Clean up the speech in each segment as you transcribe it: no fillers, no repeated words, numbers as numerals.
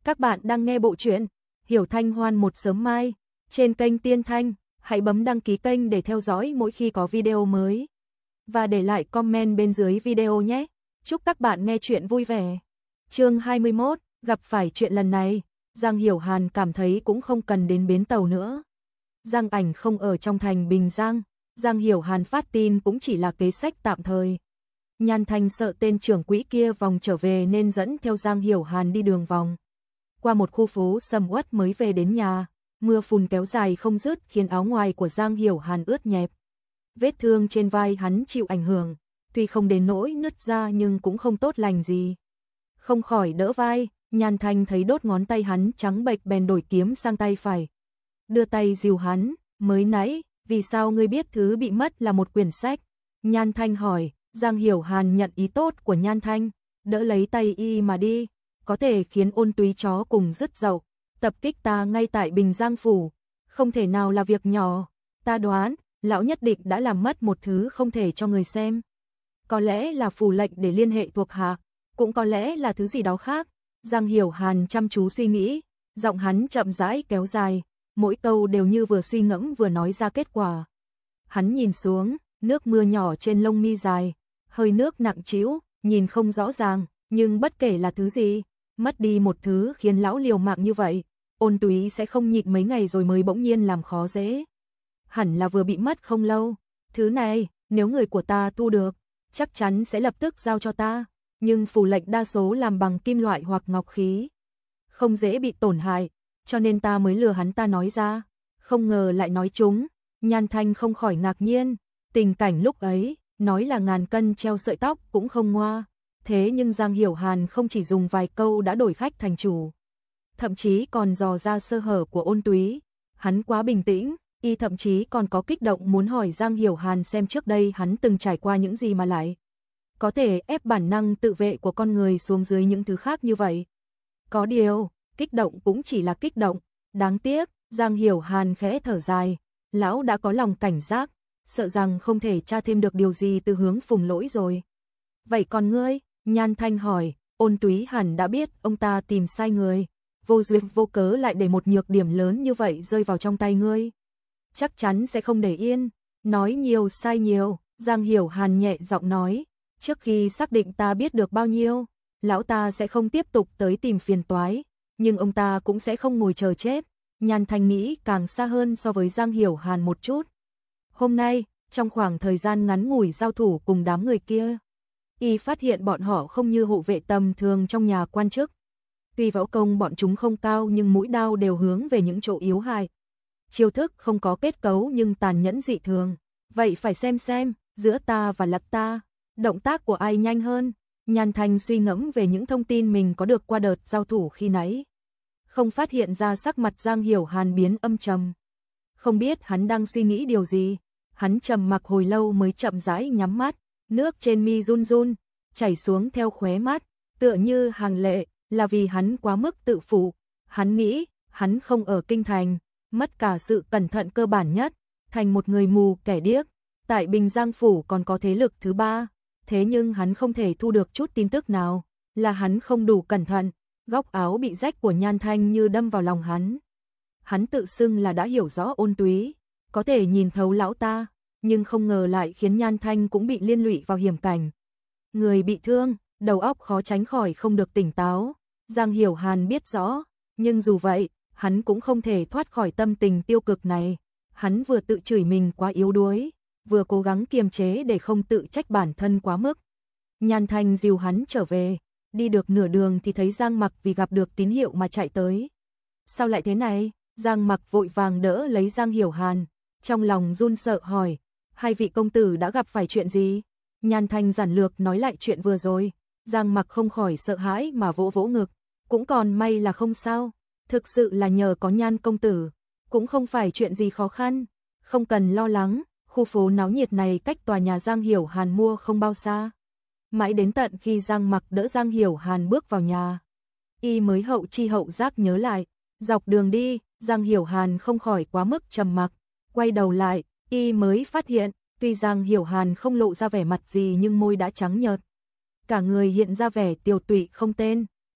Các bạn đang nghe bộ truyện Hiểu Thanh Hoan một sớm mai trên kênh Tiên Thanh. Hãy bấm đăng ký kênh để theo dõi mỗi khi có video mới. Và để lại comment bên dưới video nhé. Chúc các bạn nghe chuyện vui vẻ. Chương 21, gặp phải chuyện lần này, Giang Hiểu Hàn cảm thấy cũng không cần đến bến tàu nữa. Giang Ảnh không ở trong thành Bình Giang, Giang Hiểu Hàn phát tin cũng chỉ là kế sách tạm thời. Nhan Thanh sợ tên trưởng quỹ kia vòng trở về nên dẫn theo Giang Hiểu Hàn đi đường vòng. Qua một khu phố sầm uất mới về đến nhà, mưa phùn kéo dài không dứt khiến áo ngoài của Giang Hiểu Hàn ướt nhẹp. Vết thương trên vai hắn chịu ảnh hưởng, tuy không đến nỗi nứt ra nhưng cũng không tốt lành gì. Không khỏi đỡ vai, Nhan Thanh thấy đốt ngón tay hắn trắng bệch bèn đổi kiếm sang tay phải. Đưa tay dìu hắn, mới nãy, vì sao ngươi biết thứ bị mất là một quyển sách? Nhan Thanh hỏi. Giang Hiểu Hàn nhận ý tốt của Nhan Thanh, đỡ lấy tay y mà đi, có thể khiến Ôn Túy chó cùng dứt dậu, tập kích ta ngay tại Bình Giang phủ, không thể nào là việc nhỏ, ta đoán, lão nhất định đã làm mất một thứ không thể cho người xem. Có lẽ là phù lệnh để liên hệ thuộc hạ, cũng có lẽ là thứ gì đó khác. Giang Hiểu Hàn chăm chú suy nghĩ, giọng hắn chậm rãi kéo dài, mỗi câu đều như vừa suy ngẫm vừa nói ra kết quả. Hắn nhìn xuống, nước mưa nhỏ trên lông mi dài, hơi nước nặng trĩu, nhìn không rõ ràng, nhưng bất kể là thứ gì, mất đi một thứ khiến lão liều mạng như vậy, Ôn Túy sẽ không nhịn mấy ngày rồi mới bỗng nhiên làm khó dễ. Hẳn là vừa bị mất không lâu, thứ này, nếu người của ta thu được, chắc chắn sẽ lập tức giao cho ta, nhưng phù lệnh đa số làm bằng kim loại hoặc ngọc khí, không dễ bị tổn hại, cho nên ta mới lừa hắn ta nói ra, không ngờ lại nói trúng. Nhan Thanh không khỏi ngạc nhiên, tình cảnh lúc ấy, nói là ngàn cân treo sợi tóc cũng không ngoa, thế nhưng Giang Hiểu Hàn không chỉ dùng vài câu đã đổi khách thành chủ, thậm chí còn dò ra sơ hở của Ôn Túy, hắn quá bình tĩnh, y thậm chí còn có kích động muốn hỏi Giang Hiểu Hàn xem trước đây hắn từng trải qua những gì mà lại có thể ép bản năng tự vệ của con người xuống dưới những thứ khác như vậy. Có điều, kích động cũng chỉ là kích động, đáng tiếc, Giang Hiểu Hàn khẽ thở dài, lão đã có lòng cảnh giác, sợ rằng không thể tra thêm được điều gì từ hướng Phùng Lỗi rồi. Vậy còn ngươi? Nhan Thanh hỏi. Ôn Túy hẳn đã biết ông ta tìm sai người, vô duyên vô cớ lại để một nhược điểm lớn như vậy rơi vào trong tay ngươi, chắc chắn sẽ không để yên. Nói nhiều sai nhiều, Giang Hiểu Hàn nhẹ giọng nói, trước khi xác định ta biết được bao nhiêu, lão ta sẽ không tiếp tục tới tìm phiền toái, nhưng ông ta cũng sẽ không ngồi chờ chết. Nhan Thanh nghĩ càng xa hơn so với Giang Hiểu Hàn một chút. Hôm nay, trong khoảng thời gian ngắn ngủi giao thủ cùng đám người kia, y phát hiện bọn họ không như hộ vệ tầm thường trong nhà quan chức. Tuy võ công bọn chúng không cao nhưng mũi đao đều hướng về những chỗ yếu hại. Chiêu thức không có kết cấu nhưng tàn nhẫn dị thường. Vậy phải xem, giữa ta và Lạc ta, động tác của ai nhanh hơn? Nhan Thanh suy ngẫm về những thông tin mình có được qua đợt giao thủ khi nãy. Không phát hiện ra sắc mặt Giang Hiểu Hàn biến âm trầm. Không biết hắn đang suy nghĩ điều gì. Hắn trầm mặc hồi lâu mới chậm rãi nhắm mắt, nước trên mi run run, chảy xuống theo khóe mắt, tựa như hàng lệ, là vì hắn quá mức tự phụ. Hắn nghĩ, hắn không ở kinh thành, mất cả sự cẩn thận cơ bản nhất, thành một người mù kẻ điếc. Tại Bình Giang phủ còn có thế lực thứ ba, thế nhưng hắn không thể thu được chút tin tức nào, là hắn không đủ cẩn thận. Góc áo bị rách của Nhan Thanh như đâm vào lòng hắn. Hắn tự xưng là đã hiểu rõ Ôn Túy, có thể nhìn thấu lão ta, nhưng không ngờ lại khiến Nhan Thanh cũng bị liên lụy vào hiểm cảnh. Người bị thương, đầu óc khó tránh khỏi không được tỉnh táo. Giang Hiểu Hàn biết rõ, nhưng dù vậy, hắn cũng không thể thoát khỏi tâm tình tiêu cực này. Hắn vừa tự chửi mình quá yếu đuối, vừa cố gắng kiềm chế để không tự trách bản thân quá mức. Nhan Thanh dìu hắn trở về, đi được nửa đường thì thấy Giang Mặc vì gặp được tín hiệu mà chạy tới. Sao lại thế này? Giang Mặc vội vàng đỡ lấy Giang Hiểu Hàn, trong lòng run sợ hỏi, hai vị công tử đã gặp phải chuyện gì? Nhan Thanh giản lược nói lại chuyện vừa rồi. Giang Mặc không khỏi sợ hãi mà vỗ vỗ ngực, cũng còn may là không sao, thực sự là nhờ có Nhan công tử, cũng không phải chuyện gì khó khăn, không cần lo lắng. Khu phố náo nhiệt này cách tòa nhà Giang Hiểu Hàn mua không bao xa. Mãi đến tận khi Giang Mặc đỡ Giang Hiểu Hàn bước vào nhà, y mới hậu chi hậu giác nhớ lại. Dọc đường đi, Giang Hiểu Hàn không khỏi quá mức trầm mặc, quay đầu lại, y mới phát hiện, tuy Giang Hiểu Hàn không lộ ra vẻ mặt gì nhưng môi đã trắng nhợt, cả người hiện ra vẻ tiều tụy không tên.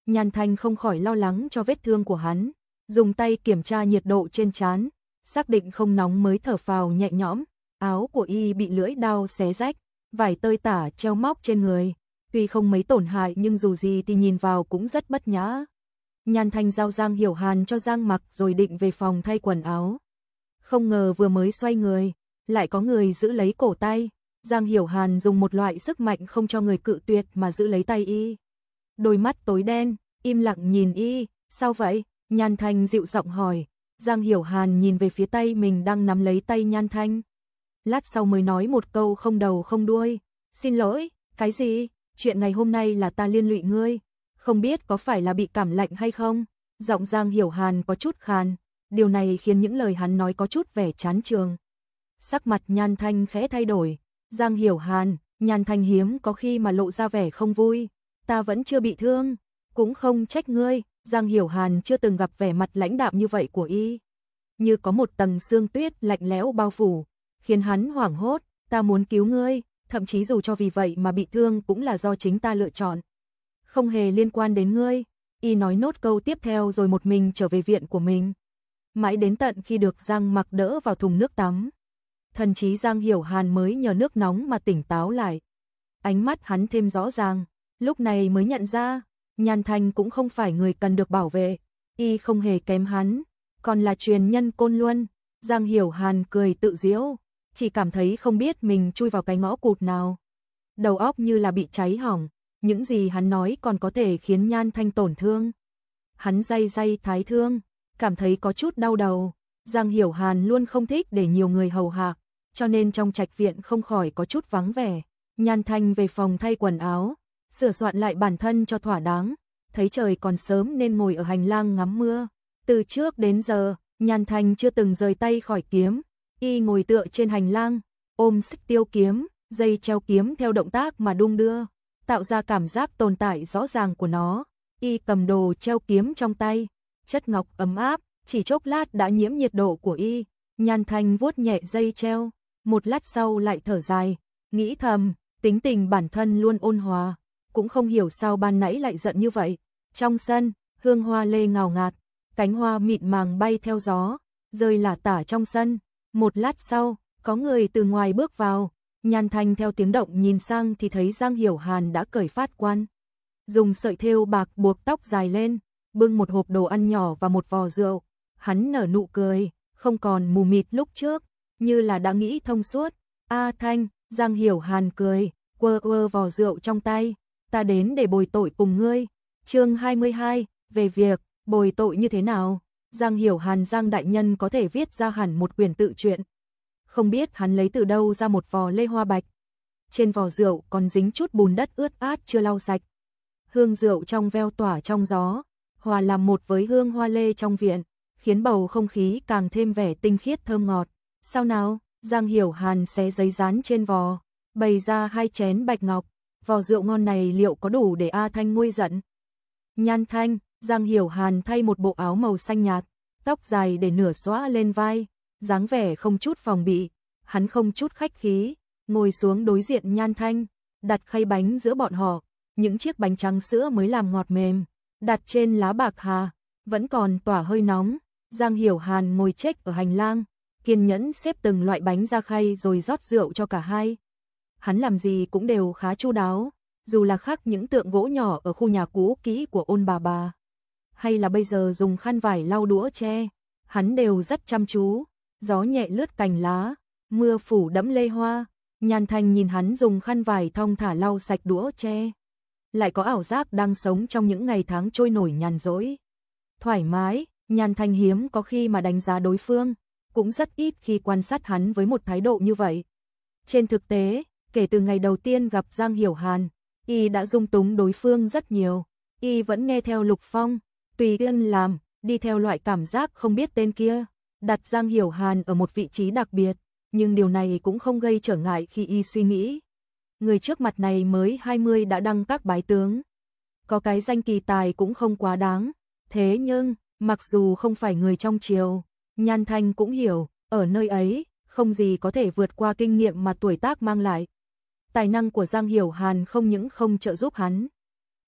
Nhan Thanh không khỏi lo lắng cho vết thương của hắn, dùng tay kiểm tra nhiệt độ trên trán, xác định không nóng mới thở phào nhẹ nhõm. Áo của y bị lưỡi dao xé rách, vải tơi tả treo móc trên người, tuy không mấy tổn hại nhưng dù gì thì nhìn vào cũng rất bất nhã. Nhan Thanh giao Giang Hiểu Hàn cho Giang mặc rồi định về phòng thay quần áo. Không ngờ vừa mới xoay người, lại có người giữ lấy cổ tay. Giang Hiểu Hàn dùng một loại sức mạnh không cho người cự tuyệt mà giữ lấy tay y. Đôi mắt tối đen, im lặng nhìn y, sao vậy? Nhan Thanh dịu giọng hỏi. Giang Hiểu Hàn nhìn về phía tay mình đang nắm lấy tay Nhan Thanh. Lát sau mới nói một câu không đầu không đuôi. Xin lỗi, cái gì? Chuyện ngày hôm nay là ta liên lụy ngươi. Không biết có phải là bị cảm lạnh hay không? Giọng Giang Hiểu Hàn có chút khàn. Điều này khiến những lời hắn nói có chút vẻ chán chường. Sắc mặt Nhan Thanh khẽ thay đổi. Giang Hiểu Hàn, Nhan Thanh hiếm có khi mà lộ ra vẻ không vui. Ta vẫn chưa bị thương, cũng không trách ngươi. Giang Hiểu Hàn chưa từng gặp vẻ mặt lãnh đạm như vậy của y. Như có một tầng sương tuyết lạnh lẽo bao phủ, khiến hắn hoảng hốt. Ta muốn cứu ngươi, thậm chí dù cho vì vậy mà bị thương cũng là do chính ta lựa chọn. Không hề liên quan đến ngươi. Y nói nốt câu tiếp theo rồi một mình trở về viện của mình. Mãi đến tận khi được Giang mặc đỡ vào thùng nước tắm, thần trí Giang Hiểu Hàn mới nhờ nước nóng mà tỉnh táo lại. Ánh mắt hắn thêm rõ ràng, lúc này mới nhận ra, Nhan Thanh cũng không phải người cần được bảo vệ, y không hề kém hắn, còn là truyền nhân Côn Luân. Giang Hiểu Hàn cười tự giễu, chỉ cảm thấy không biết mình chui vào cái ngõ cụt nào. Đầu óc như là bị cháy hỏng, những gì hắn nói còn có thể khiến Nhan Thanh tổn thương. Hắn day day thái thương, cảm thấy có chút đau đầu. Giang Hiểu Hàn luôn không thích để nhiều người hầu hạ, cho nên trong trạch viện không khỏi có chút vắng vẻ. Nhan Thanh về phòng thay quần áo, sửa soạn lại bản thân cho thỏa đáng, thấy trời còn sớm nên ngồi ở hành lang ngắm mưa. Từ trước đến giờ, Nhan Thanh chưa từng rời tay khỏi kiếm, y ngồi tựa trên hành lang, ôm xích tiêu kiếm, dây treo kiếm theo động tác mà đung đưa, tạo ra cảm giác tồn tại rõ ràng của nó. Y cầm đồ treo kiếm trong tay, chất ngọc ấm áp, chỉ chốc lát đã nhiễm nhiệt độ của y. Nhan Thanh vuốt nhẹ dây treo, một lát sau lại thở dài, nghĩ thầm, tính tình bản thân luôn ôn hòa, cũng không hiểu sao ban nãy lại giận như vậy. Trong sân, hương hoa lê ngào ngạt, cánh hoa mịn màng bay theo gió, rơi lả tả trong sân. Một lát sau, có người từ ngoài bước vào. Nhan Thanh theo tiếng động nhìn sang thì thấy Giang Hiểu Hàn đã cởi phát quan, dùng sợi thêu bạc buộc tóc dài lên, bưng một hộp đồ ăn nhỏ và một vò rượu. Hắn nở nụ cười, không còn mù mịt lúc trước, như là đã nghĩ thông suốt. A Thanh, Giang Hiểu Hàn cười, quơ quơ vò rượu trong tay, ta đến để bồi tội cùng ngươi. Chương 22, về việc bồi tội như thế nào? Giang Hiểu Hàn Giang đại nhân có thể viết ra hẳn một quyển tự truyện. Không biết hắn lấy từ đâu ra một vò lê hoa bạch. Trên vò rượu còn dính chút bùn đất ướt át chưa lau sạch. Hương rượu trong veo tỏa trong gió, hòa làm một với hương hoa lê trong viện, khiến bầu không khí càng thêm vẻ tinh khiết thơm ngọt. Sao nào? Giang Hiểu Hàn xé giấy dán trên vò, bày ra 2 chén bạch ngọc. Vò rượu ngon này liệu có đủ để A Thanh nguôi giận? Nhan Thanh, Giang Hiểu Hàn thay một bộ áo màu xanh nhạt, tóc dài để nửa xõa lên vai, dáng vẻ không chút phòng bị. Hắn không chút khách khí, ngồi xuống đối diện Nhan Thanh, đặt khay bánh giữa bọn họ, những chiếc bánh trắng sữa mới làm ngọt mềm, đặt trên lá bạc hà, vẫn còn tỏa hơi nóng. Giang Hiểu Hàn ngồi chếch ở hành lang, kiên nhẫn xếp từng loại bánh ra khay rồi rót rượu cho cả hai. Hắn làm gì cũng đều khá chu đáo, dù là khắc những tượng gỗ nhỏ ở khu nhà cũ kỹ của Ôn bà, hay là bây giờ dùng khăn vải lau đũa tre, hắn đều rất chăm chú. Gió nhẹ lướt cành lá, mưa phủ đẫm lê hoa. Nhan Thanh nhìn hắn dùng khăn vải thong thả lau sạch đũa tre, lại có ảo giác đang sống trong những ngày tháng trôi nổi nhàn rỗi, thoải mái. Nhan Thanh hiếm có khi mà đánh giá đối phương, cũng rất ít khi quan sát hắn với một thái độ như vậy. Trên thực tế, kể từ ngày đầu tiên gặp Giang Hiểu Hàn, y đã dung túng đối phương rất nhiều. Y vẫn nghe theo Lục Phong, tùy tiên làm, đi theo loại cảm giác không biết tên kia, đặt Giang Hiểu Hàn ở một vị trí đặc biệt, nhưng điều này cũng không gây trở ngại khi y suy nghĩ. Người trước mặt này mới 20 đã đăng các bái tướng, có cái danh kỳ tài cũng không quá đáng. Thế nhưng, mặc dù không phải người trong triều, Nhan Thanh cũng hiểu, ở nơi ấy, không gì có thể vượt qua kinh nghiệm mà tuổi tác mang lại. Tài năng của Giang Hiểu Hàn không những không trợ giúp hắn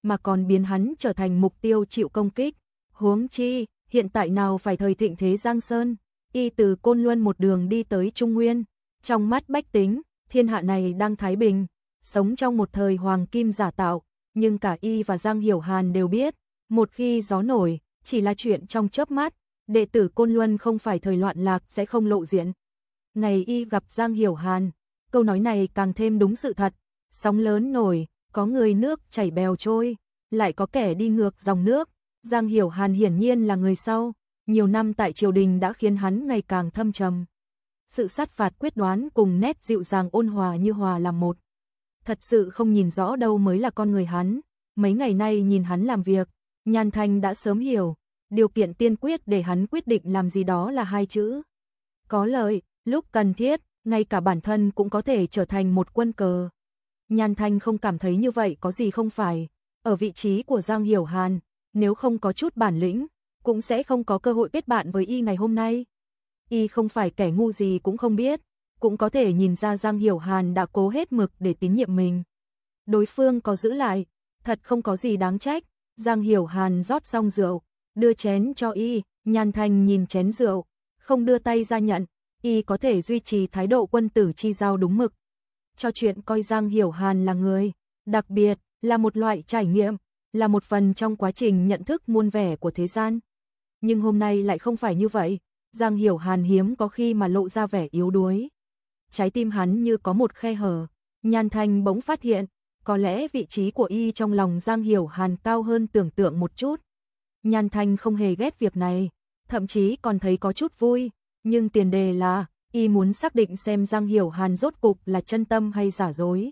mà còn biến hắn trở thành mục tiêu chịu công kích. Huống chi, hiện tại nào phải thời thịnh thế Giang Sơn, y từ Côn Luân một đường đi tới Trung Nguyên, trong mắt bách tính, thiên hạ này đang thái bình, sống trong một thời hoàng kim giả tạo, nhưng cả y và Giang Hiểu Hàn đều biết, một khi gió nổi, chỉ là chuyện trong chớp mắt, đệ tử Côn Luân không phải thời loạn lạc sẽ không lộ diện. Ngày y gặp Giang Hiểu Hàn, câu nói này càng thêm đúng sự thật, sóng lớn nổi, có người nước chảy bèo trôi, lại có kẻ đi ngược dòng nước. Giang Hiểu Hàn hiển nhiên là người sau, nhiều năm tại triều đình đã khiến hắn ngày càng thâm trầm. Sự sát phạt quyết đoán cùng nét dịu dàng ôn hòa như hòa làm một. Thật sự không nhìn rõ đâu mới là con người hắn, mấy ngày nay nhìn hắn làm việc, Nhan Thanh đã sớm hiểu, điều kiện tiên quyết để hắn quyết định làm gì đó là hai chữ. Có lợi, lúc cần thiết, ngay cả bản thân cũng có thể trở thành một quân cờ. Nhan Thanh không cảm thấy như vậy có gì không phải, ở vị trí của Giang Hiểu Hàn, nếu không có chút bản lĩnh, cũng sẽ không có cơ hội kết bạn với y ngày hôm nay. Y không phải kẻ ngu gì cũng không biết, cũng có thể nhìn ra Giang Hiểu Hàn đã cố hết mực để tín nhiệm mình. Đối phương có giữ lại, thật không có gì đáng trách. Giang Hiểu Hàn rót xong rượu, đưa chén cho y, Nhan Thanh nhìn chén rượu, không đưa tay ra nhận, y có thể duy trì thái độ quân tử chi giao đúng mực. Cho chuyện coi Giang Hiểu Hàn là người, đặc biệt, là một loại trải nghiệm, là một phần trong quá trình nhận thức muôn vẻ của thế gian. Nhưng hôm nay lại không phải như vậy, Giang Hiểu Hàn hiếm có khi mà lộ ra vẻ yếu đuối. Trái tim hắn như có một khe hở, Nhan Thanh bỗng phát hiện, có lẽ vị trí của y trong lòng Giang Hiểu Hàn cao hơn tưởng tượng một chút. Nhan Thanh không hề ghét việc này, thậm chí còn thấy có chút vui, nhưng tiền đề là, y muốn xác định xem Giang Hiểu Hàn rốt cục là chân tâm hay giả dối.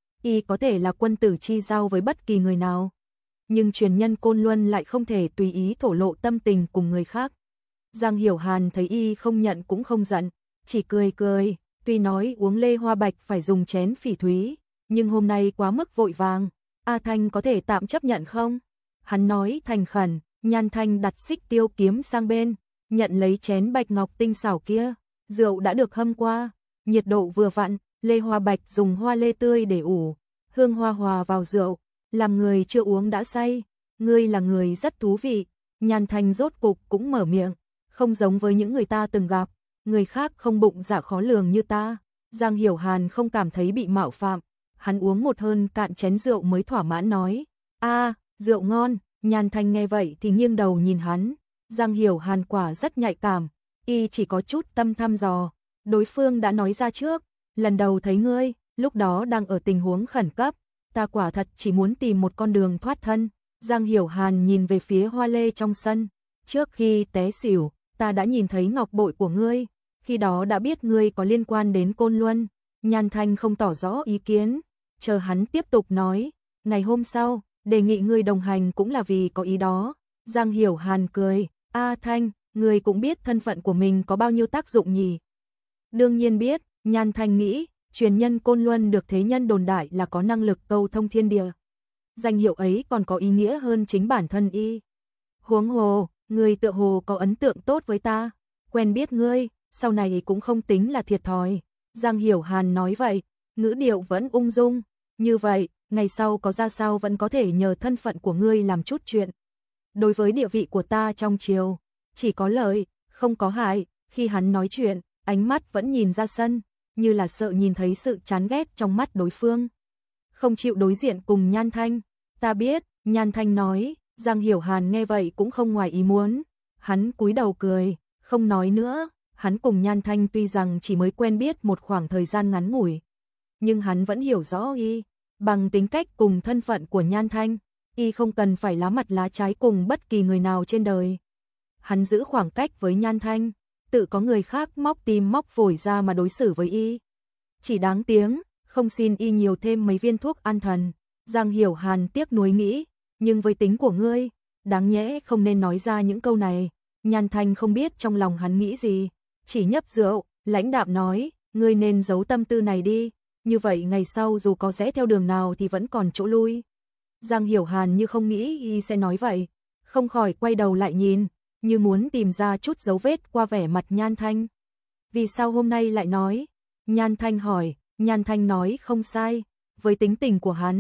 Y có thể là quân tử chi giao với bất kỳ người nào, nhưng truyền nhân Côn Luân lại không thể tùy ý thổ lộ tâm tình cùng người khác. Giang Hiểu Hàn thấy y không nhận cũng không giận, chỉ cười cười, tuy nói uống lê hoa bạch phải dùng chén phỉ thúy, nhưng hôm nay quá mức vội vàng, A Thanh có thể tạm chấp nhận không? Hắn nói thành khẩn. Nhan Thanh đặt xích tiêu kiếm sang bên, nhận lấy chén bạch ngọc tinh xảo kia, rượu đã được hâm qua, nhiệt độ vừa vặn, lê hoa bạch dùng hoa lê tươi để ủ, hương hoa hòa vào rượu, làm người chưa uống đã say. Ngươi là người rất thú vị. Nhan Thanh rốt cục cũng mở miệng, không giống với những người ta từng gặp, người khác không bụng dạ khó lường như ta. Giang Hiểu Hàn không cảm thấy bị mạo phạm, hắn uống một hơn cạn chén rượu mới thỏa mãn nói, rượu ngon. Nhan Thanh nghe vậy thì nghiêng đầu nhìn hắn, Giang Hiểu Hàn quả rất nhạy cảm, y chỉ có chút tâm thăm dò, đối phương đã nói ra trước, lần đầu thấy ngươi, lúc đó đang ở tình huống khẩn cấp, ta quả thật chỉ muốn tìm một con đường thoát thân. Giang Hiểu Hàn nhìn về phía hoa lê trong sân, trước khi té xỉu, ta đã nhìn thấy ngọc bội của ngươi, khi đó đã biết ngươi có liên quan đến Côn Luân. Nhan Thanh không tỏ rõ ý kiến, chờ hắn tiếp tục nói, ngày hôm sau, đề nghị ngươi đồng hành cũng là vì có ý đó. Giang Hiểu Hàn cười, Thanh, ngươi cũng biết thân phận của mình có bao nhiêu tác dụng nhỉ? Đương nhiên biết. Nhan Thanh nghĩ, truyền nhân Côn Luân được thế nhân đồn đại là có năng lực câu thông thiên địa. Danh hiệu ấy còn có ý nghĩa hơn chính bản thân y. Huống hồ, ngươi tựa hồ có ấn tượng tốt với ta, quen biết ngươi, sau này cũng không tính là thiệt thòi. Giang Hiểu Hàn nói vậy, ngữ điệu vẫn ung dung, như vậy, ngày sau có ra sao vẫn có thể nhờ thân phận của ngươi làm chút chuyện. Đối với địa vị của ta trong triều, chỉ có lợi, không có hại. Khi hắn nói chuyện, ánh mắt vẫn nhìn ra sân, như là sợ nhìn thấy sự chán ghét trong mắt đối phương. Không chịu đối diện cùng Nhan Thanh. Ta biết, Nhan Thanh nói. Giang Hiểu Hàn nghe vậy cũng không ngoài ý muốn, hắn cúi đầu cười, không nói nữa. Hắn cùng Nhan Thanh tuy rằng chỉ mới quen biết một khoảng thời gian ngắn ngủi, nhưng hắn vẫn hiểu rõ y, bằng tính cách cùng thân phận của Nhan Thanh, y không cần phải lá mặt lá trái cùng bất kỳ người nào trên đời. Hắn giữ khoảng cách với Nhan Thanh, tự có người khác móc tim móc phổi ra mà đối xử với y. Chỉ đáng tiếng, không xin y nhiều thêm mấy viên thuốc an thần. Giang Hiểu Hàn tiếc nuối nghĩ, nhưng với tính của ngươi, đáng nhẽ không nên nói ra những câu này. Nhan Thanh không biết trong lòng hắn nghĩ gì, chỉ nhấp rượu, lãnh đạm nói, ngươi nên giấu tâm tư này đi, như vậy ngày sau dù có rẽ theo đường nào thì vẫn còn chỗ lui. Giang Hiểu Hàn như không nghĩ y sẽ nói vậy, không khỏi quay đầu lại nhìn, như muốn tìm ra chút dấu vết qua vẻ mặt Nhan Thanh. Vì sao hôm nay lại nói? Nhan Thanh hỏi. Nhan Thanh nói không sai, với tính tình của hắn,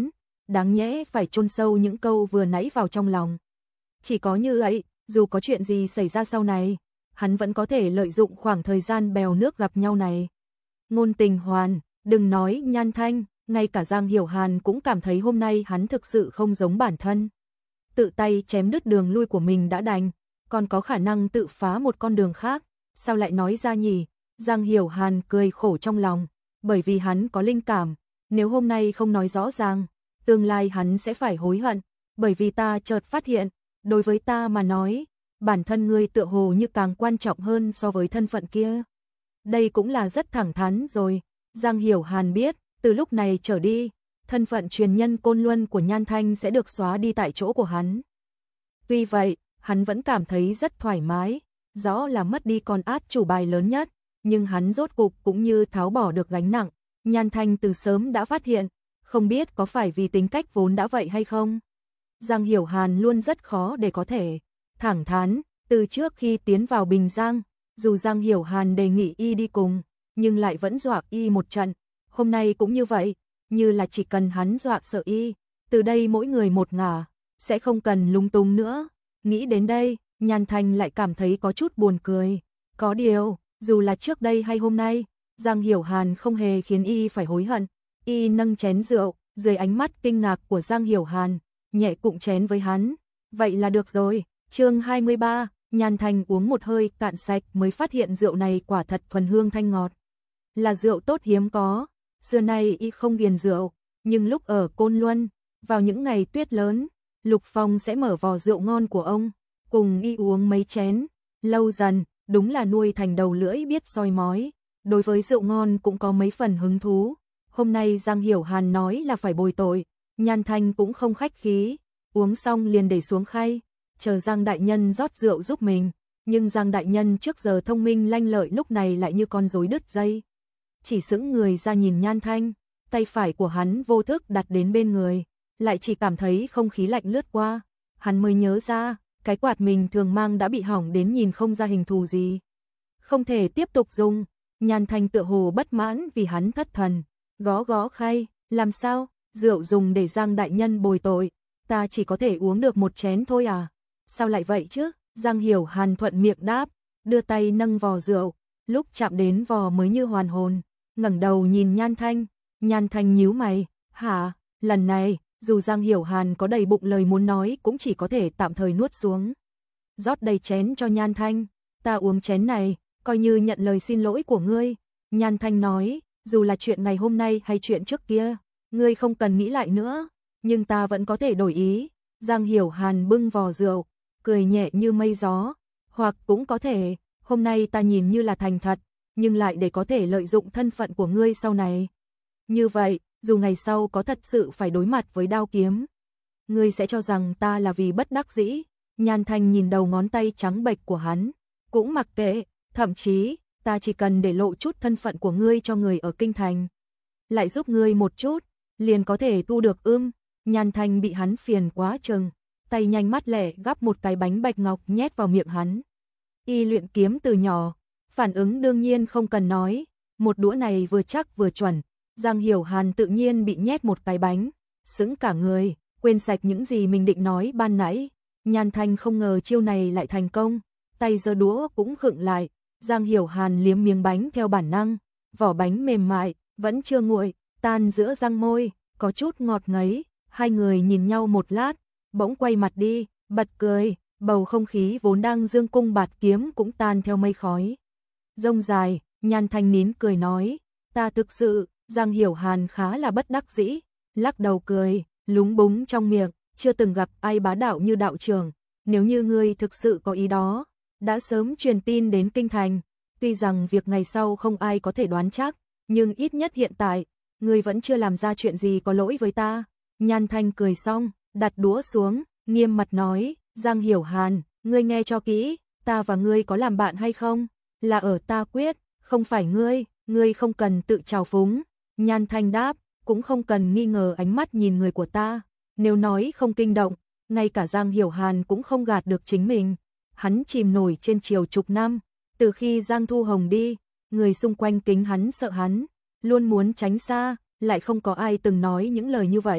đáng nhẽ phải chôn sâu những câu vừa nãy vào trong lòng. Chỉ có như vậy, dù có chuyện gì xảy ra sau này, hắn vẫn có thể lợi dụng khoảng thời gian bèo nước gặp nhau này. Ngôn Tình Hoàn, đừng nói Nhan Thanh, ngay cả Giang Hiểu Hàn cũng cảm thấy hôm nay hắn thực sự không giống bản thân. Tự tay chém đứt đường lui của mình đã đành, còn có khả năng tự phá một con đường khác, sao lại nói ra nhỉ? Giang Hiểu Hàn cười khổ trong lòng, bởi vì hắn có linh cảm, nếu hôm nay không nói rõ ràng, tương lai hắn sẽ phải hối hận, bởi vì ta chợt phát hiện, đối với ta mà nói, bản thân ngươi tựa hồ như càng quan trọng hơn so với thân phận kia. Đây cũng là rất thẳng thắn rồi, Giang Hiểu Hàn biết, từ lúc này trở đi, thân phận truyền nhân Côn Luân của Nhan Thanh sẽ được xóa đi tại chỗ của hắn. Tuy vậy, hắn vẫn cảm thấy rất thoải mái, rõ là mất đi con át chủ bài lớn nhất, nhưng hắn rốt cục cũng như tháo bỏ được gánh nặng. Nhan Thanh từ sớm đã phát hiện, không biết có phải vì tính cách vốn đã vậy hay không. Giang Hiểu Hàn luôn rất khó để có thể thẳng thắn, từ trước khi tiến vào Bình Giang, dù Giang Hiểu Hàn đề nghị y đi cùng, nhưng lại vẫn dọa y một trận. Hôm nay cũng như vậy, như là chỉ cần hắn dọa sợ y, từ đây mỗi người một ngả, sẽ không cần lung tung nữa. Nghĩ đến đây, Nhan Thanh lại cảm thấy có chút buồn cười. Có điều, dù là trước đây hay hôm nay, Giang Hiểu Hàn không hề khiến y phải hối hận. Y nâng chén rượu, dưới ánh mắt kinh ngạc của Giang Hiểu Hàn, nhẹ cụng chén với hắn. Vậy là được rồi. Chương 23, Nhan Thanh uống một hơi cạn sạch mới phát hiện rượu này quả thật thuần hương thanh ngọt. Là rượu tốt hiếm có. Xưa nay y không ghiền rượu, nhưng lúc ở Côn Luân, vào những ngày tuyết lớn, Lục Phong sẽ mở vò rượu ngon của ông, cùng y uống mấy chén. Lâu dần, đúng là nuôi thành đầu lưỡi biết soi mói, đối với rượu ngon cũng có mấy phần hứng thú. Hôm nay Giang Hiểu Hàn nói là phải bồi tội, Nhan Thanh cũng không khách khí, uống xong liền để xuống khay, chờ Giang đại nhân rót rượu giúp mình, nhưng Giang đại nhân trước giờ thông minh lanh lợi lúc này lại như con rối đứt dây. Chỉ sững người ra nhìn Nhan Thanh, tay phải của hắn vô thức đặt đến bên người, lại chỉ cảm thấy không khí lạnh lướt qua, hắn mới nhớ ra, cái quạt mình thường mang đã bị hỏng đến nhìn không ra hình thù gì. Không thể tiếp tục dùng, Nhan Thanh tựa hồ bất mãn vì hắn thất thần, gõ gõ khay, làm sao, rượu dùng để Giang đại nhân bồi tội, ta chỉ có thể uống được một chén thôi à, sao lại vậy chứ? Giang Hiểu Hàn thuận miệng đáp, đưa tay nâng vò rượu, lúc chạm đến vò mới như hoàn hồn, ngẩng đầu nhìn Nhan Thanh, Nhan Thanh nhíu mày, hả, lần này, dù Giang Hiểu Hàn có đầy bụng lời muốn nói cũng chỉ có thể tạm thời nuốt xuống. Rót đầy chén cho Nhan Thanh, ta uống chén này, coi như nhận lời xin lỗi của ngươi. Nhan Thanh nói, dù là chuyện ngày hôm nay hay chuyện trước kia, ngươi không cần nghĩ lại nữa, nhưng ta vẫn có thể đổi ý. Giang Hiểu Hàn bưng vò rượu, cười nhẹ như mây gió, hoặc cũng có thể, hôm nay ta nhìn như là thành thật, nhưng lại để có thể lợi dụng thân phận của ngươi sau này. Như vậy, dù ngày sau có thật sự phải đối mặt với đao kiếm, ngươi sẽ cho rằng ta là vì bất đắc dĩ. Nhan Thanh nhìn đầu ngón tay trắng bệch của hắn, cũng mặc kệ, thậm chí, ta chỉ cần để lộ chút thân phận của ngươi cho người ở kinh thành, lại giúp ngươi một chút, liền có thể tu được ưm. Nhan Thanh bị hắn phiền quá chừng, tay nhanh mắt lẹ gắp một cái bánh bạch ngọc nhét vào miệng hắn. Y luyện kiếm từ nhỏ, phản ứng đương nhiên không cần nói, một đũa này vừa chắc vừa chuẩn. Giang Hiểu Hàn tự nhiên bị nhét một cái bánh, sững cả người, quên sạch những gì mình định nói ban nãy. Nhan Thanh không ngờ chiêu này lại thành công, tay giơ đũa cũng khựng lại. Giang Hiểu Hàn liếm miếng bánh theo bản năng, vỏ bánh mềm mại, vẫn chưa nguội, tan giữa răng môi, có chút ngọt ngấy. Hai người nhìn nhau một lát, bỗng quay mặt đi, bật cười, bầu không khí vốn đang dương cung bạt kiếm cũng tan theo mây khói. Rông dài, Nhan Thanh nín cười nói, ta thực sự. Giang Hiểu Hàn khá là bất đắc dĩ, lắc đầu cười, lúng búng trong miệng, chưa từng gặp ai bá đạo như đạo trưởng, nếu như ngươi thực sự có ý đó, đã sớm truyền tin đến kinh thành, tuy rằng việc ngày sau không ai có thể đoán chắc, nhưng ít nhất hiện tại, ngươi vẫn chưa làm ra chuyện gì có lỗi với ta. Nhan Thanh cười xong, đặt đũa xuống, nghiêm mặt nói, Giang Hiểu Hàn, ngươi nghe cho kỹ, ta và ngươi có làm bạn hay không, là ở ta quyết, không phải ngươi không cần tự trào phúng. Nhan Thanh đáp, cũng không cần nghi ngờ ánh mắt nhìn người của ta, nếu nói không kinh động, ngay cả Giang Hiểu Hàn cũng không gạt được chính mình. Hắn chìm nổi trên chiều chục năm, từ khi Giang Thu Hồng đi, người xung quanh kính hắn sợ hắn, luôn muốn tránh xa, lại không có ai từng nói những lời như vậy.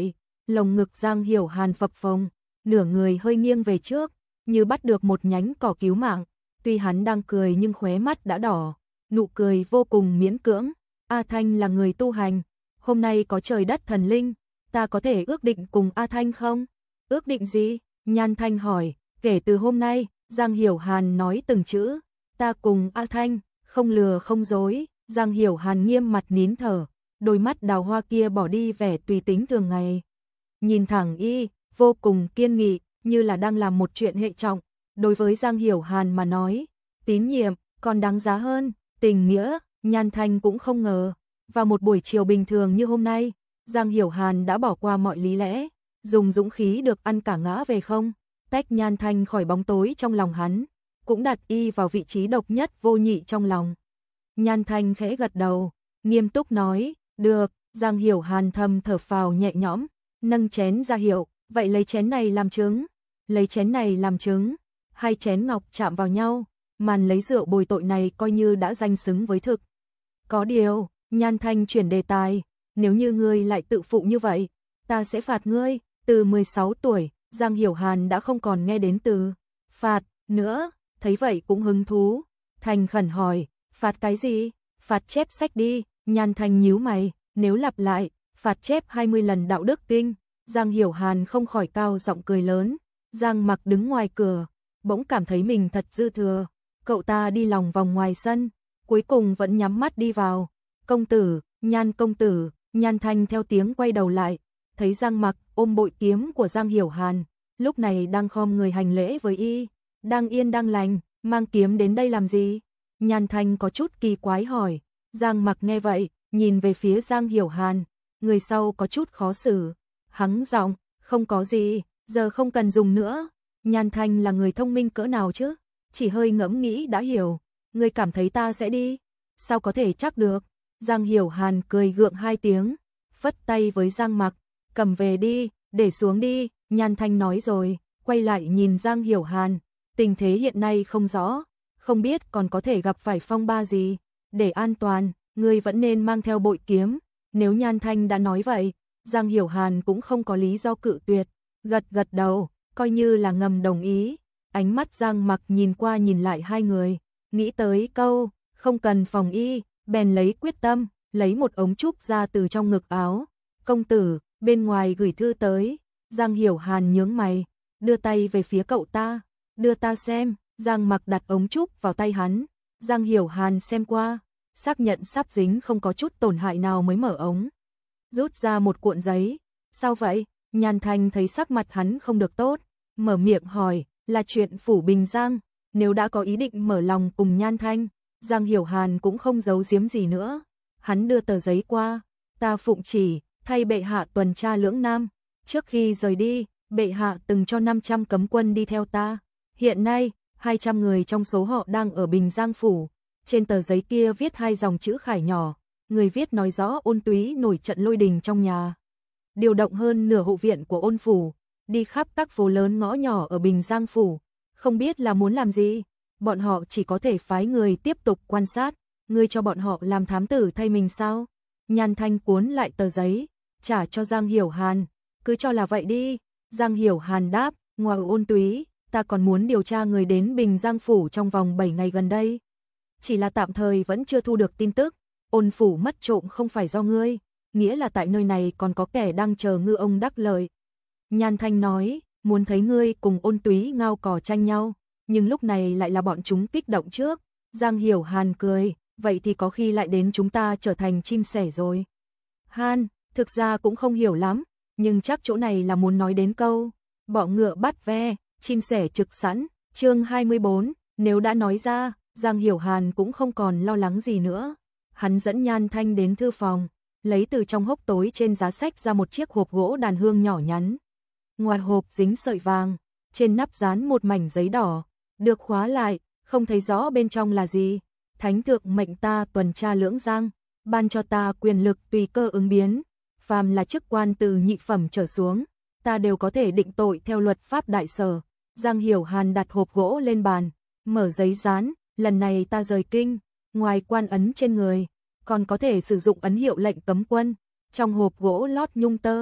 Lồng ngực Giang Hiểu Hàn phập phồng, nửa người hơi nghiêng về trước, như bắt được một nhánh cỏ cứu mạng. Tuy hắn đang cười nhưng khóe mắt đã đỏ, nụ cười vô cùng miễn cưỡng. A Thanh là người tu hành, hôm nay có trời đất thần linh, ta có thể ước định cùng A Thanh không? Ước định gì? Nhan Thanh hỏi. Kể từ hôm nay, Giang Hiểu Hàn nói từng chữ, ta cùng A Thanh, không lừa không dối. Giang Hiểu Hàn nghiêm mặt nín thở, đôi mắt đào hoa kia bỏ đi vẻ tùy tính thường ngày. Nhìn thẳng y, vô cùng kiên nghị, như là đang làm một chuyện hệ trọng. Đối với Giang Hiểu Hàn mà nói, tín nhiệm còn đáng giá hơn tình nghĩa. Nhan Thanh cũng không ngờ, vào một buổi chiều bình thường như hôm nay, Giang Hiểu Hàn đã bỏ qua mọi lý lẽ, dùng dũng khí được ăn cả ngã về không, tách Nhan Thanh khỏi bóng tối trong lòng hắn, cũng đặt y vào vị trí độc nhất vô nhị trong lòng. Nhan Thanh khẽ gật đầu, nghiêm túc nói, được. Giang Hiểu Hàn thầm thở phào nhẹ nhõm, nâng chén ra hiệu, vậy lấy chén này làm chứng. Lấy chén này làm chứng. Hai chén ngọc chạm vào nhau, màn lấy rượu bồi tội này coi như đã danh xứng với thực. Có điều, Nhan Thanh chuyển đề tài, nếu như ngươi lại tự phụ như vậy, ta sẽ phạt ngươi. Từ 16 tuổi, Giang Hiểu Hàn đã không còn nghe đến từ phạt nữa, thấy vậy cũng hứng thú, thành khẩn hỏi, phạt cái gì? Phạt chép sách đi. Nhan Thanh nhíu mày, nếu lặp lại, phạt chép 20 lần đạo đức kinh. Giang Hiểu Hàn không khỏi cao giọng cười lớn. Giang Mặc đứng ngoài cửa, bỗng cảm thấy mình thật dư thừa. Cậu ta đi lòng vòng ngoài sân, cuối cùng vẫn nhắm mắt đi vào. Công tử, Nhan công tử. Nhan Thanh theo tiếng quay đầu lại, thấy Giang Mặc ôm bội kiếm của Giang Hiểu Hàn, lúc này đang khom người hành lễ với y. Đang yên đang lành, mang kiếm đến đây làm gì? Nhan Thanh có chút kỳ quái hỏi. Giang Mặc nghe vậy, nhìn về phía Giang Hiểu Hàn, người sau có chút khó xử. Hắng giọng, không có gì, giờ không cần dùng nữa. Nhan Thanh là người thông minh cỡ nào chứ? Chỉ hơi ngẫm nghĩ đã hiểu. Người cảm thấy ta sẽ đi? Sao có thể chắc được? Giang Hiểu Hàn cười gượng hai tiếng, phất tay với Giang Mặc, cầm về đi, để xuống đi. Nhan Thanh nói rồi, quay lại nhìn Giang Hiểu Hàn, tình thế hiện nay không rõ, không biết còn có thể gặp phải phong ba gì. Để an toàn, ngươi vẫn nên mang theo bội kiếm. Nếu Nhan Thanh đã nói vậy, Giang Hiểu Hàn cũng không có lý do cự tuyệt, gật gật đầu, coi như là ngầm đồng ý. Ánh mắt Giang Mặc nhìn qua nhìn lại hai người, nghĩ tới câu, không cần phòng y, bèn lấy quyết tâm, lấy một ống trúc ra từ trong ngực áo. Công tử, bên ngoài gửi thư tới. Giang Hiểu Hàn nhướng mày, đưa tay về phía cậu ta, đưa ta xem. Giang Mặc đặt ống trúc vào tay hắn. Giang Hiểu Hàn xem qua, xác nhận sắp dính không có chút tổn hại nào mới mở ống, rút ra một cuộn giấy. Sao vậy? Nhan Thanh thấy sắc mặt hắn không được tốt, mở miệng hỏi, là chuyện Phủ Bình Giang. Nếu đã có ý định mở lòng cùng Nhan Thanh, Giang Hiểu Hàn cũng không giấu giếm gì nữa. Hắn đưa tờ giấy qua, ta phụng chỉ, thay bệ hạ tuần tra lưỡng nam. Trước khi rời đi, bệ hạ từng cho 500 cấm quân đi theo ta. Hiện nay, 200 người trong số họ đang ở Bình Giang Phủ. Trên tờ giấy kia viết hai dòng chữ khải nhỏ, người viết nói rõ Ôn Túy nổi trận lôi đình trong nhà. Điều động hơn nửa hộ viện của Ôn Phủ, đi khắp các phố lớn ngõ nhỏ ở Bình Giang Phủ. Không biết là muốn làm gì, bọn họ chỉ có thể phái người tiếp tục quan sát. Ngươi cho bọn họ làm thám tử thay mình sao? Nhan Thanh cuốn lại tờ giấy, trả cho Giang Hiểu Hàn. Cứ cho là vậy đi. Giang Hiểu Hàn đáp, ngoài Ôn Túy, ta còn muốn điều tra người đến Bình Giang Phủ trong vòng 7 ngày gần đây. Chỉ là tạm thời vẫn chưa thu được tin tức. Ôn Phủ mất trộm không phải do ngươi, nghĩa là tại nơi này còn có kẻ đang chờ ngư ông đắc lợi. Nhan Thanh nói, muốn thấy ngươi cùng Ôn Túy ngao cò tranh nhau, nhưng lúc này lại là bọn chúng kích động trước. Giang Hiểu Hàn cười, vậy thì có khi lại đến chúng ta trở thành chim sẻ rồi. Hàn, thực ra cũng không hiểu lắm, nhưng chắc chỗ này là muốn nói đến câu, bọ ngựa bắt ve, chim sẻ trực sẵn. Chương 24, nếu đã nói ra, Giang Hiểu Hàn cũng không còn lo lắng gì nữa. Hắn dẫn Nhan Thanh đến thư phòng, lấy từ trong hốc tối trên giá sách ra một chiếc hộp gỗ đàn hương nhỏ nhắn. Ngoài hộp dính sợi vàng, trên nắp dán một mảnh giấy đỏ, được khóa lại, không thấy rõ bên trong là gì. Thánh thượng mệnh ta tuần tra lưỡng giang, ban cho ta quyền lực tùy cơ ứng biến, phàm là chức quan từ nhị phẩm trở xuống, ta đều có thể định tội theo luật pháp đại sở. Giang Hiểu Hàn đặt hộp gỗ lên bàn, mở giấy dán, lần này ta rời kinh, ngoài quan ấn trên người, còn có thể sử dụng ấn hiệu lệnh cấm quân. Trong hộp gỗ lót nhung tơ,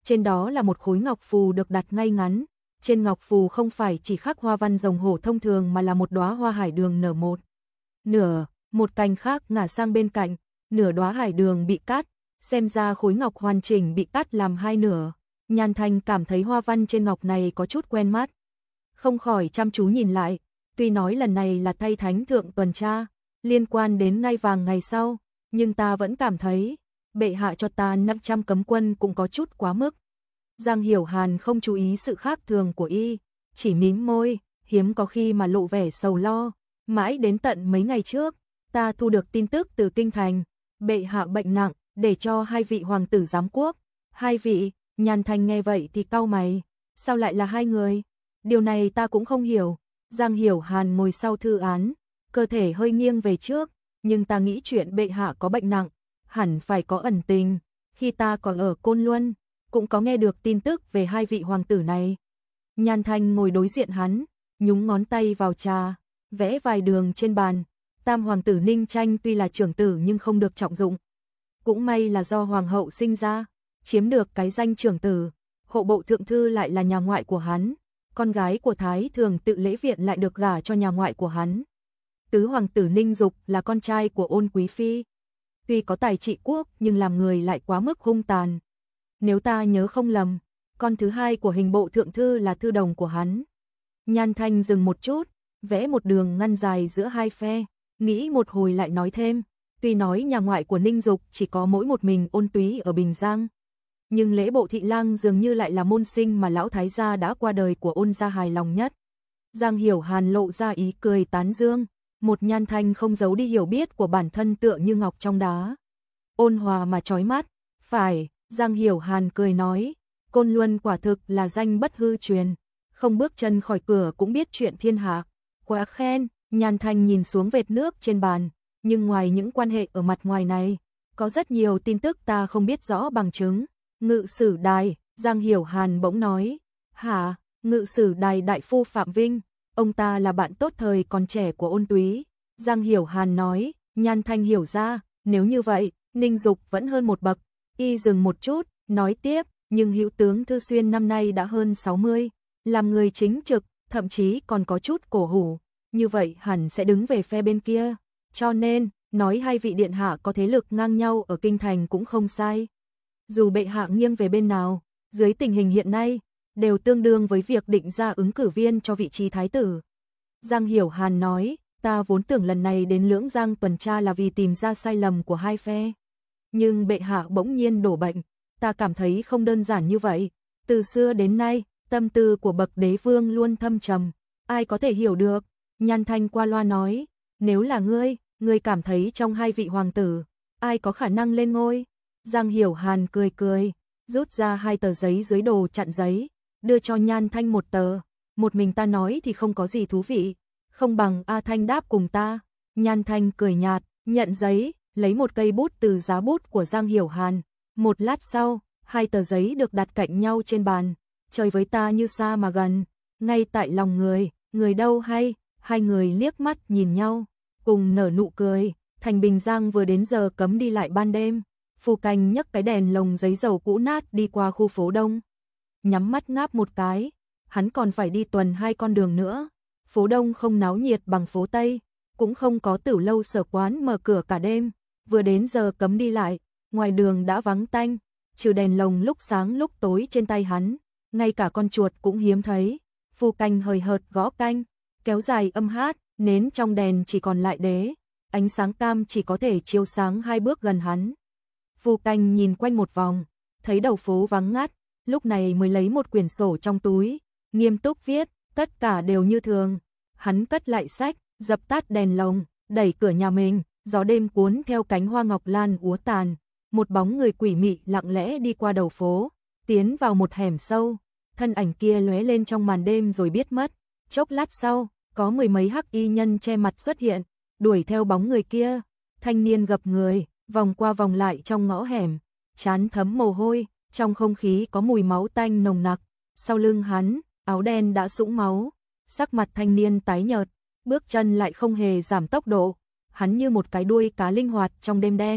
Trên đó là một khối ngọc phù được đặt ngay ngắn. Trên ngọc phù không phải chỉ khắc hoa văn rồng hổ thông thường mà là một đóa hoa hải đường nở một nửa, một cành khác ngả sang bên cạnh, nửa đóa hải đường bị cắt, xem ra khối ngọc hoàn chỉnh bị cắt làm hai nửa. Nhan Thanh cảm thấy hoa văn trên ngọc này có chút quen mắt, không khỏi chăm chú nhìn lại, tuy nói lần này là thay thánh thượng tuần tra, liên quan đến ngai vàng ngày sau, nhưng ta vẫn cảm thấy, bệ hạ cho ta 500 cấm quân cũng có chút quá mức. Giang Hiểu Hàn không chú ý sự khác thường của y, chỉ mím môi, hiếm có khi mà lộ vẻ sầu lo, mãi đến tận mấy ngày trước, ta thu được tin tức từ kinh thành, bệ hạ bệnh nặng, để cho hai vị hoàng tử giám quốc. Hai vị? Nhan Thanh nghe vậy thì cau mày, sao lại là hai người? Điều này ta cũng không hiểu. Giang Hiểu Hàn ngồi sau thư án, cơ thể hơi nghiêng về trước, nhưng ta nghĩ chuyện bệ hạ có bệnh nặng, hẳn phải có ẩn tình, khi ta còn ở Côn Luân, cũng có nghe được tin tức về hai vị hoàng tử này. Nhan Thanh ngồi đối diện hắn, nhúng ngón tay vào trà, vẽ vài đường trên bàn. Tam hoàng tử Ninh Tranh tuy là trưởng tử nhưng không được trọng dụng. Cũng may là do hoàng hậu sinh ra, chiếm được cái danh trưởng tử, hộ bộ thượng thư lại là nhà ngoại của hắn, con gái của Thái Thường Tự Lễ Viện lại được gả cho nhà ngoại của hắn. Tứ hoàng tử Ninh Dục là con trai của Ôn Quý Phi. Tuy có tài trị quốc nhưng làm người lại quá mức hung tàn. Nếu ta nhớ không lầm, con thứ hai của hình bộ thượng thư là thư đồng của hắn. Nhan Thanh dừng một chút, vẽ một đường ngăn dài giữa hai phe, nghĩ một hồi lại nói thêm, tuy nói nhà ngoại của Ninh Dục chỉ có mỗi một mình Ôn Túy ở Bình Giang, nhưng lễ bộ thị lang dường như lại là môn sinh mà lão thái gia đã qua đời của Ôn gia hài lòng nhất. Giang Hiểu Hàn lộ ra ý cười tán dương, một Nhan Thanh không giấu đi hiểu biết của bản thân tựa như ngọc trong đá. Ôn hòa mà chói mắt, phải, Giang Hiểu Hàn cười nói, Côn Luân quả thực là danh bất hư truyền, không bước chân khỏi cửa cũng biết chuyện thiên hạ. Quá khen. Nhan Thanh nhìn xuống vệt nước trên bàn, nhưng ngoài những quan hệ ở mặt ngoài này, có rất nhiều tin tức ta không biết rõ bằng chứng. Ngự sử đài, Giang Hiểu Hàn bỗng nói, hả, ngự sử đài đại phu Phạm Vinh, ông ta là bạn tốt thời còn trẻ của Ôn Túy. Giang Hiểu Hàn nói, Nhan Thanh hiểu ra, nếu như vậy, Ninh Dục vẫn hơn một bậc. Y dừng một chút, nói tiếp, nhưng hữu tướng Thư Xuyên năm nay đã hơn 60, làm người chính trực, thậm chí còn có chút cổ hủ. Như vậy hẳn sẽ đứng về phe bên kia, cho nên, nói hai vị điện hạ có thế lực ngang nhau ở kinh thành cũng không sai. Dù bệ hạ nghiêng về bên nào, dưới tình hình hiện nay, đều tương đương với việc định ra ứng cử viên cho vị trí thái tử. Giang Hiểu Hàn nói, ta vốn tưởng lần này đến Lưỡng Giang tuần tra là vì tìm ra sai lầm của hai phe. Nhưng bệ hạ bỗng nhiên đổ bệnh, ta cảm thấy không đơn giản như vậy. Từ xưa đến nay, tâm tư của bậc đế vương luôn thâm trầm, ai có thể hiểu được. Nhan Thanh qua loa nói, nếu là ngươi cảm thấy trong hai vị hoàng tử, ai có khả năng lên ngôi? Giang Hiểu Hàn cười cười, rút ra hai tờ giấy dưới đồ chặn giấy, đưa cho Nhan Thanh một tờ, một mình ta nói thì không có gì thú vị, không bằng A Thanh đáp cùng ta. Nhan Thanh cười nhạt, nhận giấy, lấy một cây bút từ giá bút của Giang Hiểu Hàn. Một lát sau, hai tờ giấy được đặt cạnh nhau trên bàn, trời với ta như xa mà gần, ngay tại lòng người đâu hay. Hai người liếc mắt nhìn nhau, cùng nở nụ cười. Thành Bình Giang vừa đến giờ cấm đi lại ban đêm, Phù Canh nhấc cái đèn lồng giấy dầu cũ nát đi qua khu phố Đông. Nhắm mắt ngáp một cái, hắn còn phải đi tuần hai con đường nữa. Phố Đông không náo nhiệt bằng phố Tây, cũng không có tiểu lâu sở quán mở cửa cả đêm. Vừa đến giờ cấm đi lại, ngoài đường đã vắng tanh, trừ đèn lồng lúc sáng lúc tối trên tay hắn, ngay cả con chuột cũng hiếm thấy. Phù Canh hời hợt gõ canh, kéo dài âm hát, nến trong đèn chỉ còn lại đế, ánh sáng cam chỉ có thể chiếu sáng hai bước gần hắn. Phù Canh nhìn quanh một vòng, thấy đầu phố vắng ngắt, lúc này mới lấy một quyển sổ trong túi, nghiêm túc viết, tất cả đều như thường. Hắn cất lại sách, dập tắt đèn lồng, đẩy cửa nhà mình, gió đêm cuốn theo cánh hoa ngọc lan úa tàn, một bóng người quỷ mị lặng lẽ đi qua đầu phố, tiến vào một hẻm sâu, thân ảnh kia lóe lên trong màn đêm rồi biến mất. Chốc lát sau, có mười mấy hắc y nhân che mặt xuất hiện, đuổi theo bóng người kia. Thanh niên gập người, vòng qua vòng lại trong ngõ hẻm, trán thấm mồ hôi, trong không khí có mùi máu tanh nồng nặc. Sau lưng hắn, áo đen đã sũng máu, sắc mặt thanh niên tái nhợt, bước chân lại không hề giảm tốc độ. Hắn như một cái đuôi cá linh hoạt trong đêm đen,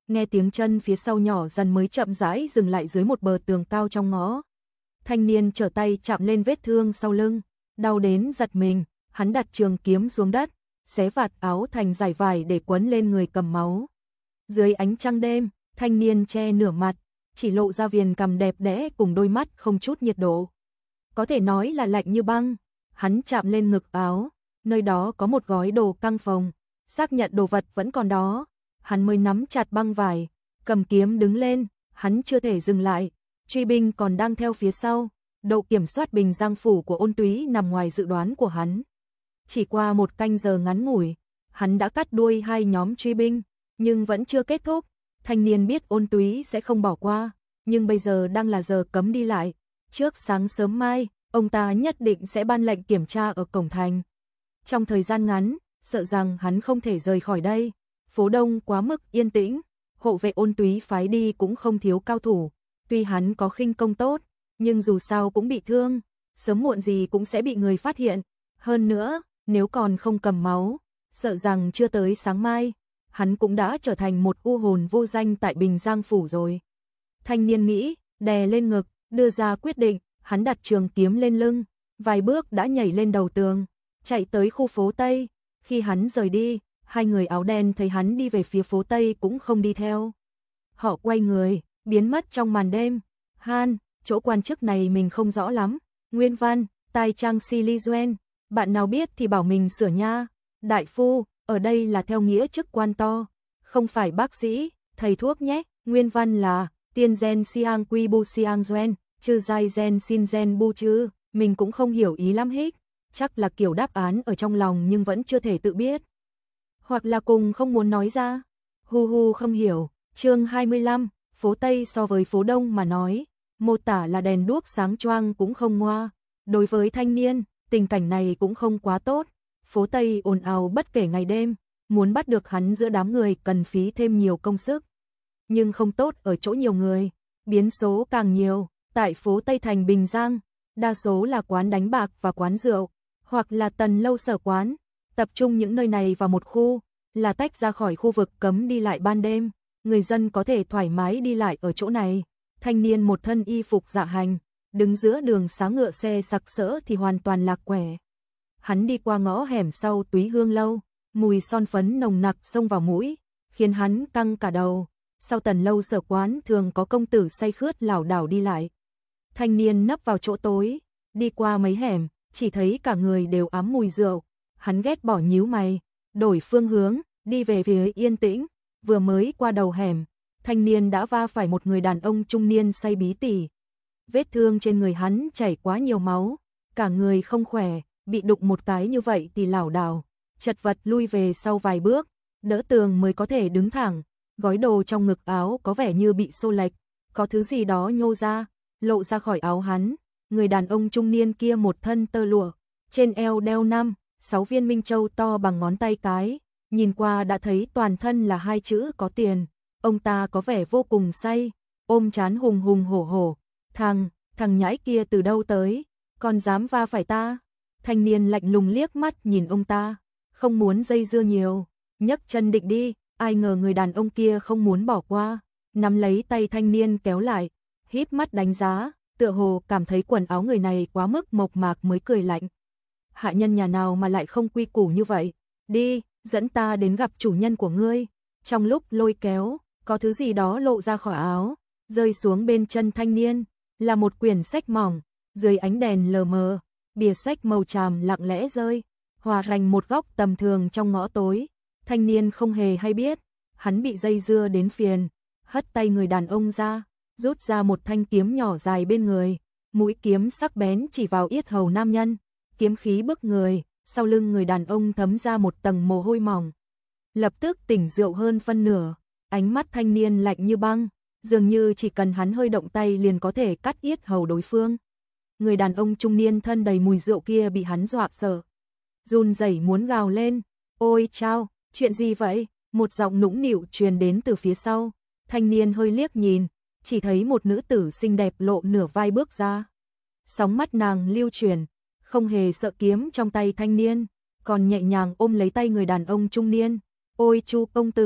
nghe tiếng chân phía sau nhỏ dần mới chậm rãi dừng lại dưới một bờ tường cao trong ngõ. Thanh niên trở tay chạm lên vết thương sau lưng, đau đến giật mình, hắn đặt trường kiếm xuống đất, xé vạt áo thành dải vải để quấn lên người cầm máu. Dưới ánh trăng đêm, thanh niên che nửa mặt, chỉ lộ ra viền cằm đẹp đẽ cùng đôi mắt không chút nhiệt độ. Có thể nói là lạnh như băng. Hắn chạm lên ngực áo, nơi đó có một gói đồ căng phồng, xác nhận đồ vật vẫn còn đó. Hắn mới nắm chặt băng vải, cầm kiếm đứng lên, hắn chưa thể dừng lại, truy binh còn đang theo phía sau. Độ kiểm soát Bình Giang phủ của Ôn Túy nằm ngoài dự đoán của hắn. Chỉ qua một canh giờ ngắn ngủi, hắn đã cắt đuôi hai nhóm truy binh, nhưng vẫn chưa kết thúc. Thanh niên biết Ôn Túy sẽ không bỏ qua, nhưng bây giờ đang là giờ cấm đi lại. Trước sáng sớm mai, ông ta nhất định sẽ ban lệnh kiểm tra ở cổng thành. Trong thời gian ngắn, sợ rằng hắn không thể rời khỏi đây. Phố Đông quá mức yên tĩnh, hộ vệ Ôn Túy phái đi cũng không thiếu cao thủ. Tuy hắn có khinh công tốt, nhưng dù sao cũng bị thương, sớm muộn gì cũng sẽ bị người phát hiện. Hơn nữa, nếu còn không cầm máu, sợ rằng chưa tới sáng mai, hắn cũng đã trở thành một u hồn vô danh tại Bình Giang phủ rồi. Thanh niên nghĩ, đè lên ngực, đưa ra quyết định, hắn đặt trường kiếm lên lưng, vài bước đã nhảy lên đầu tường, chạy tới khu phố Tây. Khi hắn rời đi, hai người áo đen thấy hắn đi về phía phố Tây cũng không đi theo. Họ quay người, biến mất trong màn đêm. Han, chỗ quan chức này mình không rõ lắm. Nguyên Văn, tai trang si li duen, bạn nào biết thì bảo mình sửa nha. Đại phu, ở đây là theo nghĩa chức quan to, không phải bác sĩ, thầy thuốc nhé. Nguyên Văn là tiên gen siang quy bu siang duen, chư giai gen xin gen bu chư. Mình cũng không hiểu ý lắm hích, chắc là kiểu đáp án ở trong lòng nhưng vẫn chưa thể tự biết. Hoặc là cùng không muốn nói ra. Hu hu không hiểu. Chương 25, phố Tây so với phố Đông mà nói, mô tả là đèn đuốc sáng choang cũng không ngoa. Đối với thanh niên, tình cảnh này cũng không quá tốt. Phố Tây ồn ào bất kể ngày đêm, muốn bắt được hắn giữa đám người cần phí thêm nhiều công sức. Nhưng không tốt ở chỗ nhiều người, biến số càng nhiều. Tại phố Tây thành Bình Giang, đa số là quán đánh bạc và quán rượu, hoặc là tần lâu sở quán. Tập trung những nơi này vào một khu, là tách ra khỏi khu vực cấm đi lại ban đêm. Người dân có thể thoải mái đi lại ở chỗ này. Thanh niên một thân y phục dạ hành, đứng giữa đường xá ngựa xe sặc sỡ thì hoàn toàn lạc quẻ. Hắn đi qua ngõ hẻm sau Túy Hương lâu, mùi son phấn nồng nặc xông vào mũi, khiến hắn căng cả đầu. Sau tần lâu sở quán thường có công tử say khướt lảo đảo đi lại. Thanh niên nấp vào chỗ tối, đi qua mấy hẻm, chỉ thấy cả người đều ám mùi rượu. Hắn ghét bỏ nhíu mày, đổi phương hướng, đi về phía yên tĩnh. Vừa mới qua đầu hẻm, thanh niên đã va phải một người đàn ông trung niên say bí tỉ. Vết thương trên người hắn chảy quá nhiều máu, cả người không khỏe, bị đụng một cái như vậy thì lảo đảo, chật vật lui về sau vài bước, đỡ tường mới có thể đứng thẳng. Gói đồ trong ngực áo có vẻ như bị xô lệch, có thứ gì đó nhô ra, lộ ra khỏi áo hắn. Người đàn ông trung niên kia một thân tơ lụa, trên eo đeo 5-6 viên minh châu to bằng ngón tay cái, nhìn qua đã thấy toàn thân là hai chữ có tiền. Ông ta có vẻ vô cùng say, ôm trán hùng hùng hổ hổ. Thằng nhãi kia từ đâu tới, còn dám va phải ta? Thanh niên lạnh lùng liếc mắt nhìn ông ta, không muốn dây dưa nhiều, nhấc chân định đi. Ai ngờ người đàn ông kia không muốn bỏ qua, nắm lấy tay thanh niên kéo lại, híp mắt đánh giá, tựa hồ cảm thấy quần áo người này quá mức mộc mạc mới cười lạnh. Hạ nhân nhà nào mà lại không quy củ như vậy? Đi, dẫn ta đến gặp chủ nhân của ngươi. Trong lúc lôi kéo, có thứ gì đó lộ ra khỏi áo, rơi xuống bên chân thanh niên, là một quyển sách mỏng, dưới ánh đèn lờ mờ, bìa sách màu tràm lặng lẽ rơi, hòa thành một góc tầm thường trong ngõ tối. Thanh niên không hề hay biết, hắn bị dây dưa đến phiền, hất tay người đàn ông ra, rút ra một thanh kiếm nhỏ dài bên người, mũi kiếm sắc bén chỉ vào yết hầu nam nhân, kiếm khí bức người, sau lưng người đàn ông thấm ra một tầng mồ hôi mỏng. Lập tức tỉnh rượu hơn phân nửa, ánh mắt thanh niên lạnh như băng, dường như chỉ cần hắn hơi động tay liền có thể cắt yết hầu đối phương. Người đàn ông trung niên thân đầy mùi rượu kia bị hắn dọa sợ, run rẩy muốn gào lên. Ôi chao! Chuyện gì vậy? Một giọng nũng nịu truyền đến từ phía sau. Thanh niên hơi liếc nhìn, chỉ thấy một nữ tử xinh đẹp lộ nửa vai bước ra. Sóng mắt nàng lưu chuyển, không hề sợ kiếm trong tay thanh niên, còn nhẹ nhàng ôm lấy tay người đàn ông trung niên. Ôi Chu công tử,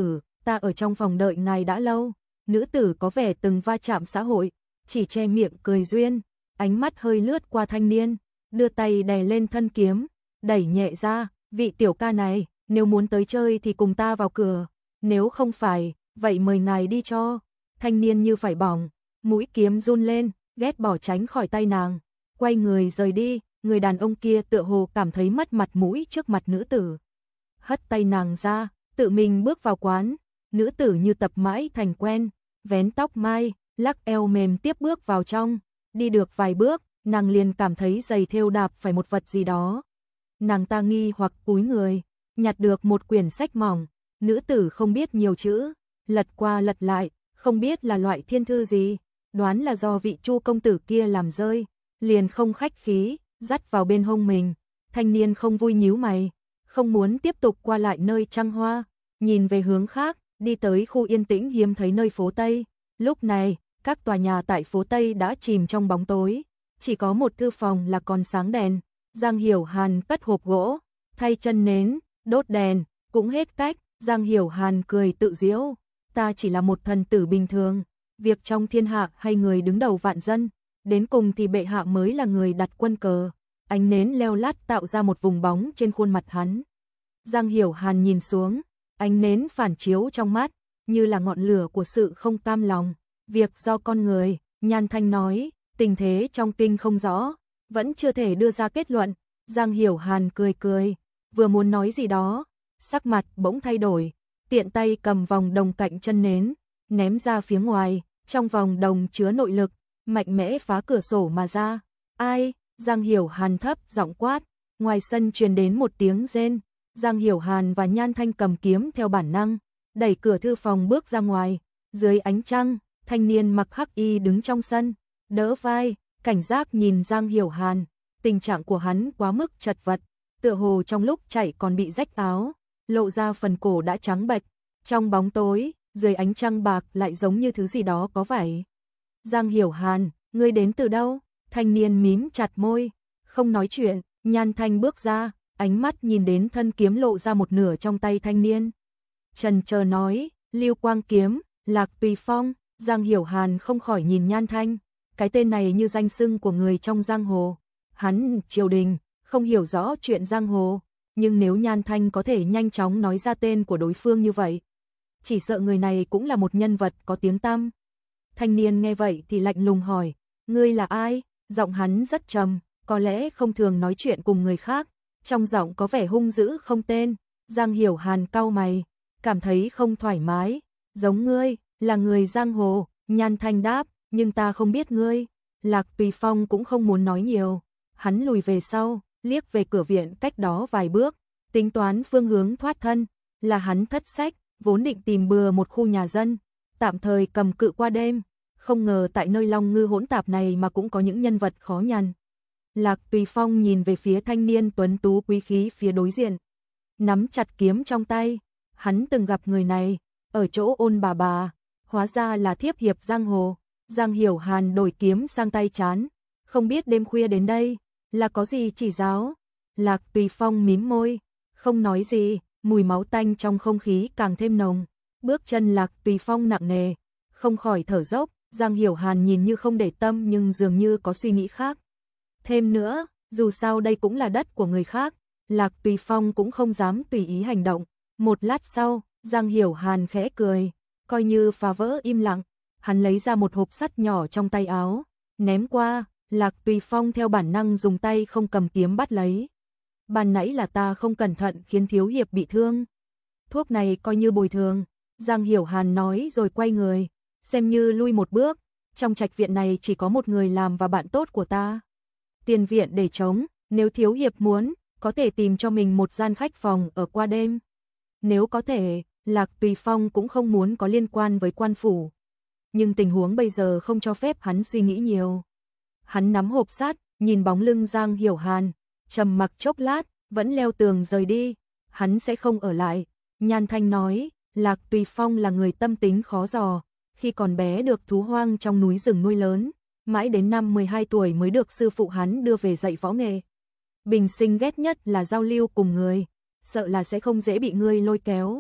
ta ở trong phòng đợi ngài đã lâu. Nữ tử có vẻ từng va chạm xã hội, chỉ che miệng cười duyên, ánh mắt hơi lướt qua thanh niên, đưa tay đè lên thân kiếm, đẩy nhẹ ra, vị tiểu ca này, nếu muốn tới chơi thì cùng ta vào cửa, nếu không phải, vậy mời ngài đi cho. Thanh niên như phải bỏng, mũi kiếm run lên, ghét bỏ tránh khỏi tay nàng, quay người rời đi, người đàn ông kia tựa hồ cảm thấy mất mặt mũi trước mặt nữ tử. Hất tay nàng ra, tự mình bước vào quán, nữ tử như tập mãi thành quen, vén tóc mai, lắc eo mềm tiếp bước vào trong, đi được vài bước, nàng liền cảm thấy giày thêu đạp phải một vật gì đó. Nàng ta nghi hoặc cúi người, nhặt được một quyển sách mỏng, nữ tử không biết nhiều chữ, lật qua lật lại, không biết là loại thiên thư gì, đoán là do vị Chu công tử kia làm rơi, liền không khách khí, dắt vào bên hông mình. Thanh niên không vui nhíu mày, không muốn tiếp tục qua lại nơi trăng hoa, nhìn về hướng khác, đi tới khu yên tĩnh hiếm thấy nơi phố Tây. Lúc này, các tòa nhà tại phố Tây đã chìm trong bóng tối, chỉ có một thư phòng là còn sáng đèn. Giang Hiểu Hàn cất hộp gỗ, thay chân nến, đốt đèn, cũng hết cách. Giang Hiểu Hàn cười tự giễu, ta chỉ là một thần tử bình thường, việc trong thiên hạ hay người đứng đầu vạn dân, đến cùng thì bệ hạ mới là người đặt quân cờ. Ánh nến leo lát tạo ra một vùng bóng trên khuôn mặt hắn. Giang Hiểu Hàn nhìn xuống, ánh nến phản chiếu trong mắt, như là ngọn lửa của sự không cam lòng. Việc do con người, Nhan Thanh nói, tình thế trong kinh không rõ, vẫn chưa thể đưa ra kết luận. Giang Hiểu Hàn cười cười, vừa muốn nói gì đó, sắc mặt bỗng thay đổi, tiện tay cầm vòng đồng cạnh chân nến, ném ra phía ngoài, trong vòng đồng chứa nội lực, mạnh mẽ phá cửa sổ mà ra. Ai? Giang Hiểu Hàn thấp giọng quát, ngoài sân truyền đến một tiếng rên. Giang Hiểu Hàn và Nhan Thanh cầm kiếm theo bản năng, đẩy cửa thư phòng bước ra ngoài. Dưới ánh trăng, thanh niên mặc hắc y đứng trong sân, đỡ vai, cảnh giác nhìn Giang Hiểu Hàn. Tình trạng của hắn quá mức chật vật, tựa hồ trong lúc chạy còn bị rách áo, lộ ra phần cổ đã trắng bệch. Trong bóng tối, dưới ánh trăng bạc lại giống như thứ gì đó có vảy. Giang Hiểu Hàn, ngươi đến từ đâu? Thanh niên mím chặt môi, không nói chuyện. Nhan Thanh bước ra, ánh mắt nhìn đến thân kiếm lộ ra một nửa trong tay thanh niên. Chần chờ nói, Lưu Quang kiếm, Lạc Tùy Phong. Giang Hiểu Hàn không khỏi nhìn Nhan Thanh, cái tên này như danh xưng của người trong giang hồ. Hắn triều đình, không hiểu rõ chuyện giang hồ, nhưng nếu Nhan Thanh có thể nhanh chóng nói ra tên của đối phương như vậy, chỉ sợ người này cũng là một nhân vật có tiếng tăm. Thanh niên nghe vậy thì lạnh lùng hỏi, ngươi là ai? Giọng hắn rất trầm, có lẽ không thường nói chuyện cùng người khác, trong giọng có vẻ hung dữ không tên. Giang Hiểu Hàn cau mày, cảm thấy không thoải mái, giống ngươi, là người giang hồ. Nhan Thanh đáp, nhưng ta không biết ngươi. Lạc Tùy Phong cũng không muốn nói nhiều, hắn lùi về sau, liếc về cửa viện cách đó vài bước, tính toán phương hướng thoát thân. Là hắn thất sách, vốn định tìm bừa một khu nhà dân, tạm thời cầm cự qua đêm, không ngờ tại nơi Long Ngư hỗn tạp này mà cũng có những nhân vật khó nhằn. Lạc Tùy Phong nhìn về phía thanh niên tuấn tú quý khí phía đối diện, nắm chặt kiếm trong tay. Hắn từng gặp người này ở chỗ Ôn bà, hóa ra là thiếp hiệp giang hồ. Giang Hiểu Hàn đổi kiếm sang tay trán, không biết đêm khuya đến đây là có gì chỉ giáo. Lạc Tùy Phong mím môi, không nói gì. Mùi máu tanh trong không khí càng thêm nồng, bước chân Lạc Tùy Phong nặng nề, không khỏi thở dốc. Giang Hiểu Hàn nhìn như không để tâm nhưng dường như có suy nghĩ khác. Thêm nữa, dù sao đây cũng là đất của người khác, Lạc Tùy Phong cũng không dám tùy ý hành động. Một lát sau, Giang Hiểu Hàn khẽ cười, coi như phá vỡ im lặng, hắn lấy ra một hộp sắt nhỏ trong tay áo, ném qua. Lạc Tùy Phong theo bản năng dùng tay không cầm kiếm bắt lấy. Ban nãy là ta không cẩn thận khiến thiếu hiệp bị thương, thuốc này coi như bồi thường. Giang Hiểu Hàn nói rồi quay người, xem như lui một bước. Trong trạch viện này chỉ có một người làm và bạn tốt của ta, tiền viện để trống, nếu thiếu hiệp muốn, có thể tìm cho mình một gian khách phòng ở qua đêm. Nếu có thể, Lạc Tùy Phong cũng không muốn có liên quan với quan phủ, nhưng tình huống bây giờ không cho phép hắn suy nghĩ nhiều. Hắn nắm hộp sắt, nhìn bóng lưng Giang Hiểu Hàn, trầm mặc chốc lát, vẫn leo tường rời đi. Hắn sẽ không ở lại. Nhan Thanh nói, Lạc Tùy Phong là người tâm tính khó dò, khi còn bé được thú hoang trong núi rừng nuôi lớn, mãi đến năm 12 tuổi mới được sư phụ hắn đưa về dạy võ nghệ. Bình sinh ghét nhất là giao lưu cùng người, sợ là sẽ không dễ bị ngươi lôi kéo.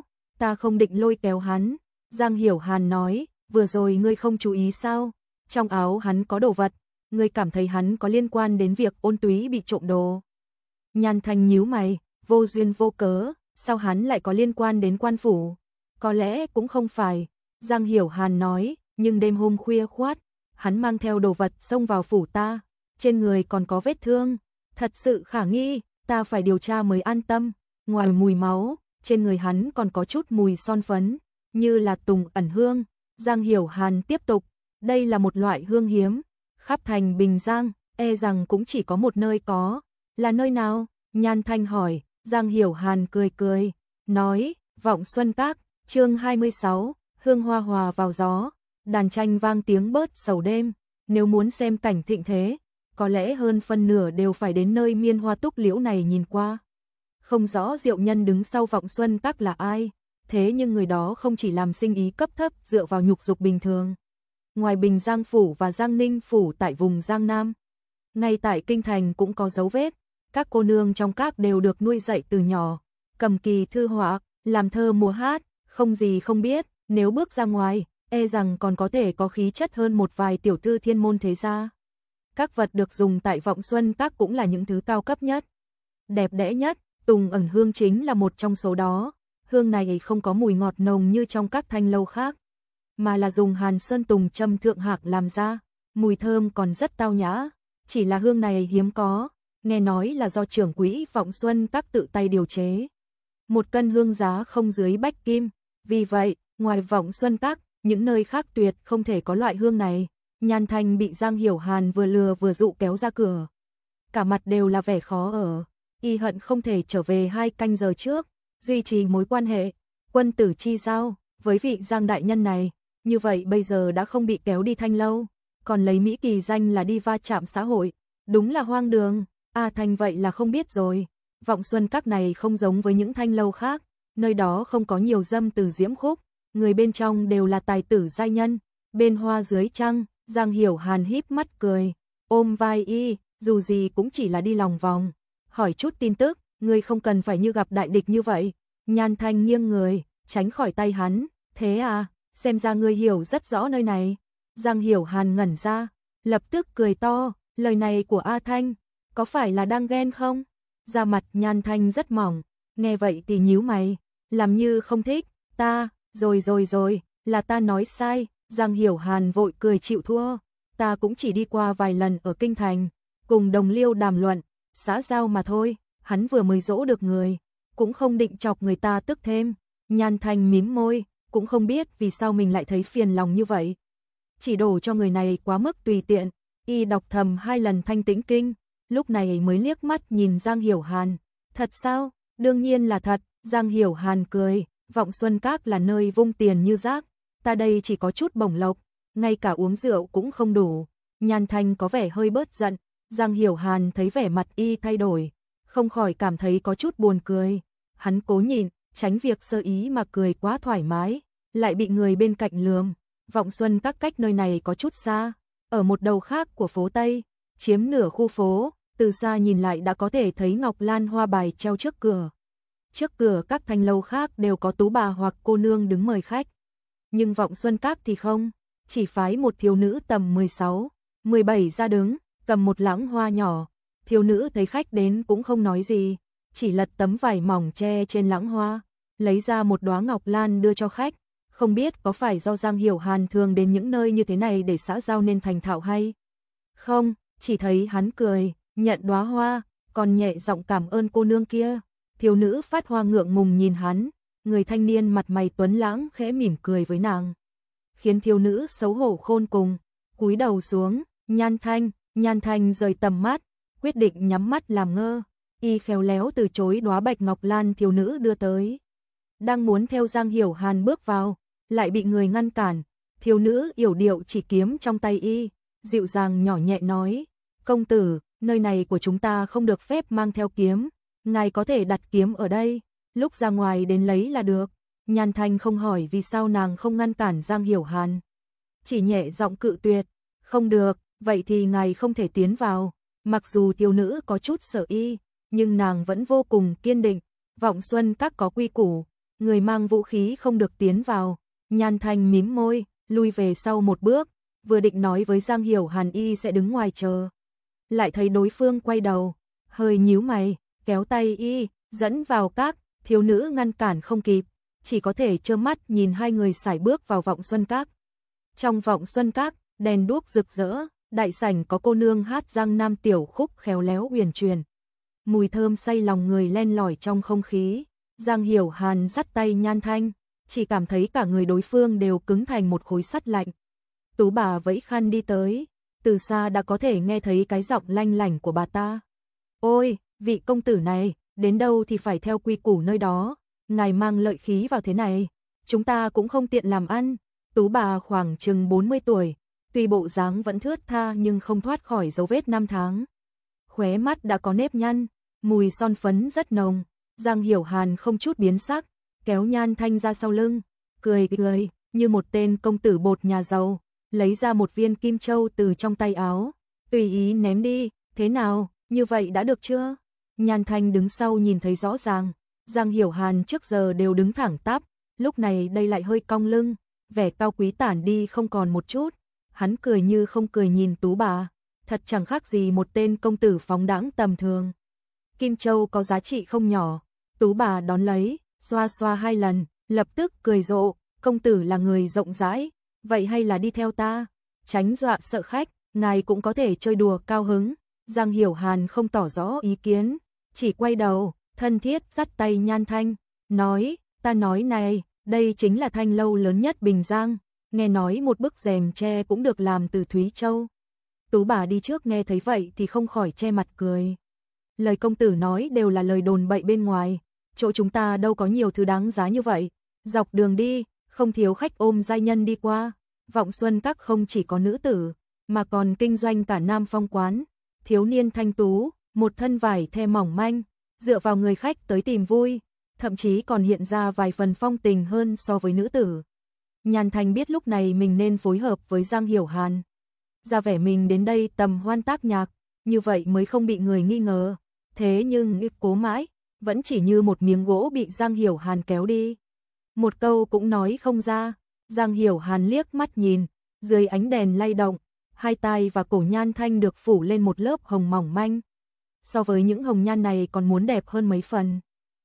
ta không định lôi kéo hắn. Giang Hiểu Hàn nói, vừa rồi ngươi không chú ý sao? Trong áo hắn có đồ vật, ngươi cảm thấy hắn có liên quan đến việc Ôn Túy bị trộm đồ. Nhan Thanh nhíu mày, vô duyên vô cớ, sao hắn lại có liên quan đến quan phủ? Có lẽ cũng không phải. Giang Hiểu Hàn nói, nhưng đêm hôm khuya khoắt, hắn mang theo đồ vật xông vào phủ ta, trên người còn có vết thương, thật sự khả nghi, ta phải điều tra mới an tâm. Ngoài mùi máu, trên người hắn còn có chút mùi son phấn, như là tùng ẩn hương. Giang Hiểu Hàn tiếp tục, đây là một loại hương hiếm, khắp thành Bình Giang, e rằng cũng chỉ có một nơi có. Là nơi nào? Nhan Thanh hỏi. Giang Hiểu Hàn cười cười, nói, Vọng Xuân Các, chương 26, hương hoa hòa vào gió, đàn tranh vang tiếng bớt sầu đêm, nếu muốn xem cảnh thịnh thế, có lẽ hơn phân nửa đều phải đến nơi miên hoa túc liễu này nhìn qua. Không rõ Diệu Nhân đứng sau Vọng Xuân Các là ai, thế nhưng người đó không chỉ làm sinh ý cấp thấp dựa vào nhục dục bình thường. Ngoài Bình Giang Phủ và Giang Ninh Phủ tại vùng Giang Nam, ngay tại Kinh Thành cũng có dấu vết, các cô nương trong các đều được nuôi dạy từ nhỏ, cầm kỳ thư họa, làm thơ múa hát, không gì không biết, nếu bước ra ngoài, e rằng còn có thể có khí chất hơn một vài tiểu thư thiên môn thế gia. Các vật được dùng tại Vọng Xuân Các cũng là những thứ cao cấp nhất, đẹp đẽ nhất, tùng ẩn hương chính là một trong số đó. Hương này không có mùi ngọt nồng như trong các thanh lâu khác, mà là dùng hàn sơn tùng châm thượng hạc làm ra, mùi thơm còn rất tao nhã, chỉ là hương này hiếm có, nghe nói là do trưởng quỹ Vọng Xuân Các tự tay điều chế. Một cân hương giá không dưới bách kim, vì vậy, ngoài Vọng Xuân Các, những nơi khác tuyệt không thể có loại hương này. Nhan Thanh bị Giang Hiểu Hàn vừa lừa vừa dụ kéo ra cửa, cả mặt đều là vẻ khó ở, y hận không thể trở về 2 canh giờ trước, duy trì mối quan hệ quân tử chi giao với vị Giang đại nhân này, như vậy bây giờ đã không bị kéo đi thanh lâu, còn lấy Mỹ kỳ danh là đi va chạm xã hội, đúng là hoang đường. Thanh vậy là không biết rồi, Vọng Xuân Các này không giống với những thanh lâu khác, nơi đó không có nhiều dâm từ diễm khúc, người bên trong đều là tài tử giai nhân. Bên hoa dưới trăng, Giang Hiểu Hàn híp mắt cười, ôm vai y, dù gì cũng chỉ là đi lòng vòng, hỏi chút tin tức, ngươi không cần phải như gặp đại địch như vậy. Nhan Thanh nghiêng người, tránh khỏi tay hắn, thế à, xem ra ngươi hiểu rất rõ nơi này. Giang Hiểu Hàn ngẩn ra, lập tức cười to, lời này của A Thanh, có phải là đang ghen không? Da mặt Nhan Thanh rất mỏng, nghe vậy thì nhíu mày, làm như không thích, rồi, là ta nói sai. Giang Hiểu Hàn vội cười chịu thua, ta cũng chỉ đi qua vài lần ở Kinh Thành, cùng đồng liêu đàm luận, xã giao mà thôi, hắn vừa mới dỗ được người, cũng không định chọc người ta tức thêm. Nhan Thanh mím môi, cũng không biết vì sao mình lại thấy phiền lòng như vậy. Chỉ đổ cho người này quá mức tùy tiện, y đọc thầm 2 lần Thanh Tĩnh Kinh, lúc này mới liếc mắt nhìn Giang Hiểu Hàn. Thật sao? Đương nhiên là thật. Giang Hiểu Hàn cười, Vọng Xuân Các là nơi vung tiền như rác, ta đây chỉ có chút bổng lộc, ngay cả uống rượu cũng không đủ. Nhan Thanh có vẻ hơi bớt giận, Giang Hiểu Hàn thấy vẻ mặt y thay đổi, không khỏi cảm thấy có chút buồn cười. Hắn cố nhịn, tránh việc sơ ý mà cười quá thoải mái, lại bị người bên cạnh lườm. Vọng Xuân Các cách nơi này có chút xa, ở một đầu khác của phố Tây, chiếm nửa khu phố, từ xa nhìn lại đã có thể thấy ngọc lan hoa bài treo trước cửa. Trước cửa các thanh lâu khác đều có tú bà hoặc cô nương đứng mời khách. Nhưng Vọng Xuân Các thì không, chỉ phái một thiếu nữ tầm 16, 17 ra đứng, cầm một lẵng hoa nhỏ. Thiếu nữ thấy khách đến cũng không nói gì, chỉ lật tấm vải mỏng che trên lẵng hoa, lấy ra một đóa ngọc lan đưa cho khách. Không biết có phải do Giang Hiểu Hàn thường đến những nơi như thế này để xã giao nên thành thạo hay không, chỉ thấy hắn cười, nhận đóa hoa, còn nhẹ giọng cảm ơn cô nương kia. Thiếu nữ phát hoa ngượng ngùng nhìn hắn, người thanh niên mặt mày tuấn lãng khẽ mỉm cười với nàng, khiến thiếu nữ xấu hổ khôn cùng, cúi đầu xuống. Nhan Thanh rời tầm mắt, quyết định nhắm mắt làm ngơ, y khéo léo từ chối đóa bạch ngọc lan thiếu nữ đưa tới. Đang muốn theo Giang Hiểu Hàn bước vào, lại bị người ngăn cản. Thiếu nữ yểu điệu chỉ kiếm trong tay y, dịu dàng nhỏ nhẹ nói, công tử, nơi này của chúng ta không được phép mang theo kiếm, ngài có thể đặt kiếm ở đây, lúc ra ngoài đến lấy là được. Nhan Thanh không hỏi vì sao nàng không ngăn cản Giang Hiểu Hàn, chỉ nhẹ giọng cự tuyệt, không được, vậy thì ngài không thể tiến vào. Mặc dù thiếu nữ có chút sợ y, nhưng nàng vẫn vô cùng kiên định. Vọng Xuân Các có quy củ, người mang vũ khí không được tiến vào. Nhan Thanh mím môi, lui về sau một bước, vừa định nói với Giang Hiểu Hàn y sẽ đứng ngoài chờ. Lại thấy đối phương quay đầu, hơi nhíu mày, kéo tay y, dẫn vào các, thiếu nữ ngăn cản không kịp, chỉ có thể trơ mắt nhìn hai người sải bước vào Vọng Xuân Các. Trong Vọng Xuân Các, đèn đuốc rực rỡ, đại sảnh có cô nương hát Giang Nam tiểu khúc khéo léo huyền truyền. Mùi thơm say lòng người len lỏi trong không khí. Giang Hiểu Hàn dắt tay Nhan Thanh, chỉ cảm thấy cả người đối phương đều cứng thành một khối sắt lạnh. Tú bà vẫy khăn đi tới, từ xa đã có thể nghe thấy cái giọng lanh lảnh của bà ta. Ôi, vị công tử này, đến đâu thì phải theo quy củ nơi đó, ngài mang lợi khí vào thế này, chúng ta cũng không tiện làm ăn. Tú bà khoảng chừng 40 tuổi, tuy bộ dáng vẫn thướt tha nhưng không thoát khỏi dấu vết năm tháng. Khóe mắt đã có nếp nhăn, mùi son phấn rất nồng. Giang Hiểu Hàn không chút biến sắc, kéo Nhan Thanh ra sau lưng, cười cười như một tên công tử bột nhà giàu, lấy ra một viên kim châu từ trong tay áo, tùy ý ném đi. Thế nào, như vậy đã được chưa? Nhan Thanh đứng sau nhìn thấy rõ ràng, Giang Hiểu Hàn trước giờ đều đứng thẳng tắp, lúc này đây lại hơi cong lưng, vẻ cao quý tản đi không còn một chút. Hắn cười như không cười nhìn Tú bà, thật chẳng khác gì một tên công tử phóng đãng tầm thường. Kim châu có giá trị không nhỏ, Tú bà đón lấy, xoa xoa 2 lần, lập tức cười rộ, công tử là người rộng rãi, vậy hay là đi theo ta, tránh dọa sợ khách, ngài cũng có thể chơi đùa cao hứng. Giang Hiểu Hàn không tỏ rõ ý kiến, chỉ quay đầu, thân thiết dắt tay Nhan Thanh, nói, ta nói này, đây chính là thanh lâu lớn nhất Bình Giang, nghe nói một bức rèm tre cũng được làm từ Thúy Châu. Tú bà đi trước nghe thấy vậy thì không khỏi che mặt cười. Lời công tử nói đều là lời đồn bậy bên ngoài, chỗ chúng ta đâu có nhiều thứ đáng giá như vậy. Dọc đường đi, không thiếu khách ôm giai nhân đi qua. Vọng Xuân Các không chỉ có nữ tử, mà còn kinh doanh cả nam phong quán. Thiếu niên thanh tú, một thân vải the mỏng manh, dựa vào người khách tới tìm vui, thậm chí còn hiện ra vài phần phong tình hơn so với nữ tử. Nhan Thanh biết lúc này mình nên phối hợp với Giang Hiểu Hàn, ra vẻ mình đến đây tầm hoan tác nhạc, như vậy mới không bị người nghi ngờ. Thế nhưng cố mãi, vẫn chỉ như một miếng gỗ bị Giang Hiểu Hàn kéo đi. Một câu cũng nói không ra. Giang Hiểu Hàn liếc mắt nhìn, dưới ánh đèn lay động, hai tai và cổ Nhan Thanh được phủ lên một lớp hồng mỏng manh. So với những hồng nhan này còn muốn đẹp hơn mấy phần.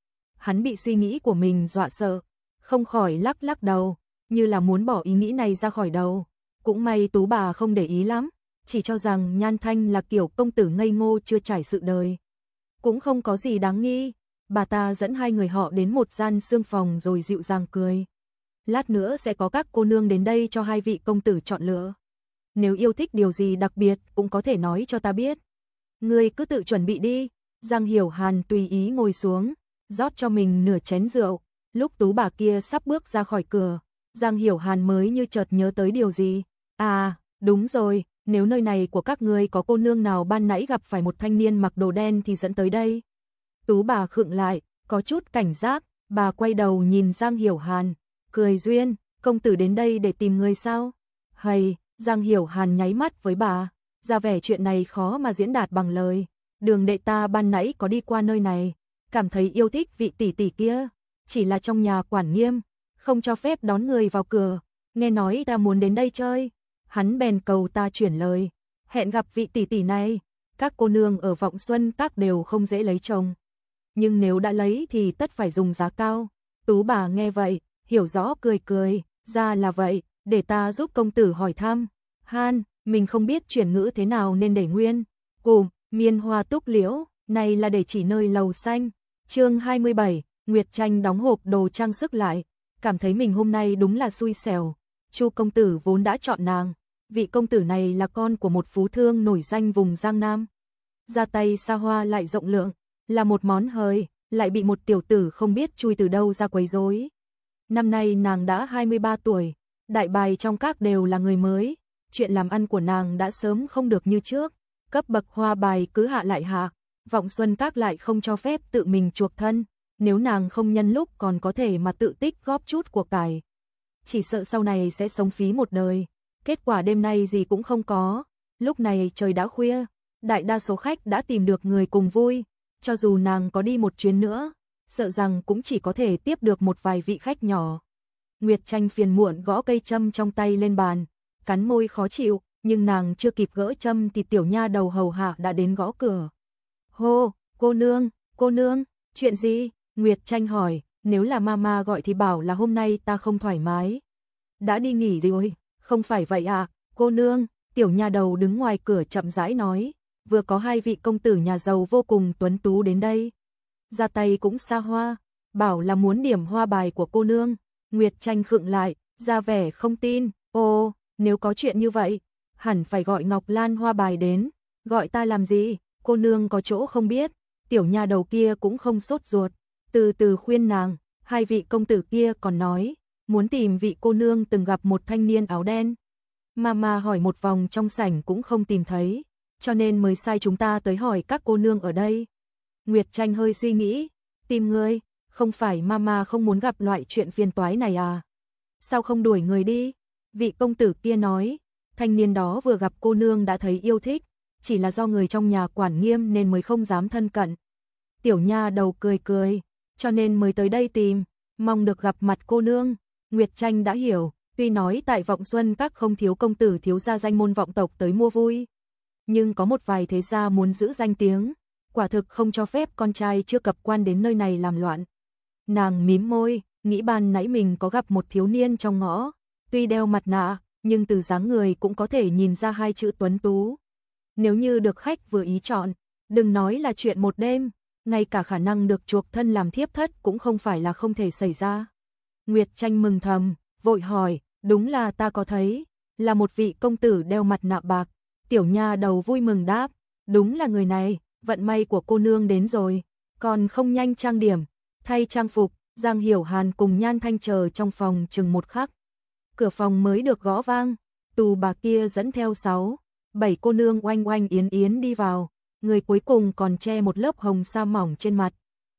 Hắn bị suy nghĩ của mình dọa sợ, không khỏi lắc lắc đầu, như là muốn bỏ ý nghĩ này ra khỏi đầu. Cũng may Tú bà không để ý lắm, chỉ cho rằng Nhan Thanh là kiểu công tử ngây ngô chưa trải sự đời. Cũng không có gì đáng nghi. Bà ta dẫn hai người họ đến một gian sương phòng rồi dịu dàng cười. Lát nữa sẽ có các cô nương đến đây cho hai vị công tử chọn lựa. Nếu yêu thích điều gì đặc biệt cũng có thể nói cho ta biết. Ngươi cứ tự chuẩn bị đi. Giang Hiểu Hàn tùy ý ngồi xuống, rót cho mình nửa chén rượu. Lúc Tú bà kia sắp bước ra khỏi cửa, Giang Hiểu Hàn mới như chợt nhớ tới điều gì. À, đúng rồi, nếu nơi này của các ngươi có cô nương nào ban nãy gặp phải một thanh niên mặc đồ đen thì dẫn tới đây. Tú bà khựng lại, có chút cảnh giác, bà quay đầu nhìn Giang Hiểu Hàn, cười duyên, công tử đến đây để tìm người sao? Hay, Giang Hiểu Hàn nháy mắt với bà, ra vẻ chuyện này khó mà diễn đạt bằng lời. Đường đệ ta ban nãy có đi qua nơi này, cảm thấy yêu thích vị tỷ tỷ kia, chỉ là trong nhà quản nghiêm, không cho phép đón người vào cửa, nghe nói ta muốn đến đây chơi, hắn bèn cầu ta chuyển lời, hẹn gặp vị tỷ tỷ này. Các cô nương ở Vọng Xuân Các đều không dễ lấy chồng, nhưng nếu đã lấy thì tất phải dùng giá cao. Tú bà nghe vậy, hiểu rõ cười cười, ra là vậy, để ta giúp công tử hỏi thăm. Han, mình không biết chuyển ngữ thế nào nên để nguyên. Cùm, miên hoa túc liễu, này là để chỉ nơi lầu xanh. Chương 27, Nguyệt Tranh đóng hộp đồ trang sức lại, cảm thấy mình hôm nay đúng là xui xẻo. Chu công tử vốn đã chọn nàng, vị công tử này là con của một phú thương nổi danh vùng Giang Nam. Ra tay xa hoa lại rộng lượng, là một món hời, lại bị một tiểu tử không biết chui từ đâu ra quấy rối. Năm nay nàng đã 23 tuổi, đại bài trong các đều là người mới, chuyện làm ăn của nàng đã sớm không được như trước, cấp bậc hoa bài cứ hạ lại hạ, Vọng Xuân Các lại không cho phép tự mình chuộc thân, nếu nàng không nhân lúc còn có thể mà tự tích góp chút của cải, chỉ sợ sau này sẽ sống phí một đời. Kết quả đêm nay gì cũng không có, lúc này trời đã khuya, đại đa số khách đã tìm được người cùng vui, cho dù nàng có đi một chuyến nữa, sợ rằng cũng chỉ có thể tiếp được một vài vị khách nhỏ. Nguyệt Tranh phiền muộn gõ cây châm trong tay lên bàn, cắn môi khó chịu, nhưng nàng chưa kịp gỡ châm thì tiểu nha đầu hầu hạ đã đến gõ cửa. Hô, cô nương, chuyện gì? Nguyệt Tranh hỏi, nếu là mama gọi thì bảo là hôm nay ta không thoải mái. Đã đi nghỉ rồi, không phải vậy à, cô nương, tiểu nha đầu đứng ngoài cửa chậm rãi nói, vừa có hai vị công tử nhà giàu vô cùng tuấn tú đến đây. Ra tay cũng xa hoa, bảo là muốn điểm hoa bài của cô nương. Nguyệt Tranh khựng lại, ra vẻ không tin, ô, nếu có chuyện như vậy, hẳn phải gọi Ngọc Lan hoa bài đến, gọi ta làm gì, cô nương có chỗ không biết, tiểu nha đầu kia cũng không sốt ruột, từ từ khuyên nàng, hai vị công tử kia còn nói, muốn tìm vị cô nương từng gặp một thanh niên áo đen. Mama hỏi một vòng trong sảnh cũng không tìm thấy, cho nên mới sai chúng ta tới hỏi các cô nương ở đây. Nguyệt Tranh hơi suy nghĩ, tìm ngươi, không phải mama không muốn gặp loại chuyện phiền toái này à? Sao không đuổi người đi? Vị công tử kia nói, thanh niên đó vừa gặp cô nương đã thấy yêu thích, chỉ là do người trong nhà quản nghiêm nên mới không dám thân cận. Tiểu nha đầu cười cười, cho nên mới tới đây tìm, mong được gặp mặt cô nương. Nguyệt Tranh đã hiểu, tuy nói tại Vọng Xuân các không thiếu công tử thiếu gia danh môn vọng tộc tới mua vui, nhưng có một vài thế gia muốn giữ danh tiếng, quả thực không cho phép con trai chưa cập quan đến nơi này làm loạn. Nàng mím môi, nghĩ ban nãy mình có gặp một thiếu niên trong ngõ, tuy đeo mặt nạ, nhưng từ dáng người cũng có thể nhìn ra hai chữ tuấn tú. Nếu như được khách vừa ý chọn, đừng nói là chuyện một đêm, ngay cả khả năng được chuộc thân làm thiếp thất cũng không phải là không thể xảy ra. Nguyệt Tranh mừng thầm, vội hỏi, đúng là ta có thấy, là một vị công tử đeo mặt nạ bạc. Tiểu nha đầu vui mừng đáp, đúng là người này, vận may của cô nương đến rồi, còn không nhanh trang điểm, thay trang phục. Giang Hiểu Hàn cùng Nhan Thanh chờ trong phòng chừng một khắc. Cửa phòng mới được gõ vang, tù bà kia dẫn theo 6, 7 cô nương oanh oanh yến yến đi vào, người cuối cùng còn che một lớp hồng sa mỏng trên mặt.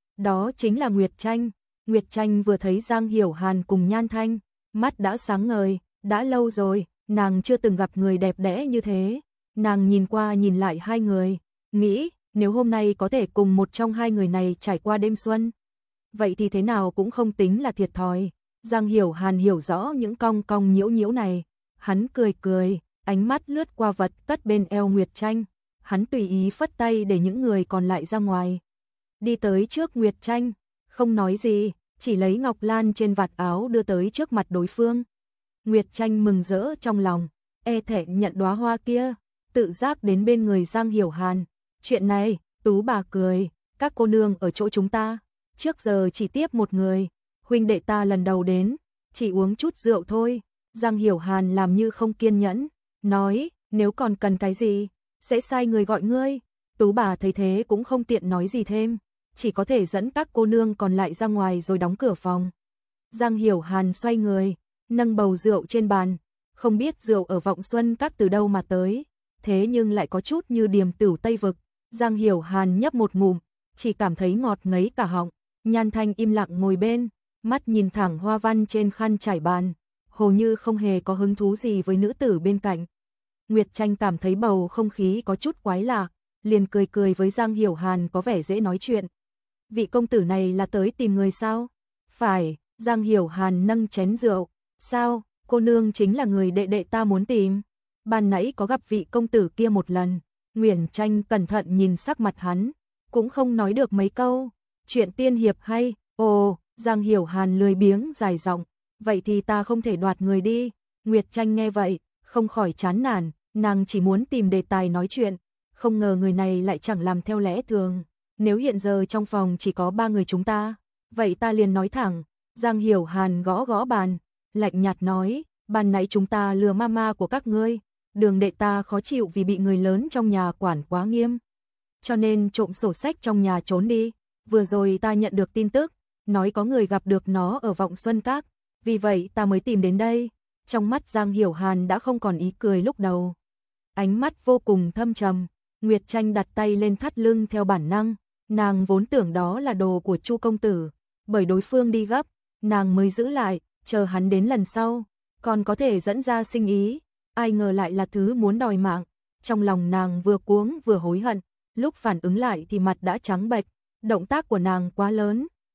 Đó chính là Nguyệt Tranh. Nguyệt Tranh vừa thấy Giang Hiểu Hàn cùng Nhan Thanh, mắt đã sáng ngời, đã lâu rồi, nàng chưa từng gặp người đẹp đẽ như thế. Nàng nhìn qua nhìn lại hai người, nghĩ nếu hôm nay có thể cùng một trong hai người này trải qua đêm xuân, vậy thì thế nào cũng không tính là thiệt thòi. Giang Hiểu Hàn hiểu rõ những cong cong nhiễu nhiễu này, hắn cười cười, ánh mắt lướt qua vật cất bên eo Nguyệt Tranh, hắn tùy ý phất tay để những người còn lại ra ngoài. Đi tới trước Nguyệt Tranh, không nói gì, chỉ lấy ngọc lan trên vạt áo đưa tới trước mặt đối phương. Nguyệt Tranh mừng rỡ trong lòng, e thẹn nhận đóa hoa kia, tự giác đến bên người Giang Hiểu Hàn. Chuyện này, tú bà cười, các cô nương ở chỗ chúng ta, trước giờ chỉ tiếp một người, huynh đệ ta lần đầu đến, chỉ uống chút rượu thôi. Giang Hiểu Hàn làm như không kiên nhẫn, nói, nếu còn cần cái gì, sẽ sai người gọi ngươi. Tú bà thấy thế cũng không tiện nói gì thêm, chỉ có thể dẫn các cô nương còn lại ra ngoài rồi đóng cửa phòng. Giang Hiểu Hàn xoay người, nâng bầu rượu trên bàn, không biết rượu ở Vọng Xuân các từ đâu mà tới, thế nhưng lại có chút như điềm tửu Tây Vực. Giang Hiểu Hàn nhấp một ngụm, chỉ cảm thấy ngọt ngấy cả họng. Nhan Thanh im lặng ngồi bên, mắt nhìn thẳng hoa văn trên khăn trải bàn, hầu như không hề có hứng thú gì với nữ tử bên cạnh. Nguyệt Tranh cảm thấy bầu không khí có chút quái lạ, liền cười cười với Giang Hiểu Hàn có vẻ dễ nói chuyện. Vị công tử này là tới tìm người sao? Phải, Giang Hiểu Hàn nâng chén rượu. Sao, cô nương chính là người đệ đệ ta muốn tìm. Ban nãy có gặp vị công tử kia một lần. Nguyệt Tranh cẩn thận nhìn sắc mặt hắn, cũng không nói được mấy câu. Chuyện tiên hiệp hay, ồ, Giang Hiểu Hàn lười biếng dài giọng, vậy thì ta không thể đoạt người đi. Nguyệt Tranh nghe vậy, không khỏi chán nản, nàng chỉ muốn tìm đề tài nói chuyện, không ngờ người này lại chẳng làm theo lẽ thường. Nếu hiện giờ trong phòng chỉ có 3 người chúng ta, vậy ta liền nói thẳng. Giang Hiểu Hàn gõ gõ bàn, lạnh nhạt nói, ban nãy chúng ta lừa mama của các ngươi, Đường đệ ta khó chịu vì bị người lớn trong nhà quản quá nghiêm, cho nên trộm sổ sách trong nhà trốn đi. Vừa rồi ta nhận được tin tức, nói có người gặp được nó ở Vọng Xuân Các, vì vậy ta mới tìm đến đây. Trong mắt Giang Hiểu Hàn đã không còn ý cười lúc đầu, ánh mắt vô cùng thâm trầm. Nguyệt Tranh đặt tay lên thắt lưng theo bản năng, nàng vốn tưởng đó là đồ của Chu công tử, bởi đối phương đi gấp, nàng mới giữ lại, chờ hắn đến lần sau, còn có thể dẫn ra sinh ý, ai ngờ lại là thứ muốn đòi mạng. Trong lòng nàng vừa cuống vừa hối hận, lúc phản ứng lại thì mặt đã trắng bệch, động tác của nàng quá lớn,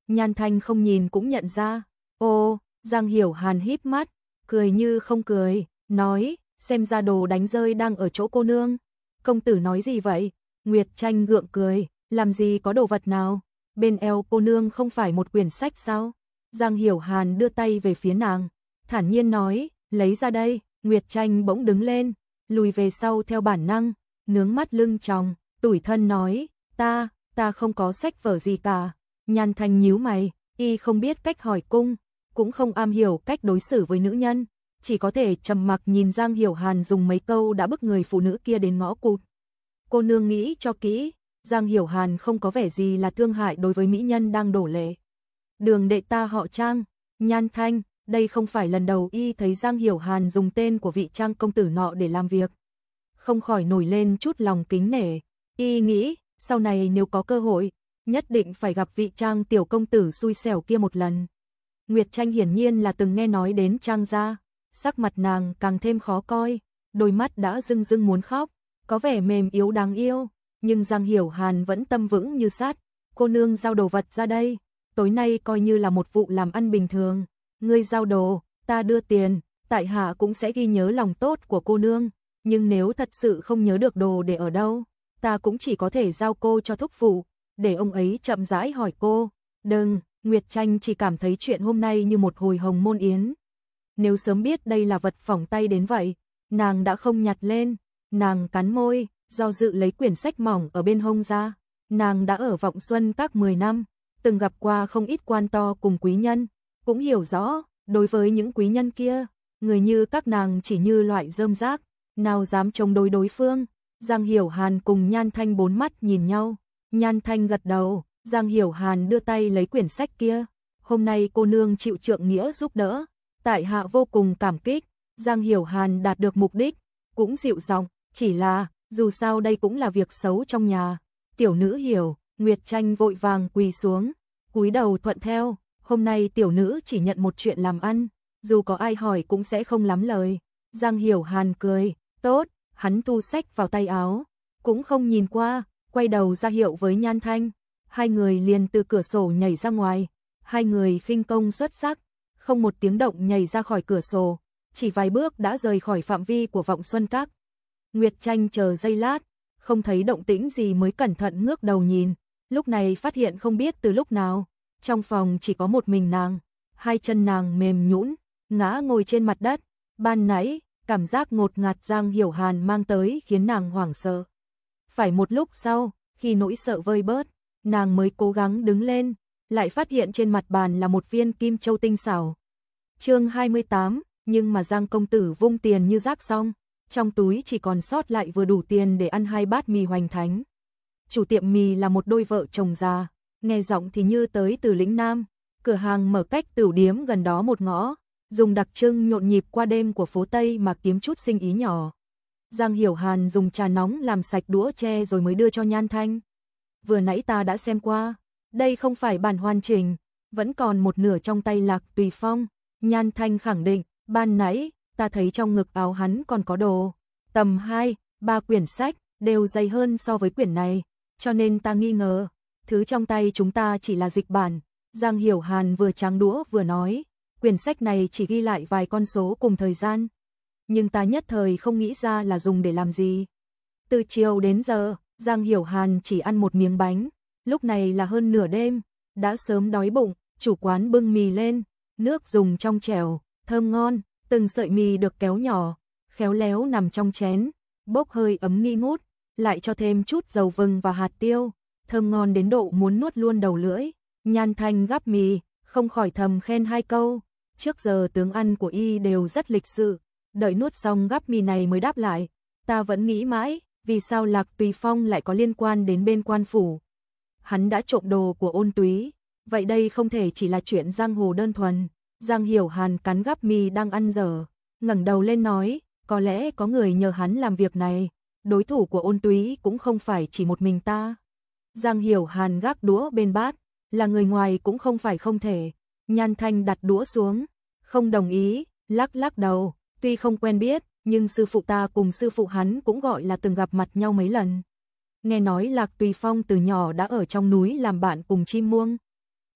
Nhan Thanh không nhìn cũng nhận ra. Ô, Giang Hiểu Hàn híp mắt, cười như không cười, nói, xem ra đồ đánh rơi đang ở chỗ cô nương. Công tử nói gì vậy? Nguyệt Tranh gượng cười, làm gì có đồ vật nào, bên eo cô nương không phải một quyển sách sao? Giang Hiểu Hàn đưa tay về phía nàng, thản nhiên nói, lấy ra đây. Nguyệt Tranh bỗng đứng lên, lùi về sau theo bản năng, nướng mắt lưng tròng, tủi thân nói, ta không có sách vở gì cả. Nhan Thanh nhíu mày, y không biết cách hỏi cung, cũng không am hiểu cách đối xử với nữ nhân, chỉ có thể trầm mặc nhìn Giang Hiểu Hàn dùng mấy câu đã bức người phụ nữ kia đến ngõ cụt. Cô nương nghĩ cho kỹ, Giang Hiểu Hàn không có vẻ gì là thương hại đối với mỹ nhân đang đổ lệ. Đường đệ ta họ Trang. Nhan Thanh, đây không phải lần đầu y thấy Giang Hiểu Hàn dùng tên của vị Trang công tử nọ để làm việc. Không khỏi nổi lên chút lòng kính nể, y nghĩ, sau này nếu có cơ hội, nhất định phải gặp vị Trang tiểu công tử xui xẻo kia một lần. Nguyệt Tranh hiển nhiên là từng nghe nói đến Trang gia, sắc mặt nàng càng thêm khó coi, đôi mắt đã rưng rưng muốn khóc, có vẻ mềm yếu đáng yêu, nhưng Giang Hiểu Hàn vẫn tâm vững như sắt. Cô nương giao đồ vật ra đây, tối nay coi như là một vụ làm ăn bình thường, ngươi giao đồ, ta đưa tiền, tại hạ cũng sẽ ghi nhớ lòng tốt của cô nương, nhưng nếu thật sự không nhớ được đồ để ở đâu, ta cũng chỉ có thể giao cô cho thúc phụ, để ông ấy chậm rãi hỏi cô. Đừng, Nguyệt Tranh chỉ cảm thấy chuyện hôm nay như một hồi hồng môn yến. Nếu sớm biết đây là vật phỏng tay đến vậy, nàng đã không nhặt lên. Nàng cắn môi, do dự lấy quyển sách mỏng ở bên hông ra. Nàng đã ở Vọng Xuân Các 10 năm, từng gặp qua không ít quan to cùng quý nhân, cũng hiểu rõ, đối với những quý nhân kia, người như các nàng chỉ như loại rơm rác, nào dám chống đối đối phương. Giang Hiểu Hàn cùng Nhan Thanh bốn mắt nhìn nhau, Nhan Thanh gật đầu, Giang Hiểu Hàn đưa tay lấy quyển sách kia. Hôm nay cô nương chịu trượng nghĩa giúp đỡ, tại hạ vô cùng cảm kích. Giang Hiểu Hàn đạt được mục đích, cũng dịu giọng, chỉ là, dù sao đây cũng là việc xấu trong nhà. Tiểu nữ hiểu. Nguyệt Tranh vội vàng quỳ xuống, cúi đầu thuận theo. Hôm nay tiểu nữ chỉ nhận một chuyện làm ăn, dù có ai hỏi cũng sẽ không lắm lời. Giang Hiểu Hàn cười, tốt, hắn thu sách vào tay áo, cũng không nhìn qua, quay đầu ra hiệu với Nhan Thanh. Hai người liền từ cửa sổ nhảy ra ngoài, hai người khinh công xuất sắc, không một tiếng động nhảy ra khỏi cửa sổ, chỉ vài bước đã rời khỏi phạm vi của Vọng Xuân Các. Nguyệt Tranh chờ giây lát, không thấy động tĩnh gì mới cẩn thận ngước đầu nhìn, lúc này phát hiện không biết từ lúc nào, trong phòng chỉ có một mình nàng, hai chân nàng mềm nhũn, ngã ngồi trên mặt đất. Ban nãy, cảm giác ngột ngạt Giang Hiểu Hàn mang tới khiến nàng hoảng sợ. Phải một lúc sau, khi nỗi sợ vơi bớt, nàng mới cố gắng đứng lên, lại phát hiện trên mặt bàn là một viên kim châu tinh xảo. Chương 28, nhưng mà Giang công tử vung tiền như rác xong, trong túi chỉ còn sót lại vừa đủ tiền để ăn 2 bát mì hoành thánh. Chủ tiệm mì là một đôi vợ chồng già, nghe giọng thì như tới từ lĩnh Nam, cửa hàng mở cách tửu điếm gần đó một ngõ, dùng đặc trưng nhộn nhịp qua đêm của phố Tây mà kiếm chút sinh ý nhỏ. Giang Hiểu Hàn dùng trà nóng làm sạch đũa tre rồi mới đưa cho Nhan Thanh. Vừa nãy ta đã xem qua, đây không phải bản hoàn chỉnh, vẫn còn một nửa trong tay Lạc Tùy Phong. Nhan Thanh khẳng định, ban nãy, ta thấy trong ngực áo hắn còn có đồ. Tầm 2, 3 quyển sách, đều dày hơn so với quyển này, cho nên ta nghi ngờ, thứ trong tay chúng ta chỉ là dịch bản. Giang Hiểu Hàn vừa tráng đũa vừa nói, quyển sách này chỉ ghi lại vài con số cùng thời gian, nhưng ta nhất thời không nghĩ ra là dùng để làm gì. Từ chiều đến giờ, Giang Hiểu Hàn chỉ ăn một miếng bánh, lúc này là hơn nửa đêm, đã sớm đói bụng, chủ quán bưng mì lên, nước dùng trong chẻo, thơm ngon, từng sợi mì được kéo nhỏ, khéo léo nằm trong chén, bốc hơi ấm nghi ngút, lại cho thêm chút dầu vừng và hạt tiêu, thơm ngon đến độ muốn nuốt luôn đầu lưỡi. Nhan Thanh gắp mì, không khỏi thầm khen 2 câu, trước giờ tướng ăn của y đều rất lịch sự, đợi nuốt xong gắp mì này mới đáp lại, ta vẫn nghĩ mãi, vì sao Lạc Tùy Phong lại có liên quan đến bên quan phủ. Hắn đã trộm đồ của Ôn Túy, vậy đây không thể chỉ là chuyện giang hồ đơn thuần. Giang Hiểu Hàn cắn gắp mì đang ăn dở, ngẩng đầu lên nói, có lẽ có người nhờ hắn làm việc này, đối thủ của Ôn Túy cũng không phải chỉ một mình ta. Giang Hiểu Hàn gác đũa bên bát, là người ngoài cũng không phải không thể. Nhan Thanh đặt đũa xuống, không đồng ý, lắc lắc đầu, tuy không quen biết, nhưng sư phụ ta cùng sư phụ hắn cũng gọi là từng gặp mặt nhau mấy lần. Nghe nói Lạc Tùy Phong từ nhỏ đã ở trong núi làm bạn cùng chim muông.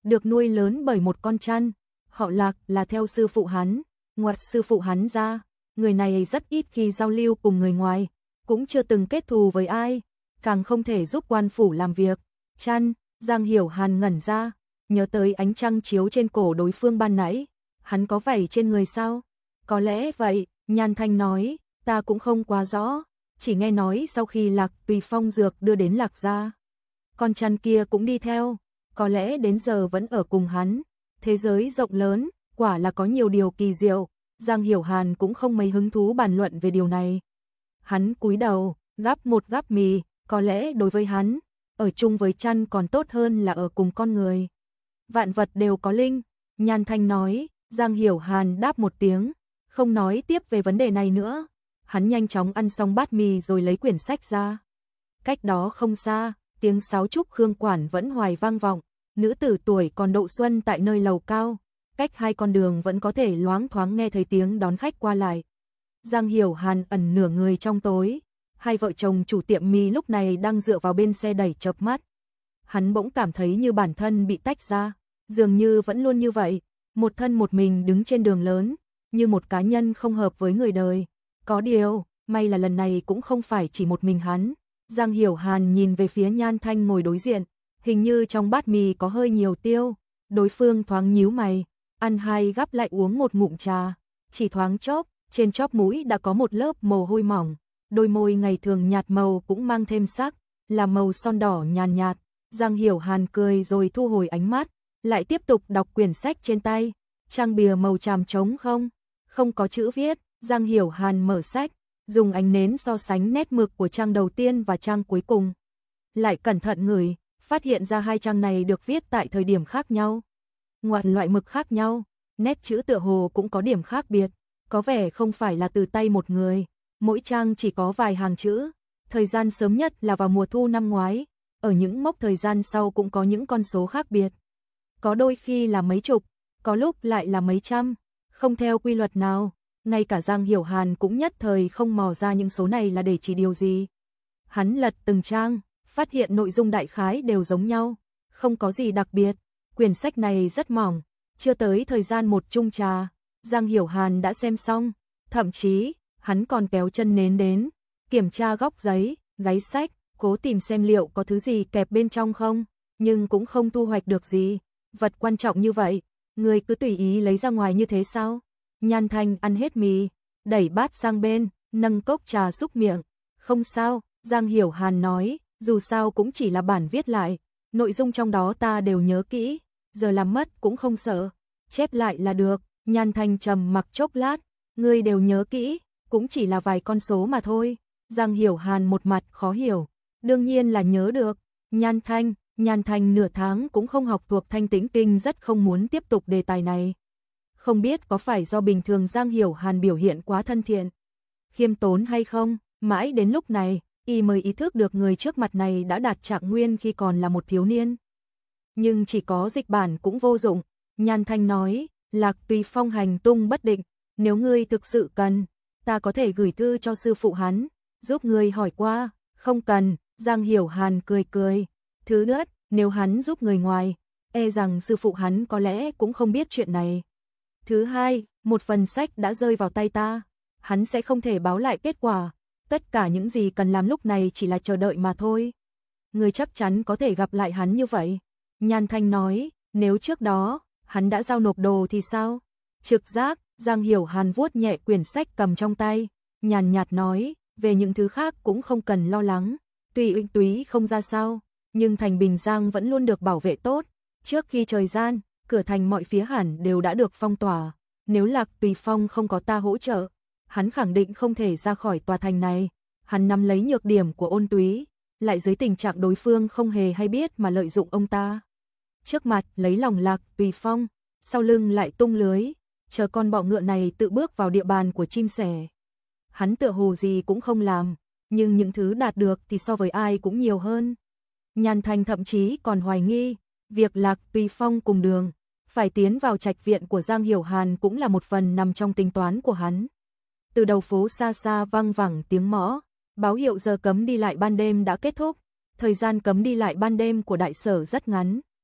được nuôi lớn bởi một con chăn. Họ Lạc là theo sư phụ hắn, ngoại sư phụ hắn ra, người này rất ít khi giao lưu cùng người ngoài, cũng chưa từng kết thù với ai, càng không thể giúp quan phủ làm việc. Chăn, Giang Hiểu Hàn ngẩn ra, nhớ tới ánh trăng chiếu trên cổ đối phương ban nãy, hắn có vảy trên người sao? Có lẽ vậy, Nhan Thanh nói, ta cũng không quá rõ, chỉ nghe nói sau khi Lạc Tùy Phong dược đưa đến Lạc gia, con chăn kia cũng đi theo, có lẽ đến giờ vẫn ở cùng hắn. Thế giới rộng lớn, quả là có nhiều điều kỳ diệu, Giang Hiểu Hàn cũng không mấy hứng thú bàn luận về điều này. Hắn cúi đầu, gắp một gắp mì, có lẽ đối với hắn, ở chung với chăn còn tốt hơn là ở cùng con người. Vạn vật đều có linh, Nhan Thanh nói. Giang Hiểu Hàn đáp một tiếng, không nói tiếp về vấn đề này nữa. Hắn nhanh chóng ăn xong bát mì rồi lấy quyển sách ra. Cách đó không xa, tiếng sáo trúc Khương Quản vẫn hoài vang vọng, nữ tử tuổi còn độ xuân tại nơi lầu cao, cách hai con đường vẫn có thể loáng thoáng nghe thấy tiếng đón khách qua lại. Giang Hiểu Hàn ẩn nửa người trong tối, hai vợ chồng chủ tiệm mì lúc này đang dựa vào bên xe đẩy chợp mắt. Hắn bỗng cảm thấy như bản thân bị tách ra, dường như vẫn luôn như vậy, một thân một mình đứng trên đường lớn, như một cá nhân không hợp với người đời. Có điều, may là lần này cũng không phải chỉ một mình hắn. Giang Hiểu Hàn nhìn về phía Nhan Thanh ngồi đối diện, hình như trong bát mì có hơi nhiều tiêu, đối phương thoáng nhíu mày, ăn hai gắp lại uống một ngụm trà, chỉ thoáng chốc, trên chóp mũi đã có một lớp mồ hôi mỏng, đôi môi ngày thường nhạt màu cũng mang thêm sắc, là màu son đỏ nhàn nhạt. Giang Hiểu Hàn cười rồi thu hồi ánh mắt, lại tiếp tục đọc quyển sách trên tay, trang bìa màu tràm trống không có chữ viết. Giang Hiểu Hàn mở sách, dùng ánh nến so sánh nét mực của trang đầu tiên và trang cuối cùng. Lại cẩn thận ngửi, phát hiện ra hai trang này được viết tại thời điểm khác nhau, ngoại loại mực khác nhau, nét chữ tựa hồ cũng có điểm khác biệt, có vẻ không phải là từ tay một người, mỗi trang chỉ có vài hàng chữ. Thời gian sớm nhất là vào mùa thu năm ngoái, ở những mốc thời gian sau cũng có những con số khác biệt. Có đôi khi là mấy chục, có lúc lại là mấy trăm, không theo quy luật nào. Ngay cả Giang Hiểu Hàn cũng nhất thời không mò ra những số này là để chỉ điều gì. Hắn lật từng trang, phát hiện nội dung đại khái đều giống nhau, không có gì đặc biệt. Quyển sách này rất mỏng, chưa tới thời gian một chung trà, Giang Hiểu Hàn đã xem xong, thậm chí, hắn còn kéo chân nến đến, kiểm tra góc giấy, gáy sách, cố tìm xem liệu có thứ gì kẹp bên trong không, nhưng cũng không thu hoạch được gì. Vật quan trọng như vậy, người cứ tùy ý lấy ra ngoài như thế sao? Nhan Thanh ăn hết mì, đẩy bát sang bên, nâng cốc trà xúc miệng. Không sao, Giang Hiểu Hàn nói, dù sao cũng chỉ là bản viết lại, nội dung trong đó ta đều nhớ kỹ, giờ làm mất cũng không sợ, chép lại là được. Nhan Thanh trầm mặc chốc lát, ngươi đều nhớ kỹ, cũng chỉ là vài con số mà thôi. Giang Hiểu Hàn một mặt khó hiểu, đương nhiên là nhớ được. Nhan Thanh nửa tháng cũng không học thuộc Thanh Tĩnh Kinh, rất không muốn tiếp tục đề tài này. Không biết có phải do bình thường Giang Hiểu Hàn biểu hiện quá thân thiện, khiêm tốn hay không, mãi đến lúc này, y mới ý thức được người trước mặt này đã đạt trạng nguyên khi còn là một thiếu niên. Nhưng chỉ có dịch bản cũng vô dụng, Nhan Thanh nói, Lạc Tùy Phong hành tung bất định, nếu ngươi thực sự cần, ta có thể gửi thư cho sư phụ hắn, giúp ngươi hỏi qua. Không cần, Giang Hiểu Hàn cười cười. Thứ nữa, nếu hắn giúp người ngoài, e rằng sư phụ hắn có lẽ cũng không biết chuyện này. Thứ hai, một phần sách đã rơi vào tay ta, hắn sẽ không thể báo lại kết quả, tất cả những gì cần làm lúc này chỉ là chờ đợi mà thôi. Người chắc chắn có thể gặp lại hắn như vậy. Nhan Thanh nói, nếu trước đó, hắn đã giao nộp đồ thì sao? Trực giác, Giang Hiểu Hàn vuốt nhẹ quyển sách cầm trong tay, nhàn nhạt nói, về những thứ khác cũng không cần lo lắng, tuy Uy Túy không ra sao, nhưng thành Bình Giang vẫn luôn được bảo vệ tốt. Trước khi trời gian, cửa thành mọi phía hẳn đều đã được phong tỏa, nếu Lạc Tùy Phong không có ta hỗ trợ, hắn khẳng định không thể ra khỏi tòa thành này. Hắn nắm lấy nhược điểm của Ôn Túy, lại dưới tình trạng đối phương không hề hay biết mà lợi dụng ông ta. Trước mặt lấy lòng Lạc Tùy Phong, sau lưng lại tung lưới, chờ con bọ ngựa này tự bước vào địa bàn của chim sẻ. Hắn tựa hồ gì cũng không làm, nhưng những thứ đạt được thì so với ai cũng nhiều hơn. Nhan Thanh thậm chí còn hoài nghi, việc Lạc Tùy Phong cùng đường, phải tiến vào trạch viện của Giang Hiểu Hàn cũng là một phần nằm trong tính toán của hắn. Từ đầu phố xa xa vang vẳng tiếng mõ, báo hiệu giờ cấm đi lại ban đêm đã kết thúc, thời gian cấm đi lại ban đêm của đại sở rất ngắn.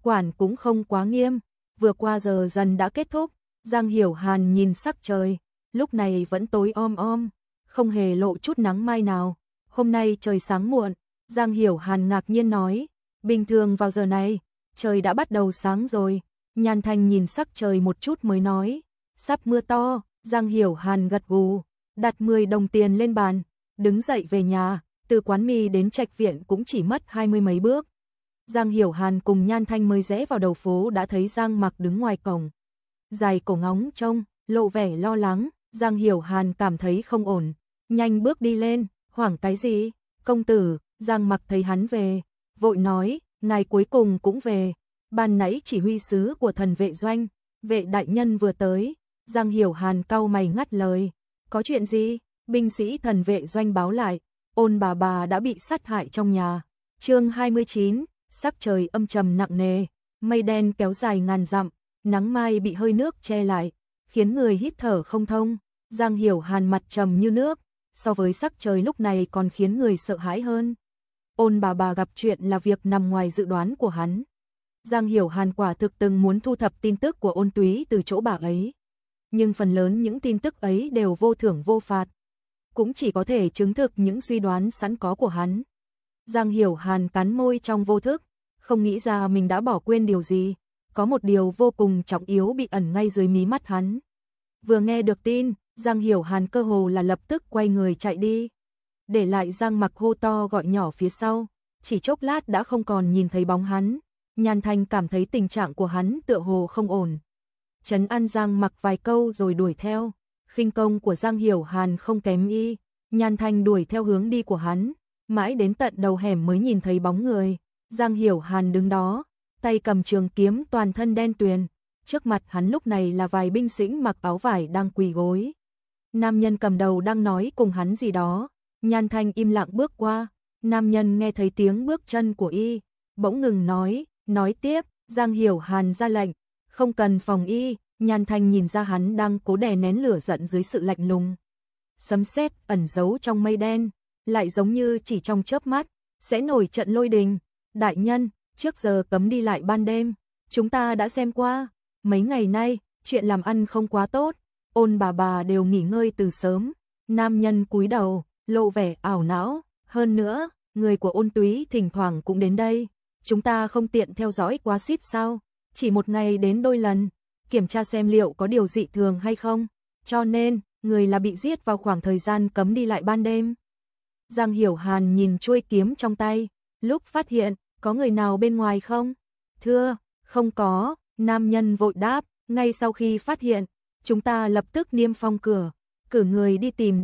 quản cũng không quá nghiêm. Vừa qua giờ dần đã kết thúc, Giang Hiểu Hàn nhìn sắc trời, lúc này vẫn tối om om, không hề lộ chút nắng mai nào. Hôm nay trời sáng muộn, Giang Hiểu Hàn ngạc nhiên nói, bình thường vào giờ này, trời đã bắt đầu sáng rồi. Nhan Thanh nhìn sắc trời một chút mới nói, sắp mưa to. Giang Hiểu Hàn gật gù, đặt 10 đồng tiền lên bàn, đứng dậy về nhà, từ quán mì đến trạch viện cũng chỉ mất 20 mấy bước. Giang Hiểu Hàn cùng Nhan Thanh mới rẽ vào đầu phố đã thấy Giang Mặc đứng ngoài cổng. Dài cổ ngóng trông, lộ vẻ lo lắng, Giang Hiểu Hàn cảm thấy không ổn, nhanh bước đi lên, hoảng cái gì? Công tử. Giang Mặc thấy hắn về, vội nói, ngài cuối cùng cũng về, ban nãy chỉ huy sứ của thần vệ doanh, vệ đại nhân vừa tới. Giang Hiểu Hàn cau mày ngắt lời, có chuyện gì? Binh sĩ thần vệ doanh báo lại, Ôn bà đã bị sát hại trong nhà. Chương 29, sắc trời âm trầm nặng nề, mây đen kéo dài ngàn dặm, nắng mai bị hơi nước che lại, khiến người hít thở không thông. Giang Hiểu Hàn mặt trầm như nước, so với sắc trời lúc này còn khiến người sợ hãi hơn. Ôn bà gặp chuyện là việc nằm ngoài dự đoán của hắn. Giang Hiểu Hàn quả thực từng muốn thu thập tin tức của Ôn Túy từ chỗ bà ấy, nhưng phần lớn những tin tức ấy đều vô thưởng vô phạt, cũng chỉ có thể chứng thực những suy đoán sẵn có của hắn. Giang Hiểu Hàn cắn môi trong vô thức, không nghĩ ra mình đã bỏ quên điều gì, có một điều vô cùng trọng yếu bị ẩn ngay dưới mí mắt hắn. Vừa nghe được tin, Giang Hiểu Hàn cơ hồ là lập tức quay người chạy đi, để lại Giang Mặc hô to gọi nhỏ phía sau, chỉ chốc lát đã không còn nhìn thấy bóng hắn. Nhan Thanh cảm thấy tình trạng của hắn tựa hồ không ổn, trấn an Giang Mặc vài câu rồi đuổi theo. Khinh công của Giang Hiểu Hàn không kém y, Nhan Thanh đuổi theo hướng đi của hắn, mãi đến tận đầu hẻm mới nhìn thấy bóng người. Giang Hiểu Hàn đứng đó, tay cầm trường kiếm toàn thân đen tuyền, trước mặt hắn lúc này là vài binh sĩ mặc áo vải đang quỳ gối. Nam nhân cầm đầu đang nói cùng hắn gì đó, Nhan Thanh im lặng bước qua, nam nhân nghe thấy tiếng bước chân của y, bỗng ngừng nói tiếp. Giang Hiểu Hàn ra lệnh, không cần phòng y. Nhan Thanh nhìn ra hắn đang cố đè nén lửa giận dưới sự lạnh lùng. Sấm sét ẩn giấu trong mây đen, lại giống như chỉ trong chớp mắt sẽ nổi trận lôi đình. Đại nhân, trước giờ cấm đi lại ban đêm, chúng ta đã xem qua, mấy ngày nay chuyện làm ăn không quá tốt, Ôn bà đều nghỉ ngơi từ sớm. Nam nhân cúi đầu, lộ vẻ ảo não, hơn nữa, người của Ôn Túy thỉnh thoảng cũng đến đây, chúng ta không tiện theo dõi quá xít sao? Chỉ một ngày đến đôi lần, kiểm tra xem liệu có điều dị thường hay không, cho nên, người là bị giết vào khoảng thời gian cấm đi lại ban đêm. Giang Hiểu Hàn nhìn chuôi kiếm trong tay, lúc phát hiện, có người nào bên ngoài không? Thưa, không có, nam nhân vội đáp, ngay sau khi phát hiện, chúng ta lập tức niêm phong cửa, cử người đi tìm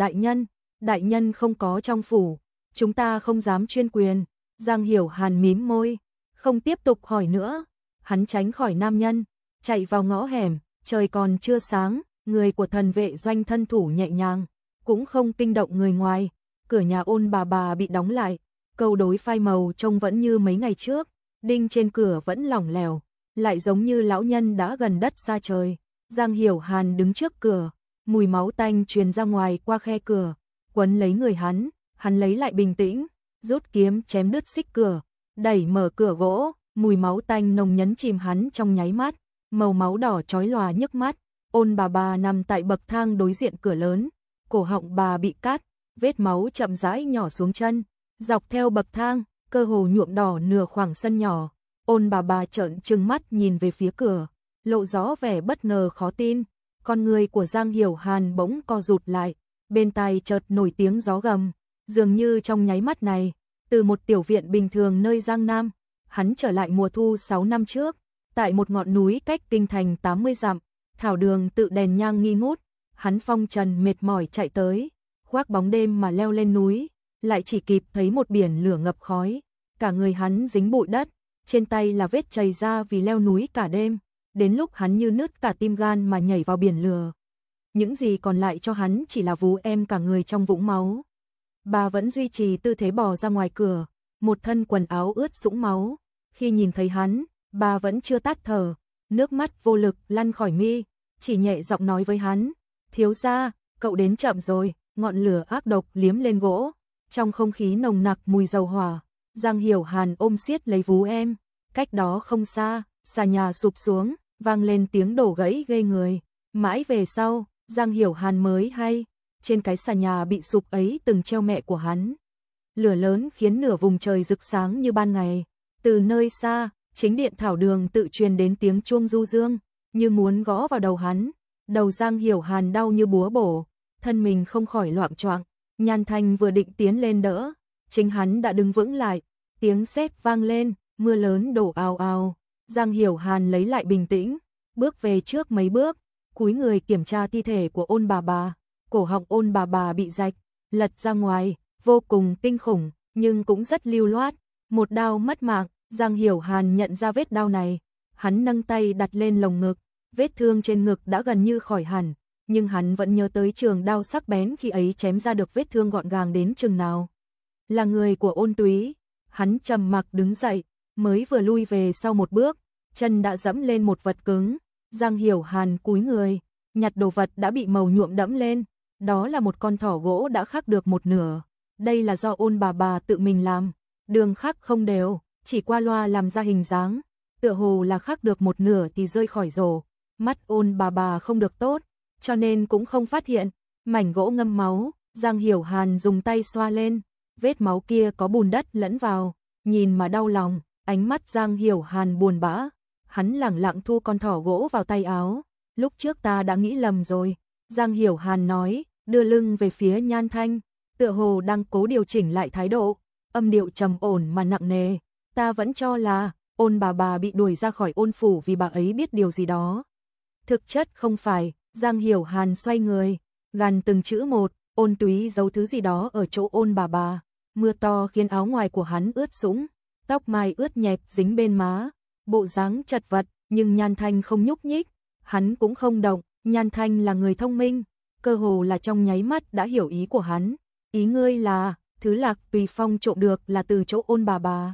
đại nhân không có trong phủ, chúng ta không dám chuyên quyền. Giang Hiểu Hàn mím môi, không tiếp tục hỏi nữa, hắn tránh khỏi nam nhân, chạy vào ngõ hẻm, trời còn chưa sáng, người của thần vệ doanh thân thủ nhẹ nhàng, cũng không kinh động người ngoài. Cửa nhà Ôn bà bị đóng lại, câu đối phai màu trông vẫn như mấy ngày trước, đinh trên cửa vẫn lỏng lẻo, lại giống như lão nhân đã gần đất xa trời. Giang Hiểu Hàn đứng trước cửa, mùi máu tanh truyền ra ngoài qua khe cửa, quấn lấy người hắn lấy lại bình tĩnh, rút kiếm chém đứt xích cửa, đẩy mở cửa gỗ, mùi máu tanh nồng nhấn chìm hắn trong nháy mắt, màu máu đỏ chói lòa nhức mắt. Ôn bà nằm tại bậc thang đối diện cửa lớn, cổ họng bà bị cắt, vết máu chậm rãi nhỏ xuống chân, dọc theo bậc thang, cơ hồ nhuộm đỏ nửa khoảng sân nhỏ. Ôn bà trợn trừng mắt nhìn về phía cửa, lộ rõ vẻ bất ngờ khó tin. Con người của Giang Hiểu Hàn bỗng co rụt lại, bên tai chợt nổi tiếng gió gầm, dường như trong nháy mắt này, từ một tiểu viện bình thường nơi Giang Nam, hắn trở lại mùa thu 6 năm trước, tại một ngọn núi cách kinh thành 80 dặm, thảo đường tự đèn nhang nghi ngút, hắn phong trần mệt mỏi chạy tới, khoác bóng đêm mà leo lên núi, lại chỉ kịp thấy một biển lửa ngập khói, cả người hắn dính bụi đất, trên tay là vết chày ra vì leo núi cả đêm, đến lúc hắn như nứt cả tim gan mà nhảy vào biển lửa. Những gì còn lại cho hắn chỉ là vú em cả người trong vũng máu. Bà vẫn duy trì tư thế bò ra ngoài cửa, một thân quần áo ướt sũng máu. Khi nhìn thấy hắn, bà vẫn chưa tắt thở, nước mắt vô lực lăn khỏi mi, chỉ nhẹ giọng nói với hắn, thiếu gia, cậu đến chậm rồi. Ngọn lửa ác độc liếm lên gỗ, trong không khí nồng nặc mùi dầu hỏa. Giang Hiểu Hàn ôm siết lấy vú em, cách đó không xa, Sàn nhà sụp xuống, vang lên tiếng đổ gãy ghê người. Mãi về sau, Giang Hiểu Hàn mới hay, trên cái sàn nhà bị sụp ấy từng treo mẹ của hắn. Lửa lớn khiến nửa vùng trời rực sáng như ban ngày. Từ nơi xa, chính điện thảo đường tự truyền đến tiếng chuông du dương, như muốn gõ vào đầu hắn. Đầu Giang Hiểu Hàn đau như búa bổ, thân mình không khỏi loạng choạng. Nhan Thanh vừa định tiến lên đỡ, chính hắn đã đứng vững lại, tiếng sét vang lên, mưa lớn đổ ào ào. Giang Hiểu Hàn lấy lại bình tĩnh, bước về trước mấy bước, cúi người kiểm tra thi thể của Ôn bà bà. Cổ họng Ôn bà bà bị rạch, lật ra ngoài, vô cùng kinh khủng, nhưng cũng rất lưu loát. Một đao mất mạng, Giang Hiểu Hàn nhận ra vết đao này. Hắn nâng tay đặt lên lồng ngực, vết thương trên ngực đã gần như khỏi hẳn, nhưng hắn vẫn nhớ tới trường đao sắc bén khi ấy chém ra được vết thương gọn gàng đến chừng nào. Là người của Ôn Túy, hắn trầm mặc đứng dậy, mới vừa lui về sau một bước, chân đã dẫm lên một vật cứng. Giang Hiểu Hàn cúi người, nhặt đồ vật đã bị màu nhuộm đẫm lên, đó là một con thỏ gỗ đã khắc được một nửa. Đây là do Ôn bà bà tự mình làm, đường khắc không đều, chỉ qua loa làm ra hình dáng, tựa hồ là khắc được một nửa thì rơi khỏi rổ. Mắt Ôn bà bà không được tốt, cho nên cũng không phát hiện. Mảnh gỗ ngâm máu, Giang Hiểu Hàn dùng tay xoa lên, vết máu kia có bùn đất lẫn vào, nhìn mà đau lòng. Ánh mắt Giang Hiểu Hàn buồn bã, hắn lẳng lặng thu con thỏ gỗ vào tay áo. Lúc trước ta đã nghĩ lầm rồi, Giang Hiểu Hàn nói, đưa lưng về phía Nhan Thanh, tựa hồ đang cố điều chỉnh lại thái độ, âm điệu trầm ổn mà nặng nề. Ta vẫn cho là Ôn bà bà bị đuổi ra khỏi Ôn phủ vì bà ấy biết điều gì đó. Thực chất không phải. Giang Hiểu Hàn xoay người, gằn từng chữ một, Ôn Túy giấu thứ gì đó ở chỗ Ôn bà bà. Mưa to khiến áo ngoài của hắn ướt sũng, tóc mai ướt nhẹp dính bên má, bộ dáng chật vật, nhưng Nhan Thanh không nhúc nhích, hắn cũng không động. Nhan Thanh là người thông minh, cơ hồ là trong nháy mắt đã hiểu ý của hắn. Ý ngươi là, thứ Lạc Tùy Phong trộm được là từ chỗ Ôn bà bà.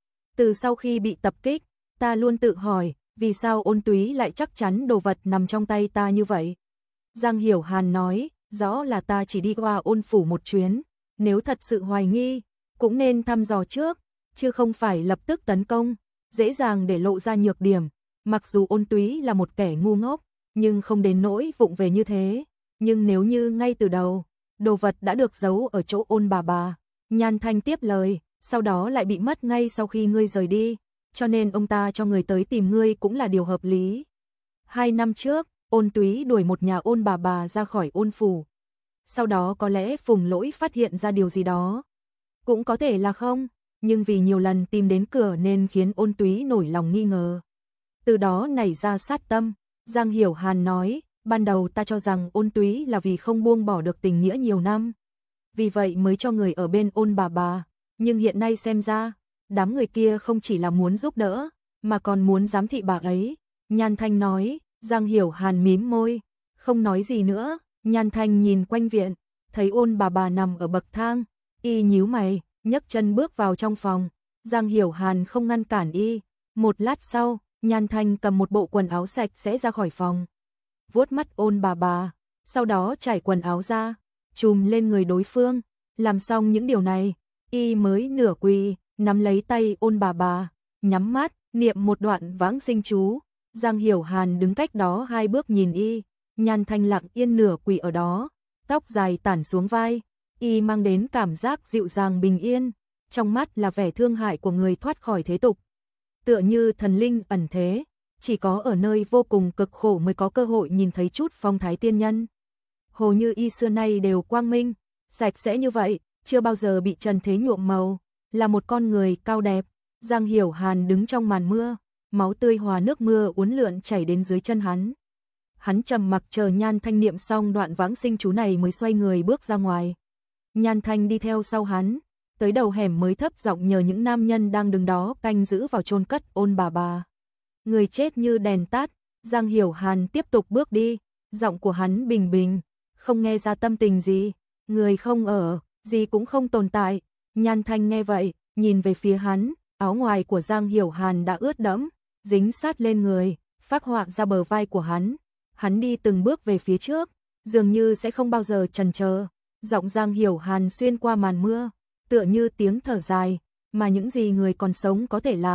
Từ sau khi bị tập kích, ta luôn tự hỏi, vì sao Ôn Túy lại chắc chắn đồ vật nằm trong tay ta như vậy? Giang Hiểu Hàn nói, rõ là ta chỉ đi qua Ôn phủ một chuyến, nếu thật sự hoài nghi, cũng nên thăm dò trước, chứ không phải lập tức tấn công, dễ dàng để lộ ra nhược điểm. Mặc dù Ôn Túy là một kẻ ngu ngốc, nhưng không đến nỗi vụng về như thế. Nhưng nếu như ngay từ đầu, đồ vật đã được giấu ở chỗ Ôn bà bà, Nhan Thanh tiếp lời, sau đó lại bị mất ngay sau khi ngươi rời đi, cho nên ông ta cho người tới tìm ngươi cũng là điều hợp lý. 2 năm trước, Ôn Túy đuổi một nhà Ôn bà bà ra khỏi Ôn phủ. Sau đó có lẽ Phùng Lỗi phát hiện ra điều gì đó. Cũng có thể là không, nhưng vì nhiều lần tìm đến cửa nên khiến Ôn Túy nổi lòng nghi ngờ. Từ đó nảy ra sát tâm. Giang Hiểu Hàn nói, ban đầu ta cho rằng Ôn Túy là vì không buông bỏ được tình nghĩa nhiều năm, vì vậy mới cho người ở bên Ôn bà bà. Nhưng hiện nay xem ra, đám người kia không chỉ là muốn giúp đỡ, mà còn muốn giám thị bà ấy. Nhan Thanh nói. Giang Hiểu Hàn mím môi, không nói gì nữa. Nhan Thanh nhìn quanh viện, thấy Ôn bà bà nằm ở bậc thang, y nhíu mày, nhấc chân bước vào trong phòng. Giang Hiểu Hàn không ngăn cản y. Một lát sau, Nhan Thanh cầm một bộ quần áo sạch sẽ ra khỏi phòng, vuốt mắt Ôn bà bà, sau đó trải quần áo ra, chùm lên người đối phương. Làm xong những điều này, y mới nửa quỳ, nắm lấy tay Ôn bà bà, nhắm mắt, niệm một đoạn vãng sinh chú. Giang Hiểu Hàn đứng cách đó 2 bước nhìn y. Nhan Thanh lặng yên nửa quỳ ở đó, tóc dài tản xuống vai, y mang đến cảm giác dịu dàng bình yên, trong mắt là vẻ thương hại của người thoát khỏi thế tục. Tựa như thần linh ẩn thế, chỉ có ở nơi vô cùng cực khổ mới có cơ hội nhìn thấy chút phong thái tiên nhân. Hồ như y xưa nay đều quang minh, sạch sẽ như vậy, chưa bao giờ bị trần thế nhuộm màu, là một con người cao đẹp. Giang Hiểu Hàn đứng trong màn mưa, máu tươi hòa nước mưa uốn lượn chảy đến dưới chân hắn. Hắn trầm mặc chờ Nhan Thanh niệm xong đoạn vãng sinh chú này mới xoay người bước ra ngoài. Nhan Thanh đi theo sau hắn, tới đầu hẻm mới thấp giọng nhờ những nam nhân đang đứng đó canh giữ vào chôn cất Ôn bà bà. Người chết như đèn tắt. Giang Hiểu Hàn tiếp tục bước đi, giọng của hắn bình bình, không nghe ra tâm tình gì. Người không ở, gì cũng không tồn tại. Nhan Thanh nghe vậy, nhìn về phía hắn, áo ngoài của Giang Hiểu Hàn đã ướt đẫm, dính sát lên người, phác họa ra bờ vai của hắn. Hắn đi từng bước về phía trước, dường như sẽ không bao giờ chần chờ. Giọng Giang Hiểu Hàn xuyên qua màn mưa, tựa như tiếng thở dài, mà những gì người còn sống có thể làm,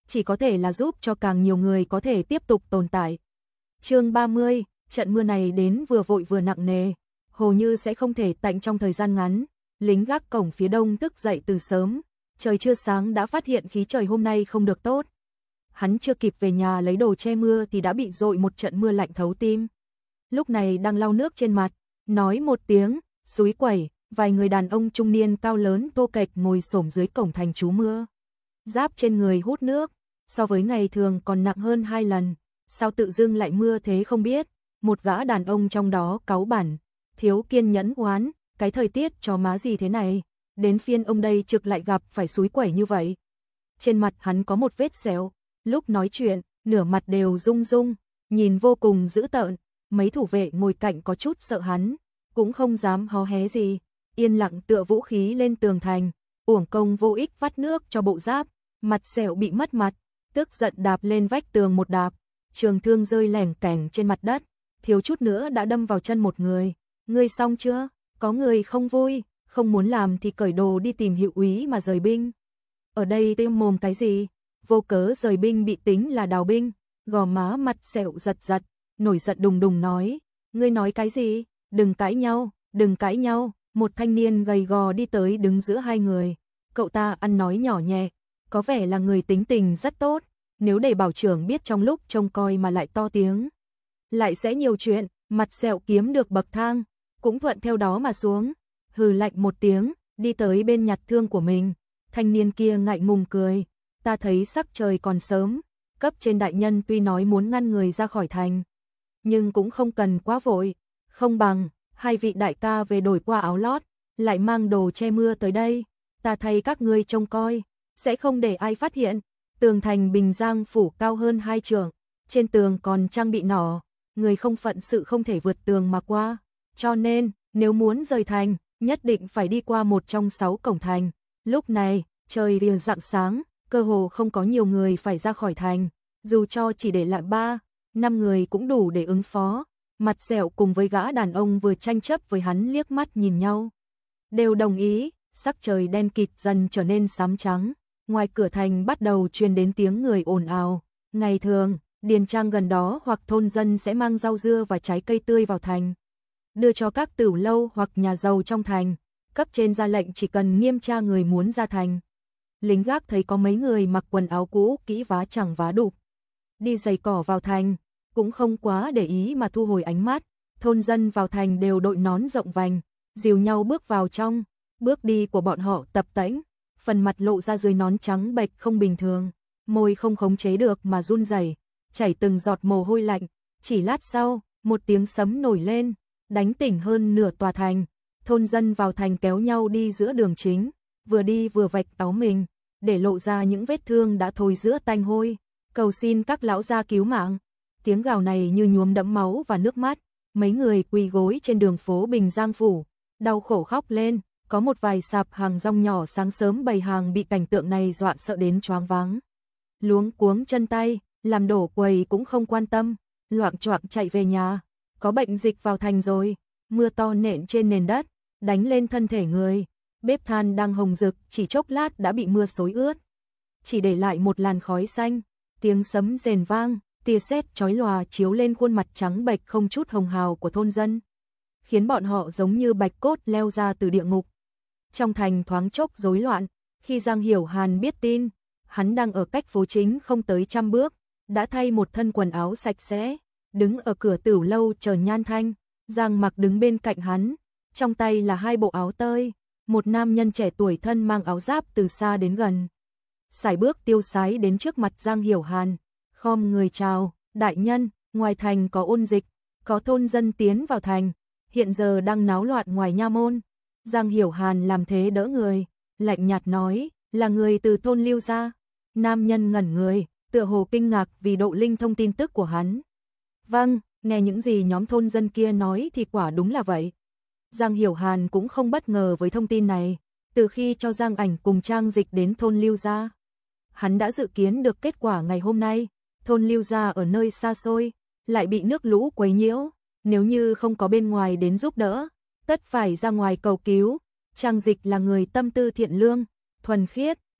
chỉ có thể là giúp cho càng nhiều người có thể tiếp tục tồn tại. Chương 30, trận mưa này đến vừa vội vừa nặng nề, hầu như sẽ không thể tạnh trong thời gian ngắn. Lính gác cổng phía đông thức dậy từ sớm, trời chưa sáng đã phát hiện khí trời hôm nay không được tốt. Hắn chưa kịp về nhà lấy đồ che mưa thì đã bị dội một trận mưa lạnh thấu tim. Lúc này đang lau nước trên mặt, nói một tiếng, xúi quẩy, vài người đàn ông trung niên cao lớn tô kệch ngồi xổm dưới cổng thành trú mưa. Giáp trên người hút nước, so với ngày thường còn nặng hơn 2 lần, sao tự dưng lại mưa thế không biết. Một gã đàn ông trong đó cáu bản, thiếu kiên nhẫn oán, cái thời tiết cho má gì thế này, đến phiên ông đây trực lại gặp phải xúi quẩy như vậy. Trên mặt hắn có một vết sẹo, lúc nói chuyện, nửa mặt đều rung rung, nhìn vô cùng dữ tợn. Mấy thủ vệ ngồi cạnh có chút sợ hắn, cũng không dám hó hé gì, yên lặng tựa vũ khí lên tường thành, uổng công vô ích vắt nước cho bộ giáp, mặt sẹo bị mất mặt, tức giận đạp lên vách tường một đạp, trường thương rơi lẻng kẻng trên mặt đất, thiếu chút nữa đã đâm vào chân một người. Ngươi xong chưa? Có người không vui, không muốn làm thì cởi đồ đi tìm hiệu úy mà rời binh. Ở đây tiêu mồm cái gì? Vô cớ rời binh bị tính là đào binh. Gò má mặt sẹo giật giật, nổi giận đùng đùng nói, ngươi nói cái gì? Đừng cãi nhau, đừng cãi nhau. Một thanh niên gầy gò đi tới đứng giữa hai người. Cậu ta ăn nói nhỏ nhẹ, có vẻ là người tính tình rất tốt. Nếu để bảo trưởng biết trong lúc trông coi mà lại to tiếng, lại sẽ nhiều chuyện. Mặt sẹo kiếm được bậc thang, cũng thuận theo đó mà xuống, hừ lạnh một tiếng, đi tới bên nhặt thương của mình. Thanh niên kia ngại ngùng cười, ta thấy sắc trời còn sớm, cấp trên đại nhân tuy nói muốn ngăn người ra khỏi thành, nhưng cũng không cần quá vội, không bằng hai vị đại ca về đổi qua áo lót, lại mang đồ che mưa tới đây, ta thay các ngươi trông coi, sẽ không để ai phát hiện. Tường thành Bình Giang phủ cao hơn 2 trượng, trên tường còn trang bị nỏ, người không phận sự không thể vượt tường mà qua, cho nên nếu muốn rời thành, nhất định phải đi qua một trong 6 cổng thành. Lúc này, trời vừa rạng sáng, cơ hồ không có nhiều người phải ra khỏi thành, dù cho chỉ để lại 3-5 người cũng đủ để ứng phó. Mặt sẹo cùng với gã đàn ông vừa tranh chấp với hắn liếc mắt nhìn nhau, đều đồng ý. Sắc trời đen kịt dần trở nên xám trắng, ngoài cửa thành bắt đầu truyền đến tiếng người ồn ào. Ngày thường, điền trang gần đó hoặc thôn dân sẽ mang rau dưa và trái cây tươi vào thành, đưa cho các tửu lâu hoặc nhà giàu trong thành. Cấp trên ra lệnh chỉ cần nghiêm tra người muốn ra thành. Lính gác thấy có mấy người mặc quần áo cũ kỹ vá chẳng vá đục, đi giày cỏ vào thành, cũng không quá để ý mà thu hồi ánh mắt. Thôn dân vào thành đều đội nón rộng vành, dìu nhau bước vào trong. Bước đi của bọn họ tập tễnh, phần mặt lộ ra dưới nón trắng bệch không bình thường, môi không khống chế được mà run rẩy, chảy từng giọt mồ hôi lạnh. Chỉ lát sau, một tiếng sấm nổi lên, đánh tỉnh hơn nửa tòa thành. Thôn dân vào thành kéo nhau đi giữa đường chính, vừa đi vừa vạch áo mình, để lộ ra những vết thương đã thối rữa tanh hôi, cầu xin các lão gia cứu mạng. Tiếng gào này như nhuốm đẫm máu và nước mắt, mấy người quỳ gối trên đường phố Bình Giang phủ, đau khổ khóc lên. Có một vài sạp hàng rong nhỏ sáng sớm bày hàng bị cảnh tượng này dọa sợ đến choáng váng, luống cuống chân tay, làm đổ quầy cũng không quan tâm, loạng choạng chạy về nhà. Có bệnh dịch vào thành rồi. Mưa to nện trên nền đất, đánh lên thân thể người. Bếp than đang hồng rực chỉ chốc lát đã bị mưa xối ướt, chỉ để lại một làn khói xanh. Tiếng sấm rền vang, tia sét chói lòa chiếu lên khuôn mặt trắng bệch không chút hồng hào của thôn dân, khiến bọn họ giống như bạch cốt leo ra từ địa ngục. Trong thành thoáng chốc rối loạn, khi Giang Hiểu Hàn biết tin, hắn đang ở cách phố chính không tới 100 bước, đã thay một thân quần áo sạch sẽ, đứng ở cửa tửu lâu chờ Nhan Thanh. Giang Mặc đứng bên cạnh hắn, trong tay là 2 bộ áo tơi. Một nam nhân trẻ tuổi thân mang áo giáp từ xa đến gần, sải bước tiêu sái đến trước mặt Giang Hiểu Hàn, khom người chào, đại nhân, ngoài thành có ôn dịch, có thôn dân tiến vào thành, hiện giờ đang náo loạn ngoài nha môn. Giang Hiểu Hàn làm thế đỡ người, lạnh nhạt nói, là người từ thôn Lưu gia. Nam nhân ngẩn người, tựa hồ kinh ngạc vì độ linh thông tin tức của hắn. Vâng, nghe những gì nhóm thôn dân kia nói thì quả đúng là vậy. Giang Hiểu Hàn cũng không bất ngờ với thông tin này, từ khi cho Giang Ảnh cùng Trang Dịch đến thôn Lưu gia, hắn đã dự kiến được kết quả ngày hôm nay. Thôn Lưu gia ở nơi xa xôi, lại bị nước lũ quấy nhiễu, nếu như không có bên ngoài đến giúp đỡ, tất phải ra ngoài cầu cứu. Trang Dịch là người tâm tư thiện lương, thuần khiết,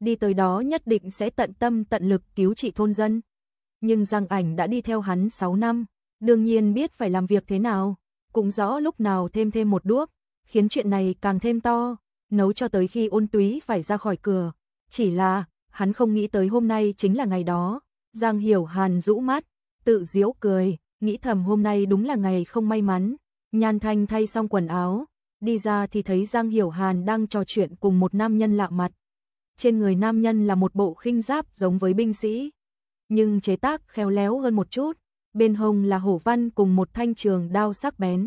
đi tới đó nhất định sẽ tận tâm tận lực cứu trị thôn dân. Nhưng Giang Ảnh đã đi theo hắn 6 năm, đương nhiên biết phải làm việc thế nào, cũng rõ lúc nào thêm một đuốc, khiến chuyện này càng thêm to, nấu cho tới khi Ôn Túy phải ra khỏi cửa. Chỉ là, hắn không nghĩ tới hôm nay chính là ngày đó. Giang Hiểu Hàn rũ mắt, tự giễu cười, nghĩ thầm hôm nay đúng là ngày không may mắn. Nhan Thanh thay xong quần áo, đi ra thì thấy Giang Hiểu Hàn đang trò chuyện cùng một nam nhân lạ mặt. Trên người nam nhân là một bộ khinh giáp giống với binh sĩ, nhưng chế tác khéo léo hơn một chút, bên hông là hổ văn cùng một thanh trường đao sắc bén.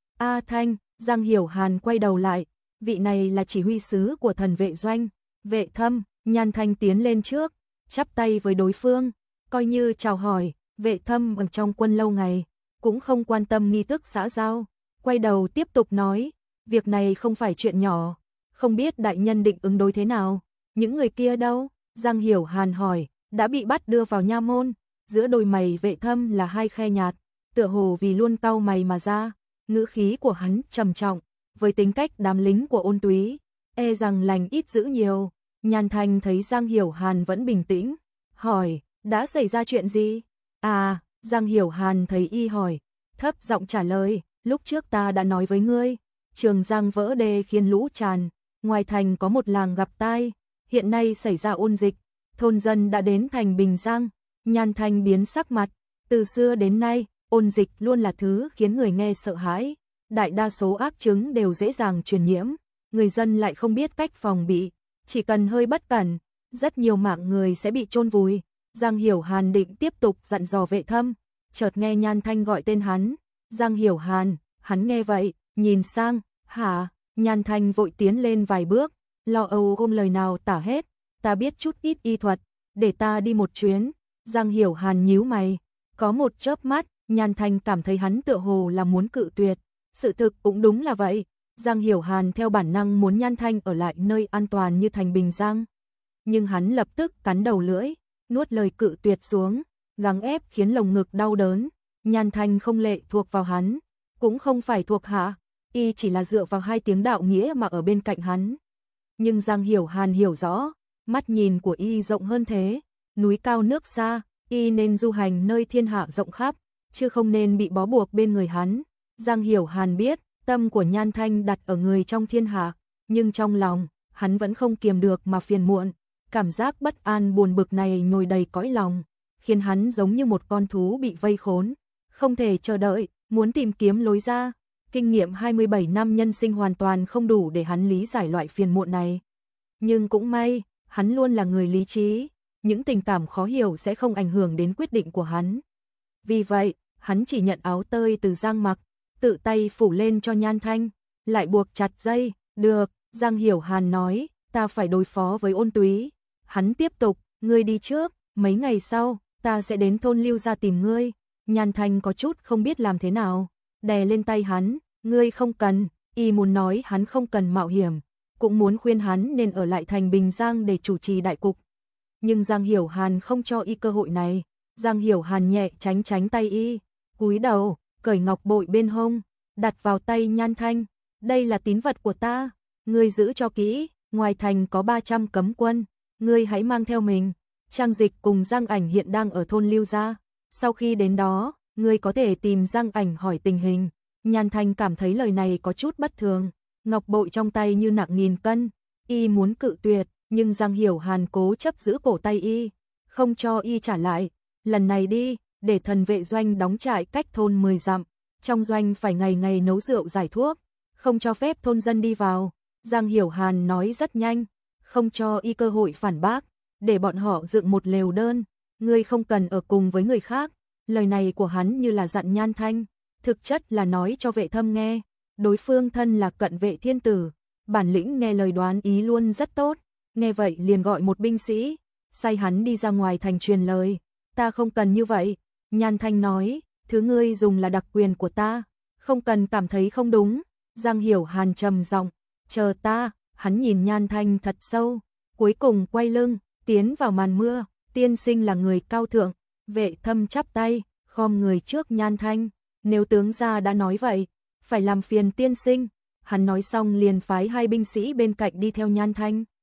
A Thanh, Giang Hiểu Hàn quay đầu lại, vị này là chỉ huy sứ của thần vệ doanh, Vệ Thâm. Nhan Thanh tiến lên trước, chắp tay với đối phương, coi như chào hỏi. Vệ Thâm ở trong quân lâu ngày, cũng không quan tâm nghi thức xã giao, quay đầu tiếp tục nói, việc này không phải chuyện nhỏ, không biết đại nhân định ứng đối thế nào. Những người kia đâu? Giang Hiểu Hàn hỏi. Đã bị bắt đưa vào nha môn. Giữa đôi mày Vệ Thâm là hai khe nhạt, tựa hồ vì luôn cau mày mà ra. Ngữ khí của hắn trầm trọng, với tính cách đám lính của Ôn Túy, e rằng lành ít dữ nhiều. Nhan Thanh thấy Giang Hiểu Hàn vẫn bình tĩnh, hỏi, đã xảy ra chuyện gì? À, Giang Hiểu Hàn thấy y hỏi, thấp giọng trả lời, lúc trước ta đã nói với ngươi, Trường Giang vỡ đê khiến lũ tràn, ngoài thành có một làng gặp tai, hiện nay xảy ra ôn dịch, thôn dân đã đến thành Bình Giang. Nhan Thanh biến sắc mặt, từ xưa đến nay, ôn dịch luôn là thứ khiến người nghe sợ hãi, đại đa số ác chứng đều dễ dàng truyền nhiễm, người dân lại không biết cách phòng bị, chỉ cần hơi bất cẩn, rất nhiều mạng người sẽ bị chôn vùi. Giang Hiểu Hàn định tiếp tục dặn dò Vệ Thâm, chợt nghe Nhan Thanh gọi tên hắn. Giang Hiểu Hàn, hắn nghe vậy, nhìn sang, hả? Nhan Thanh vội tiến lên vài bước, lo âu ôm lời nào tả hết, ta biết chút ít y thuật, để ta đi một chuyến. Giang Hiểu Hàn nhíu mày, có một chớp mắt, Nhan Thanh cảm thấy hắn tựa hồ là muốn cự tuyệt, sự thực cũng đúng là vậy. Giang Hiểu Hàn theo bản năng muốn Nhan Thanh ở lại nơi an toàn như thành Bình Giang, nhưng hắn lập tức cắn đầu lưỡi, nuốt lời cự tuyệt xuống, gắng ép khiến lồng ngực đau đớn. Nhan Thanh không lệ thuộc vào hắn, cũng không phải thuộc hạ, y chỉ là dựa vào 2 tiếng đạo nghĩa mà ở bên cạnh hắn. Nhưng Giang Hiểu Hàn hiểu rõ, mắt nhìn của y rộng hơn thế, núi cao nước xa, y nên du hành nơi thiên hạ rộng khắp, chứ không nên bị bó buộc bên người hắn. Giang Hiểu Hàn biết, tâm của Nhan Thanh đặt ở người trong thiên hạ, nhưng trong lòng, hắn vẫn không kiềm được mà phiền muộn. Cảm giác bất an buồn bực này nhồi đầy cõi lòng, khiến hắn giống như một con thú bị vây khốn, không thể chờ đợi, muốn tìm kiếm lối ra. Kinh nghiệm 27 năm nhân sinh hoàn toàn không đủ để hắn lý giải loại phiền muộn này. Nhưng cũng may, hắn luôn là người lý trí, những tình cảm khó hiểu sẽ không ảnh hưởng đến quyết định của hắn. Vì vậy, hắn chỉ nhận áo tơi từ Giang mặc, tự tay phủ lên cho Nhan Thanh, lại buộc chặt dây. Được, Giang Hiểu Hàn nói, ta phải đối phó với Ôn Túy. Hắn tiếp tục, ngươi đi trước, mấy ngày sau, ta sẽ đến thôn Lưu gia tìm ngươi. Nhan Thanh có chút không biết làm thế nào, đè lên tay hắn, ngươi không cần, y muốn nói hắn không cần mạo hiểm, cũng muốn khuyên hắn nên ở lại thành Bình Giang để chủ trì đại cục. Nhưng Giang Hiểu Hàn không cho y cơ hội này. Giang Hiểu Hàn nhẹ tránh tay y, cúi đầu, cởi ngọc bội bên hông, đặt vào tay Nhan Thanh, đây là tín vật của ta, ngươi giữ cho kỹ, ngoài thành có 300 cấm quân, ngươi hãy mang theo mình. Trang Dịch cùng Giang Ảnh hiện đang ở thôn Lưu gia, sau khi đến đó, ngươi có thể tìm Giang Ảnh hỏi tình hình. Nhan Thanh cảm thấy lời này có chút bất thường, ngọc bội trong tay như nặng 1000 cân, y muốn cự tuyệt, nhưng Giang Hiểu Hàn cố chấp giữ cổ tay y, không cho y trả lại. Lần này đi, để thần vệ doanh đóng trại cách thôn 10 dặm, trong doanh phải ngày ngày nấu rượu giải thuốc, không cho phép thôn dân đi vào. Giang Hiểu Hàn nói rất nhanh, không cho y cơ hội phản bác, để bọn họ dựng một lều đơn, ngươi không cần ở cùng với người khác. Lời này của hắn như là dặn Nhan Thanh, thực chất là nói cho Vệ Thâm nghe, đối phương thân là cận vệ thiên tử, bản lĩnh nghe lời đoán ý luôn rất tốt. Nghe vậy liền gọi một binh sĩ, sai hắn đi ra ngoài thành truyền lời. Ta không cần như vậy. Nhan Thanh nói, thứ ngươi dùng là đặc quyền của ta, không cần cảm thấy không đúng. Giang Hiểu Hàn trầm giọng, chờ ta. Hắn nhìn Nhan Thanh thật sâu, cuối cùng quay lưng, tiến vào màn mưa. Tiên sinh là người cao thượng. Vệ Thâm chắp tay, khom người trước Nhan Thanh, nếu tướng gia đã nói vậy, phải làm phiền tiên sinh. Hắn nói xong liền phái 2 binh sĩ bên cạnh đi theo Nhan Thanh.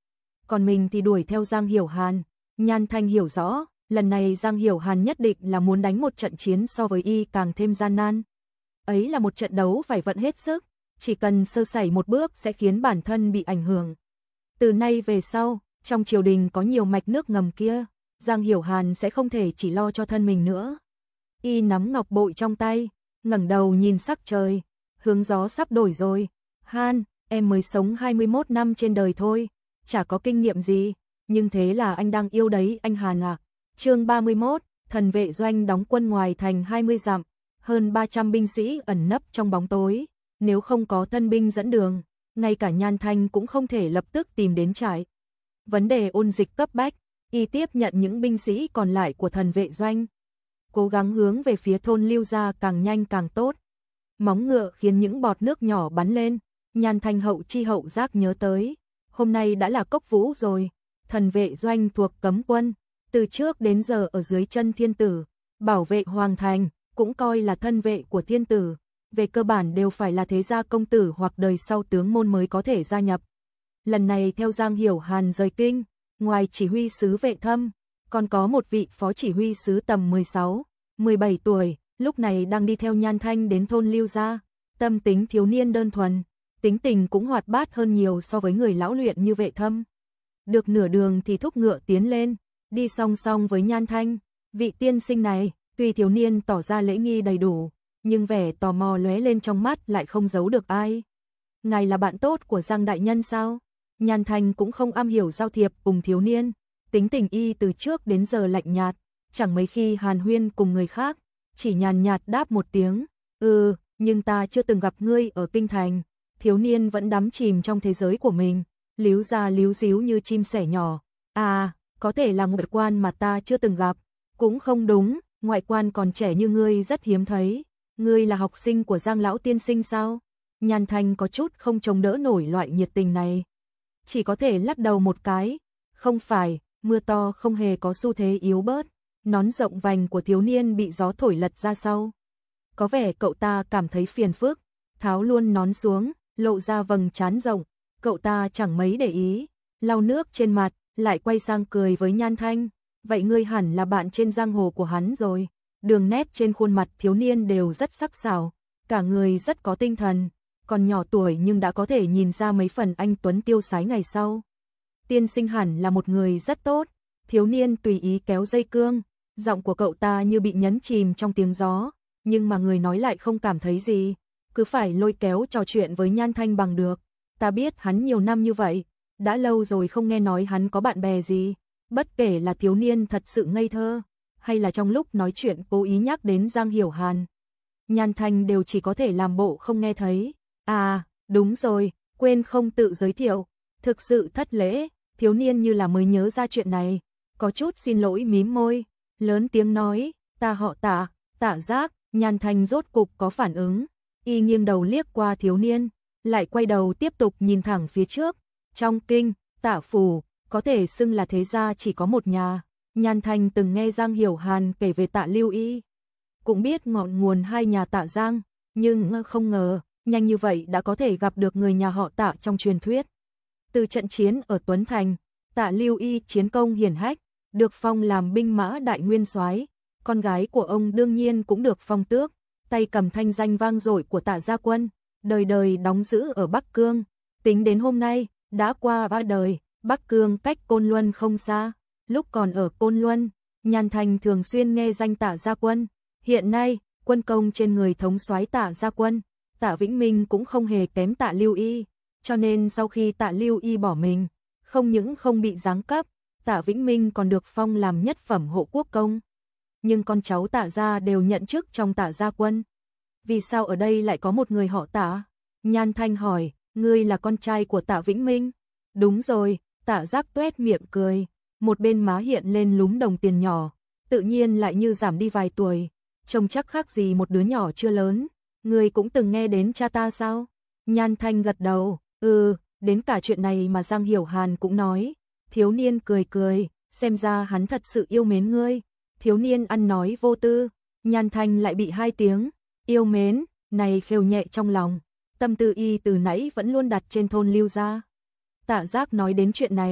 còn mình thì đuổi theo Giang Hiểu Hàn. Nhan Thanh hiểu rõ, lần này Giang Hiểu Hàn nhất định là muốn đánh một trận chiến so với y càng thêm gian nan. Ấy là một trận đấu phải vận hết sức, chỉ cần sơ sẩy một bước sẽ khiến bản thân bị ảnh hưởng. Từ nay về sau, trong triều đình có nhiều mạch nước ngầm kia, Giang Hiểu Hàn sẽ không thể chỉ lo cho thân mình nữa. Y nắm ngọc bội trong tay, ngẩng đầu nhìn sắc trời, hướng gió sắp đổi rồi. Han, em mới sống 21 năm trên đời thôi, chả có kinh nghiệm gì, nhưng thế là anh đang yêu đấy anh Hàn à. Chương 31, thần vệ doanh đóng quân ngoài thành 20 dặm, hơn 300 binh sĩ ẩn nấp trong bóng tối, nếu không có thân binh dẫn đường, ngay cả Nhan Thanh cũng không thể lập tức tìm đến trại. Vấn đề ôn dịch cấp bách, y tiếp nhận những binh sĩ còn lại của thần vệ doanh, cố gắng hướng về phía thôn Lưu Gia càng nhanh càng tốt. Móng ngựa khiến những bọt nước nhỏ bắn lên, Nhan Thanh hậu chi hậu giác nhớ tới, hôm nay đã là Cốc Vũ rồi, thần vệ doanh thuộc cấm quân, từ trước đến giờ ở dưới chân thiên tử, bảo vệ hoàng thành, cũng coi là thân vệ của thiên tử, về cơ bản đều phải là thế gia công tử hoặc đời sau tướng môn mới có thể gia nhập. Lần này theo Giang Hiểu Hàn rời kinh, ngoài chỉ huy sứ Vệ Thâm, còn có một vị phó chỉ huy sứ tầm 16, 17 tuổi, lúc này đang đi theo Nhan Thanh đến thôn Lưu Gia, tâm tính thiếu niên đơn thuần, tính tình cũng hoạt bát hơn nhiều so với người lão luyện như Vệ Thâm. Được nửa đường thì thúc ngựa tiến lên, đi song song với Nhan Thanh, vị tiên sinh này, tuy thiếu niên tỏ ra lễ nghi đầy đủ, nhưng vẻ tò mò lóe lên trong mắt lại không giấu được ai. Ngài là bạn tốt của Giang đại nhân sao? Nhan Thanh cũng không am hiểu giao thiệp cùng thiếu niên, tính tình y từ trước đến giờ lạnh nhạt, chẳng mấy khi hàn huyên cùng người khác, chỉ nhàn nhạt đáp một tiếng, nhưng ta chưa từng gặp ngươi ở kinh thành. Thiếu niên vẫn đắm chìm trong thế giới của mình, líu ra líu díu như chim sẻ nhỏ. À, có thể là ngoại quan mà ta chưa từng gặp, cũng không đúng, ngoại quan còn trẻ như ngươi rất hiếm thấy. Ngươi là học sinh của Giang lão tiên sinh sao? Nhan Thanh có chút không chống đỡ nổi loại nhiệt tình này, chỉ có thể lắc đầu một cái, không phải, mưa to không hề có xu thế yếu bớt, nón rộng vành của thiếu niên bị gió thổi lật ra sau. Có vẻ cậu ta cảm thấy phiền phức, tháo luôn nón xuống, lộ ra vầng trán rộng, cậu ta chẳng mấy để ý, lau nước trên mặt, lại quay sang cười với Nhan Thanh, vậy ngươi hẳn là bạn trên giang hồ của hắn rồi. Đường nét trên khuôn mặt thiếu niên đều rất sắc sảo, cả người rất có tinh thần, còn nhỏ tuổi nhưng đã có thể nhìn ra mấy phần anh tuấn tiêu sái ngày sau. Tiên sinh hẳn là một người rất tốt, thiếu niên tùy ý kéo dây cương, giọng của cậu ta như bị nhấn chìm trong tiếng gió, nhưng mà người nói lại không cảm thấy gì, cứ phải lôi kéo trò chuyện với Nhan Thanh bằng được. Ta biết hắn nhiều năm như vậy, đã lâu rồi không nghe nói hắn có bạn bè gì, bất kể là thiếu niên thật sự ngây thơ, hay là trong lúc nói chuyện cố ý nhắc đến Giang Hiểu Hàn, Nhan Thanh đều chỉ có thể làm bộ không nghe thấy. À, đúng rồi, quên không tự giới thiệu, thực sự thất lễ. Thiếu niên như là mới nhớ ra chuyện này, có chút xin lỗi mím môi, lớn tiếng nói, ta họ Tạ, Tạ Giác. Nhan Thanh rốt cục có phản ứng, y nghiêng đầu liếc qua thiếu niên, lại quay đầu tiếp tục nhìn thẳng phía trước. Trong kinh, Tạ phủ, có thể xưng là thế gia chỉ có một nhà. Nhan Thanh từng nghe Giang Hiểu Hàn kể về Tạ Lưu Y, cũng biết ngọn nguồn hai nhà Tạ Giang, nhưng không ngờ, nhanh như vậy đã có thể gặp được người nhà họ Tạ trong truyền thuyết. Từ trận chiến ở Tuấn Thành, Tạ Lưu Y chiến công hiển hách, được phong làm binh mã đại nguyên soái, con gái của ông đương nhiên cũng được phong tước, tay cầm thanh danh vang dội của Tạ gia quân, đời đời đóng giữ ở Bắc Cương. Tính đến hôm nay, đã qua 3 đời, Bắc Cương cách Côn Luân không xa. Lúc còn ở Côn Luân, Nhan Thanh thường xuyên nghe danh Tạ gia quân. Hiện nay, quân công trên người thống soái Tạ gia quân, Tạ Vĩnh Minh cũng không hề kém Tạ Lưu Y, cho nên sau khi Tạ Lưu Y bỏ mình, không những không bị giáng cấp, Tạ Vĩnh Minh còn được phong làm nhất phẩm hộ quốc công. Nhưng con cháu Tạ gia đều nhận chức trong Tạ gia quân. Vì sao ở đây lại có một người họ Tạ? Nhan Thanh hỏi, ngươi là con trai của Tạ Vĩnh Minh? Đúng rồi, Tạ Giác tuét miệng cười, một bên má hiện lên lúm đồng tiền nhỏ, tự nhiên lại như giảm đi vài tuổi, trông chắc khác gì một đứa nhỏ chưa lớn. Ngươi cũng từng nghe đến cha ta sao? Nhan Thanh gật đầu, đến cả chuyện này mà Giang Hiểu Hàn cũng nói. Thiếu niên cười cười, xem ra hắn thật sự yêu mến ngươi. Thiếu niên ăn nói vô tư, Nhan Thanh lại bị 2 tiếng yêu mến này khều nhẹ trong lòng. Tâm tư y từ nãy vẫn luôn đặt trên thôn Lưu gia. Tạ Giác nói đến chuyện này,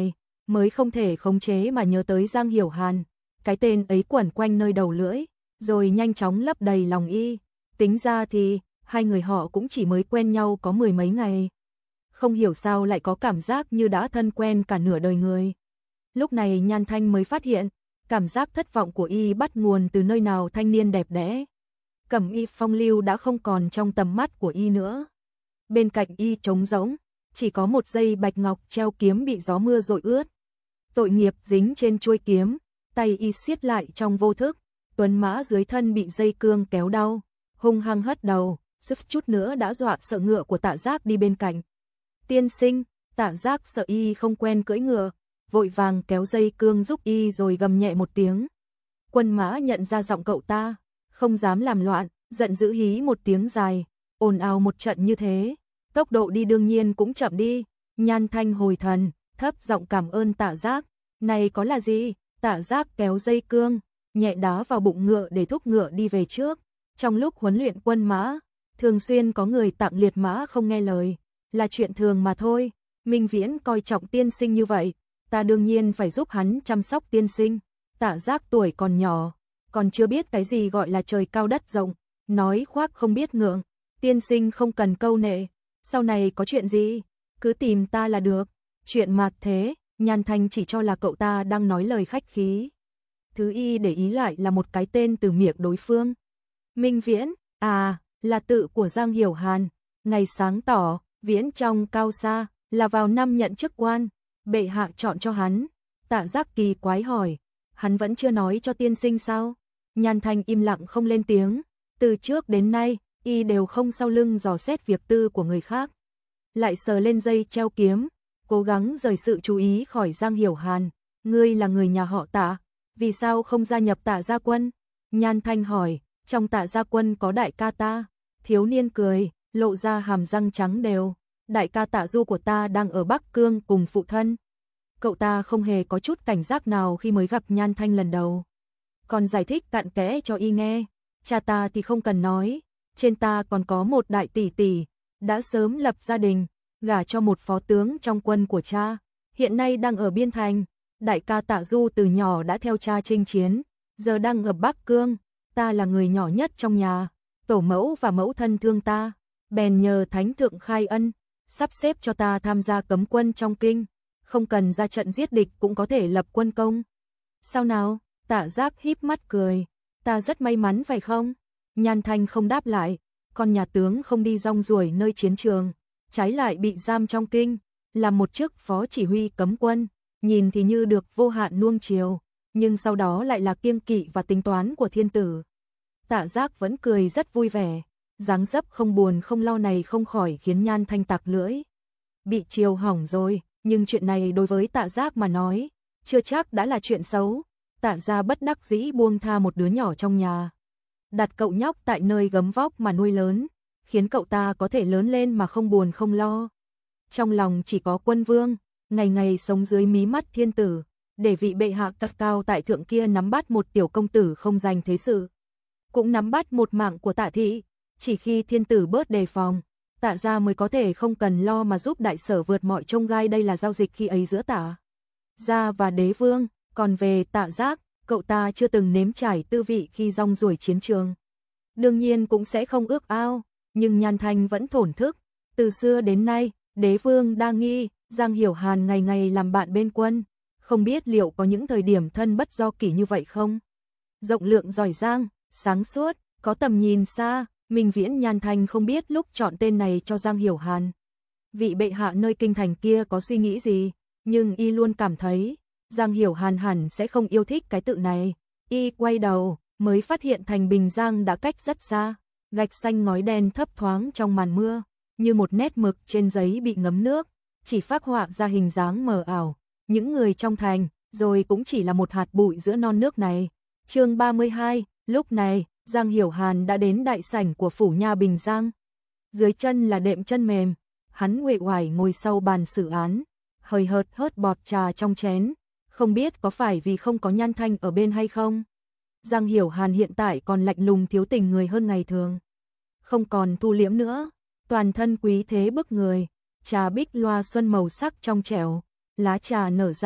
mới không thể khống chế mà nhớ tới Giang Hiểu Hàn, cái tên ấy quẩn quanh nơi đầu lưỡi, rồi nhanh chóng lấp đầy lòng y. Tính ra thì, hai người họ cũng chỉ mới quen nhau có mười mấy ngày. Không hiểu sao lại có cảm giác như đã thân quen cả nửa đời người. Lúc này Nhan Thanh mới phát hiện, cảm giác thất vọng của y bắt nguồn từ nơi nào thanh niên đẹp đẽ. Cẩm y phong lưu đã không còn trong tầm mắt của y nữa. Bên cạnh y trống rỗng, chỉ có một dây bạch ngọc treo kiếm bị gió mưa dội ướt. Tội nghiệp dính trên chuôi kiếm, tay y siết lại trong vô thức, tuấn mã dưới thân bị dây cương kéo đau, hung hăng hất đầu, suýt chút nữa đã dọa sợ ngựa của Tạ Giác đi bên cạnh. Tiên sinh, Tạ Giác sợ y không quen cưỡi ngựa, vội vàng kéo dây cương giúp y rồi gầm nhẹ một tiếng. Quân mã nhận ra giọng cậu ta, không dám làm loạn, giận dữ hí một tiếng dài, ồn ào một trận như thế, tốc độ đi đương nhiên cũng chậm đi. Nhan Thanh hồi thần, thấp giọng cảm ơn Tạ Giác. Này có là gì? Tạ Giác kéo dây cương, nhẹ đá vào bụng ngựa để thúc ngựa đi về trước. Trong lúc huấn luyện quân mã, thường xuyên có người tặng liệt mã không nghe lời, là chuyện thường mà thôi. Minh Viễn coi trọng tiên sinh như vậy, ta đương nhiên phải giúp hắn chăm sóc tiên sinh. Tạ Giác tuổi còn nhỏ, còn chưa biết cái gì gọi là trời cao đất rộng, nói khoác không biết ngượng. Tiên sinh không cần câu nệ, sau này có chuyện gì, cứ tìm ta là được. Chuyện mạt thế, Nhan Thanh chỉ cho là cậu ta đang nói lời khách khí. Thứ y để ý lại là một cái tên từ miệng đối phương. Minh Viễn, à, là tự của Giang Hiểu Hàn. Ngày sáng tỏ, Viễn trong cao xa, là vào năm nhận chức quan, bệ hạ chọn cho hắn. Tạ Giác kỳ quái hỏi, hắn vẫn chưa nói cho tiên sinh sao? Nhan Thanh im lặng không lên tiếng, từ trước đến nay, y đều không sau lưng dò xét việc tư của người khác. Lại sờ lên dây treo kiếm, cố gắng rời sự chú ý khỏi Giang Hiểu Hàn. Ngươi là người nhà họ Tạ, vì sao không gia nhập Tạ gia quân? Nhan Thanh hỏi, trong Tạ gia quân có đại ca ta. Thiếu niên cười, lộ ra hàm răng trắng đều. Đại ca Tạ Du của ta đang ở Bắc Cương cùng phụ thân. Cậu ta không hề có chút cảnh giác nào khi mới gặp Nhan Thanh lần đầu. Còn giải thích cặn kẽ cho y nghe. Cha ta thì không cần nói, trên ta còn có một đại tỷ tỷ, đã sớm lập gia đình, gả cho một phó tướng trong quân của cha, hiện nay đang ở biên thành. Đại ca Tạ Du từ nhỏ đã theo cha chinh chiến, giờ đang ở Bắc Cương, ta là người nhỏ nhất trong nhà, tổ mẫu và mẫu thân thương ta, bèn nhờ thánh thượng khai ân, sắp xếp cho ta tham gia cấm quân trong kinh, không cần ra trận giết địch cũng có thể lập quân công. Sao nào? Tạ Giác híp mắt cười, ta rất may mắn phải không? Nhan Thanh không đáp lại, con nhà tướng không đi rong ruổi nơi chiến trường, trái lại bị giam trong kinh, làm một chức phó chỉ huy cấm quân, nhìn thì như được vô hạn nuông chiều, nhưng sau đó lại là kiêng kỵ và tính toán của thiên tử. Tạ Giác vẫn cười rất vui vẻ, dáng dấp không buồn không lo này không khỏi khiến Nhan Thanh tặc lưỡi. Bị chiều hỏng rồi, nhưng chuyện này đối với Tạ Giác mà nói, chưa chắc đã là chuyện xấu. Tạ gia bất đắc dĩ buông tha một đứa nhỏ trong nhà, đặt cậu nhóc tại nơi gấm vóc mà nuôi lớn, khiến cậu ta có thể lớn lên mà không buồn không lo. Trong lòng chỉ có Quân Vương, ngày ngày sống dưới mí mắt thiên tử, để vị bệ hạ cấp cao tại thượng kia nắm bắt một tiểu công tử không dành thế sự, cũng nắm bắt một mạng của Tạ thị. Chỉ khi thiên tử bớt đề phòng, Tạ gia mới có thể không cần lo mà giúp đại sở vượt mọi chông gai. Đây là giao dịch khi ấy giữa Tạ gia và đế vương. Còn về Tạ Giác, cậu ta chưa từng nếm trải tư vị khi rong ruổi chiến trường, đương nhiên cũng sẽ không ước ao, nhưng Nhan Thanh vẫn thổn thức. Từ xưa đến nay, đế vương đa nghi, Giang Hiểu Hàn ngày ngày làm bạn bên quân, không biết liệu có những thời điểm thân bất do kỷ như vậy không? Rộng lượng giỏi giang, sáng suốt, có tầm nhìn xa, Minh Viễn. Nhan Thanh không biết lúc chọn tên này cho Giang Hiểu Hàn, vị bệ hạ nơi kinh thành kia có suy nghĩ gì, nhưng y luôn cảm thấy Giang Hiểu Hàn hẳn sẽ không yêu thích cái tự này. Y quay đầu, mới phát hiện thành Bình Giang đã cách rất xa, gạch xanh ngói đen thấp thoáng trong màn mưa, như một nét mực trên giấy bị ngấm nước, chỉ phác họa ra hình dáng mờ ảo. Những người trong thành, rồi cũng chỉ là một hạt bụi giữa non nước này. Chương 32, lúc này, Giang Hiểu Hàn đã đến đại sảnh của phủ nha Bình Giang. Dưới chân là đệm chân mềm, hắn uể oải ngồi sau bàn xử án, hời hợt hớt bọt trà trong chén. Không biết có phải vì không có Nhan Thanh ở bên hay không? Giang Hiểu Hàn hiện tại còn lạnh lùng thiếu tình người hơn ngày thường. Không còn thu liễm nữa, toàn thân quý thế bức người, trà bích loa xuân màu sắc trong trẻo, lá trà nở ra,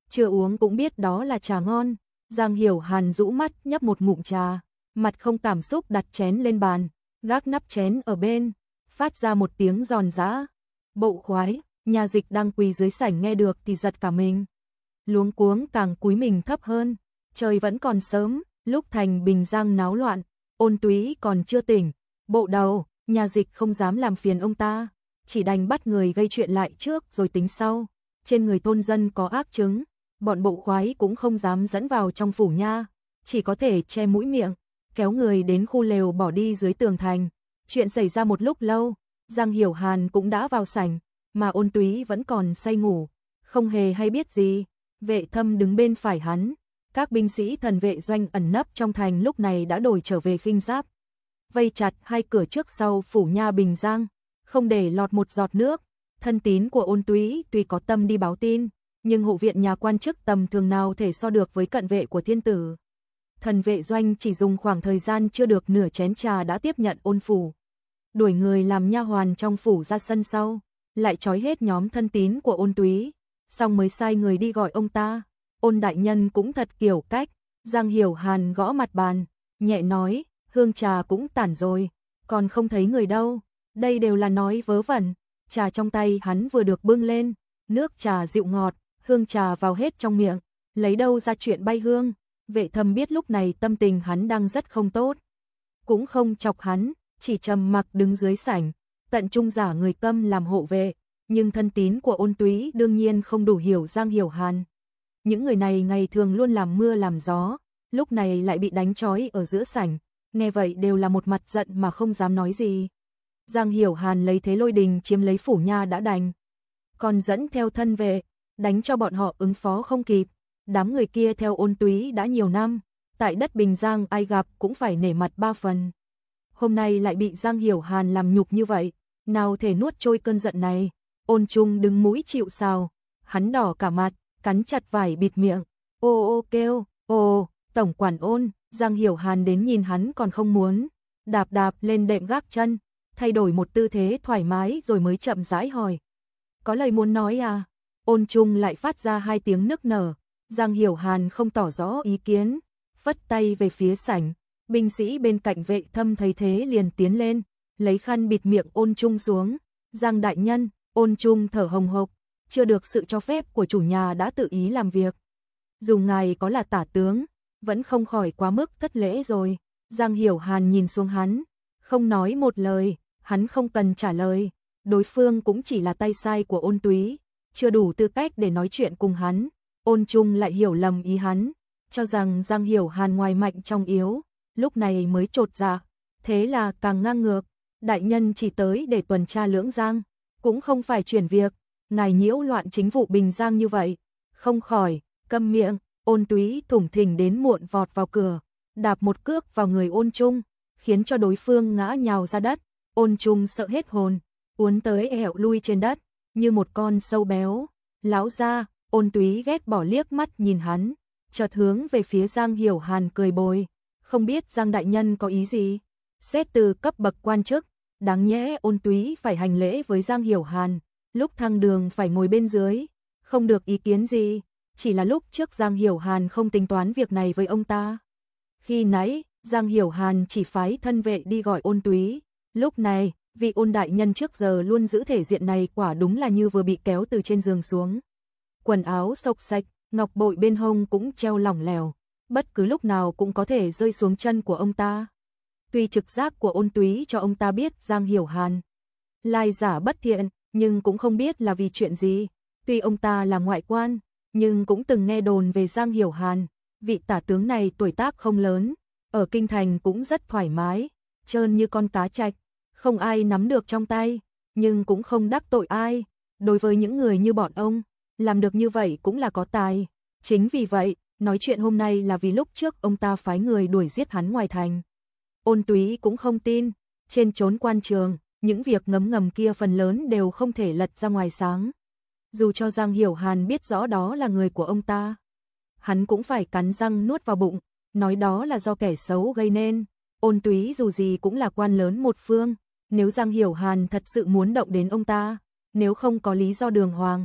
chưa uống cũng biết đó là trà ngon. Giang Hiểu Hàn rũ mắt nhấp một ngụm trà, mặt không cảm xúc đặt chén lên bàn, gác nắp chén ở bên, phát ra một tiếng giòn giã. Bộ khoái, nhà dịch đang quỳ dưới sảnh nghe được thì giật cả mình. Luống cuống càng cúi mình thấp hơn, trời vẫn còn sớm, lúc thành Bình Giang náo loạn, Ôn Túy còn chưa tỉnh. Bộ đầu, nhà dịch không dám làm phiền ông ta, chỉ đành bắt người gây chuyện lại trước rồi tính sau. Trên người thôn dân có ác chứng, bọn bộ khoái cũng không dám dẫn vào trong phủ nha, chỉ có thể che mũi miệng, kéo người đến khu lều bỏ đi dưới tường thành. Chuyện xảy ra một lúc lâu, Giang Hiểu Hàn cũng đã vào sảnh, mà Ôn Túy vẫn còn say ngủ, không hề hay biết gì. Vệ Thâm đứng bên phải hắn, các binh sĩ thần vệ doanh ẩn nấp trong thành lúc này đã đổi trở về khinh giáp, vây chặt hai cửa trước sau phủ nha Bình Giang, không để lọt một giọt nước. Thân tín của Ôn Túy tuy có tâm đi báo tin, nhưng hộ viện nhà quan chức tầm thường nào thể so được với cận vệ của thiên tử. Thần vệ doanh chỉ dùng khoảng thời gian chưa được nửa chén trà đã tiếp nhận Ôn phủ, đuổi người làm nha hoàn trong phủ ra sân sau, lại trói hết nhóm thân tín của Ôn Túy, xong mới sai người đi gọi ông ta. Ôn đại nhân cũng thật kiểu cách. Giang Hiểu Hàn gõ mặt bàn, nhẹ nói, hương trà cũng tản rồi, còn không thấy người đâu. Đây đều là nói vớ vẩn. Trà trong tay hắn vừa được bưng lên, nước trà dịu ngọt, hương trà vào hết trong miệng, lấy đâu ra chuyện bay hương. Vệ Thâm biết lúc này tâm tình hắn đang rất không tốt, cũng không chọc hắn, chỉ trầm mặc đứng dưới sảnh, tận trung giả người câm làm hộ vệ, nhưng thân tín của Ôn Túy đương nhiên không đủ hiểu Giang Hiểu Hàn. Những người này ngày thường luôn làm mưa làm gió, lúc này lại bị đánh trói ở giữa sảnh, nghe vậy đều là một mặt giận mà không dám nói gì. Giang Hiểu Hàn lấy thế lôi đình chiếm lấy phủ nha đã đành, còn dẫn theo thân vệ, đánh cho bọn họ ứng phó không kịp. Đám người kia theo Ôn Túy đã nhiều năm, tại đất Bình Giang ai gặp cũng phải nể mặt ba phần. Hôm nay lại bị Giang Hiểu Hàn làm nhục như vậy, nào thể nuốt trôi cơn giận này. Ôn Trung đứng mũi chịu sào, hắn đỏ cả mặt, cắn chặt vải bịt miệng, ô ô kêu, ô, tổng quản Ôn. Giang Hiểu Hàn đến nhìn hắn còn không muốn, đạp đạp lên đệm gác chân, thay đổi một tư thế thoải mái rồi mới chậm rãi hỏi. Có lời muốn nói à? Ôn Trung lại phát ra hai tiếng nức nở. Giang Hiểu Hàn không tỏ rõ ý kiến, phất tay về phía sảnh. Binh sĩ bên cạnh Vệ Thâm thấy thế liền tiến lên, lấy khăn bịt miệng Ôn Trung xuống. Giang đại nhân. Ôn Trung thở hồng hộc, chưa được sự cho phép của chủ nhà đã tự ý làm việc. Dù ngài có là tả tướng, vẫn không khỏi quá mức thất lễ rồi. Giang Hiểu Hàn nhìn xuống hắn, không nói một lời, hắn không cần trả lời. Đối phương cũng chỉ là tay sai của Ôn Túy, chưa đủ tư cách để nói chuyện cùng hắn. Ôn Trung lại hiểu lầm ý hắn, cho rằng Giang Hiểu Hàn ngoài mạnh trong yếu, lúc này mới chột dạ. Thế là càng ngang ngược, đại nhân chỉ tới để tuần tra Lưỡng Giang, cũng không phải chuyển việc, ngài nhiễu loạn chính vụ Bình Giang như vậy, không khỏi, câm miệng. Ôn Túy thủng thình đến muộn vọt vào cửa, đạp một cước vào người Ôn Trung, khiến cho đối phương ngã nhào ra đất. Ôn Trung sợ hết hồn, uốn tới ẻo lui trên đất, như một con sâu béo. Lão gia. Ôn Túy ghét bỏ liếc mắt nhìn hắn, chợt hướng về phía Giang Hiểu Hàn cười bồi, không biết Giang đại nhân có ý gì. Xét từ cấp bậc quan chức, đáng nhẽ Ôn Túy phải hành lễ với Giang Hiểu Hàn, lúc thăng đường phải ngồi bên dưới, không được ý kiến gì, chỉ là lúc trước Giang Hiểu Hàn không tính toán việc này với ông ta. Khi nãy, Giang Hiểu Hàn chỉ phái thân vệ đi gọi Ôn Túy, lúc này, vị Ôn đại nhân trước giờ luôn giữ thể diện này quả đúng là như vừa bị kéo từ trên giường xuống. Quần áo xộc xạch, ngọc bội bên hông cũng treo lỏng lẻo, bất cứ lúc nào cũng có thể rơi xuống chân của ông ta. Tuy trực giác của Ôn Túy cho ông ta biết Giang Hiểu Hàn lai giả bất thiện, nhưng cũng không biết là vì chuyện gì. Tuy ông ta là ngoại quan, nhưng cũng từng nghe đồn về Giang Hiểu Hàn. Vị tả tướng này tuổi tác không lớn, ở kinh thành cũng rất thoải mái, trơn như con cá trạch, không ai nắm được trong tay, nhưng cũng không đắc tội ai. Đối với những người như bọn ông, làm được như vậy cũng là có tài. Chính vì vậy, nói chuyện hôm nay là vì lúc trước ông ta phái người đuổi giết hắn ngoài thành. Ôn Túy cũng không tin, trên chốn quan trường, những việc ngấm ngầm kia phần lớn đều không thể lật ra ngoài sáng. Dù cho Giang Hiểu Hàn biết rõ đó là người của ông ta, hắn cũng phải cắn răng nuốt vào bụng, nói đó là do kẻ xấu gây nên. Ôn Túy dù gì cũng là quan lớn một phương, nếu Giang Hiểu Hàn thật sự muốn động đến ông ta, nếu không có lý do đường hoàng,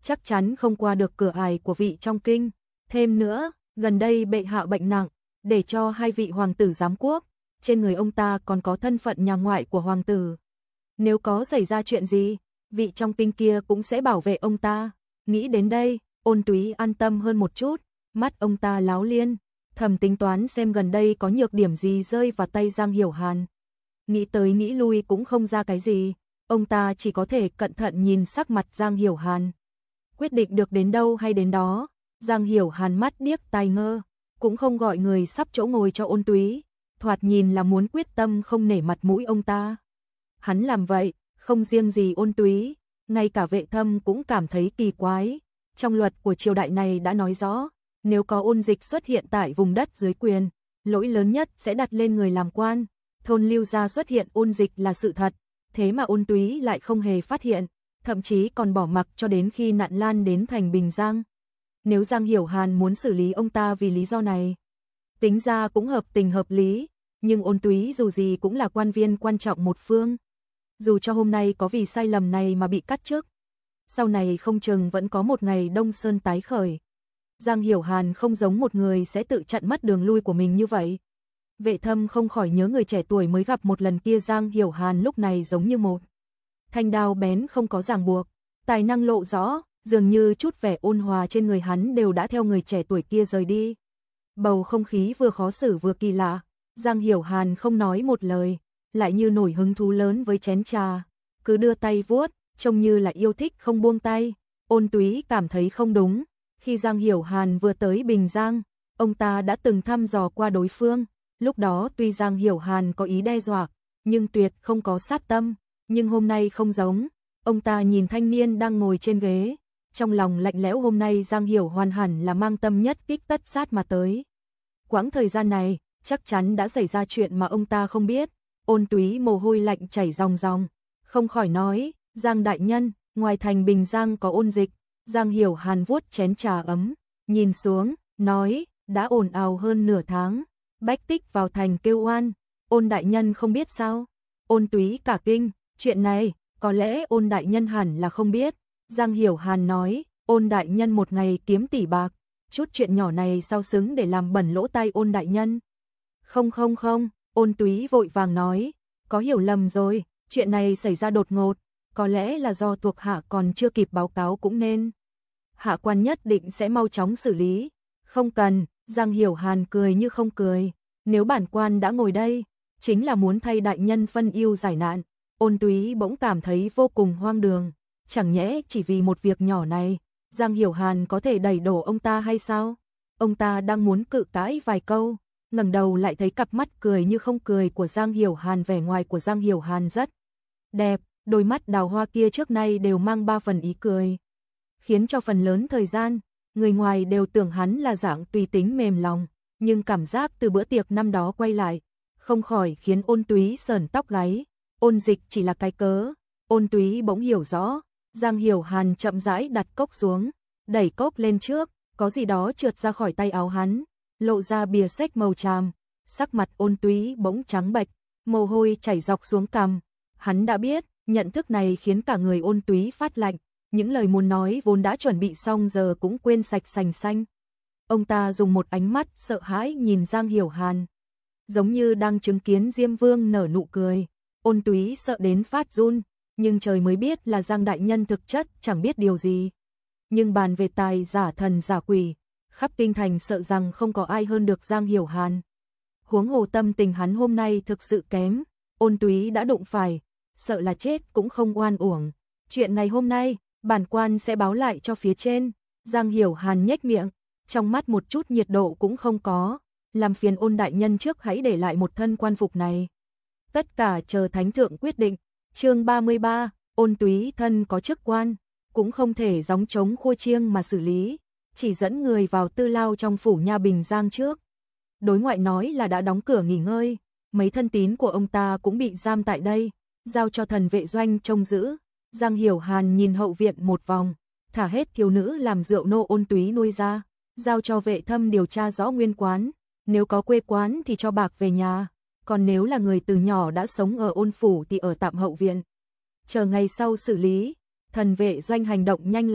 chắc chắn không qua được cửa ải của vị trong kinh. Thêm nữa, gần đây bệ hạ bệnh nặng, để cho 2 vị hoàng tử giám quốc, trên người ông ta còn có thân phận nhà ngoại của hoàng tử. Nếu có xảy ra chuyện gì, vị trong kinh kia cũng sẽ bảo vệ ông ta. Nghĩ đến đây, Ôn Túy an tâm hơn một chút, mắt ông ta láo liên, thầm tính toán xem gần đây có nhược điểm gì rơi vào tay Giang Hiểu Hàn. Nghĩ tới nghĩ lui cũng không ra cái gì, ông ta chỉ có thể cẩn thận nhìn sắc mặt Giang Hiểu Hàn. Quyết định được đến đâu hay đến đó, Giang Hiểu Hàn mắt điếc tai ngơ, cũng không gọi người sắp chỗ ngồi cho Ôn Túy, thoạt nhìn là muốn quyết tâm không nể mặt mũi ông ta. Hắn làm vậy, không riêng gì Ôn Túy, ngay cả Vệ Thâm cũng cảm thấy kỳ quái. Trong luật của triều đại này đã nói rõ, nếu có ôn dịch xuất hiện tại vùng đất dưới quyền, lỗi lớn nhất sẽ đặt lên người làm quan. Thôn Lưu gia xuất hiện ôn dịch là sự thật, thế mà Ôn Túy lại không hề phát hiện, thậm chí còn bỏ mặc cho đến khi nạn lan đến thành Bình Giang. Nếu Giang Hiểu Hàn muốn xử lý ông ta vì lý do này, tính ra cũng hợp tình hợp lý, nhưng Ôn Túy dù gì cũng là quan viên quan trọng một phương. Dù cho hôm nay có vì sai lầm này mà bị cắt chức, sau này không chừng vẫn có một ngày Đông Sơn tái khởi. Giang Hiểu Hàn không giống một người sẽ tự chặn mất đường lui của mình như vậy. Vệ Thâm không khỏi nhớ người trẻ tuổi mới gặp một lần kia, Giang Hiểu Hàn lúc này giống như một thanh đao bén không có ràng buộc, tài năng lộ rõ, dường như chút vẻ ôn hòa trên người hắn đều đã theo người trẻ tuổi kia rời đi. Bầu không khí vừa khó xử vừa kỳ lạ, Giang Hiểu Hàn không nói một lời, lại như nổi hứng thú lớn với chén trà, cứ đưa tay vuốt, trông như là yêu thích không buông tay. Ôn Túy cảm thấy không đúng, khi Giang Hiểu Hàn vừa tới Bình Giang, ông ta đã từng thăm dò qua đối phương, lúc đó tuy Giang Hiểu Hàn có ý đe dọa, nhưng tuyệt không có sát tâm, nhưng hôm nay không giống, ông ta nhìn thanh niên đang ngồi trên ghế, trong lòng lạnh lẽo, hôm nay Giang Hiểu Hàn hẳn là mang tâm nhất kích tất sát mà tới. Quãng thời gian này, chắc chắn đã xảy ra chuyện mà ông ta không biết. Ôn Túy mồ hôi lạnh chảy ròng ròng, không khỏi nói, Giang đại nhân, ngoài thành Bình Giang có ôn dịch. Giang Hiểu Hàn vuốt chén trà ấm, nhìn xuống, nói, đã ồn ào hơn nửa tháng, bách tích vào thành kêu oan, Ôn đại nhân không biết sao? Ôn Túy cả kinh, chuyện này, có lẽ Ôn đại nhân hẳn là không biết. Giang Hiểu Hàn nói, Ôn đại nhân một ngày kiếm tỷ bạc, chút chuyện nhỏ này sao xứng để làm bẩn lỗ tai Ôn đại nhân. Không, Ôn Túy vội vàng nói, có hiểu lầm rồi, chuyện này xảy ra đột ngột, có lẽ là do thuộc hạ còn chưa kịp báo cáo cũng nên. Hạ quan nhất định sẽ mau chóng xử lý. Không cần, Giang Hiểu Hàn cười như không cười, nếu bản quan đã ngồi đây, chính là muốn thay đại nhân phân ưu giải nạn. Ôn Túy bỗng cảm thấy vô cùng hoang đường, chẳng nhẽ chỉ vì một việc nhỏ này, Giang Hiểu Hàn có thể đẩy đổ ông ta hay sao? Ông ta đang muốn cự cãi vài câu, ngẩng đầu lại thấy cặp mắt cười như không cười của Giang Hiểu Hàn. Vẻ ngoài của Giang Hiểu Hàn rất đẹp, đôi mắt đào hoa kia trước nay đều mang 3 phần ý cười, khiến cho phần lớn thời gian, người ngoài đều tưởng hắn là dạng tùy tính mềm lòng, nhưng cảm giác từ bữa tiệc năm đó quay lại, không khỏi khiến Ôn Túy sởn tóc gáy. Ôn dịch chỉ là cái cớ, Ôn Túy bỗng hiểu rõ. Giang Hiểu Hàn chậm rãi đặt cốc xuống, đẩy cốc lên trước, có gì đó trượt ra khỏi tay áo hắn, lộ ra bìa sách màu tràm, sắc mặt Ôn Túy bỗng trắng bệch, mồ hôi chảy dọc xuống cằm. Hắn đã biết, nhận thức này khiến cả người Ôn Túy phát lạnh, những lời muốn nói vốn đã chuẩn bị xong giờ cũng quên sạch sành xanh. Ông ta dùng một ánh mắt sợ hãi nhìn Giang Hiểu Hàn, giống như đang chứng kiến Diêm Vương nở nụ cười. Ôn Túy sợ đến phát run, nhưng trời mới biết là Giang đại nhân thực chất chẳng biết điều gì. Nhưng bàn về tài giả thần giả quỷ, khắp kinh thành sợ rằng không có ai hơn được Giang Hiểu Hàn. Huống hồ tâm tình hắn hôm nay thực sự kém, Ôn Túy đã đụng phải, sợ là chết cũng không oan uổng. Chuyện ngày hôm nay, bản quan sẽ báo lại cho phía trên. Giang Hiểu Hàn nhếch miệng, trong mắt một chút nhiệt độ cũng không có, làm phiền Ôn đại nhân trước hãy để lại một thân quan phục này. Tất cả chờ thánh thượng quyết định. Chương 33, Ôn Túy thân có chức quan, cũng không thể gióng trống khua chiêng mà xử lý, chỉ dẫn người vào tư lao trong phủ nha Bình Giang trước. Đối ngoại nói là đã đóng cửa nghỉ ngơi, mấy thân tín của ông ta cũng bị giam tại đây, giao cho thần vệ doanh trông giữ. Giang Hiểu Hàn nhìn hậu viện một vòng, thả hết thiếu nữ làm rượu nô Ôn Túy nuôi ra, giao cho Vệ Thâm điều tra rõ nguyên quán, nếu có quê quán thì cho bạc về nhà, còn nếu là người từ nhỏ đã sống ở Ôn phủ thì ở tạm hậu viện, chờ ngày sau xử lý. Thần vệ doanh hành động nhanh lẹ,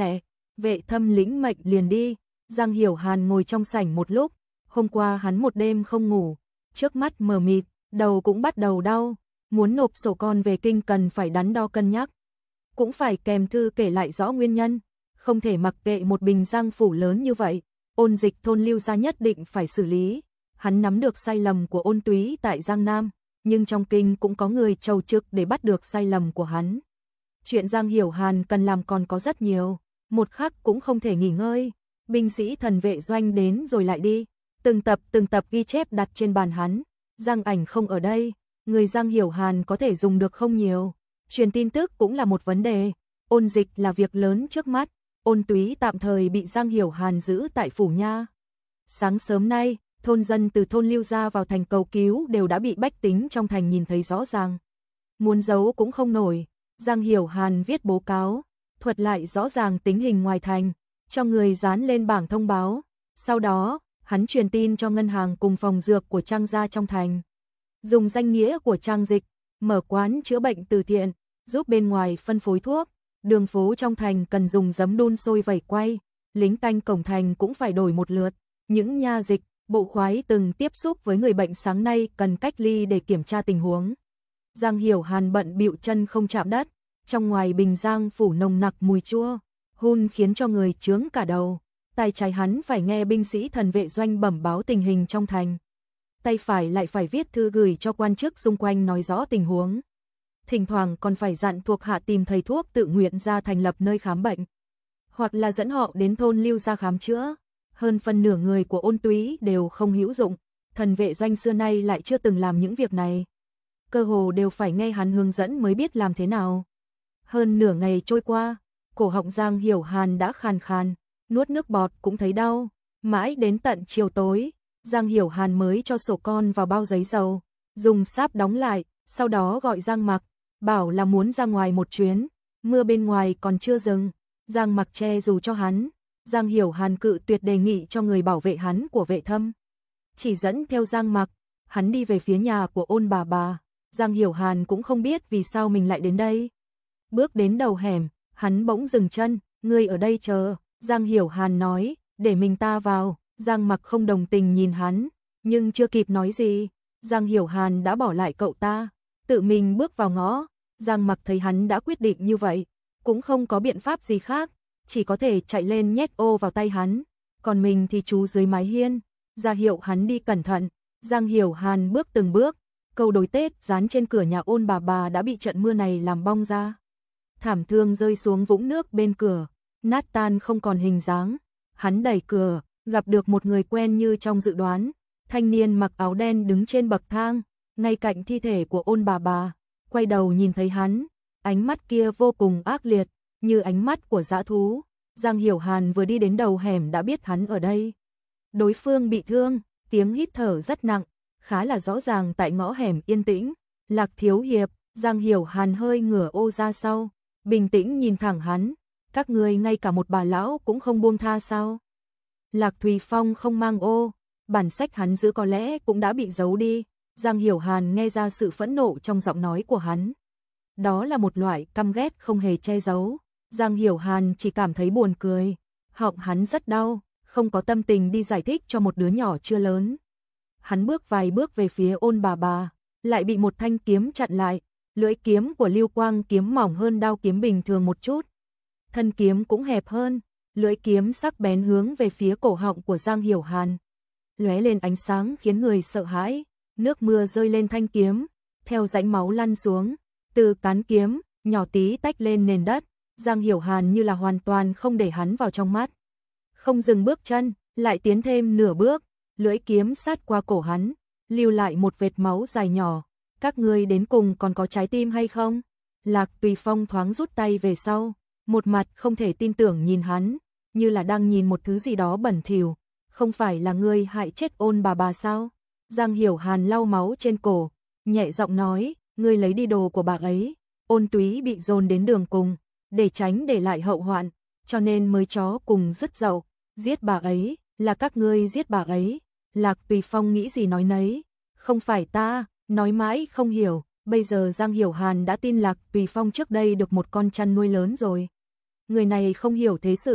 Vệ Thâm lĩnh mệnh liền đi. Giang Hiểu Hàn ngồi trong sảnh một lúc, hôm qua hắn một đêm không ngủ, trước mắt mờ mịt, đầu cũng bắt đầu đau, muốn nộp sổ con về kinh cần phải đắn đo cân nhắc, cũng phải kèm thư kể lại rõ nguyên nhân, không thể mặc kệ một bình Giang phủ lớn như vậy, Ôn Dịch thôn Lưu gia nhất định phải xử lý. Hắn nắm được sai lầm của Ôn Túy tại Giang Nam, nhưng trong kinh cũng có người chầu trực để bắt được sai lầm của hắn. Chuyện Giang Hiểu Hàn cần làm còn có rất nhiều, một khắc cũng không thể nghỉ ngơi. Binh sĩ thần vệ doanh đến rồi lại đi, từng tập ghi chép đặt trên bàn hắn. Giang Ảnh không ở đây, người Giang Hiểu Hàn có thể dùng được không nhiều. Truyền tin tức cũng là một vấn đề, Ôn Dịch là việc lớn trước mắt. Ôn Túy tạm thời bị Giang Hiểu Hàn giữ tại phủ nha. Sáng sớm nay, thôn dân từ thôn Lưu gia vào thành cầu cứu đều đã bị bách tính trong thành nhìn thấy rõ ràng. Muốn giấu cũng không nổi, Giang Hiểu Hàn viết báo cáo, thuật lại rõ ràng tình hình ngoài thành, cho người dán lên bảng thông báo. Sau đó, hắn truyền tin cho ngân hàng cùng phòng dược của Trang gia trong thành. Dùng danh nghĩa của Trang Dịch, mở quán chữa bệnh từ thiện, giúp bên ngoài phân phối thuốc. Đường phố trong thành cần dùng giấm đun sôi vẩy quay, lính canh cổng thành cũng phải đổi một lượt. Những nha dịch, bộ khoái từng tiếp xúc với người bệnh sáng nay cần cách ly để kiểm tra tình huống. Giang Hiểu Hàn bận bịu chân không chạm đất, trong ngoài bình Giang phủ nồng nặc mùi chua, hun khiến cho người chướng cả đầu. Tay trái hắn phải nghe binh sĩ thần vệ doanh bẩm báo tình hình trong thành. Tay phải lại phải viết thư gửi cho quan chức xung quanh nói rõ tình huống. Thỉnh thoảng còn phải dặn thuộc hạ tìm thầy thuốc tự nguyện ra thành lập nơi khám bệnh, hoặc là dẫn họ đến thôn Lưu gia khám chữa. Hơn phân nửa người của Ôn Túy đều không hữu dụng, thần vệ doanh xưa nay lại chưa từng làm những việc này. Cơ hồ đều phải nghe hắn hướng dẫn mới biết làm thế nào. Hơn nửa ngày trôi qua, cổ họng Giang Hiểu Hàn đã khàn khàn, nuốt nước bọt cũng thấy đau. Mãi đến tận chiều tối, Giang Hiểu Hàn mới cho sổ con vào bao giấy dầu, dùng sáp đóng lại, sau đó gọi Giang Mặc, bảo là muốn ra ngoài một chuyến, mưa bên ngoài còn chưa dừng. Giang Mặc che dù cho hắn. Giang Hiểu Hàn cự tuyệt đề nghị cho người bảo vệ hắn của Vệ Thâm, chỉ dẫn theo Giang Mặc, hắn đi về phía nhà của Ôn bà. Giang Hiểu Hàn cũng không biết vì sao mình lại đến đây. Bước đến đầu hẻm, hắn bỗng dừng chân, ngươi ở đây chờ. Giang Hiểu Hàn nói, để mình ta vào. Giang Mặc không đồng tình nhìn hắn, nhưng chưa kịp nói gì, Giang Hiểu Hàn đã bỏ lại cậu ta, tự mình bước vào ngõ. Giang Mặc thấy hắn đã quyết định như vậy, cũng không có biện pháp gì khác, chỉ có thể chạy lên nhét ô vào tay hắn, còn mình thì trú dưới mái hiên, ra hiệu hắn đi cẩn thận. Giang Hiểu Hàn bước từng bước, câu đối Tết dán trên cửa nhà Ôn bà đã bị trận mưa này làm bong ra. Thảm thương rơi xuống vũng nước bên cửa, nát tan không còn hình dáng. Hắn đẩy cửa, gặp được một người quen như trong dự đoán, thanh niên mặc áo đen đứng trên bậc thang, ngay cạnh thi thể của Ôn bà. Quay đầu nhìn thấy hắn, ánh mắt kia vô cùng ác liệt, như ánh mắt của dã thú. Giang Hiểu Hàn vừa đi đến đầu hẻm đã biết hắn ở đây. Đối phương bị thương, tiếng hít thở rất nặng, khá là rõ ràng tại ngõ hẻm yên tĩnh. Lạc Thiếu Hiệp. Giang Hiểu Hàn hơi ngửa ô ra sau, bình tĩnh nhìn thẳng hắn, các ngươi ngay cả một bà lão cũng không buông tha sao? Lạc Thùy Phong không mang ô, bản sách hắn giữ có lẽ cũng đã bị giấu đi. Giang Hiểu Hàn nghe ra sự phẫn nộ trong giọng nói của hắn. Đó là một loại căm ghét không hề che giấu. Giang Hiểu Hàn chỉ cảm thấy buồn cười, họng hắn rất đau, không có tâm tình đi giải thích cho một đứa nhỏ chưa lớn. Hắn bước vài bước về phía Ôn bà, lại bị một thanh kiếm chặn lại. Lưỡi kiếm của Lưu Quang kiếm mỏng hơn đao kiếm bình thường một chút, thân kiếm cũng hẹp hơn, lưỡi kiếm sắc bén hướng về phía cổ họng của Giang Hiểu Hàn, lóe lên ánh sáng khiến người sợ hãi. Nước mưa rơi lên thanh kiếm, theo rãnh máu lăn xuống, từ cán kiếm nhỏ tí tách lên nền đất. Giang Hiểu Hàn như là hoàn toàn không để hắn vào trong mắt, không dừng bước chân, lại tiến thêm nửa bước, lưỡi kiếm sát qua cổ hắn, lưu lại một vệt máu dài nhỏ. Các ngươi đến cùng còn có trái tim hay không? Lạc Tùy Phong thoáng rút tay về sau, một mặt không thể tin tưởng nhìn hắn, như là đang nhìn một thứ gì đó bẩn thỉu. Không phải là ngươi hại chết Ôn bà sao? Giang Hiểu Hàn lau máu trên cổ, nhẹ giọng nói, ngươi lấy đi đồ của bà ấy. Ôn Túy bị dồn đến đường cùng, để tránh để lại hậu hoạn, cho nên mới chó cùng dứt dậu, giết bà ấy, là các ngươi giết bà ấy. Lạc Tùy Phong nghĩ gì nói nấy, không phải ta. Nói mãi không hiểu, bây giờ Giang Hiểu Hàn đã tin Lạc Tùy Phong trước đây được một con chăn nuôi lớn rồi. Người này không hiểu thế sự,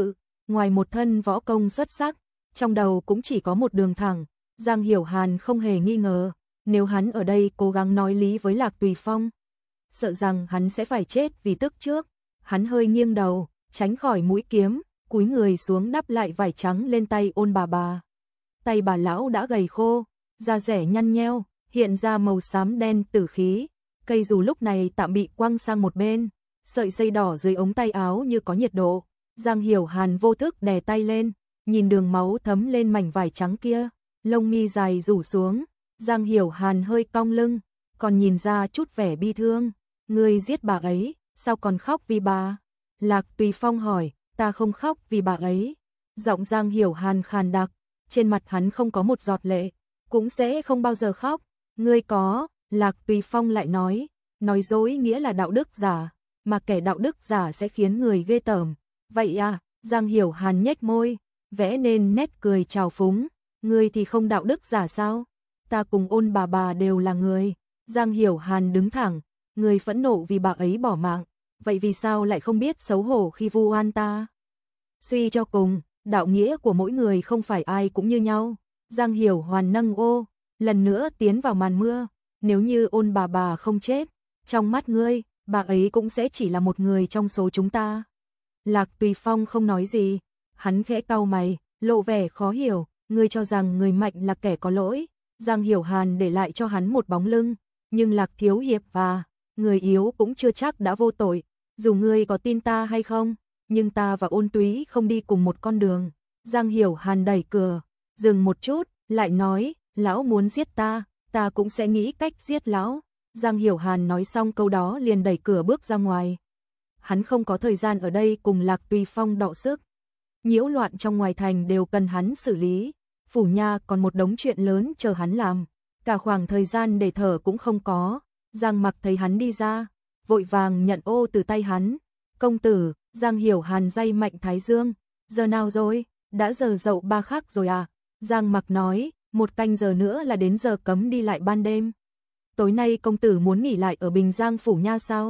ngoài một thân võ công xuất sắc, trong đầu cũng chỉ có một đường thẳng. Giang Hiểu Hàn không hề nghi ngờ, nếu hắn ở đây cố gắng nói lý với Lạc Tùy Phong, sợ rằng hắn sẽ phải chết vì tức trước. Hắn hơi nghiêng đầu, tránh khỏi mũi kiếm, cúi người xuống đắp lại vải trắng lên tay Ôn bà bà. Tay bà lão đã gầy khô, da rẻ nhăn nheo, hiện ra màu xám đen tử khí. Cây dù lúc này tạm bị quăng sang một bên, sợi dây đỏ dưới ống tay áo như có nhiệt độ. Giang Hiểu Hàn vô thức đè tay lên, nhìn đường máu thấm lên mảnh vải trắng kia, lông mi dài rủ xuống. Giang Hiểu Hàn hơi cong lưng, còn nhìn ra chút vẻ bi thương. Ngươi giết bà ấy, sao còn khóc vì bà? Lạc Tùy Phong hỏi. Ta không khóc vì bà ấy. Giọng Giang Hiểu Hàn khàn đặc, trên mặt hắn không có một giọt lệ, cũng sẽ không bao giờ khóc. Ngươi có, Lạc Tùy Phong lại nói dối nghĩa là đạo đức giả, mà kẻ đạo đức giả sẽ khiến người ghê tởm. Vậy à, Giang Hiểu Hàn nhếch môi, vẽ nên nét cười trào phúng. Ngươi thì không đạo đức giả sao? Ta cùng Ôn bà bà đều là người. Giang Hiểu Hàn đứng thẳng, người phẫn nộ vì bà ấy bỏ mạng. Vậy vì sao lại không biết xấu hổ khi vu oan ta? Suy cho cùng, đạo nghĩa của mỗi người không phải ai cũng như nhau. Giang Hiểu Hàn nâng ô, lần nữa tiến vào màn mưa. Nếu như Ôn bà bà không chết, trong mắt ngươi, bà ấy cũng sẽ chỉ là một người trong số chúng ta. Lạc Tùy Phong không nói gì, hắn khẽ cau mày, lộ vẻ khó hiểu. Ngươi cho rằng người mạnh là kẻ có lỗi. Giang Hiểu Hàn để lại cho hắn một bóng lưng, nhưng Lạc Thiếu Hiệp và người yếu cũng chưa chắc đã vô tội. Dù ngươi có tin ta hay không, nhưng ta và Ôn Túy không đi cùng một con đường. Giang Hiểu Hàn đẩy cửa, dừng một chút, lại nói, lão muốn giết ta, ta cũng sẽ nghĩ cách giết lão. Giang Hiểu Hàn nói xong câu đó liền đẩy cửa bước ra ngoài. Hắn không có thời gian ở đây cùng Lạc Tùy Phong đọ sức. Nhiễu loạn trong ngoài thành đều cần hắn xử lý. Phủ nha còn một đống chuyện lớn chờ hắn làm. Cả khoảng thời gian để thở cũng không có. Giang Mặc thấy hắn đi ra, vội vàng nhận ô từ tay hắn. Công tử, Giang Hiểu Hàn day mạnh thái dương. Giờ nào rồi? Đã giờ dậu 3 khắc rồi à? Giang Mặc nói, 1 canh giờ nữa là đến giờ cấm đi lại ban đêm. Tối nay công tử muốn nghỉ lại ở Bình Giang Phủ Nha sao?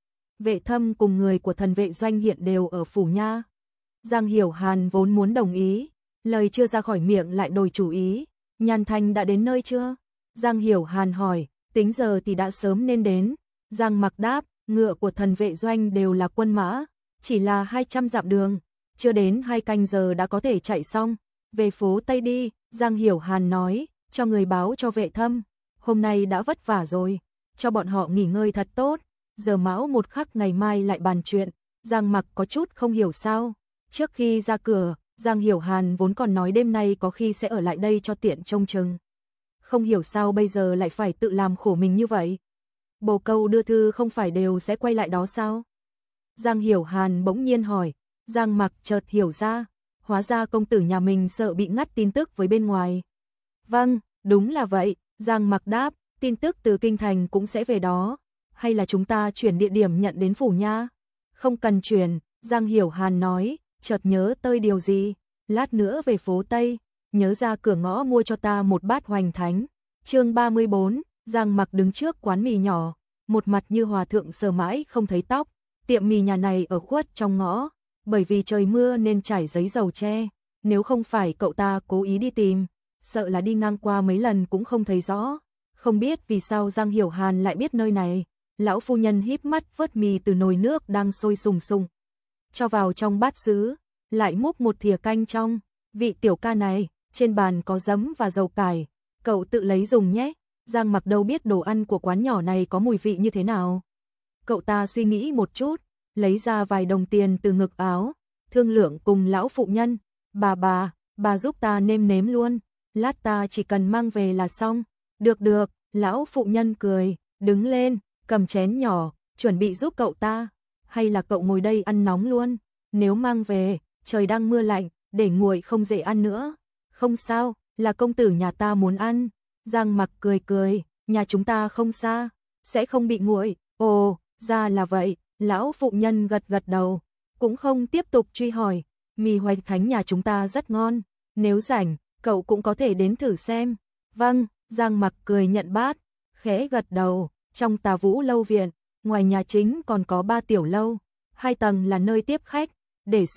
Vệ Thâm cùng người của Thần Vệ Doanh hiện đều ở Phủ Nha. Giang Hiểu Hàn vốn muốn đồng ý, lời chưa ra khỏi miệng lại đổi chủ ý. Nhan Thanh đã đến nơi chưa? Giang Hiểu Hàn hỏi, tính giờ thì đã sớm nên đến. Giang Mặc đáp, ngựa của Thần Vệ Doanh đều là quân mã, chỉ là 200 dặm đường, chưa đến 2 canh giờ đã có thể chạy xong. Về phố Tây đi, Giang Hiểu Hàn nói, cho người báo cho Vệ Thâm, hôm nay đã vất vả rồi, cho bọn họ nghỉ ngơi thật tốt, giờ mão 1 khắc ngày mai lại bàn chuyện. Giang Mặc có chút không hiểu sao. Trước khi ra cửa, Giang Hiểu Hàn vốn còn nói đêm nay có khi sẽ ở lại đây cho tiện trông chừng. Không hiểu sao bây giờ lại phải tự làm khổ mình như vậy. Bồ Câu đưa thư không phải đều sẽ quay lại đó sao? Giang Hiểu Hàn bỗng nhiên hỏi. Giang Mặc chợt hiểu ra, hóa ra công tử nhà mình sợ bị ngắt tin tức với bên ngoài. Vâng, đúng là vậy, Giang Mặc đáp, tin tức từ kinh thành cũng sẽ về đó, hay là chúng ta chuyển địa điểm nhận đến Phủ Nha? Không cần chuyển, Giang Hiểu Hàn nói, chợt nhớ tới điều gì, lát nữa về phố Tây, nhớ ra cửa ngõ mua cho ta một bát hoành thánh. Chương 34, Giang Mặc đứng trước quán mì nhỏ, một mặt như hòa thượng sờ mãi không thấy tóc. Tiệm mì nhà này ở khuất trong ngõ, bởi vì trời mưa nên trải giấy dầu che, nếu không phải cậu ta cố ý đi tìm, sợ là đi ngang qua mấy lần cũng không thấy rõ. Không biết vì sao Giang Hiểu Hàn lại biết nơi này. Lão phu nhân híp mắt vớt mì từ nồi nước đang sôi sùng sùng, cho vào trong bát sứ, lại múc một thìa canh trong. Vị tiểu ca này, trên bàn có giấm và dầu cải, cậu tự lấy dùng nhé. Giang Mặc đâu biết đồ ăn của quán nhỏ này có mùi vị như thế nào. Cậu ta suy nghĩ một chút, lấy ra vài đồng tiền từ ngực áo, thương lượng cùng lão phụ nhân. Bà giúp ta nêm nếm luôn, lát ta chỉ cần mang về là xong. Được, lão phụ nhân cười, đứng lên, cầm chén nhỏ, chuẩn bị giúp cậu ta. Hay là cậu ngồi đây ăn nóng luôn, nếu mang về, trời đang mưa lạnh, để nguội không dễ ăn nữa. Không sao, là công tử nhà ta muốn ăn. Giang Mặc cười, nhà chúng ta không xa, sẽ không bị nguội. Ồ, ra là vậy, lão phụ nhân gật đầu, cũng không tiếp tục truy hỏi. Mì hoành thánh nhà chúng ta rất ngon, nếu rảnh, cậu cũng có thể đến thử xem. Vâng, Giang Mặc cười nhận bát, khẽ gật đầu. Trong Tà Vũ lâu viện, ngoài nhà chính còn có 3 tiểu lâu, 2 tầng là nơi tiếp khách, để sách,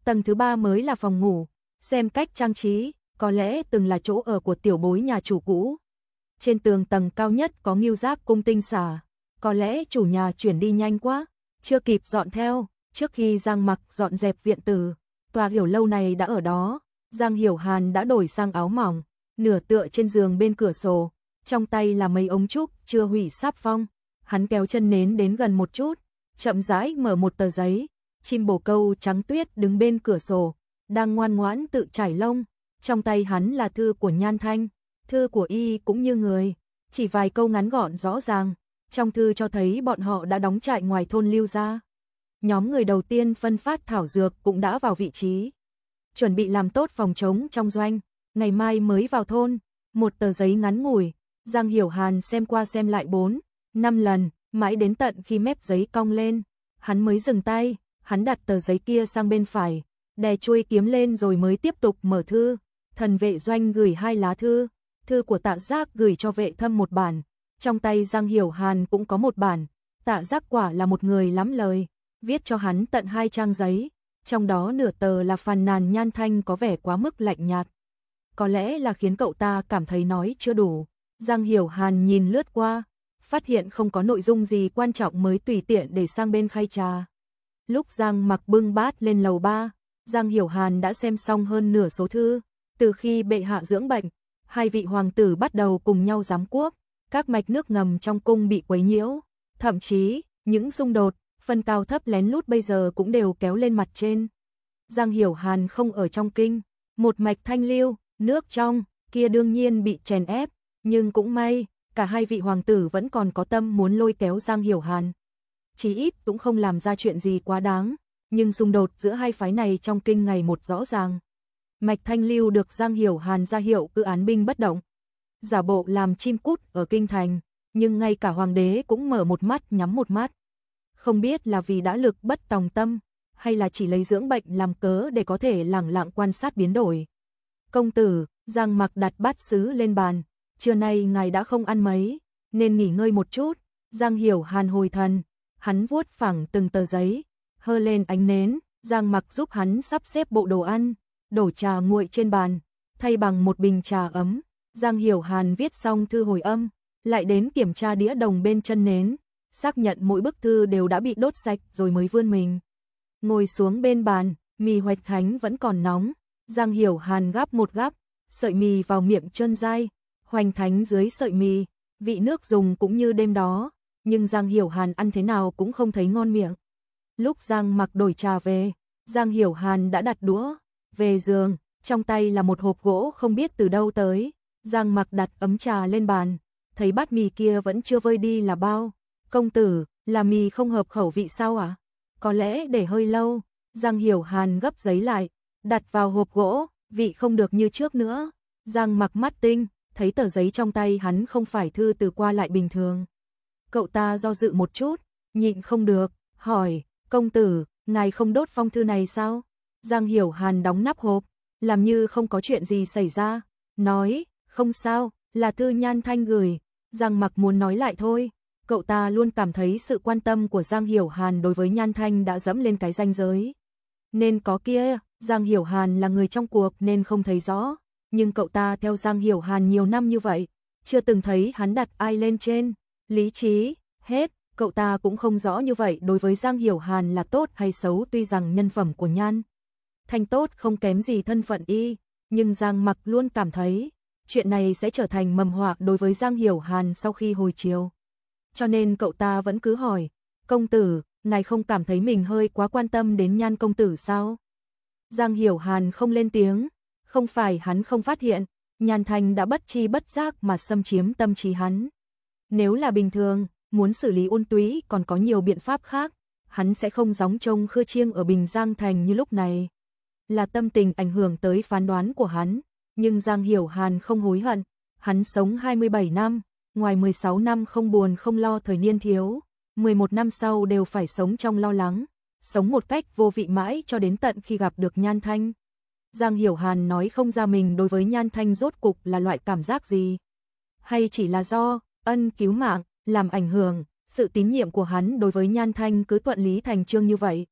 Tầng thứ 3 mới là phòng ngủ, xem cách trang trí, có lẽ từng là chỗ ở của tiểu bối nhà chủ cũ. Trên tường tầng cao nhất có ngưu giác cung tinh xả, có lẽ chủ nhà chuyển đi nhanh quá, chưa kịp dọn theo. Trước khi Giang Mặc dọn dẹp viện tử, tòa hiểu lâu này đã ở đó. Giang Hiểu Hàn đã đổi sang áo mỏng, nửa tựa trên giường bên cửa sổ, trong tay là mấy ống trúc chưa hủy sáp phong. Hắn kéo chân nến đến gần một chút, chậm rãi mở một tờ giấy. Chim bồ câu trắng tuyết đứng bên cửa sổ, đang ngoan ngoãn tự chải lông. Trong tay hắn là thư của Nhan Thanh, thư của y cũng như người, chỉ vài câu ngắn gọn rõ ràng. Trong thư cho thấy bọn họ đã đóng trại ngoài thôn Lưu gia. Nhóm người đầu tiên phân phát thảo dược cũng đã vào vị trí, chuẩn bị làm tốt phòng chống trong doanh, ngày mai mới vào thôn. Một tờ giấy ngắn ngủi, Giang Hiểu Hàn xem qua xem lại 4, 5 lần, mãi đến tận khi mép giấy cong lên, hắn mới dừng tay. Hắn đặt tờ giấy kia sang bên phải, đè chuôi kiếm lên rồi mới tiếp tục mở thư. Thần vệ doanh gửi 2 lá thư, thư của Tạ Giác gửi cho Vệ Thâm một bản, trong tay Giang Hiểu Hàn cũng có một bản. Tạ Giác quả là một người lắm lời, viết cho hắn tận 2 trang giấy, trong đó nửa tờ là phàn nàn Nhan Thanh có vẻ quá mức lạnh nhạt. Có lẽ là khiến cậu ta cảm thấy nói chưa đủ. Giang Hiểu Hàn nhìn lướt qua, phát hiện không có nội dung gì quan trọng mới tùy tiện để sang bên khay trà. Lúc Giang Mặc bưng bát lên lầu 3, Giang Hiểu Hàn đã xem xong hơn nửa số thư. Từ khi bệ hạ dưỡng bệnh, 2 vị hoàng tử bắt đầu cùng nhau giám quốc, các mạch nước ngầm trong cung bị quấy nhiễu, thậm chí những xung đột, phân cao thấp lén lút bây giờ cũng đều kéo lên mặt trên. Giang Hiểu Hàn không ở trong kinh, một mạch thanh lưu, nước trong, kia đương nhiên bị chèn ép, nhưng cũng may, cả 2 vị hoàng tử vẫn còn có tâm muốn lôi kéo Giang Hiểu Hàn. Chí ít cũng không làm ra chuyện gì quá đáng, nhưng xung đột giữa hai phái này trong kinh ngày một rõ ràng. Mạch Thanh Lưu được Giang Hiểu Hàn ra hiệu cứ án binh bất động, giả bộ làm chim cút ở kinh thành, nhưng ngay cả hoàng đế cũng mở một mắt nhắm một mắt. Không biết là vì đã lực bất tòng tâm, hay là chỉ lấy dưỡng bệnh làm cớ để có thể lẳng lặng quan sát biến đổi. Công tử, Giang Mặc đặt bát sứ lên bàn, trưa nay ngài đã không ăn mấy, nên nghỉ ngơi một chút. Giang Hiểu Hàn hồi thần, hắn vuốt phẳng từng tờ giấy, hơ lên ánh nến. Giang Mặc giúp hắn sắp xếp bộ đồ ăn, đổ trà nguội trên bàn, thay bằng một bình trà ấm. Giang Hiểu Hàn viết xong thư hồi âm, lại đến kiểm tra đĩa đồng bên chân nến, xác nhận mỗi bức thư đều đã bị đốt sạch rồi mới vươn mình ngồi xuống bên bàn. Mì hoạch thánh vẫn còn nóng, Giang Hiểu Hàn gắp một gắp, sợi mì vào miệng trơn dai, hoành thánh dưới sợi mì, vị nước dùng cũng như đêm đó, nhưng Giang Hiểu Hàn ăn thế nào cũng không thấy ngon miệng. Lúc Giang Mặc đổi trà về, Giang Hiểu Hàn đã đặt đũa về giường, trong tay là một hộp gỗ không biết từ đâu tới. Giang Mặc đặt ấm trà lên bàn, thấy bát mì kia vẫn chưa vơi đi là bao. Công tử, là mì không hợp khẩu vị sao ạ? Có lẽ để hơi lâu. Giang Hiểu Hàn gấp giấy lại, đặt vào hộp gỗ, vị không được như trước nữa. Giang Mặc mắt tinh, thấy tờ giấy trong tay hắn không phải thư từ qua lại bình thường. Cậu ta do dự một chút, nhịn không được, hỏi, công tử, ngài không đốt phong thư này sao? Giang Hiểu Hàn đóng nắp hộp, làm như không có chuyện gì xảy ra, nói, không sao, là thư Nhan Thanh gửi. Giang Mặc muốn nói lại thôi, cậu ta luôn cảm thấy sự quan tâm của Giang Hiểu Hàn đối với Nhan Thanh đã dẫm lên cái ranh giới. Nên có kia, Giang Hiểu Hàn là người trong cuộc nên không thấy rõ, nhưng cậu ta theo Giang Hiểu Hàn nhiều năm như vậy, chưa từng thấy hắn đặt ai lên trên lý trí, hết, cậu ta cũng không rõ như vậy đối với Giang Hiểu Hàn là tốt hay xấu. Tuy rằng nhân phẩm của Nhan Thanh tốt không kém gì thân phận y, nhưng Giang Mặc luôn cảm thấy chuyện này sẽ trở thành mầm họa đối với Giang Hiểu Hàn sau khi hồi chiều. Cho nên cậu ta vẫn cứ hỏi, công tử, ngài không cảm thấy mình hơi quá quan tâm đến Nhan công tử sao? Giang Hiểu Hàn không lên tiếng, không phải hắn không phát hiện, Nhan Thanh đã bất chi bất giác mà xâm chiếm tâm trí hắn. Nếu là bình thường, muốn xử lý Ôn Túy còn có nhiều biện pháp khác, hắn sẽ không gióng trông Khư Chiêng ở Bình Giang Thành như lúc này. Là tâm tình ảnh hưởng tới phán đoán của hắn, nhưng Giang Hiểu Hàn không hối hận, hắn sống 27 năm, ngoài 16 năm không buồn không lo thời niên thiếu, 11 năm sau đều phải sống trong lo lắng, sống một cách vô vị mãi cho đến tận khi gặp được Nhan Thanh. Giang Hiểu Hàn nói không ra mình đối với Nhan Thanh rốt cục là loại cảm giác gì, hay chỉ là do ân cứu mạng làm ảnh hưởng, sự tín nhiệm của hắn đối với Nhan Thanh cứ thuận lý thành chương như vậy.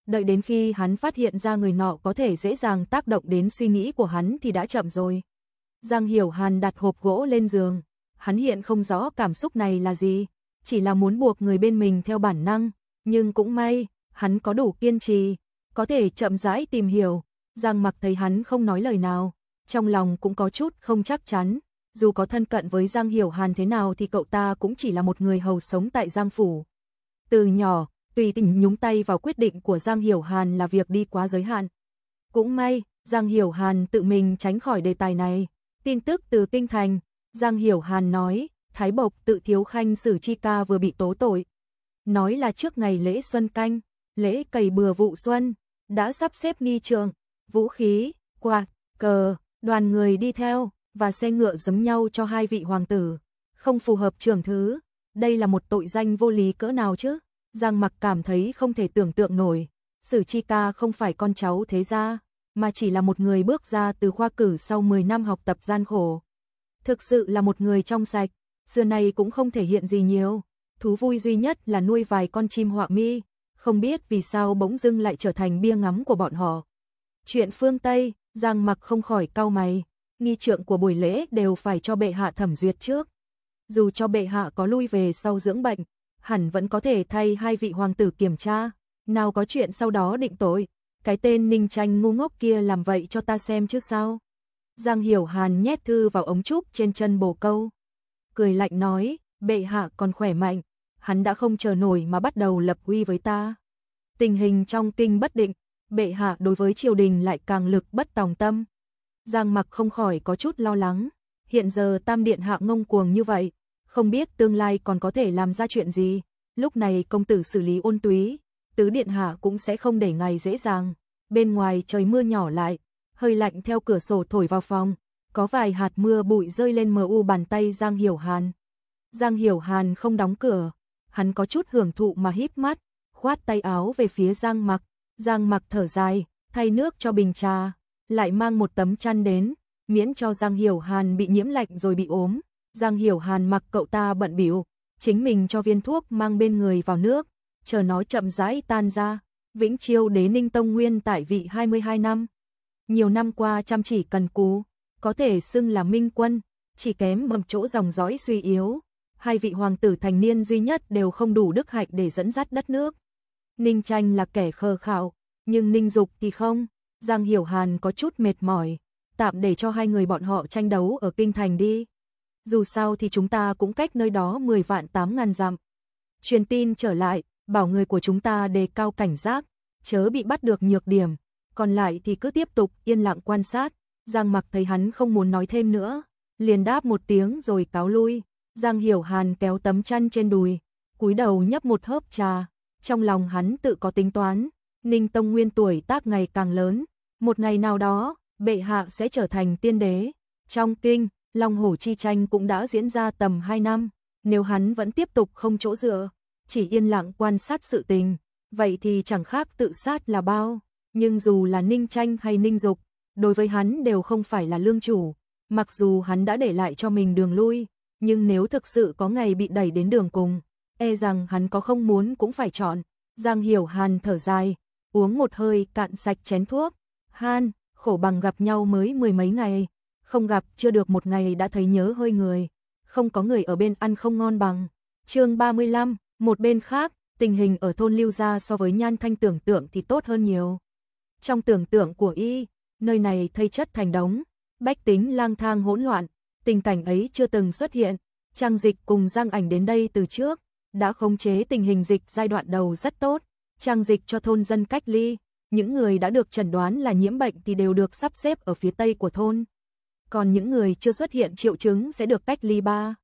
Đợi đến khi hắn phát hiện ra người nọ có thể dễ dàng tác động đến suy nghĩ của hắn thì đã chậm rồi. Giang Hiểu Hàn đặt hộp gỗ lên giường, hắn hiện không rõ cảm xúc này là gì, chỉ là muốn buộc người bên mình theo bản năng, nhưng cũng may, hắn có đủ kiên trì, có thể chậm rãi tìm hiểu. Giang Mặc thấy hắn không nói lời nào, trong lòng cũng có chút không chắc chắn, dù có thân cận với Giang Hiểu Hàn thế nào thì cậu ta cũng chỉ là một người hầu sống tại Giang phủ. Từ nhỏ, tùy tình nhúng tay vào quyết định của Giang Hiểu Hàn là việc đi quá giới hạn. Cũng may, Giang Hiểu Hàn tự mình tránh khỏi đề tài này. Tin tức từ kinh thành, Giang Hiểu Hàn nói, Thái Bộc Tự Thiếu Khanh Sử Chi Ca vừa bị tố tội. Nói là trước ngày lễ Xuân Canh, lễ cày bừa vụ xuân, đã sắp xếp nghi trượng, vũ khí, quạt, cờ, đoàn người đi theo, và xe ngựa giống nhau cho hai vị hoàng tử. Không phù hợp trưởng thứ, đây là một tội danh vô lý cỡ nào chứ? Giang Mặc cảm thấy không thể tưởng tượng nổi. Sử Chi Ca không phải con cháu thế gia, mà chỉ là một người bước ra từ khoa cử sau 10 năm học tập gian khổ. Thực sự là một người trong sạch, xưa nay cũng không thể hiện gì nhiều. Thú vui duy nhất là nuôi vài con chim họa mi, không biết vì sao bỗng dưng lại trở thành bia ngắm của bọn họ. Chuyện phương Tây, Giang Mặc không khỏi cau mày, nghi trượng của buổi lễ đều phải cho bệ hạ thẩm duyệt trước. Dù cho bệ hạ có lui về sau dưỡng bệnh, hẳn vẫn có thể thay hai vị hoàng tử kiểm tra, nào có chuyện sau đó định tội. Cái tên Ninh Tranh ngu ngốc kia làm vậy cho ta xem chứ sao. Giang Hiểu Hàn nhét thư vào ống trúc trên chân bồ câu, cười lạnh nói, bệ hạ còn khỏe mạnh, hắn đã không chờ nổi mà bắt đầu lập uy với ta. Tình hình trong kinh bất định, bệ hạ đối với triều đình lại càng lực bất tòng tâm. Giang Mặc không khỏi có chút lo lắng, hiện giờ Tam điện hạ ngông cuồng như vậy, không biết tương lai còn có thể làm ra chuyện gì. Lúc này công tử xử lý ôn túy, tứ điện hạ cũng sẽ không để ngài dễ dàng. Bên ngoài trời mưa nhỏ lại, hơi lạnh theo cửa sổ thổi vào phòng, có vài hạt mưa bụi rơi lên mờ u bàn tay Giang Hiểu Hàn. Giang Hiểu Hàn không đóng cửa, hắn có chút hưởng thụ mà híp mắt, khoát tay áo về phía Giang Mặc. Giang Mặc thở dài, thay nước cho bình trà, lại mang một tấm chăn đến, miễn cho Giang Hiểu Hàn bị nhiễm lạnh rồi bị ốm. Giang Hiểu Hàn mặc cậu ta bận bịu, chính mình cho viên thuốc mang bên người vào nước, chờ nó chậm rãi tan ra. Vĩnh Chiêu đế Ninh Tông Nguyên tại vị 22 năm. Nhiều năm qua chăm chỉ cần cù, có thể xưng là minh quân, chỉ kém mầm chỗ dòng dõi suy yếu. Hai vị hoàng tử thành niên duy nhất đều không đủ đức hạnh để dẫn dắt đất nước. Ninh Tranh là kẻ khờ khạo, nhưng Ninh Dục thì không. Giang Hiểu Hàn có chút mệt mỏi, tạm để cho hai người bọn họ tranh đấu ở kinh thành đi. Dù sao thì chúng ta cũng cách nơi đó 10 vạn 8 ngàn dặm. Truyền tin trở lại, bảo người của chúng ta đề cao cảnh giác, chớ bị bắt được nhược điểm, còn lại thì cứ tiếp tục yên lặng quan sát. Giang Mặc thấy hắn không muốn nói thêm nữa, liền đáp một tiếng rồi cáo lui. Giang Hiểu Hàn kéo tấm chăn trên đùi, cúi đầu nhấp một hớp trà, trong lòng hắn tự có tính toán, Ninh Tông Nguyên tuổi tác ngày càng lớn, một ngày nào đó, bệ hạ sẽ trở thành tiên đế. Trong kinh, Long Hổ chi tranh cũng đã diễn ra tầm 2 năm, nếu hắn vẫn tiếp tục không chỗ dựa, chỉ yên lặng quan sát sự tình, vậy thì chẳng khác tự sát là bao. Nhưng dù là Ninh Tranh hay Ninh Dục, đối với hắn đều không phải là lương chủ, mặc dù hắn đã để lại cho mình đường lui, nhưng nếu thực sự có ngày bị đẩy đến đường cùng, e rằng hắn có không muốn cũng phải chọn. Giang Hiểu Hàn thở dài, uống một hơi cạn sạch chén thuốc. Han, khổ bằng gặp nhau mới 10 mấy ngày, không gặp chưa được một ngày đã thấy nhớ hơi người, không có người ở bên ăn không ngon bằng. Chương 35, một bên khác, tình hình ở thôn Lưu Gia so với Nhan Thanh tưởng tượng thì tốt hơn nhiều. Trong tưởng tượng của y, nơi này thây chất thành đống, bách tính lang thang hỗn loạn, tình cảnh ấy chưa từng xuất hiện. Trang Dịch cùng Giang Ảnh đến đây từ trước, đã khống chế tình hình dịch giai đoạn đầu rất tốt. Trang Dịch cho thôn dân cách ly, những người đã được chẩn đoán là nhiễm bệnh thì đều được sắp xếp ở phía tây của thôn. Còn những người chưa xuất hiện triệu chứng sẽ được cách ly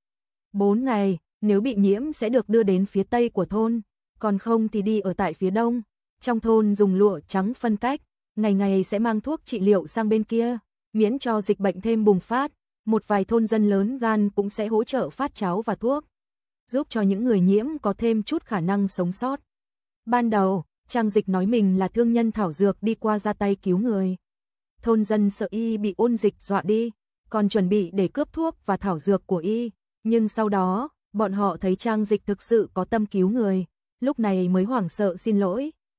3-4 ngày, nếu bị nhiễm sẽ được đưa đến phía tây của thôn, còn không thì đi ở tại phía đông. Trong thôn dùng lụa trắng phân cách, ngày ngày sẽ mang thuốc trị liệu sang bên kia, miễn cho dịch bệnh thêm bùng phát. Một vài thôn dân lớn gan cũng sẽ hỗ trợ phát cháo và thuốc, giúp cho những người nhiễm có thêm chút khả năng sống sót. Ban đầu, Trang Dịch nói mình là thương nhân thảo dược đi qua ra tay cứu người. Thôn dân sợ y bị ôn dịch dọa đi, còn chuẩn bị để cướp thuốc và thảo dược của y. Nhưng sau đó, bọn họ thấy Trang Dịch thực sự có tâm cứu người, lúc này mới hoảng sợ xin lỗi.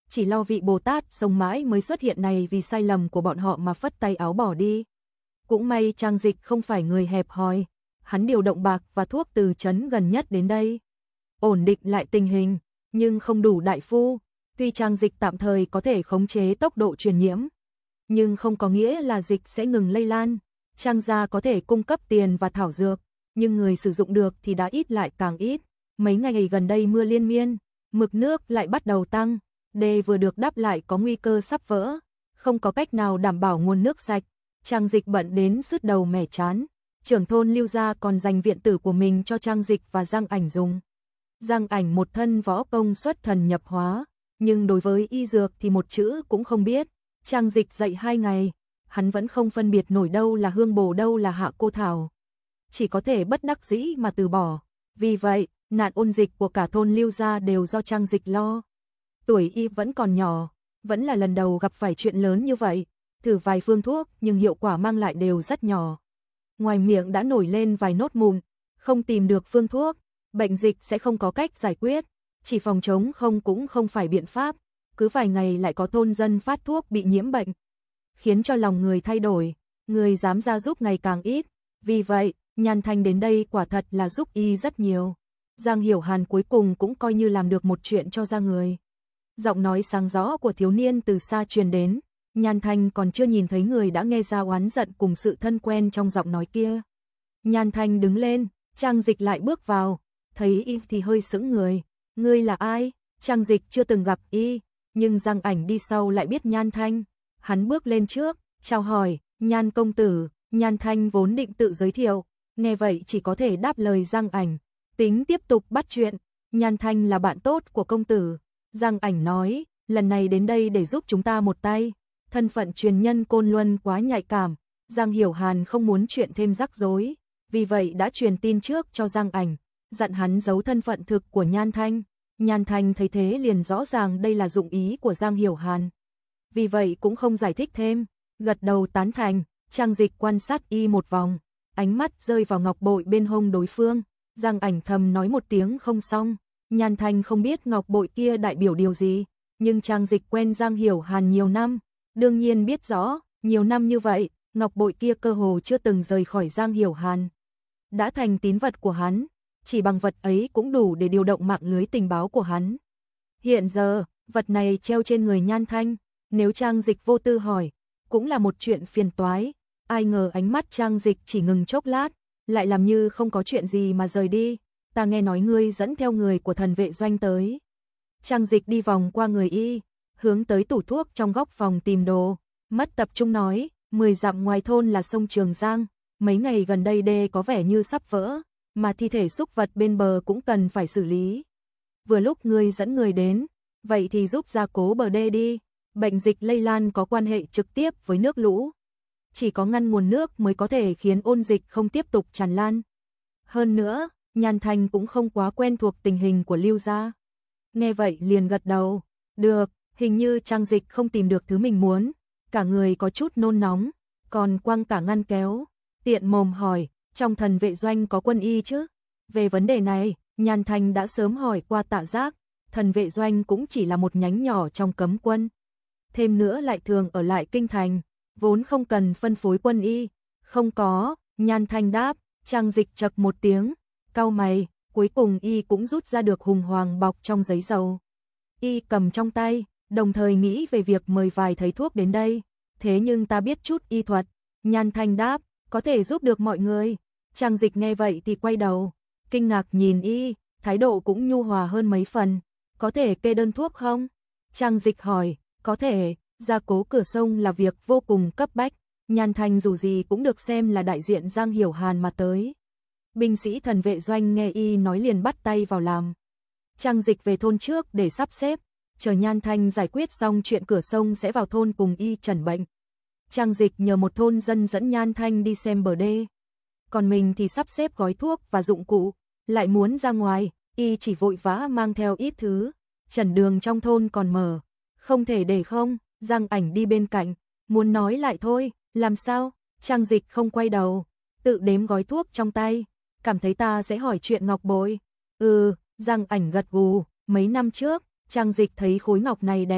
chỉ lo vị Bồ Tát sống mãi mới xuất hiện này vì sai lầm của bọn họ mà phất tay áo bỏ đi. Cũng may Trang Dịch không phải người hẹp hòi, hắn điều động bạc và thuốc từ trấn gần nhất đến đây, ổn định lại tình hình, nhưng không đủ đại phu. Tuy Trang Dịch tạm thời có thể khống chế tốc độ truyền nhiễm, nhưng không có nghĩa là dịch sẽ ngừng lây lan. Trang gia có thể cung cấp tiền và thảo dược, nhưng người sử dụng được thì đã ít lại càng ít. Mấy ngày gần đây mưa liên miên, mực nước lại bắt đầu tăng, đê vừa được đắp lại có nguy cơ sắp vỡ, không có cách nào đảm bảo nguồn nước sạch. Trang Dịch bận đến sứt đầu mẻ chán. Trưởng thôn Lưu gia còn dành viện tử của mình cho Trang Dịch và Giang Ảnh dùng. Giang Ảnh một thân võ công xuất thần nhập hóa, nhưng đối với y dược thì một chữ cũng không biết. Trang Dịch dạy 2 ngày, hắn vẫn không phân biệt nổi đâu là hương bổ đâu là hạ cô thảo. Chỉ có thể bất đắc dĩ mà từ bỏ. Vì vậy, nạn ôn dịch của cả thôn Lưu gia đều do Trang Dịch lo. Tuổi y vẫn còn nhỏ, vẫn là lần đầu gặp phải chuyện lớn như vậy. Thử vài phương thuốc nhưng hiệu quả mang lại đều rất nhỏ. Ngoài miệng đã nổi lên vài nốt mụn, không tìm được phương thuốc, bệnh dịch sẽ không có cách giải quyết. Chỉ phòng chống không cũng không phải biện pháp. Cứ vài ngày lại có thôn dân phát thuốc bị nhiễm bệnh, khiến cho lòng người thay đổi, người dám ra giúp ngày càng ít. Vì vậy, Nhan Thanh đến đây quả thật là giúp y rất nhiều. Giang Hiểu Hàn cuối cùng cũng coi như làm được một chuyện cho ra người. Giọng nói sáng rõ của thiếu niên từ xa truyền đến, Nhan Thanh còn chưa nhìn thấy người đã nghe ra oán giận cùng sự thân quen trong giọng nói kia. Nhan Thanh đứng lên, Trang Dịch lại bước vào, thấy y thì hơi sững người. Ngươi là ai? Trang Dịch chưa từng gặp y, nhưng Giang Ảnh đi sau lại biết Nhan Thanh. Hắn bước lên trước, chào hỏi, Nhan công tử. Nhan Thanh vốn định tự giới thiệu, nghe vậy chỉ có thể đáp lời Giang Ảnh, tính tiếp tục bắt chuyện. Nhan Thanh là bạn tốt của công tử. Giang Ảnh nói, lần này đến đây để giúp chúng ta một tay. Thân phận truyền nhân Côn Luân quá nhạy cảm, Giang Hiểu Hàn không muốn chuyện thêm rắc rối, vì vậy đã truyền tin trước cho Giang Ảnh, dặn hắn giấu thân phận thực của Nhan Thanh. Nhan Thanh thấy thế liền rõ ràng đây là dụng ý của Giang Hiểu Hàn. Vì vậy cũng không giải thích thêm, gật đầu tán thành. Trang Dịch quan sát y một vòng, ánh mắt rơi vào ngọc bội bên hông đối phương. Giang Ảnh thầm nói một tiếng không xong. Nhan Thanh không biết ngọc bội kia đại biểu điều gì, nhưng Trang Dịch quen Giang Hiểu Hàn nhiều năm, đương nhiên biết rõ, nhiều năm như vậy, ngọc bội kia cơ hồ chưa từng rời khỏi Giang Hiểu Hàn. Đã thành tín vật của hắn, chỉ bằng vật ấy cũng đủ để điều động mạng lưới tình báo của hắn. Hiện giờ, vật này treo trên người Nhan Thanh, nếu Trang Dịch vô tư hỏi, cũng là một chuyện phiền toái. Ai ngờ ánh mắt Trang Dịch chỉ ngừng chốc lát, lại làm như không có chuyện gì mà rời đi. Ta nghe nói ngươi dẫn theo người của thần vệ doanh tới. Trang Dịch đi vòng qua người y, hướng tới tủ thuốc trong góc phòng tìm đồ, mất tập trung nói, 10 dặm ngoài thôn là sông Trường Giang, mấy ngày gần đây đê có vẻ như sắp vỡ, mà thi thể súc vật bên bờ cũng cần phải xử lý. Vừa lúc ngươi dẫn người đến, vậy thì giúp gia cố bờ đê đi. Bệnh dịch lây lan có quan hệ trực tiếp với nước lũ. Chỉ có ngăn nguồn nước mới có thể khiến ôn dịch không tiếp tục tràn lan. Hơn nữa, Nhan Thanh cũng không quá quen thuộc tình hình của Lưu gia. Nghe vậy liền gật đầu, được, hình như Trang Dịch không tìm được thứ mình muốn, cả người có chút nôn nóng, còn quăng cả ngăn kéo, tiện mồm hỏi, trong thần vệ doanh có quân y chứ? Về vấn đề này, Nhan Thanh đã sớm hỏi qua Tạ Giác, thần vệ doanh cũng chỉ là một nhánh nhỏ trong cấm quân. Thêm nữa lại thường ở lại kinh thành, vốn không cần phân phối quân y. Không có, Nhan Thanh đáp. Trang Dịch chậc một tiếng, cau mày, cuối cùng y cũng rút ra được hùng hoàng bọc trong giấy dầu. Y cầm trong tay, đồng thời nghĩ về việc mời vài thầy thuốc đến đây. Thế nhưng ta biết chút y thuật. Nhan Thanh đáp, có thể giúp được mọi người. Trang Dịch nghe vậy thì quay đầu, kinh ngạc nhìn y, thái độ cũng nhu hòa hơn mấy phần. Có thể kê đơn thuốc không? Trang Dịch hỏi, có thể, gia cố cửa sông là việc vô cùng cấp bách. Nhan Thanh dù gì cũng được xem là đại diện Giang Hiểu Hàn mà tới. Binh sĩ thần vệ doanh nghe y nói liền bắt tay vào làm. Trang Dịch về thôn trước để sắp xếp, chờ Nhan Thanh giải quyết xong chuyện cửa sông sẽ vào thôn cùng y trần bệnh. Trang Dịch nhờ một thôn dân dẫn Nhan Thanh đi xem bờ đê. Còn mình thì sắp xếp gói thuốc và dụng cụ, lại muốn ra ngoài, y chỉ vội vã mang theo ít thứ. Trần đường trong thôn còn mở, không thể để không. Giang Ảnh đi bên cạnh, muốn nói lại thôi. Làm sao? Trang Dịch không quay đầu, tự đếm gói thuốc trong tay, cảm thấy ta sẽ hỏi chuyện ngọc bội. Giang Ảnh gật gù, mấy năm trước, Trang Dịch thấy khối ngọc này đẹp,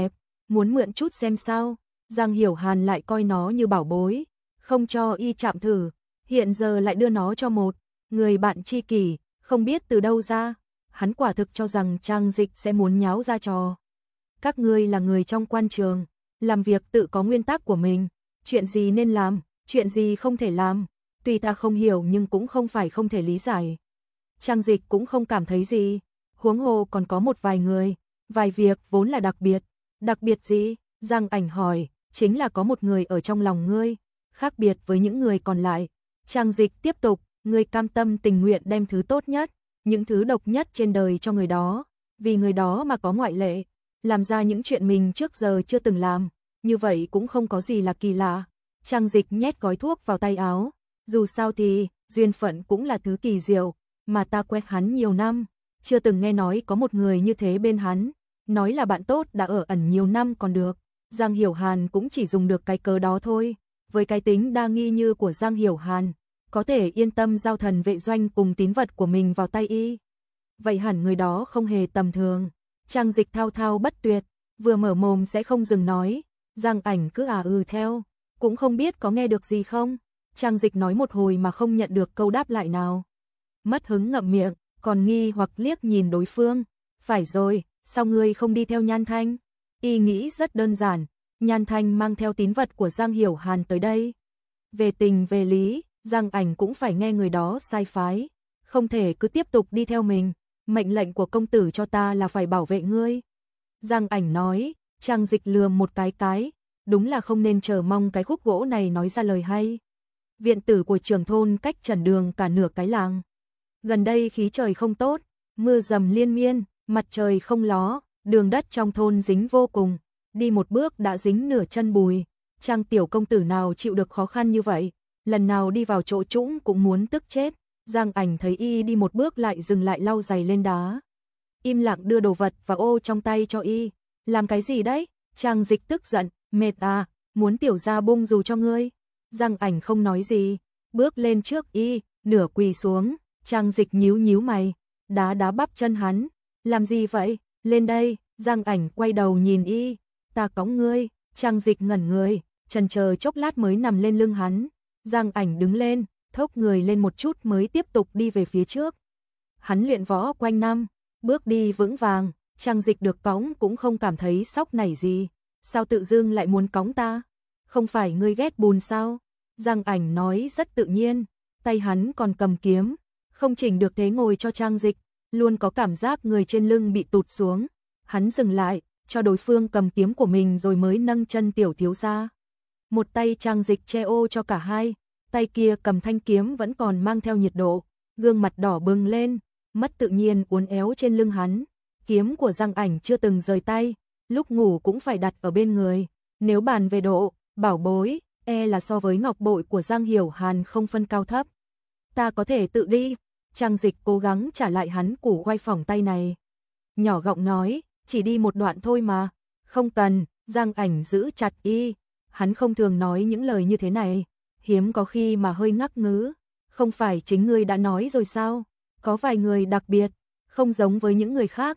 muốn mượn chút xem sao. Giang Hiểu Hàn lại coi nó như bảo bối, không cho y chạm thử, hiện giờ lại đưa nó cho một người bạn tri kỷ, không biết từ đâu ra. Hắn quả thực cho rằng Trang Dịch sẽ muốn nháo ra trò. Các ngươi là người trong quan trường, làm việc tự có nguyên tắc của mình, chuyện gì nên làm, chuyện gì không thể làm, tuy ta không hiểu nhưng cũng không phải không thể lý giải. Trang Dịch cũng không cảm thấy gì, huống hồ còn có một vài người, vài việc vốn là đặc biệt. Đặc biệt gì? Giang Ảnh hỏi, chính là có một người ở trong lòng ngươi, khác biệt với những người còn lại. Trang Dịch tiếp tục, ngươi cam tâm tình nguyện đem thứ tốt nhất, những thứ độc nhất trên đời cho người đó, vì người đó mà có ngoại lệ, làm ra những chuyện mình trước giờ chưa từng làm, như vậy cũng không có gì là kỳ lạ. Trang Dịch nhét gói thuốc vào tay áo, dù sao thì, duyên phận cũng là thứ kỳ diệu, mà ta quen hắn nhiều năm, chưa từng nghe nói có một người như thế bên hắn, nói là bạn tốt đã ở ẩn nhiều năm còn được. Giang Hiểu Hàn cũng chỉ dùng được cái cớ đó thôi, với cái tính đa nghi như của Giang Hiểu Hàn, có thể yên tâm giao Thần Vệ Doanh cùng tín vật của mình vào tay y. Vậy hẳn người đó không hề tầm thường. Trang Dịch thao thao bất tuyệt, vừa mở mồm sẽ không dừng nói, Giang Ảnh cứ theo, cũng không biết có nghe được gì không. Trang Dịch nói một hồi mà không nhận được câu đáp lại nào. Mất hứng ngậm miệng, còn nghi hoặc liếc nhìn đối phương. Phải rồi, sao ngươi không đi theo Nhan Thanh? Y nghĩ rất đơn giản, Nhan Thanh mang theo tín vật của Giang Hiểu Hàn tới đây. Về tình về lý, Giang Ảnh cũng phải nghe người đó sai phái, không thể cứ tiếp tục đi theo mình, mệnh lệnh của công tử cho ta là phải bảo vệ ngươi. Giang Ảnh nói, Trang Dịch lườm một cái, đúng là không nên chờ mong cái khúc gỗ này nói ra lời hay. Viện tử của trưởng thôn cách Trần Đường cả nửa cái làng. Gần đây khí trời không tốt, mưa dầm liên miên, mặt trời không ló, đường đất trong thôn dính vô cùng, đi một bước đã dính nửa chân bùi. Trang tiểu công tử nào chịu được khó khăn như vậy, lần nào đi vào chỗ trũng cũng muốn tức chết. Giang Ảnh thấy y đi một bước lại dừng lại lau giày lên đá. Im lặng đưa đồ vật và ô trong tay cho y. Làm cái gì đấy? Trang Dịch tức giận, mệt à, muốn tiểu gia bung dù cho ngươi. Giang Ảnh không nói gì, bước lên trước y, nửa quỳ xuống. Trang Dịch nhíu mày, đá bắp chân hắn. Làm gì vậy? Lên đây. Giang Ảnh quay đầu nhìn y. Ta cõng ngươi. Trang Dịch ngẩn người, chần chờ chốc lát mới nằm lên lưng hắn. Giang Ảnh đứng lên, thốc người lên một chút mới tiếp tục đi về phía trước. Hắn luyện võ quanh năm, bước đi vững vàng, Trang Dịch được cõng cũng không cảm thấy sóc nảy gì. Sao tự dưng lại muốn cõng ta? Không phải ngươi ghét bùn sao? Giang Ảnh nói rất tự nhiên, tay hắn còn cầm kiếm, không chỉnh được thế ngồi cho Trang Dịch, luôn có cảm giác người trên lưng bị tụt xuống. Hắn dừng lại, cho đối phương cầm kiếm của mình rồi mới nâng chân tiểu thiếu ra. Một tay Trang Dịch che ô cho cả hai, tay kia cầm thanh kiếm vẫn còn mang theo nhiệt độ, gương mặt đỏ bừng lên, mất tự nhiên uốn éo trên lưng hắn. Kiếm của Giang Ảnh chưa từng rời tay, lúc ngủ cũng phải đặt ở bên người. Nếu bàn về độ, bảo bối, là so với ngọc bội của Giang Hiểu Hàn không phân cao thấp. Ta có thể tự đi. Trang Dịch cố gắng trả lại hắn củ khoai phỏng tay này. Nhỏ giọng nói, chỉ đi một đoạn thôi mà. Không cần. Giang Ảnh giữ chặt y. Hắn không thường nói những lời như thế này, hiếm có khi mà hơi ngắc ngứ. Không phải chính ngươi đã nói rồi sao? Có vài người đặc biệt, không giống với những người khác.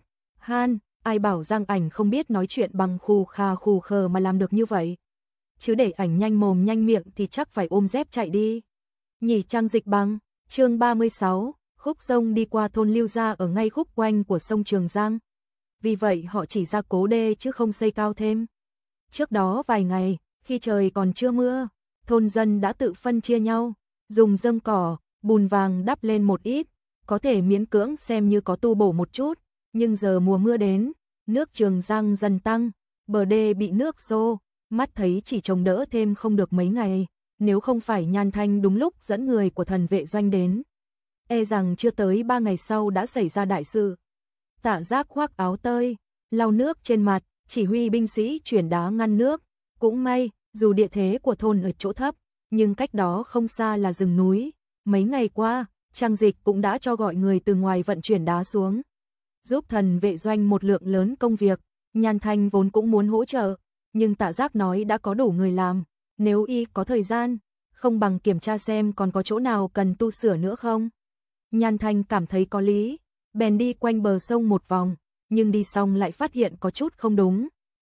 Ai bảo Giang Ảnh không biết nói chuyện bằng khù khờ mà làm được như vậy. Chứ để ảnh nhanh mồm nhanh miệng thì chắc phải ôm dép chạy đi. Nhỉ. Trang Dịch bằng, chương 36, khúc sông đi qua thôn Lưu Gia ở ngay khúc quanh của sông Trường Giang. Vì vậy họ chỉ ra cố đê chứ không xây cao thêm. Trước đó vài ngày, khi trời còn chưa mưa, thôn dân đã tự phân chia nhau, dùng rơm cỏ, bùn vàng đắp lên một ít, có thể miễn cưỡng xem như có tu bổ một chút. Nhưng giờ mùa mưa đến, nước Trường Giang dần tăng, bờ đê bị nước xô, mắt thấy chỉ trông đỡ thêm không được mấy ngày, nếu không phải Nhan Thanh đúng lúc dẫn người của Thần Vệ Doanh đến. Rằng chưa tới 3 ngày sau đã xảy ra đại sự. Tạ Giác khoác áo tơi, lau nước trên mặt, chỉ huy binh sĩ chuyển đá ngăn nước. Cũng may, dù địa thế của thôn ở chỗ thấp, nhưng cách đó không xa là rừng núi. Mấy ngày qua, Trang Dịch cũng đã cho gọi người từ ngoài vận chuyển đá xuống, giúp Thần Vệ Doanh một lượng lớn công việc. Nhan Thanh vốn cũng muốn hỗ trợ, nhưng Tạ Giác nói đã có đủ người làm, nếu y có thời gian, không bằng kiểm tra xem còn có chỗ nào cần tu sửa nữa không. Nhan Thanh cảm thấy có lý, bèn đi quanh bờ sông một vòng, nhưng đi xong lại phát hiện có chút không đúng.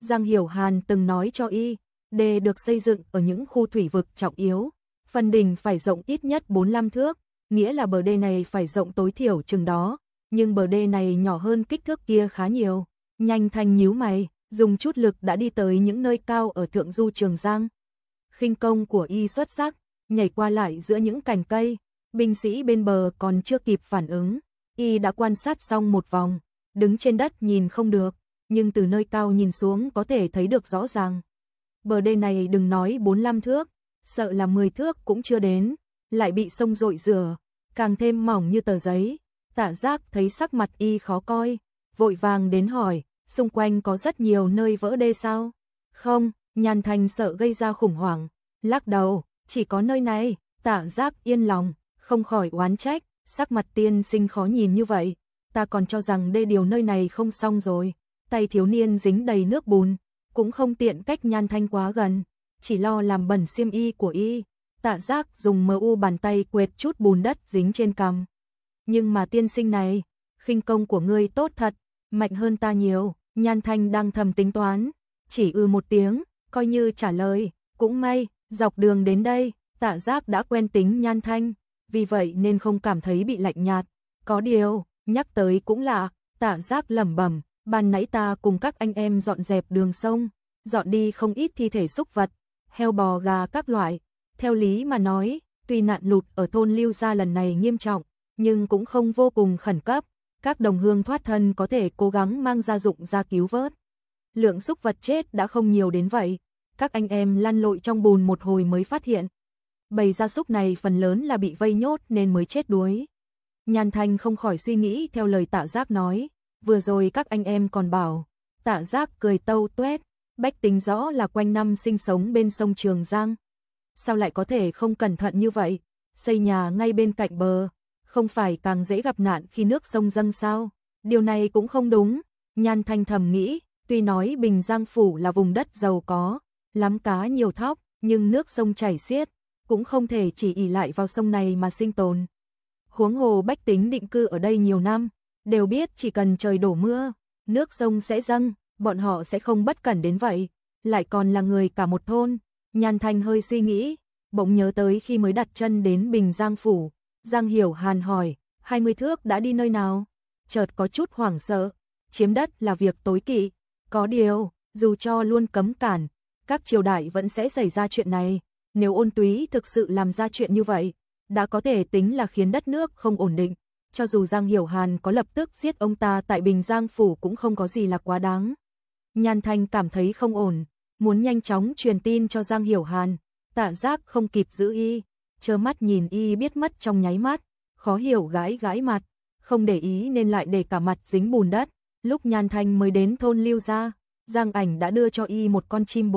Giang Hiểu Hàn từng nói cho y, đê được xây dựng ở những khu thủy vực trọng yếu, phần đỉnh phải rộng ít nhất 45 thước, nghĩa là bờ đê này phải rộng tối thiểu chừng đó, nhưng bờ đê này nhỏ hơn kích thước kia khá nhiều. Nhanh Thanh nhíu mày, dùng chút lực đã đi tới những nơi cao ở thượng du Trường Giang. Khinh công của y xuất sắc, nhảy qua lại giữa những cành cây, binh sĩ bên bờ còn chưa kịp phản ứng, y đã quan sát xong một vòng, đứng trên đất nhìn không được, nhưng từ nơi cao nhìn xuống có thể thấy được rõ ràng. Bờ đê này đừng nói 45 thước, sợ là 10 thước cũng chưa đến, lại bị sông dội rửa, càng thêm mỏng như tờ giấy. Tạ Giác thấy sắc mặt y khó coi, vội vàng đến hỏi, xung quanh có rất nhiều nơi vỡ đê sao? Không, Nhan Thanh sợ gây ra khủng hoảng, lắc đầu, chỉ có nơi này. Tạ Giác yên lòng, không khỏi oán trách, sắc mặt tiên sinh khó nhìn như vậy, ta còn cho rằng đê điều nơi này không xong rồi. Tay thiếu niên dính đầy nước bùn, cũng không tiện cách Nhan Thanh quá gần, chỉ lo làm bẩn xiêm y của y. Tạ Giác dùng mu bàn tay quệt chút bùn đất dính trên cằm. Nhưng mà tiên sinh này, khinh công của ngươi tốt thật, mạnh hơn ta nhiều. Nhan Thanh đang thầm tính toán, chỉ một tiếng, coi như trả lời. Cũng may, dọc đường đến đây, Tạ Giác đã quen tính Nhan Thanh, vì vậy nên không cảm thấy bị lạnh nhạt. Có điều, nhắc tới cũng lạ, Tạ Giác lẩm bẩm, ban nãy ta cùng các anh em dọn dẹp đường sông, dọn đi không ít thi thể súc vật, heo bò gà các loại. Theo lý mà nói, tuy nạn lụt ở thôn Lưu Gia lần này nghiêm trọng, nhưng cũng không vô cùng khẩn cấp, các đồng hương thoát thân có thể cố gắng mang gia dụng ra cứu vớt. Lượng súc vật chết đã không nhiều đến vậy, các anh em lăn lội trong bùn một hồi mới phát hiện. Bầy gia súc này phần lớn là bị vây nhốt nên mới chết đuối. Nhan Thanh không khỏi suy nghĩ theo lời Tạ Giác nói, vừa rồi các anh em còn bảo. Tạ Giác cười tâu tuét, bách tính rõ là quanh năm sinh sống bên sông Trường Giang. Sao lại có thể không cẩn thận như vậy, xây nhà ngay bên cạnh bờ, không phải càng dễ gặp nạn khi nước sông dâng sao? Điều này cũng không đúng, Nhan Thanh thầm nghĩ, tuy nói Bình Giang Phủ là vùng đất giàu có, lắm cá nhiều thóc, nhưng nước sông chảy xiết, cũng không thể chỉ ỷ lại vào sông này mà sinh tồn. Huống hồ bách tính định cư ở đây nhiều năm, đều biết chỉ cần trời đổ mưa, nước sông sẽ dâng, bọn họ sẽ không bất cẩn đến vậy, lại còn là người cả một thôn. Nhan Thanh hơi suy nghĩ, bỗng nhớ tới khi mới đặt chân đến Bình Giang Phủ, Giang Hiểu Hàn hỏi, 20 thước đã đi nơi nào? Chợt có chút hoảng sợ, chiếm đất là việc tối kỵ, có điều, dù cho luôn cấm cản, các triều đại vẫn sẽ xảy ra chuyện này, nếu Ôn Túy thực sự làm ra chuyện như vậy, đã có thể tính là khiến đất nước không ổn định, cho dù Giang Hiểu Hàn có lập tức giết ông ta tại Bình Giang Phủ cũng không có gì là quá đáng. Nhan Thanh cảm thấy không ổn, muốn nhanh chóng truyền tin cho Giang Hiểu Hàn, Tạ Giác không kịp giữ y, trơ mắt nhìn y biết mất trong nháy mắt, khó hiểu gãi gãi mặt, không để ý nên lại để cả mặt dính bùn đất. Lúc Nhan Thanh mới đến thôn Lưu Gia, Giang Ảnh đã đưa cho y một con chim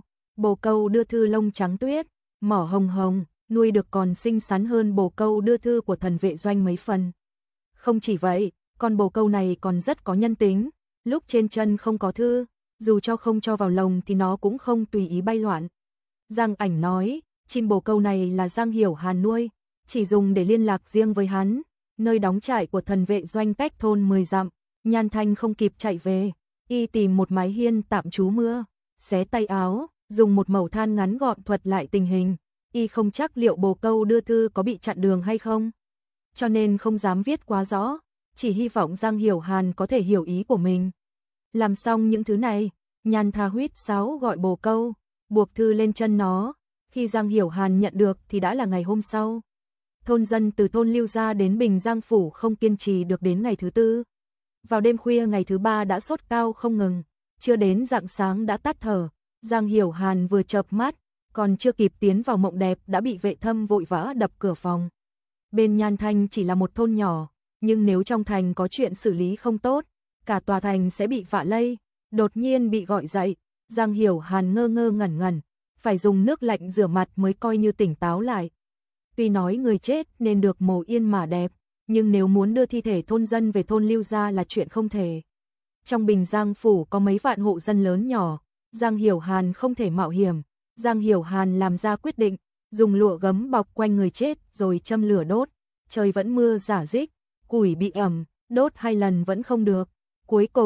bồ câu đưa thư lông trắng tuyết, mỏ hồng hồng, nuôi được còn xinh xắn hơn bồ câu đưa thư của Thần Vệ Doanh mấy phần. Không chỉ vậy, con bồ câu này còn rất có nhân tính, lúc trên chân không có thư, dù cho không cho vào lồng thì nó cũng không tùy ý bay loạn. Giang Ảnh nói, chim bồ câu này là Giang Hiểu Hàn nuôi, chỉ dùng để liên lạc riêng với hắn, nơi đóng trại của Thần Vệ Doanh cách thôn 10 dặm. Nhan Thanh không kịp chạy về, y tìm một mái hiên tạm trú mưa, xé tay áo, dùng một mẩu than ngắn gọn thuật lại tình hình, y không chắc liệu bồ câu đưa thư có bị chặn đường hay không, cho nên không dám viết quá rõ, chỉ hy vọng Giang Hiểu Hàn có thể hiểu ý của mình. Làm xong những thứ này, Nhan Tha huýt sáo gọi bồ câu, buộc thư lên chân nó, khi Giang Hiểu Hàn nhận được thì đã là ngày hôm sau. Thôn dân từ thôn Lưu Gia đến Bình Giang Phủ không kiên trì được đến ngày thứ tư. Vào đêm khuya ngày thứ ba đã sốt cao không ngừng, chưa đến rạng sáng đã tắt thở. Giang Hiểu Hàn vừa chợp mắt, còn chưa kịp tiến vào mộng đẹp đã bị vệ thâm vội vã đập cửa phòng. Bên Nhan Thanh chỉ là một thôn nhỏ, nhưng nếu trong thành có chuyện xử lý không tốt, cả tòa thành sẽ bị vạ lây. Đột nhiên bị gọi dậy, Giang Hiểu Hàn ngơ ngơ ngẩn ngẩn, phải dùng nước lạnh rửa mặt mới coi như tỉnh táo lại. Tuy nói người chết nên được mồ yên mà đẹp, nhưng nếu muốn đưa thi thể thôn dân về thôn Lưu Gia là chuyện không thể. Trong Bình Giang Phủ có mấy vạn hộ dân lớn nhỏ, Giang Hiểu Hàn không thể mạo hiểm. Giang Hiểu Hàn làm ra quyết định, dùng lụa gấm bọc quanh người chết rồi châm lửa đốt. Trời vẫn mưa rả rích, củi bị ẩm, đốt 2 lần vẫn không được. Cuối cùng,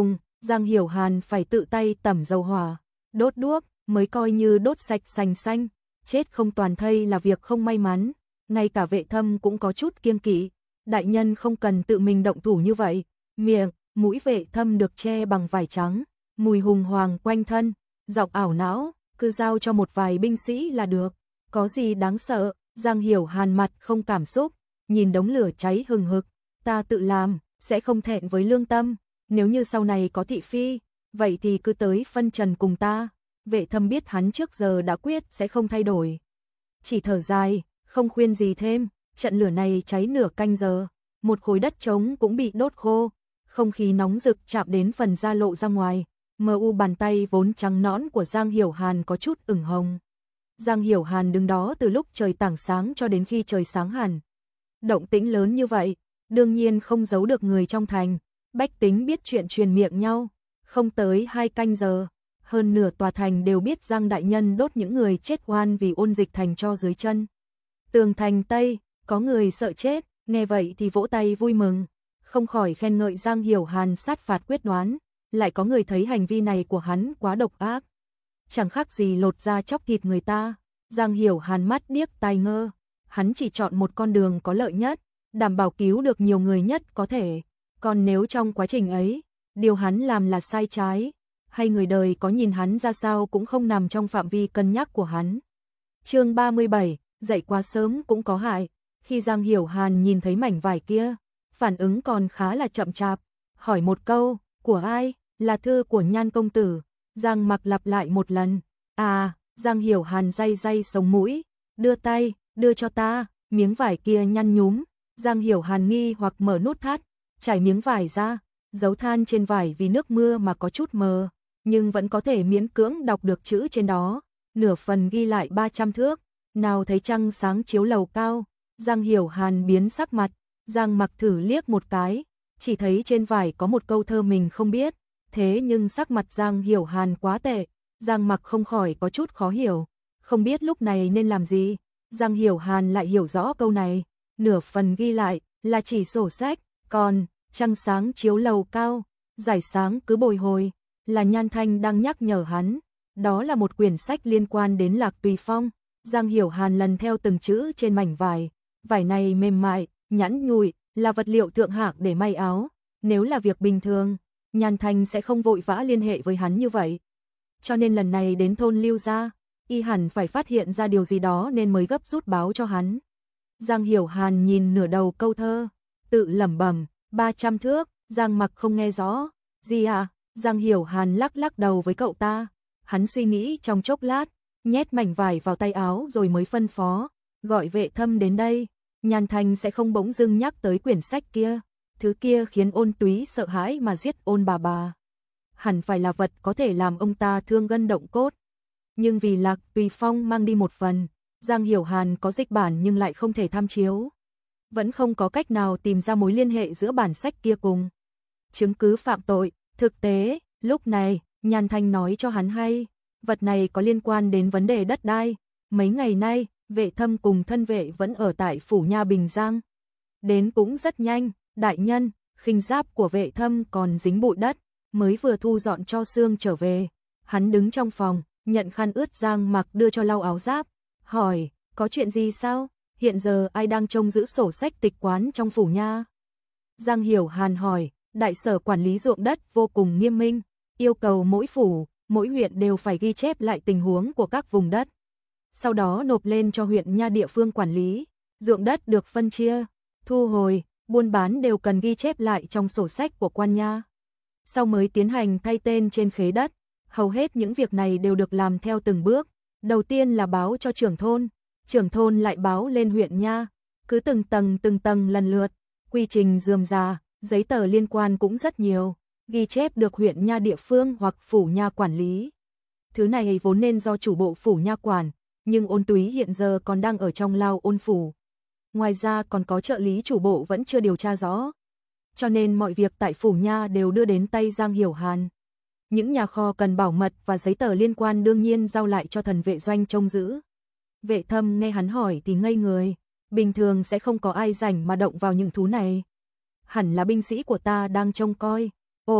Giang Hiểu Hàn phải tự tay tẩm dầu hỏa, đốt đuốc, mới coi như đốt sạch sành xanh, chết không toàn thây là việc không may mắn, ngay cả Vệ Thâm cũng có chút kiêng kỵ, đại nhân không cần tự mình động thủ như vậy, miệng, mũi Vệ Thâm được che bằng vải trắng, mùi hùng hoàng quanh thân, giọng ảo não, cứ giao cho một vài binh sĩ là được, có gì đáng sợ. Giang Hiểu Hàn mặt không cảm xúc, nhìn đống lửa cháy hừng hực, ta tự làm, sẽ không thẹn với lương tâm, nếu như sau này có thị phi, vậy thì cứ tới phân trần cùng ta. Vệ Thâm biết hắn trước giờ đã quyết sẽ không thay đổi. Chỉ thở dài, không khuyên gì thêm, trận lửa này cháy nửa canh giờ, một khối đất trống cũng bị đốt khô, không khí nóng rực chạm đến phần da lộ ra ngoài, mờ u bàn tay vốn trắng nõn của Giang Hiểu Hàn có chút ửng hồng. Giang Hiểu Hàn đứng đó từ lúc trời tảng sáng cho đến khi trời sáng hẳn. Động tĩnh lớn như vậy, đương nhiên không giấu được người trong thành, bách tính biết chuyện truyền miệng nhau, không tới 2 canh giờ, hơn nửa tòa thành đều biết Giang đại nhân đốt những người chết oan vì Ôn Dịch thành cho dưới chân. Tường thành Tây, có người sợ chết, nghe vậy thì vỗ tay vui mừng, không khỏi khen ngợi Giang Hiểu Hàn sát phạt quyết đoán, lại có người thấy hành vi này của hắn quá độc ác. Chẳng khác gì lột da chóc thịt người ta. Giang Hiểu Hàn mắt điếc tai ngơ, hắn chỉ chọn một con đường có lợi nhất, đảm bảo cứu được nhiều người nhất có thể, còn nếu trong quá trình ấy, điều hắn làm là sai trái, hay người đời có nhìn hắn ra sao cũng không nằm trong phạm vi cân nhắc của hắn. Chương 37, dậy quá sớm cũng có hại. Khi Giang Hiểu Hàn nhìn thấy mảnh vải kia, phản ứng còn khá là chậm chạp, hỏi một câu, của ai? Là thư của Nhan công tử. Giang Mặc lặp lại một lần. À, Giang Hiểu Hàn day day sống mũi, đưa tay, đưa cho ta, miếng vải kia nhăn nhúm. Giang Hiểu Hàn nghi hoặc mở nút thắt, trải miếng vải ra, dấu than trên vải vì nước mưa mà có chút mờ, nhưng vẫn có thể miễn cưỡng đọc được chữ trên đó. Nửa phần ghi lại 300 thước, nào thấy trăng sáng chiếu lầu cao. Giang Hiểu Hàn biến sắc mặt, Giang Mặc thử liếc một cái, chỉ thấy trên vải có một câu thơ mình không biết. Thế nhưng sắc mặt Giang Hiểu Hàn quá tệ, Giang Mặc không khỏi có chút khó hiểu, không biết lúc này nên làm gì. Giang Hiểu Hàn lại hiểu rõ câu này, nửa phần ghi lại là chỉ sổ sách, còn trăng sáng chiếu lầu cao, giải sáng cứ bồi hồi, là Nhan Thanh đang nhắc nhở hắn. Đó là một quyển sách liên quan đến Lạc Tùy Phong. Giang Hiểu Hàn lần theo từng chữ trên mảnh vải, vải này mềm mại, nhẵn nhụi, là vật liệu thượng hạng để may áo, nếu là việc bình thường, Nhan Thanh sẽ không vội vã liên hệ với hắn như vậy. Cho nên lần này đến thôn Lưu gia, y hẳn phải phát hiện ra điều gì đó nên mới gấp rút báo cho hắn. Giang Hiểu Hàn nhìn nửa đầu câu thơ, tự lẩm bẩm, 300 thước, Giang Mặc không nghe rõ. Gì à? Giang Hiểu Hàn lắc lắc đầu với cậu ta, hắn suy nghĩ trong chốc lát, nhét mảnh vải vào tay áo rồi mới phân phó, gọi Vệ Thâm đến đây. Nhan Thanh sẽ không bỗng dưng nhắc tới quyển sách kia, thứ kia khiến Ôn Túy sợ hãi mà giết Ôn bà. Hẳn phải là vật có thể làm ông ta thương gân động cốt. Nhưng vì Lạc Tùy Phong mang đi một phần, Giang Hiểu Hàn có dịch bản nhưng lại không thể tham chiếu. Vẫn không có cách nào tìm ra mối liên hệ giữa bản sách kia cùng chứng cứ phạm tội. Thực tế, lúc này, Nhan Thanh nói cho hắn hay, vật này có liên quan đến vấn đề đất đai. Mấy ngày nay, Vệ Thâm cùng thân vệ vẫn ở tại phủ nha Bình Giang. Đến cũng rất nhanh, đại nhân, khinh giáp của Vệ Thâm còn dính bụi đất, mới vừa thu dọn cho xương trở về. Hắn đứng trong phòng, nhận khăn ướt Giang Mặc đưa cho lau áo giáp, hỏi, có chuyện gì sao? Hiện giờ ai đang trông giữ sổ sách tịch quán trong phủ nha? Giang Hiểu Hàn hỏi, đại sở quản lý ruộng đất vô cùng nghiêm minh, yêu cầu mỗi phủ, mỗi huyện đều phải ghi chép lại tình huống của các vùng đất. Sau đó nộp lên cho huyện nha địa phương quản lý, ruộng đất được phân chia, thu hồi, buôn bán đều cần ghi chép lại trong sổ sách của quan nha. Sau mới tiến hành thay tên trên khế đất, hầu hết những việc này đều được làm theo từng bước. Đầu tiên là báo cho trưởng thôn lại báo lên huyện nha, cứ từng tầng lần lượt, quy trình rườm rà, giấy tờ liên quan cũng rất nhiều, ghi chép được huyện nha địa phương hoặc phủ nha quản lý. Thứ này vốn nên do chủ bộ phủ nha quản, nhưng Ôn Túy hiện giờ còn đang ở trong lao Ôn phủ. Ngoài ra còn có trợ lý chủ bộ vẫn chưa điều tra rõ. Cho nên mọi việc tại phủ nha đều đưa đến tay Giang Hiểu Hàn. Những nhà kho cần bảo mật và giấy tờ liên quan đương nhiên giao lại cho thần vệ doanh trông giữ. Vệ Thâm nghe hắn hỏi thì ngây người, bình thường sẽ không có ai rảnh mà động vào những thứ này. Hẳn là binh sĩ của ta đang trông coi. Ồ,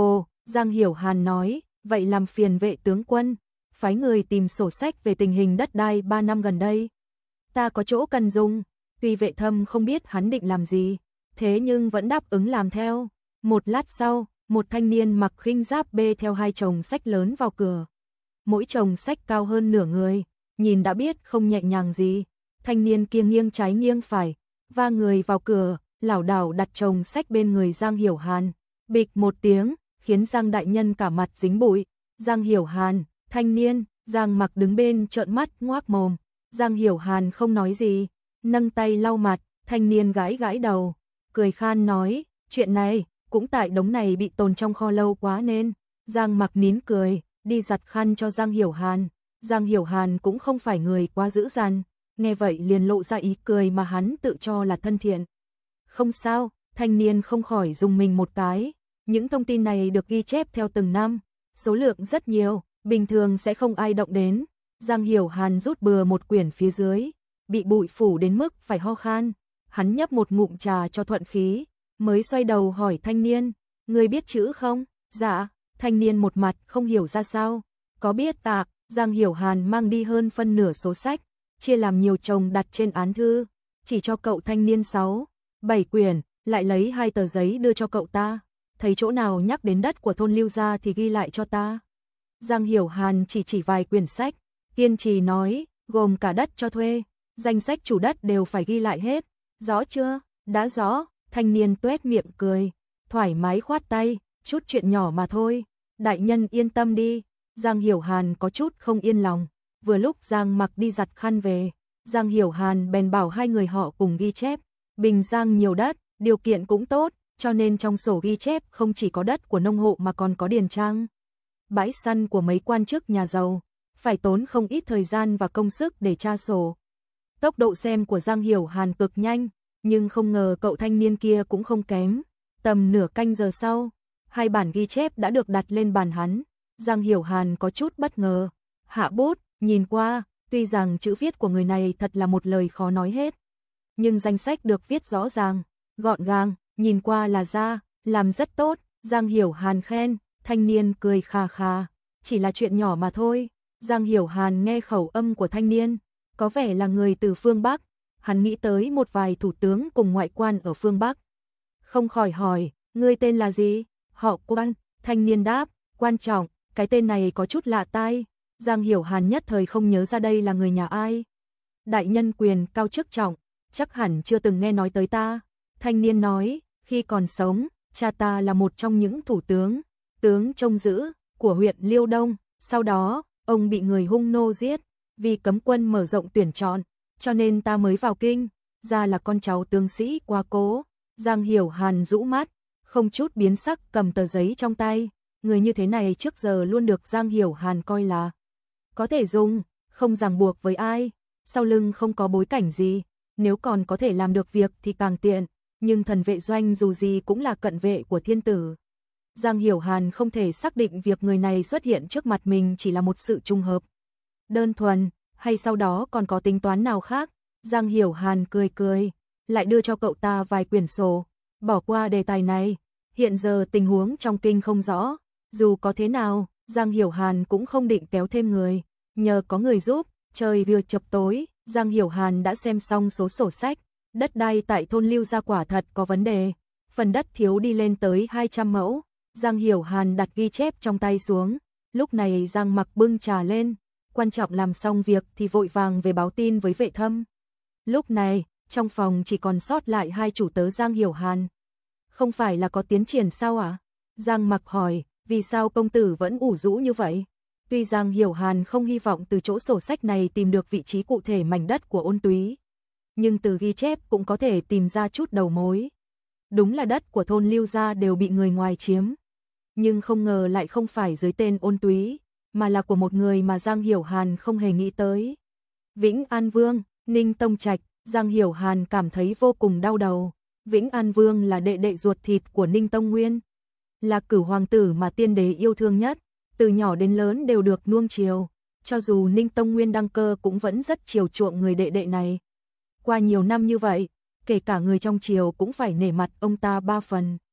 Giang Hiểu Hàn nói, vậy làm phiền Vệ tướng quân, phái người tìm sổ sách về tình hình đất đai 3 năm gần đây. Ta có chỗ cần dùng. Tuy Vệ Thâm không biết hắn định làm gì, thế nhưng vẫn đáp ứng làm theo. Một lát sau, một thanh niên mặc khinh giáp bê theo 2 chồng sách lớn vào cửa. Mỗi chồng sách cao hơn nửa người, nhìn đã biết không nhẹ nhàng gì. Thanh niên kia nghiêng trái nghiêng phải, va người vào cửa, lảo đảo đặt chồng sách bên người Giang Hiểu Hàn. Bịch một tiếng, khiến Giang đại nhân cả mặt dính bụi. Giang Hiểu Hàn, thanh niên, Giang Mặc đứng bên trợn mắt ngoác mồm. Giang Hiểu Hàn không nói gì, nâng tay lau mặt, thanh niên gãi gãi đầu, cười khan nói, chuyện này, cũng tại đống này bị tồn trong kho lâu quá nên. Giang Mặc nín cười, đi giặt khăn cho Giang Hiểu Hàn. Giang Hiểu Hàn cũng không phải người quá dữ dằn, nghe vậy liền lộ ra ý cười mà hắn tự cho là thân thiện. Không sao, thanh niên không khỏi rùng mình một cái. Những thông tin này được ghi chép theo từng năm, số lượng rất nhiều, bình thường sẽ không ai động đến. Giang Hiểu Hàn rút bừa một quyển phía dưới, bị bụi phủ đến mức phải ho khan. Hắn nhấp một ngụm trà cho thuận khí, mới xoay đầu hỏi thanh niên, ngươi biết chữ không? Dạ, thanh niên một mặt không hiểu ra sao. Có biết ạ. Giang Hiểu Hàn mang đi hơn phân nửa số sách, chia làm nhiều chồng đặt trên án thư, chỉ cho cậu thanh niên 6, 7 quyển, lại lấy 2 tờ giấy đưa cho cậu ta. Thấy chỗ nào nhắc đến đất của thôn Lưu gia thì ghi lại cho ta. Giang Hiểu Hàn chỉ vài quyển sách, kiên trì nói, gồm cả đất cho thuê, danh sách chủ đất đều phải ghi lại hết. Rõ chưa? Đã rõ. Thanh niên tuét miệng cười, thoải mái khoát tay, chút chuyện nhỏ mà thôi. Đại nhân yên tâm đi. Giang Hiểu Hàn có chút không yên lòng. Vừa lúc Giang Mặc đi giặt khăn về, Giang Hiểu Hàn bèn bảo 2 người họ cùng ghi chép. Bình Giang nhiều đất, điều kiện cũng tốt, cho nên trong sổ ghi chép không chỉ có đất của nông hộ mà còn có điền trang, bãi săn của mấy quan chức nhà giàu. Phải tốn không ít thời gian và công sức để tra sổ. Tốc độ xem của Giang Hiểu Hàn cực nhanh, nhưng không ngờ cậu thanh niên kia cũng không kém. Tầm nửa canh giờ sau, 2 bản ghi chép đã được đặt lên bàn hắn. Giang Hiểu Hàn có chút bất ngờ, hạ bút, nhìn qua, tuy rằng chữ viết của người này thật là một lời khó nói hết. Nhưng danh sách được viết rõ ràng, gọn gàng, nhìn qua là ra, làm rất tốt. Giang Hiểu Hàn khen, thanh niên cười khà khà, chỉ là chuyện nhỏ mà thôi. Giang Hiểu Hàn nghe khẩu âm của thanh niên, có vẻ là người từ phương Bắc, hắn nghĩ tới một vài thủ tướng cùng ngoại quan ở phương Bắc. Không khỏi hỏi, ngươi tên là gì? Họ Quan. Thanh niên đáp, quan trọng. Cái tên này có chút lạ tai. Giang Hiểu Hàn nhất thời không nhớ ra đây là người nhà ai. Đại nhân quyền cao chức trọng, chắc hẳn chưa từng nghe nói tới ta. Thanh niên nói, khi còn sống, cha ta là một trong những thủ tướng, tướng trông giữ của huyện Liêu Đông. Sau đó, ông bị người hung nô giết, vì cấm quân mở rộng tuyển chọn, cho nên ta mới vào kinh, ra là con cháu tướng sĩ quá cố. Giang Hiểu Hàn rũ mắt, không chút biến sắc cầm tờ giấy trong tay. Người như thế này trước giờ luôn được Giang Hiểu Hàn coi là có thể dùng, không ràng buộc với ai, sau lưng không có bối cảnh gì, nếu còn có thể làm được việc thì càng tiện, nhưng thần vệ doanh dù gì cũng là cận vệ của thiên tử. Giang Hiểu Hàn không thể xác định việc người này xuất hiện trước mặt mình chỉ là một sự trùng hợp đơn thuần, hay sau đó còn có tính toán nào khác. Giang Hiểu Hàn cười cười, lại đưa cho cậu ta vài quyển sổ, bỏ qua đề tài này, hiện giờ tình huống trong kinh không rõ. Dù có thế nào, Giang Hiểu Hàn cũng không định kéo thêm người, nhờ có người giúp, trời vừa chập tối, Giang Hiểu Hàn đã xem xong số sổ sách, đất đai tại thôn Lưu gia quả thật có vấn đề, phần đất thiếu đi lên tới 200 mẫu. Giang Hiểu Hàn đặt ghi chép trong tay xuống, lúc này Giang Mặc bưng trà lên, quan trọng làm xong việc thì vội vàng về báo tin với Vệ Thâm. Lúc này, trong phòng chỉ còn sót lại 2 chủ tớ Giang Hiểu Hàn. Không phải là có tiến triển sao ạ? Giang Mặc hỏi, vì sao công tử vẫn ủ rũ như vậy? Tuy Giang Hiểu Hàn không hy vọng từ chỗ sổ sách này tìm được vị trí cụ thể mảnh đất của Ôn Túy, nhưng từ ghi chép cũng có thể tìm ra chút đầu mối. Đúng là đất của thôn Lưu gia đều bị người ngoài chiếm, nhưng không ngờ lại không phải dưới tên Ôn Túy, mà là của một người mà Giang Hiểu Hàn không hề nghĩ tới. Vĩnh An Vương, Ninh Tông Trạch. Giang Hiểu Hàn cảm thấy vô cùng đau đầu. Vĩnh An Vương là đệ đệ ruột thịt của Ninh Tông Nguyên, là cửu hoàng tử mà tiên đế yêu thương nhất, từ nhỏ đến lớn đều được nuông chiều, cho dù Ninh Tông Nguyên đăng cơ cũng vẫn rất chiều chuộng người đệ đệ này. Qua nhiều năm như vậy, kể cả người trong triều cũng phải nể mặt ông ta 3 phần.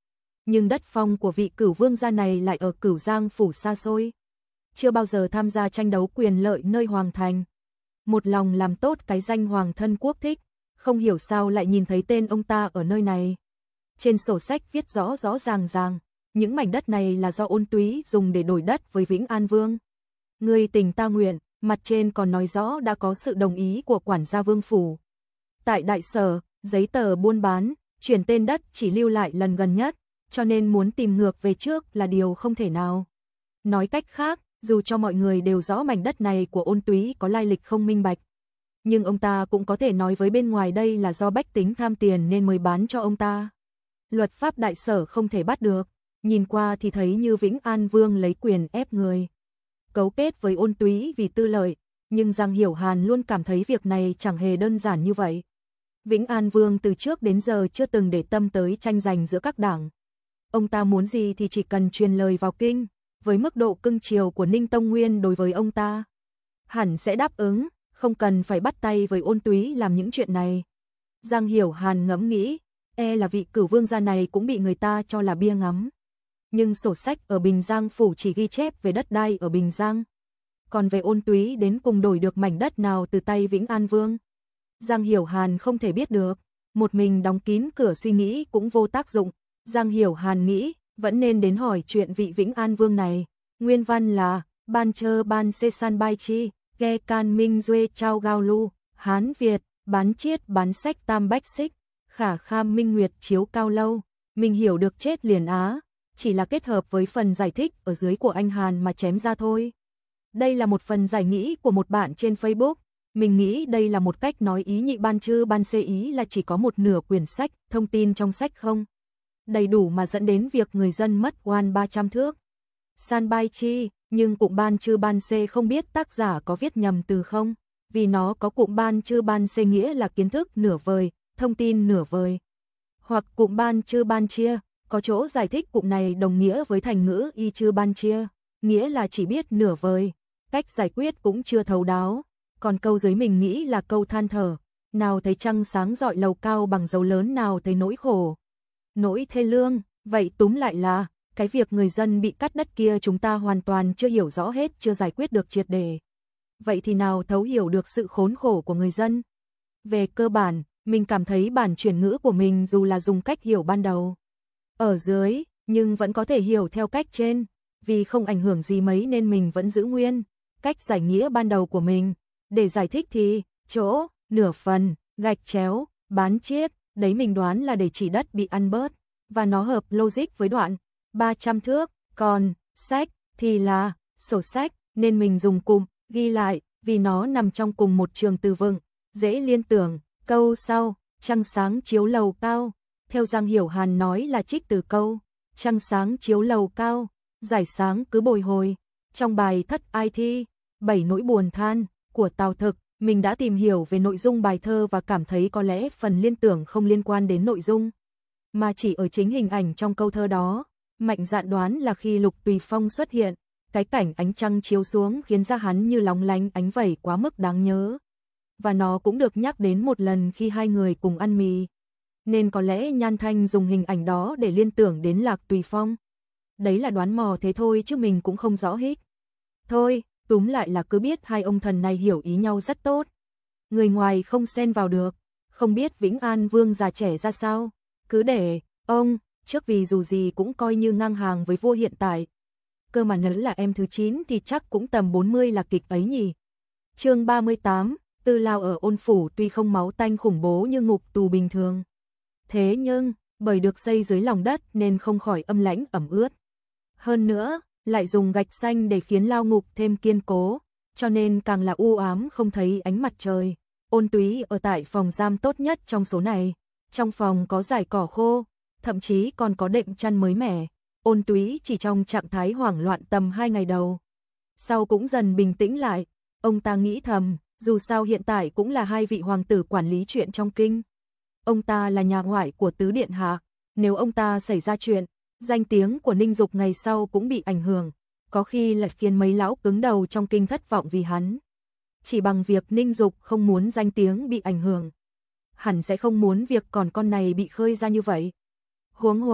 nhưng đất phong của vị Cửu vương gia này lại ở Cửu Giang phủ xa xôi, chưa bao giờ tham gia tranh đấu quyền lợi nơi hoàng thành. Một lòng làm tốt cái danh hoàng thân quốc thích, không hiểu sao lại nhìn thấy tên ông ta ở nơi này. Trên sổ sách viết rõ rõ ràng ràng, những mảnh đất này là do Ôn Túy dùng để đổi đất với Vĩnh An Vương. Người tình ta nguyện, mặt trên còn nói rõ đã có sự đồng ý của quản gia Vương phủ. Tại đại sở, giấy tờ buôn bán, chuyển tên đất chỉ lưu lại lần gần nhất, cho nên muốn tìm ngược về trước là điều không thể nào. Nói cách khác, dù cho mọi người đều rõ mảnh đất này của Ôn Túy có lai lịch không minh bạch, nhưng ông ta cũng có thể nói với bên ngoài đây là do bách tính tham tiền nên mới bán cho ông ta. Luật pháp đại sở không thể bắt được, nhìn qua thì thấy như Vĩnh An Vương lấy quyền ép người cấu kết với Ôn Túy vì tư lợi, nhưng Giang Hiểu Hàn luôn cảm thấy việc này chẳng hề đơn giản như vậy. Vĩnh An Vương từ trước đến giờ chưa từng để tâm tới tranh giành giữa các đảng. Ông ta muốn gì thì chỉ cần truyền lời vào kinh, với mức độ cưng chiều của Ninh Tông Nguyên đối với ông ta, hẳn sẽ đáp ứng, không cần phải bắt tay với Ôn Túy làm những chuyện này. Giang Hiểu Hàn ngẫm nghĩ, là vị Cửu vương gia này cũng bị người ta cho là bia ngắm. Nhưng sổ sách ở Bình Giang phủ chỉ ghi chép về đất đai ở Bình Giang. Còn về Ôn Túy đến cùng đổi được mảnh đất nào từ tay Vĩnh An Vương, Giang Hiểu Hàn không thể biết được. Một mình đóng kín cửa suy nghĩ cũng vô tác dụng. Giang Hiểu Hàn nghĩ, vẫn nên đến hỏi chuyện vị Vĩnh An Vương này. Nguyên văn là, ban chơ ban xê san bai chi, ghe can minh duê trao gao lu, Hán Việt, bán chiết bán sách tam bách xích, khả kham minh nguyệt chiếu cao lâu. Mình hiểu được chết liền á, chỉ là kết hợp với phần giải thích ở dưới của anh Hàn mà chém ra thôi. Đây là một phần giải nghĩ của một bạn trên Facebook. Mình nghĩ đây là một cách nói ý nhị ban chư ban xê, ý là chỉ có một nửa quyển sách, thông tin trong sách không đầy đủ mà dẫn đến việc người dân mất oan 300 thước. San bai chi, nhưng cụm ban chư ban xê không biết tác giả có viết nhầm từ không, vì nó có cụm ban chư ban xê nghĩa là kiến thức nửa vời, thông tin nửa vời. Hoặc cụm ban chư ban chia, có chỗ giải thích cụm này đồng nghĩa với thành ngữ y chư ban chia, nghĩa là chỉ biết nửa vời, cách giải quyết cũng chưa thấu đáo. Còn câu dưới mình nghĩ là câu than thở, nào thấy trăng sáng rọi lầu cao bằng dấu lớn, nào thấy nỗi khổ, nỗi thê lương. Vậy túm lại là, cái việc người dân bị cắt đất kia chúng ta hoàn toàn chưa hiểu rõ hết, chưa giải quyết được triệt để. Vậy thì nào thấu hiểu được sự khốn khổ của người dân? Về cơ bản, mình cảm thấy bản chuyển ngữ của mình dù là dùng cách hiểu ban đầu ở dưới, nhưng vẫn có thể hiểu theo cách trên, vì không ảnh hưởng gì mấy nên mình vẫn giữ nguyên cách giải nghĩa ban đầu của mình. Để giải thích thì, chỗ, nửa phần, gạch chéo, bán chiết, đấy mình đoán là để chỉ đất bị ăn bớt, và nó hợp logic với đoạn 300 thước, còn sách thì là sổ sách, nên mình dùng cụm ghi lại, vì nó nằm trong cùng một trường từ vựng, dễ liên tưởng. Câu sau, trăng sáng chiếu lầu cao, theo Giang Hiểu Hàn nói là trích từ câu trăng sáng chiếu lầu cao, giải sáng cứ bồi hồi. Trong bài Thất Ai Thi, 7 nỗi buồn than của Tào Thực, mình đã tìm hiểu về nội dung bài thơ và cảm thấy có lẽ phần liên tưởng không liên quan đến nội dung, mà chỉ ở chính hình ảnh trong câu thơ đó. Mạnh dạn đoán là khi Lục Tùy Phong xuất hiện, cái cảnh ánh trăng chiếu xuống khiến da hắn như lóng lánh ánh vẩy quá mức đáng nhớ. Và nó cũng được nhắc đến một lần khi hai người cùng ăn mì, nên có lẽ Nhan Thanh dùng hình ảnh đó để liên tưởng đến Lạc Tùy Phong. Đấy là đoán mò thế thôi chứ mình cũng không rõ hết. Thôi, túm lại là cứ biết hai ông thần này hiểu ý nhau rất tốt. Người ngoài không xen vào được, không biết Vĩnh An Vương già trẻ ra sao, cứ để ông trước, vì dù gì cũng coi như ngang hàng với vua hiện tại. Cơ mà nếu là em thứ 9 thì chắc cũng tầm 40 là kịch ấy nhỉ. Chương 38, Tư Lao ở Ôn phủ tuy không máu tanh khủng bố như ngục tù bình thường, thế nhưng bởi được xây dưới lòng đất nên không khỏi âm lãnh ẩm ướt. Hơn nữa, lại dùng gạch xanh để khiến lao ngục thêm kiên cố, cho nên càng là u ám không thấy ánh mặt trời. Ôn Túy ở tại phòng giam tốt nhất trong số này. Trong phòng có dải cỏ khô, thậm chí còn có đệm chăn mới mẻ. Ôn Túy chỉ trong trạng thái hoảng loạn tầm 2 ngày đầu, sau cũng dần bình tĩnh lại. Ông ta nghĩ thầm, dù sao hiện tại cũng là hai vị hoàng tử quản lý chuyện trong kinh. Ông ta là nhà ngoại của tứ điện hạ, nếu ông ta xảy ra chuyện, danh tiếng của Ninh Dục ngày sau cũng bị ảnh hưởng, có khi là khiến mấy lão cứng đầu trong kinh thất vọng vì hắn. Chỉ bằng việc Ninh Dục không muốn danh tiếng bị ảnh hưởng, hẳn sẽ không muốn việc còn con này bị khơi ra như vậy. Huống hồ,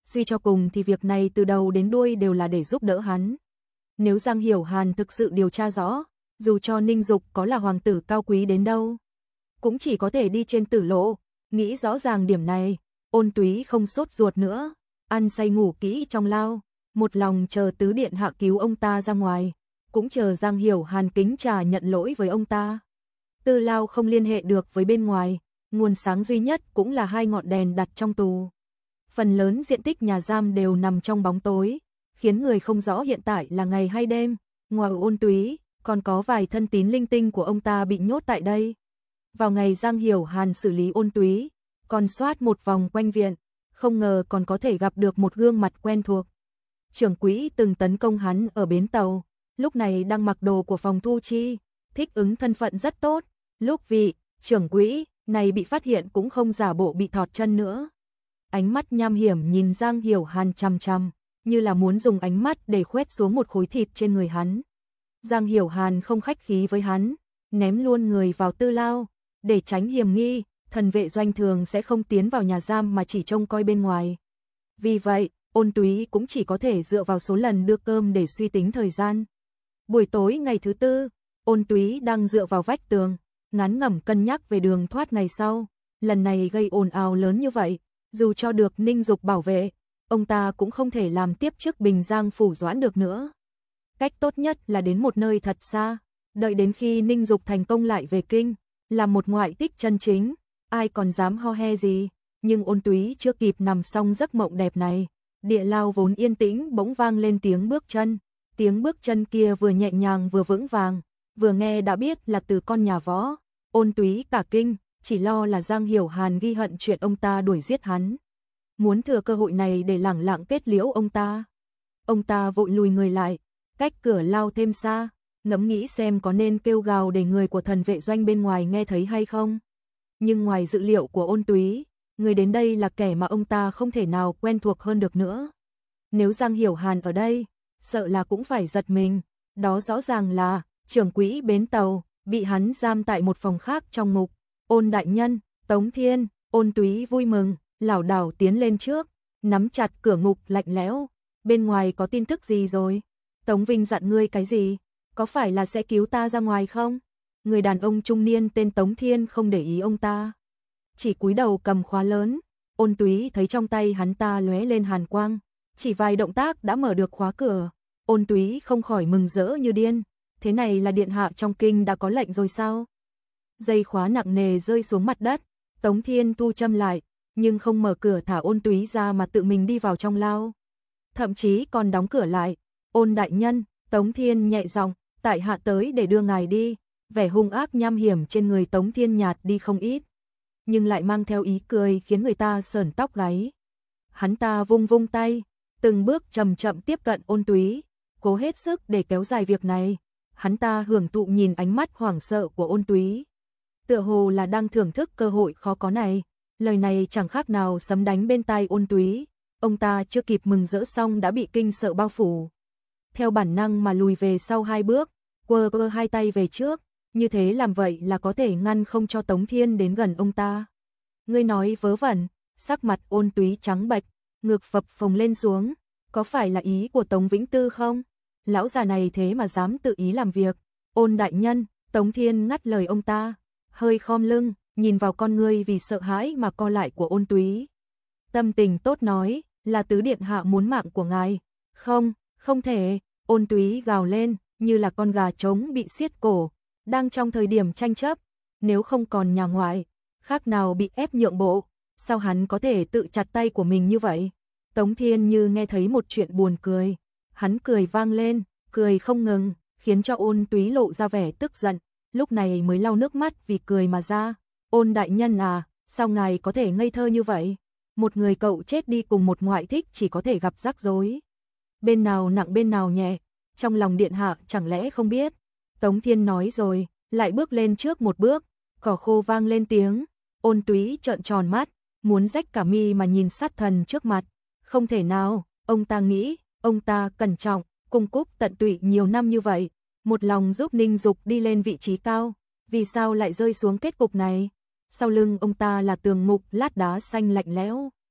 suy cho cùng thì việc này từ đầu đến đuôi đều là để giúp đỡ hắn. Nếu Giang Hiểu Hàn thực sự điều tra rõ, dù cho Ninh Dục có là hoàng tử cao quý đến đâu, cũng chỉ có thể đi trên tử lộ. Nghĩ rõ ràng điểm này, Ôn Túy không sốt ruột nữa, ăn say ngủ kỹ trong lao, một lòng chờ tứ điện hạ cứu ông ta ra ngoài, cũng chờ Giang Hiểu Hàn kính trà nhận lỗi với ông ta. Tư lao không liên hệ được với bên ngoài, nguồn sáng duy nhất cũng là 2 ngọn đèn đặt trong tù. Phần lớn diện tích nhà giam đều nằm trong bóng tối, khiến người không rõ hiện tại là ngày hay đêm. Ngoài Ôn Túy, còn có vài thân tín linh tinh của ông ta bị nhốt tại đây. Vào ngày Giang Hiểu Hàn xử lý Ôn Túy, còn soát một vòng quanh viện, không ngờ còn có thể gặp được một gương mặt quen thuộc. Trưởng quỹ từng tấn công hắn ở bến tàu, lúc này đang mặc đồ của phòng thu chi, thích ứng thân phận rất tốt. Lúc vị trưởng quỹ này bị phát hiện cũng không giả bộ bị thọt chân nữa. Ánh mắt nham hiểm nhìn Giang Hiểu Hàn chằm chằm, như là muốn dùng ánh mắt để khoét xuống một khối thịt trên người hắn. Giang Hiểu Hàn không khách khí với hắn, ném luôn người vào tư lao, để tránh hiểm nghi. Thần vệ doanh thường sẽ không tiến vào nhà giam mà chỉ trông coi bên ngoài. Vì vậy, Ôn Túy cũng chỉ có thể dựa vào số lần đưa cơm để suy tính thời gian. Buổi tối ngày thứ tư, Ôn Túy đang dựa vào vách tường, ngán ngẩm cân nhắc về đường thoát ngày sau. Lần này gây ồn ào lớn như vậy, dù cho được Ninh Dục bảo vệ, ông ta cũng không thể làm tiếp chức Bình Giang phủ Doãn được nữa. Cách tốt nhất là đến một nơi thật xa, đợi đến khi Ninh Dục thành công lại về kinh, làm một ngoại tích chân chính. Ai còn dám ho he gì, nhưng Ôn Túy chưa kịp nằm xong giấc mộng đẹp này, địa lao vốn yên tĩnh bỗng vang lên tiếng bước chân. Tiếng bước chân kia vừa nhẹ nhàng vừa vững vàng, vừa nghe đã biết là từ con nhà võ. Ôn Túy cả kinh, chỉ lo là Giang Hiểu Hàn ghi hận chuyện ông ta đuổi giết hắn, muốn thừa cơ hội này để lẳng lặng kết liễu ông ta. Ông ta vội lùi người lại, cách cửa lao thêm xa, ngẫm nghĩ xem có nên kêu gào để người của thần vệ doanh bên ngoài nghe thấy hay không. Nhưng ngoài dự liệu của Ôn Túy, người đến đây là kẻ mà ông ta không thể nào quen thuộc hơn được nữa. Nếu Giang Hiểu Hàn ở đây, sợ là cũng phải giật mình. Đó rõ ràng là trưởng quỹ bến tàu, bị hắn giam tại một phòng khác trong ngục. Ôn đại nhân, Tống Thiên. Ôn Túy vui mừng, lảo đảo tiến lên trước, nắm chặt cửa ngục lạnh lẽo. Bên ngoài có tin tức gì rồi? Tống Vinh dặn ngươi cái gì? Có phải là sẽ cứu ta ra ngoài không? Người đàn ông trung niên tên Tống Thiên không để ý ông ta, chỉ cúi đầu cầm khóa lớn. Ôn Túy thấy trong tay hắn ta lóe lên hàn quang, chỉ vài động tác đã mở được khóa cửa. Ôn Túy không khỏi mừng rỡ như điên, thế này là điện hạ trong kinh đã có lệnh rồi sao? Dây khóa nặng nề rơi xuống mặt đất, Tống Thiên thu châm lại, nhưng không mở cửa thả Ôn Túy ra mà tự mình đi vào trong lao, thậm chí còn đóng cửa lại. Ôn đại nhân, Tống Thiên nhẹ giọng, tại hạ tới để đưa ngài đi. Vẻ hung ác nham hiểm trên người Tống Thiên nhạt đi không ít, nhưng lại mang theo ý cười khiến người ta sởn tóc gáy. Hắn ta vung vung tay, từng bước chậm chậm tiếp cận Ôn Túy, cố hết sức để kéo dài việc này. Hắn ta hưởng thụ nhìn ánh mắt hoảng sợ của Ôn Túy, tựa hồ là đang thưởng thức cơ hội khó có này. Lời này chẳng khác nào sấm đánh bên tai Ôn Túy, ông ta chưa kịp mừng rỡ xong đã bị kinh sợ bao phủ. Theo bản năng mà lùi về sau 2 bước, quơ quơ 2 tay về trước. Như thế làm vậy là có thể ngăn không cho Tống Thiên đến gần ông ta. Ngươi nói vớ vẩn. Sắc mặt Ôn Túy trắng bệch, ngực phập phồng lên xuống. Có phải là ý của Tống Vĩnh Tư không? Lão già này thế mà dám tự ý làm việc. Ôn đại nhân. Tống Thiên ngắt lời ông ta, hơi khom lưng, nhìn vào con ngươi vì sợ hãi mà co lại của Ôn Túy. Tâm tình tốt nói, là tứ điện hạ muốn mạng của ngài. Không, không thể. Ôn Túy gào lên, như là con gà trống bị siết cổ. Đang trong thời điểm tranh chấp, nếu không còn nhà ngoại, khác nào bị ép nhượng bộ, sao hắn có thể tự chặt tay của mình như vậy? Tống Thiên như nghe thấy một chuyện buồn cười, hắn cười vang lên, cười không ngừng, khiến cho Ôn Túy lộ ra vẻ tức giận, lúc này mới lau nước mắt vì cười mà ra. Ôn đại nhân à, sao ngài có thể ngây thơ như vậy? Một người cậu chết đi cùng một ngoại thích chỉ có thể gặp rắc rối. Bên nào nặng bên nào nhẹ, trong lòng điện hạ chẳng lẽ không biết? Tống Thiên nói rồi, lại bước lên trước một bước, cỏ khô vang lên tiếng. Ôn Túy trợn tròn mắt, muốn rách cả mi mà nhìn sát thần trước mặt. Không thể nào, ông ta nghĩ, ông ta cẩn trọng, cung cúc tận tụy nhiều năm như vậy, một lòng giúp Ninh Dục đi lên vị trí cao, vì sao lại rơi xuống kết cục này? Sau lưng ông ta là tường mục lát đá xanh lạnh lẽo.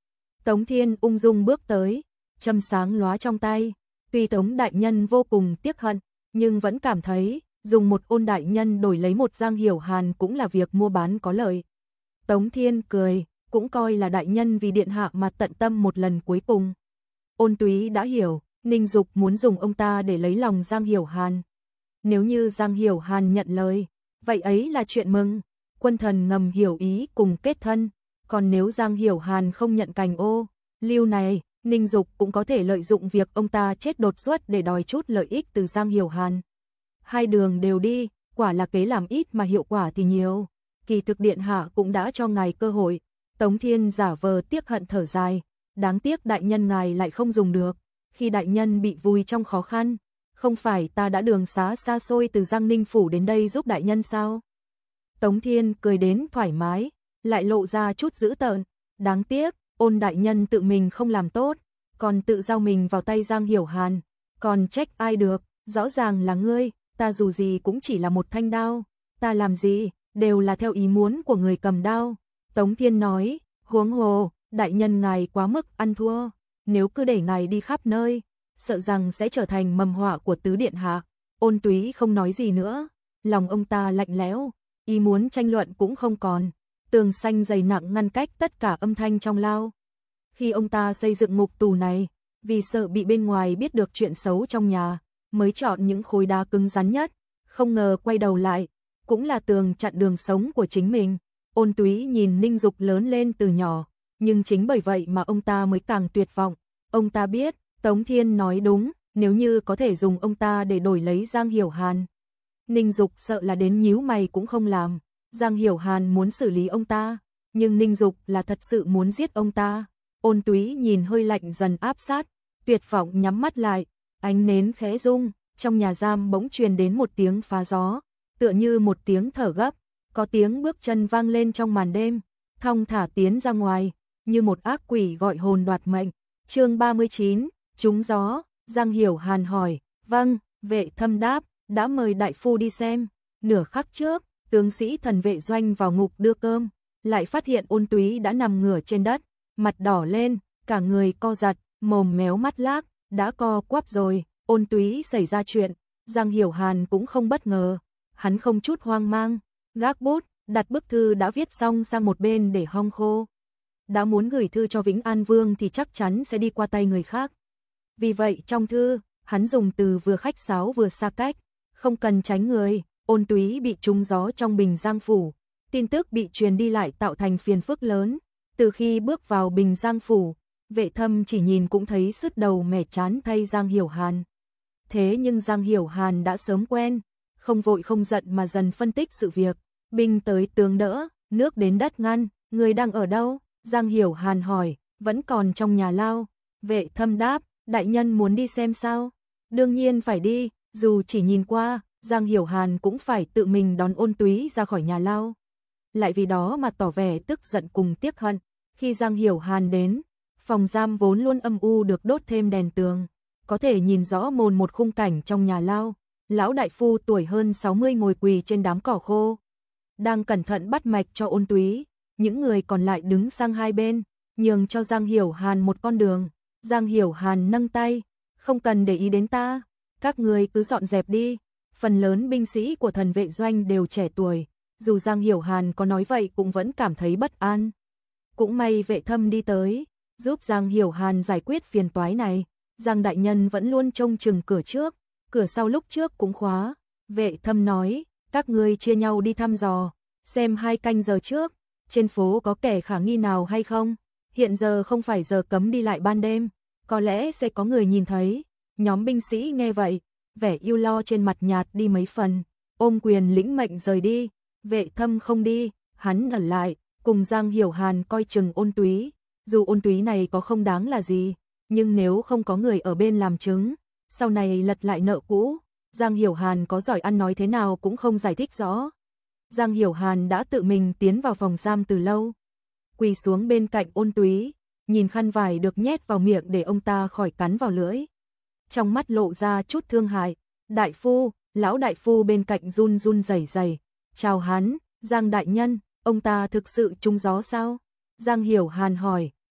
Tống Thiên ung dung bước tới, châm sáng lóa trong tay. Tuy Tống đại nhân vô cùng tiếc hận, nhưng vẫn cảm thấy dùng một Ôn đại nhân đổi lấy một Giang Hiểu Hàn cũng là việc mua bán có lợi. Tống Thiên cười, cũng coi là đại nhân vì điện hạ mà tận tâm một lần cuối cùng. Ôn Túy đã hiểu, Ninh Dục muốn dùng ông ta để lấy lòng Giang Hiểu Hàn. Nếu như Giang Hiểu Hàn nhận lời, vậy ấy là chuyện mừng, quân thần ngầm hiểu ý cùng kết thân. Còn nếu Giang Hiểu Hàn không nhận cành ô liu này, Ninh Dục cũng có thể lợi dụng việc ông ta chết đột xuất để đòi chút lợi ích từ Giang Hiểu Hàn. Hai đường đều đi, quả là kế làm ít mà hiệu quả thì nhiều. Kỳ thực điện hạ cũng đã cho ngài cơ hội. Tống Thiên giả vờ tiếc hận thở dài, đáng tiếc đại nhân ngài lại không dùng được. Khi đại nhân bị vùi trong khó khăn, không phải ta đã đường xá xa xôi từ Giang Ninh phủ đến đây giúp đại nhân sao? Tống Thiên cười đến thoải mái, lại lộ ra chút dữ tợn. Đáng tiếc, Ôn đại nhân tự mình không làm tốt, còn tự giao mình vào tay Giang Hiểu Hàn. Còn trách ai được, rõ ràng là ngươi, ta dù gì cũng chỉ là một thanh đao. Ta làm gì, đều là theo ý muốn của người cầm đao. Tống Thiên nói, huống hồ, đại nhân ngài quá mức ăn thua. Nếu cứ để ngài đi khắp nơi, sợ rằng sẽ trở thành mầm họa của tứ điện hạ. Ôn Túy không nói gì nữa, lòng ông ta lạnh lẽo, ý muốn tranh luận cũng không còn. Tường xanh dày nặng ngăn cách tất cả âm thanh trong lao. Khi ông ta xây dựng ngục tù này, vì sợ bị bên ngoài biết được chuyện xấu trong nhà, mới chọn những khối đá cứng rắn nhất, không ngờ quay đầu lại, cũng là tường chặn đường sống của chính mình. Ôn Túy nhìn Ninh Dục lớn lên từ nhỏ, nhưng chính bởi vậy mà ông ta mới càng tuyệt vọng. Ông ta biết, Tống Thiên nói đúng, nếu như có thể dùng ông ta để đổi lấy Giang Hiểu Hàn, Ninh Dục sợ là đến nhíu mày cũng không làm. Giang Hiểu Hàn muốn xử lý ông ta, nhưng Ninh Dục là thật sự muốn giết ông ta. Ôn Túy nhìn hơi lạnh dần áp sát, tuyệt vọng nhắm mắt lại, ánh nến khẽ rung, trong nhà giam bỗng truyền đến một tiếng phá gió, tựa như một tiếng thở gấp, có tiếng bước chân vang lên trong màn đêm, thong thả tiến ra ngoài, như một ác quỷ gọi hồn đoạt mệnh. Chương 39, trúng gió. Giang Hiểu Hàn hỏi, vâng, Vệ Thâm đáp, đã mời đại phu đi xem. Nửa khắc trước, tướng sĩ thần vệ doanh vào ngục đưa cơm, lại phát hiện Ôn Túy đã nằm ngửa trên đất, mặt đỏ lên, cả người co giật, mồm méo mắt lác, đã co quắp rồi. Ôn Túy xảy ra chuyện, Giang Hiểu Hàn cũng không bất ngờ, hắn không chút hoang mang, gác bút, đặt bức thư đã viết xong sang một bên để hong khô. Đã muốn gửi thư cho Vĩnh An Vương thì chắc chắn sẽ đi qua tay người khác. Vì vậy trong thư, hắn dùng từ vừa khách sáo vừa xa cách, không cần tránh người. Ôn Túy bị trúng gió trong Bình Giang phủ, tin tức bị truyền đi lại tạo thành phiền phức lớn. Từ khi bước vào Bình Giang phủ, Vệ Thâm chỉ nhìn cũng thấy sứt đầu mẻ chán thay Giang Hiểu Hàn. Thế nhưng Giang Hiểu Hàn đã sớm quen, không vội không giận mà dần phân tích sự việc. Binh tới tướng đỡ, nước đến đất ngăn, người đang ở đâu? Giang Hiểu Hàn hỏi, vẫn còn trong nhà lao. Vệ Thâm đáp, đại nhân muốn đi xem sao? Đương nhiên phải đi, dù chỉ nhìn qua, Giang Hiểu Hàn cũng phải tự mình đón Ôn Túy ra khỏi nhà lao. Lại vì đó mà tỏ vẻ tức giận cùng tiếc hận. Khi Giang Hiểu Hàn đến, phòng giam vốn luôn âm u được đốt thêm đèn tường, có thể nhìn rõ mồn một khung cảnh trong nhà lao. Lão đại phu tuổi hơn 60 ngồi quỳ trên đám cỏ khô, đang cẩn thận bắt mạch cho Ôn Túy. Những người còn lại đứng sang hai bên, nhường cho Giang Hiểu Hàn một con đường. Giang Hiểu Hàn nâng tay, không cần để ý đến ta, các người cứ dọn dẹp đi. Phần lớn binh sĩ của thần vệ doanh đều trẻ tuổi, dù Giang Hiểu Hàn có nói vậy cũng vẫn cảm thấy bất an. Cũng may Vệ Thâm đi tới, giúp Giang Hiểu Hàn giải quyết phiền toái này. Giang đại nhân vẫn luôn trông chừng cửa trước, cửa sau lúc trước cũng khóa. Vệ Thâm nói, các ngươi chia nhau đi thăm dò, xem 2 canh giờ trước, trên phố có kẻ khả nghi nào hay không. Hiện giờ không phải giờ cấm đi lại ban đêm, có lẽ sẽ có người nhìn thấy. Nhóm binh sĩ nghe vậy, vẻ yêu lo trên mặt nhạt đi mấy phần, ôm quyền lĩnh mệnh rời đi. Vệ Thâm không đi, hắn ở lại, cùng Giang Hiểu Hàn coi chừng Ôn Túy. Dù Ôn Túy này có không đáng là gì, nhưng nếu không có người ở bên làm chứng, sau này lật lại nợ cũ, Giang Hiểu Hàn có giỏi ăn nói thế nào cũng không giải thích rõ. Giang Hiểu Hàn đã tự mình tiến vào phòng giam từ lâu, quỳ xuống bên cạnh Ôn Túy, nhìn khăn vải được nhét vào miệng để ông ta khỏi cắn vào lưỡi. Trong mắt lộ ra chút thương hại. Đại phu, lão đại phu bên cạnh run run rẩy rẩy, chào hắn. Giang đại nhân, ông ta thực sự trúng gió sao? Giang Hiểu Hàn hỏi.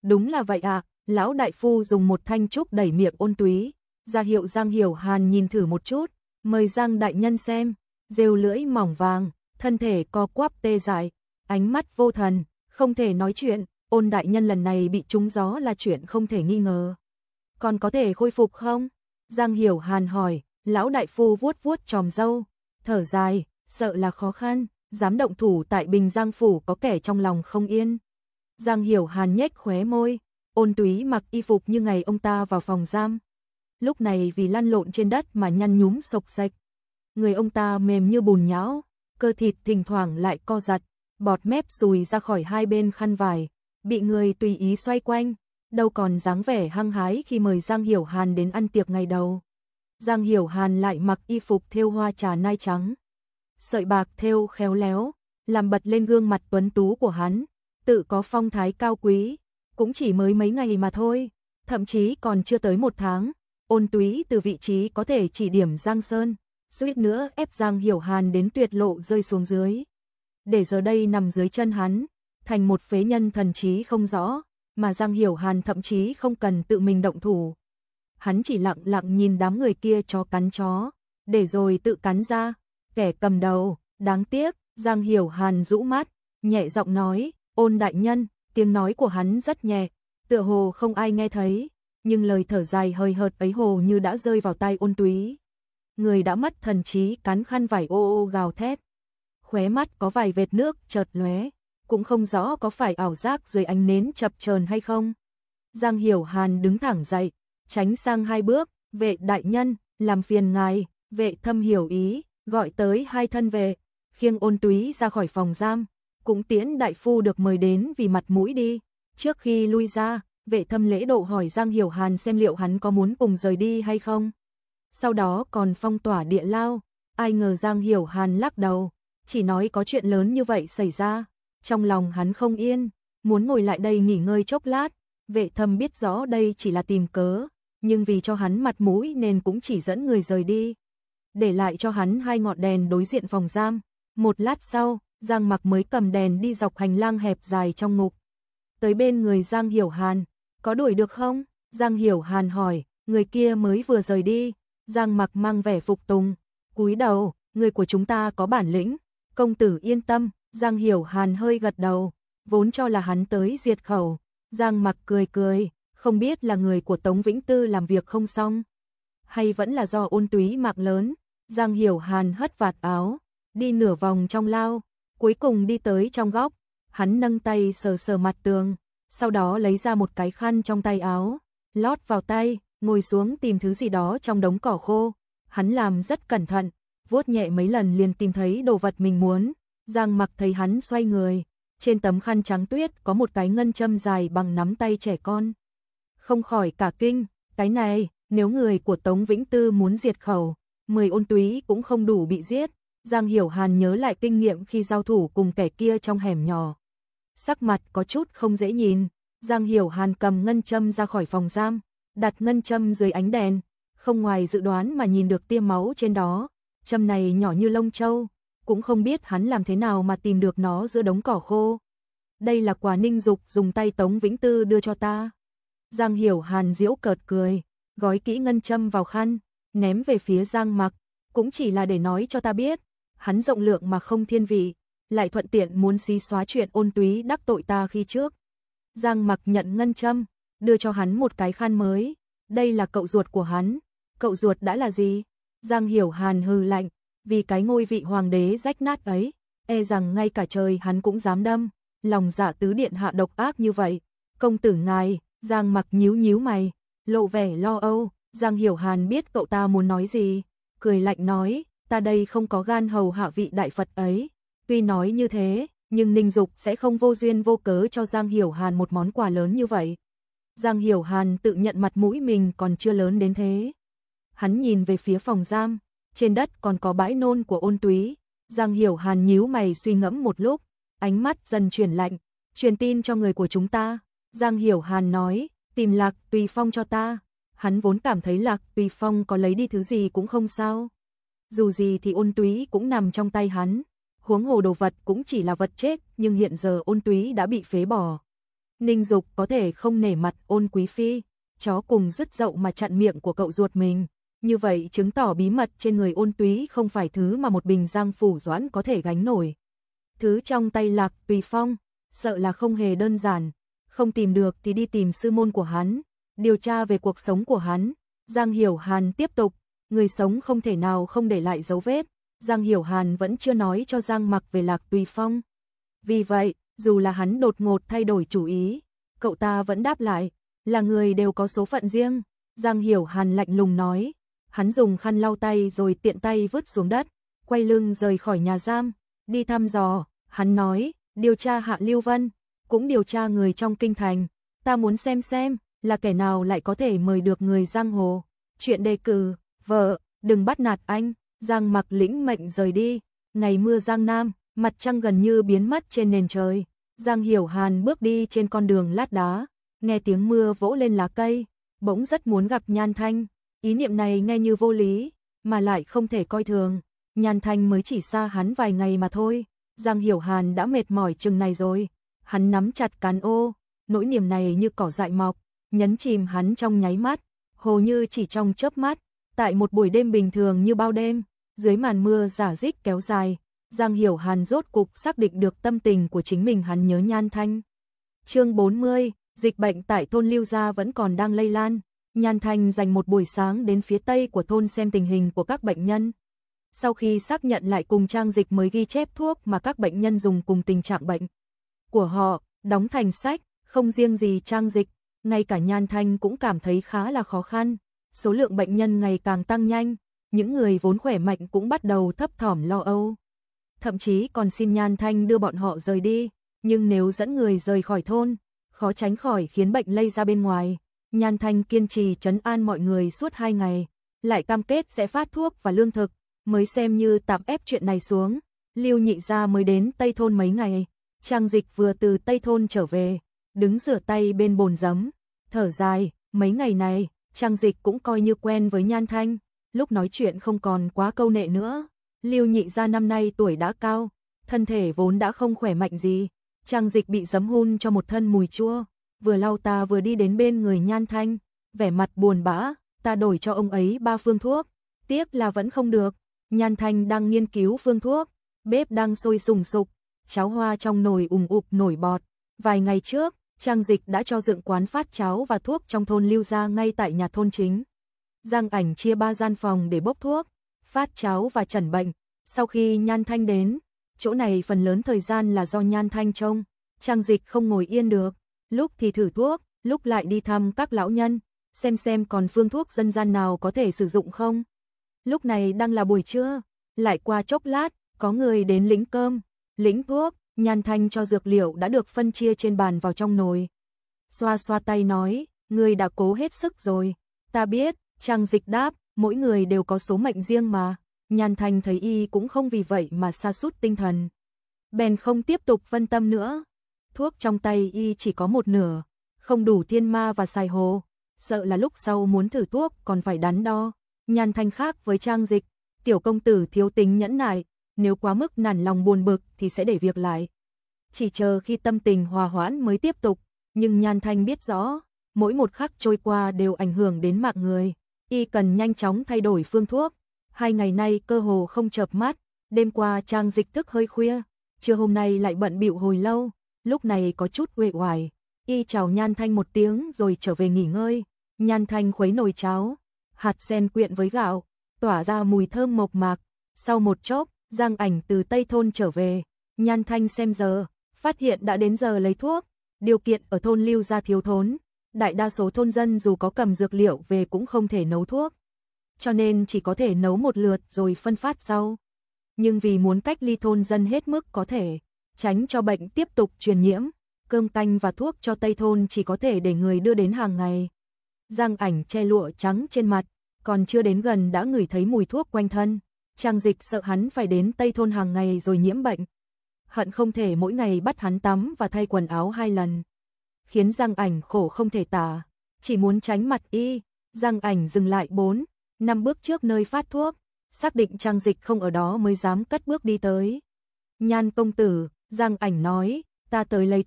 Đúng là vậy ạ, lão đại phu dùng một thanh trúc đẩy miệng Ôn Túy, ra hiệu Giang Hiểu Hàn nhìn thử một chút, mời Giang đại nhân xem, rêu lưỡi mỏng vàng, thân thể co quắp tê dại, ánh mắt vô thần, không thể nói chuyện, Ôn đại nhân lần này bị trúng gió là chuyện không thể nghi ngờ. Còn có thể khôi phục không? Giang Hiểu Hàn hỏi, lão đại phu vuốt vuốt chòm râu, thở dài, sợ là khó khăn, dám động thủ tại Bình Giang phủ có kẻ trong lòng không yên. Giang Hiểu Hàn nhếch khóe môi, Ôn Túy mặc y phục như ngày ông ta vào phòng giam. Lúc này vì lăn lộn trên đất mà nhăn nhúm xộc xệch. Người ông ta mềm như bùn nhão, cơ thịt thỉnh thoảng lại co giật, bọt mép xùi ra khỏi hai bên khăn vải, bị người tùy ý xoay quanh, đâu còn dáng vẻ hăng hái khi mời Giang Hiểu Hàn đến ăn tiệc ngày đầu. Giang Hiểu Hàn lại mặc y phục thêu hoa trà nai trắng, sợi bạc thêu khéo léo, làm bật lên gương mặt tuấn tú của hắn, tự có phong thái cao quý, cũng chỉ mới mấy ngày mà thôi, thậm chí còn chưa tới một tháng, Ôn Túy từ vị trí có thể chỉ điểm Giang Sơn, suýt nữa ép Giang Hiểu Hàn đến tuyệt lộ rơi xuống dưới. Để giờ đây nằm dưới chân hắn, thành một phế nhân thần trí không rõ, mà Giang Hiểu Hàn thậm chí không cần tự mình động thủ. Hắn chỉ lặng lặng nhìn đám người kia chó cắn chó, để rồi tự cắn ra, kẻ cầm đầu, đáng tiếc, Giang Hiểu Hàn rũ mắt, nhẹ giọng nói, Ôn đại nhân, tiếng nói của hắn rất nhẹ, tựa hồ không ai nghe thấy, nhưng lời thở dài hơi hợt ấy hồ như đã rơi vào tai Ôn Túy. Người đã mất thần trí cắn khăn vải ô ô gào thét. Khóe mắt có vài vệt nước chợt lóe, cũng không rõ có phải ảo giác dưới ánh nến chập chờn hay không. Giang Hiểu Hàn đứng thẳng dậy, tránh sang hai bước, vệ đại nhân, làm phiền ngài, vệ thâm hiểu ý, gọi tới hai thân vệ, khiêng Ôn Túy ra khỏi phòng giam, cũng tiễn đại phu được mời đến vì mặt mũi đi. Trước khi lui ra, vệ thâm lễ độ hỏi Giang Hiểu Hàn xem liệu hắn có muốn cùng rời đi hay không. Sau đó còn phong tỏa địa lao, ai ngờ Giang Hiểu Hàn lắc đầu, chỉ nói có chuyện lớn như vậy xảy ra. Trong lòng hắn không yên, muốn ngồi lại đây nghỉ ngơi chốc lát, vệ thâm biết rõ đây chỉ là tìm cớ, nhưng vì cho hắn mặt mũi nên cũng chỉ dẫn người rời đi. Để lại cho hắn hai ngọn đèn đối diện phòng giam. Một lát sau, Giang Mặc mới cầm đèn đi dọc hành lang hẹp dài trong ngục. Tới bên người Giang Hiểu Hàn, có đuổi được không? Giang Hiểu Hàn hỏi, người kia mới vừa rời đi. Giang Mặc mang vẻ phục tùng, cúi đầu, người của chúng ta có bản lĩnh, công tử yên tâm. Giang Hiểu Hàn hơi gật đầu, vốn cho là hắn tới diệt khẩu. Giang Mặc cười cười, không biết là người của Tống Vĩnh Tư làm việc không xong, hay vẫn là do Ôn Túy mạng lớn. Giang Hiểu Hàn hất vạt áo, đi nửa vòng trong lao, cuối cùng đi tới trong góc, hắn nâng tay sờ sờ mặt tường, sau đó lấy ra một cái khăn trong tay áo, lót vào tay, ngồi xuống tìm thứ gì đó trong đống cỏ khô. Hắn làm rất cẩn thận, vuốt nhẹ mấy lần liền tìm thấy đồ vật mình muốn. Giang Mặc thấy hắn xoay người, trên tấm khăn trắng tuyết có một cái ngân châm dài bằng nắm tay trẻ con. Không khỏi cả kinh, cái này, nếu người của Tống Vĩnh Tư muốn diệt khẩu, 10 Ôn Túy cũng không đủ bị giết. Giang Hiểu Hàn nhớ lại kinh nghiệm khi giao thủ cùng kẻ kia trong hẻm nhỏ. Sắc mặt có chút không dễ nhìn, Giang Hiểu Hàn cầm ngân châm ra khỏi phòng giam, đặt ngân châm dưới ánh đèn, không ngoài dự đoán mà nhìn được tia máu trên đó. Châm này nhỏ như lông trâu, cũng không biết hắn làm thế nào mà tìm được nó giữa đống cỏ khô. Đây là quà Ninh Dục dùng tay Tống Vĩnh Tư đưa cho ta. Giang Hiểu Hàn giễu cợt cười, gói kỹ ngân châm vào khăn, ném về phía Giang Mặc, cũng chỉ là để nói cho ta biết, hắn rộng lượng mà không thiên vị, lại thuận tiện muốn xí xóa chuyện Ôn Túy đắc tội ta khi trước. Giang Mặc nhận ngân châm, đưa cho hắn một cái khăn mới, đây là cậu ruột của hắn. Cậu ruột đã là gì? Giang Hiểu Hàn hừ lạnh, vì cái ngôi vị hoàng đế rách nát ấy, e rằng ngay cả trời hắn cũng dám đâm, lòng dạ tứ điện hạ độc ác như vậy. Công tử ngài, Giang Mặc nhíu nhíu mày, lộ vẻ lo âu. Giang Hiểu Hàn biết cậu ta muốn nói gì, cười lạnh nói, ta đây không có gan hầu hạ vị đại Phật ấy. Tuy nói như thế, nhưng Ninh Dục sẽ không vô duyên vô cớ cho Giang Hiểu Hàn một món quà lớn như vậy. Giang Hiểu Hàn tự nhận mặt mũi mình còn chưa lớn đến thế. Hắn nhìn về phía phòng giam, trên đất còn có bãi nôn của Ôn Túy. Giang Hiểu Hàn nhíu mày suy ngẫm một lúc, ánh mắt dần chuyển lạnh, truyền tin cho người của chúng ta. Giang Hiểu Hàn nói, tìm Lạc Tùy Phong cho ta. Hắn vốn cảm thấy Lạc Tùy Phong có lấy đi thứ gì cũng không sao. Dù gì thì Ôn Túy cũng nằm trong tay hắn, huống hồ đồ vật cũng chỉ là vật chết, nhưng hiện giờ Ôn Túy đã bị phế bỏ. Ninh Dục có thể không nể mặt Ôn Quý Phi, chó cùng dứt dậu mà chặn miệng của cậu ruột mình. Như vậy chứng tỏ bí mật trên người Ôn Túy không phải thứ mà một bình Giang Phủ Doãn có thể gánh nổi. Thứ trong tay Lạc Tùy Phong, sợ là không hề đơn giản. Không tìm được thì đi tìm sư môn của hắn, điều tra về cuộc sống của hắn. Giang Hiểu Hàn tiếp tục, người sống không thể nào không để lại dấu vết. Giang Hiểu Hàn vẫn chưa nói cho Giang Mặc về Lạc Tùy Phong. Vì vậy, dù là hắn đột ngột thay đổi chủ ý, cậu ta vẫn đáp lại, là người đều có số phận riêng. Giang Hiểu Hàn lạnh lùng nói, hắn dùng khăn lau tay rồi tiện tay vứt xuống đất, quay lưng rời khỏi nhà giam, đi thăm dò. Hắn nói, điều tra Hạ Lưu Vân, cũng điều tra người trong kinh thành, ta muốn xem là kẻ nào lại có thể mời được người giang hồ. Chuyện đề cử, vợ, đừng bắt nạt anh. Giang Mặc lĩnh mệnh rời đi. Ngày mưa Giang Nam, mặt trăng gần như biến mất trên nền trời. Giang Hiểu Hàn bước đi trên con đường lát đá, nghe tiếng mưa vỗ lên lá cây, bỗng rất muốn gặp Nhan Thanh. Ý niệm này nghe như vô lý, mà lại không thể coi thường. Nhan Thanh mới chỉ xa hắn vài ngày mà thôi. Giang Hiểu Hàn đã mệt mỏi chừng này rồi. Hắn nắm chặt cán ô, nỗi niềm này như cỏ dại mọc, nhấn chìm hắn trong nháy mắt, hồ như chỉ trong chớp mắt. Tại một buổi đêm bình thường như bao đêm, dưới màn mưa rả rích kéo dài, Giang Hiểu Hàn rốt cục xác định được tâm tình của chính mình. Hắn nhớ Nhan Thanh. Chương 40, dịch bệnh tại thôn Lưu Gia vẫn còn đang lây lan. Nhan Thanh dành một buổi sáng đến phía tây của thôn xem tình hình của các bệnh nhân. Sau khi xác nhận lại cùng Trang Dịch mới ghi chép thuốc mà các bệnh nhân dùng cùng tình trạng bệnh của họ, đóng thành sách. Không riêng gì Trang Dịch, ngay cả Nhan Thanh cũng cảm thấy khá là khó khăn. Số lượng bệnh nhân ngày càng tăng nhanh, những người vốn khỏe mạnh cũng bắt đầu thấp thỏm lo âu. Thậm chí còn xin Nhan Thanh đưa bọn họ rời đi, nhưng nếu dẫn người rời khỏi thôn, khó tránh khỏi khiến bệnh lây ra bên ngoài. Nhan Thanh kiên trì trấn an mọi người suốt 2 ngày, lại cam kết sẽ phát thuốc và lương thực, mới xem như tạm ép chuyện này xuống. Lưu Nhị Gia mới đến Tây Thôn mấy ngày, Trang Dịch vừa từ Tây Thôn trở về, đứng rửa tay bên bồn giấm, thở dài, mấy ngày này, Trang Dịch cũng coi như quen với Nhan Thanh, lúc nói chuyện không còn quá câu nệ nữa. Lưu Nhị Gia năm nay tuổi đã cao, thân thể vốn đã không khỏe mạnh gì, Trang Dịch bị giấm hun cho một thân mùi chua, vừa lau ta vừa đi đến bên người Nhan Thanh, vẻ mặt buồn bã, ta đổi cho ông ấy 3 phương thuốc, tiếc là vẫn không được. Nhan Thanh đang nghiên cứu phương thuốc, bếp đang sôi sùng sục, cháo hoa trong nồi ùng ục nổi bọt. Vài ngày trước, Trang Dịch đã cho dựng quán phát cháo và thuốc trong thôn Lưu Gia ngay tại nhà thôn chính. Giang Ảnh chia 3 gian phòng để bốc thuốc, phát cháo và chẩn bệnh. Sau khi Nhan Thanh đến, chỗ này phần lớn thời gian là do Nhan Thanh trông. Trang Dịch không ngồi yên được, lúc thì thử thuốc, lúc lại đi thăm các lão nhân, xem còn phương thuốc dân gian nào có thể sử dụng không. Lúc này đang là buổi trưa, lại qua chốc lát, có người đến lĩnh cơm, lĩnh thuốc. Nhan Thanh cho dược liệu đã được phân chia trên bàn vào trong nồi. Xoa xoa tay nói, người đã cố hết sức rồi. Ta biết, Trang Dịch đáp, mỗi người đều có số mệnh riêng mà. Nhan Thanh thấy y cũng không vì vậy mà sa sút tinh thần, bèn không tiếp tục phân tâm nữa. Thuốc trong tay y chỉ có một nửa, không đủ thiên ma và xài hồ, sợ là lúc sau muốn thử thuốc còn phải đắn đo. Nhan Thanh khác với Trang Dịch, tiểu công tử thiếu tính nhẫn nại, nếu quá mức nản lòng buồn bực thì sẽ để việc lại, chỉ chờ khi tâm tình hòa hoãn mới tiếp tục. Nhưng Nhan Thanh biết rõ, mỗi một khắc trôi qua đều ảnh hưởng đến mạng người, y cần nhanh chóng thay đổi phương thuốc. 2 ngày nay cơ hồ không chợp mắt, đêm qua Trang Dịch thức hơi khuya, trưa hôm nay lại bận bịu hồi lâu, lúc này có chút uể oải. Y chào Nhan Thanh một tiếng rồi trở về nghỉ ngơi. Nhan Thanh khuấy nồi cháo, hạt sen quyện với gạo, tỏa ra mùi thơm mộc mạc. Sau một chốc, Giang Ảnh từ Tây Thôn trở về. Nhan Thanh xem giờ, phát hiện đã đến giờ lấy thuốc. Điều kiện ở thôn Lưu Gia thiếu thốn, đại đa số thôn dân dù có cầm dược liệu về cũng không thể nấu thuốc, cho nên chỉ có thể nấu một lượt rồi phân phát sau. Nhưng vì muốn cách ly thôn dân hết mức có thể, tránh cho bệnh tiếp tục truyền nhiễm, cơm canh và thuốc cho Tây Thôn chỉ có thể để người đưa đến hàng ngày. Giang Ảnh che lụa trắng trên mặt, còn chưa đến gần đã ngửi thấy mùi thuốc quanh thân. Trang Dịch sợ hắn phải đến Tây Thôn hàng ngày rồi nhiễm bệnh, hận không thể mỗi ngày bắt hắn tắm và thay quần áo 2 lần, khiến Giang Ảnh khổ không thể tả, chỉ muốn tránh mặt y. Giang Ảnh dừng lại 4-5 bước trước nơi phát thuốc, xác định Trang Dịch không ở đó mới dám cất bước đi tới. Nhan công tử, Giang Ảnh nói, ta tới lấy thuốc.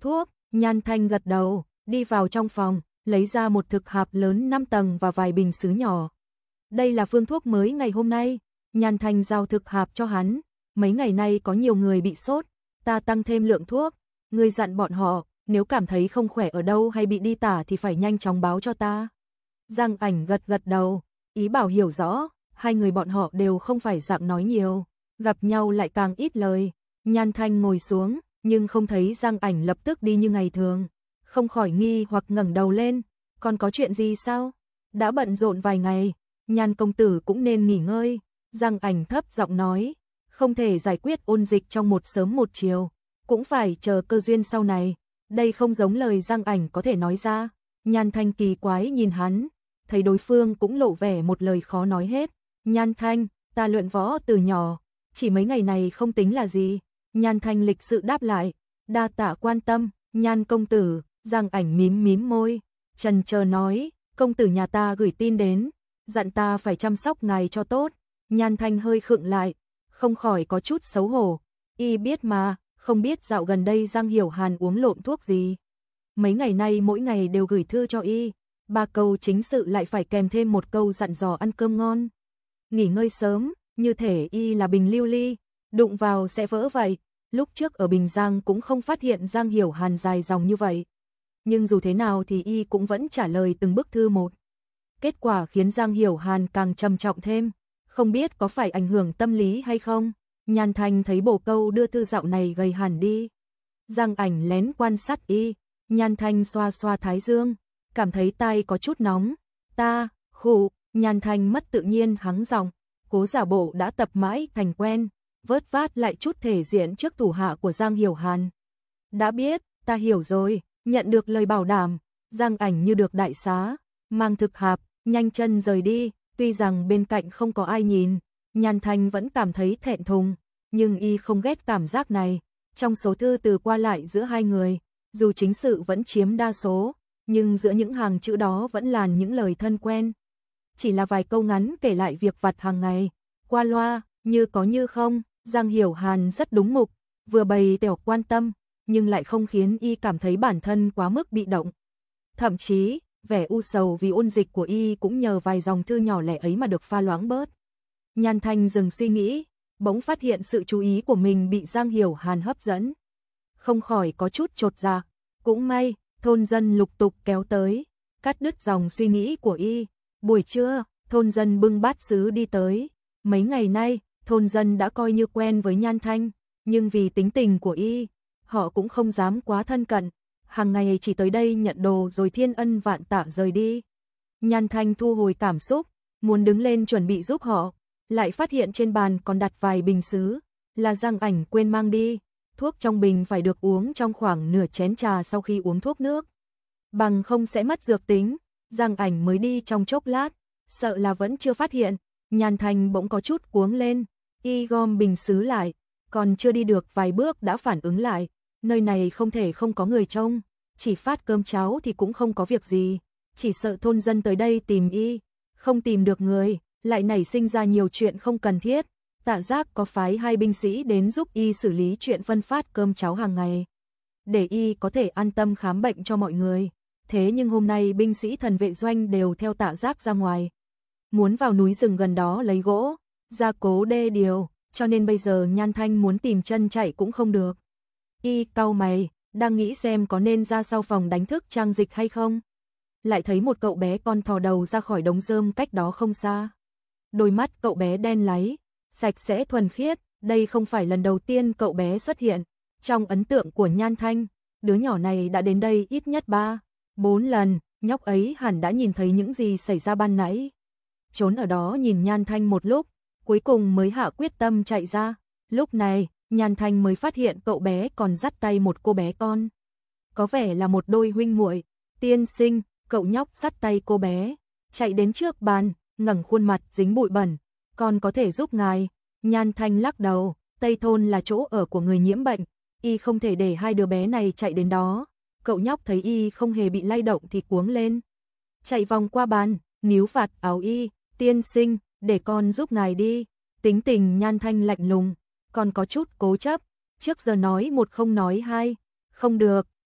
Nhan Thanh gật đầu, đi vào trong phòng, lấy ra một thực hạp lớn 5 tầng và vài bình sứ nhỏ. Đây là phương thuốc mới ngày hôm nay. Nhan Thanh giao thực hạp cho hắn. Mấy ngày nay có nhiều người bị sốt, ta tăng thêm lượng thuốc. Ngươi dặn bọn họ, nếu cảm thấy không khỏe ở đâu hay bị đi tả thì phải nhanh chóng báo cho ta. Giang Ảnh gật gật đầu, ý bảo hiểu rõ, hai người bọn họ đều không phải dạng nói nhiều, gặp nhau lại càng ít lời. Nhan Thanh ngồi xuống, nhưng không thấy Giang Ảnh lập tức đi như ngày thường, không khỏi nghi hoặc ngẩng đầu lên, còn có chuyện gì sao? Đã bận rộn vài ngày, Nhan công tử cũng nên nghỉ ngơi. Giang Ảnh thấp giọng nói, không thể giải quyết ôn dịch trong một sớm một chiều, cũng phải chờ cơ duyên sau này. Đây không giống lời Giang Ảnh có thể nói ra. Nhan Thanh kỳ quái nhìn hắn, thấy đối phương cũng lộ vẻ một lời khó nói hết. Nhan Thanh, ta luyện võ từ nhỏ, chỉ mấy ngày này không tính là gì. Nhan Thanh lịch sự đáp lại, đa tạ quan tâm. Nhan công tử. Giang Ảnh mím mím môi, chần chờ nói, công tử nhà ta gửi tin đến, dặn ta phải chăm sóc ngài cho tốt. Nhan Thanh hơi khựng lại, không khỏi có chút xấu hổ. Y biết mà, không biết dạo gần đây Giang Hiểu Hàn uống lộn thuốc gì. Mấy ngày nay mỗi ngày đều gửi thư cho y, 3 câu chính sự lại phải kèm thêm một câu dặn dò ăn cơm ngon, nghỉ ngơi sớm, như thể y là bình lưu ly, đụng vào sẽ vỡ vậy. Lúc trước ở Bình Giang cũng không phát hiện Giang Hiểu Hàn dài dòng như vậy. Nhưng dù thế nào thì y cũng vẫn trả lời từng bức thư một. Kết quả khiến Giang Hiểu Hàn càng trầm trọng thêm, không biết có phải ảnh hưởng tâm lý hay không. Nhan Thanh thấy bổ câu đưa thư dạo này gầy hẳn đi. Giang Ảnh lén quan sát y, Nhan Thanh xoa xoa thái dương, cảm thấy tai có chút nóng. Ta, khụ, Nhan Thanh mất tự nhiên hắng giọng, cố giả bộ đã tập mãi thành quen, vớt vát lại chút thể diện trước thủ hạ của Giang Hiểu Hàn. Đã biết, ta hiểu rồi, nhận được lời bảo đảm. Giang Ảnh như được đại xá, mang thực hạp, nhanh chân rời đi. Tuy rằng bên cạnh không có ai nhìn, Nhan Thanh vẫn cảm thấy thẹn thùng, nhưng y không ghét cảm giác này. Trong số thư từ qua lại giữa hai người, dù chính sự vẫn chiếm đa số, nhưng giữa những hàng chữ đó vẫn là những lời thân quen. Chỉ là vài câu ngắn kể lại việc vặt hàng ngày, qua loa, như có như không. Giang Hiểu Hàn rất đúng mục, vừa bày tỏ quan tâm, nhưng lại không khiến y cảm thấy bản thân quá mức bị động. Thậm chí, vẻ u sầu vì ôn dịch của y cũng nhờ vài dòng thư nhỏ lẻ ấy mà được pha loãng bớt. Nhan Thanh dừng suy nghĩ, bỗng phát hiện sự chú ý của mình bị Giang Hiểu Hàn hấp dẫn. Không khỏi có chút chột dạ. Cũng may, thôn dân lục tục kéo tới, cắt đứt dòng suy nghĩ của y. Buổi trưa, thôn dân bưng bát sứ đi tới. Mấy ngày nay, thôn dân đã coi như quen với Nhan Thanh, nhưng vì tính tình của y, họ cũng không dám quá thân cận. Hàng ngày chỉ tới đây nhận đồ rồi thiên ân vạn tạ rời đi. Nhan Thanh thu hồi cảm xúc, muốn đứng lên chuẩn bị giúp họ, lại phát hiện trên bàn còn đặt vài bình sứ, là Giang Ảnh quên mang đi. Thuốc trong bình phải được uống trong khoảng nửa chén trà sau khi uống thuốc nước, bằng không sẽ mất dược tính. Giang Ảnh mới đi trong chốc lát, sợ là vẫn chưa phát hiện. Nhan Thanh bỗng có chút cuống lên, y gom bình sứ lại, còn chưa đi được vài bước đã phản ứng lại. Nơi này không thể không có người trông, chỉ phát cơm cháo thì cũng không có việc gì, chỉ sợ thôn dân tới đây tìm y, không tìm được người, lại nảy sinh ra nhiều chuyện không cần thiết. Tạ Giác có phái 2 binh sĩ đến giúp y xử lý chuyện phân phát cơm cháo hàng ngày, để y có thể an tâm khám bệnh cho mọi người. Thế nhưng hôm nay binh sĩ thần vệ doanh đều theo Tạ Giác ra ngoài, muốn vào núi rừng gần đó lấy gỗ, gia cố đê điều, cho nên bây giờ Nhan Thanh muốn tìm chân chạy cũng không được. Y cau mày, đang nghĩ xem có nên ra sau phòng đánh thức Trang Dịch hay không. Lại thấy một cậu bé con thò đầu ra khỏi đống rơm cách đó không xa. Đôi mắt cậu bé đen láy, sạch sẽ thuần khiết, đây không phải lần đầu tiên cậu bé xuất hiện. Trong ấn tượng của Nhan Thanh, đứa nhỏ này đã đến đây ít nhất 3-4 lần, nhóc ấy hẳn đã nhìn thấy những gì xảy ra ban nãy. Trốn ở đó nhìn Nhan Thanh một lúc, cuối cùng mới hạ quyết tâm chạy ra. Lúc này, Nhan Thanh mới phát hiện cậu bé còn dắt tay một cô bé con. Có vẻ là một đôi huynh muội. Tiên sinh, cậu nhóc dắt tay cô bé, chạy đến trước bàn, ngẩng khuôn mặt dính bụi bẩn. Con có thể giúp ngài. Nhan Thanh lắc đầu, Tây Thôn là chỗ ở của người nhiễm bệnh, y không thể để hai đứa bé này chạy đến đó. Cậu nhóc thấy y không hề bị lay động thì cuống lên, chạy vòng qua bàn, níu vạt áo y. Tiên sinh, để con giúp ngài đi. Tính tình Nhan Thanh lạnh lùng, còn có chút cố chấp, trước giờ nói một không nói hai. Không được,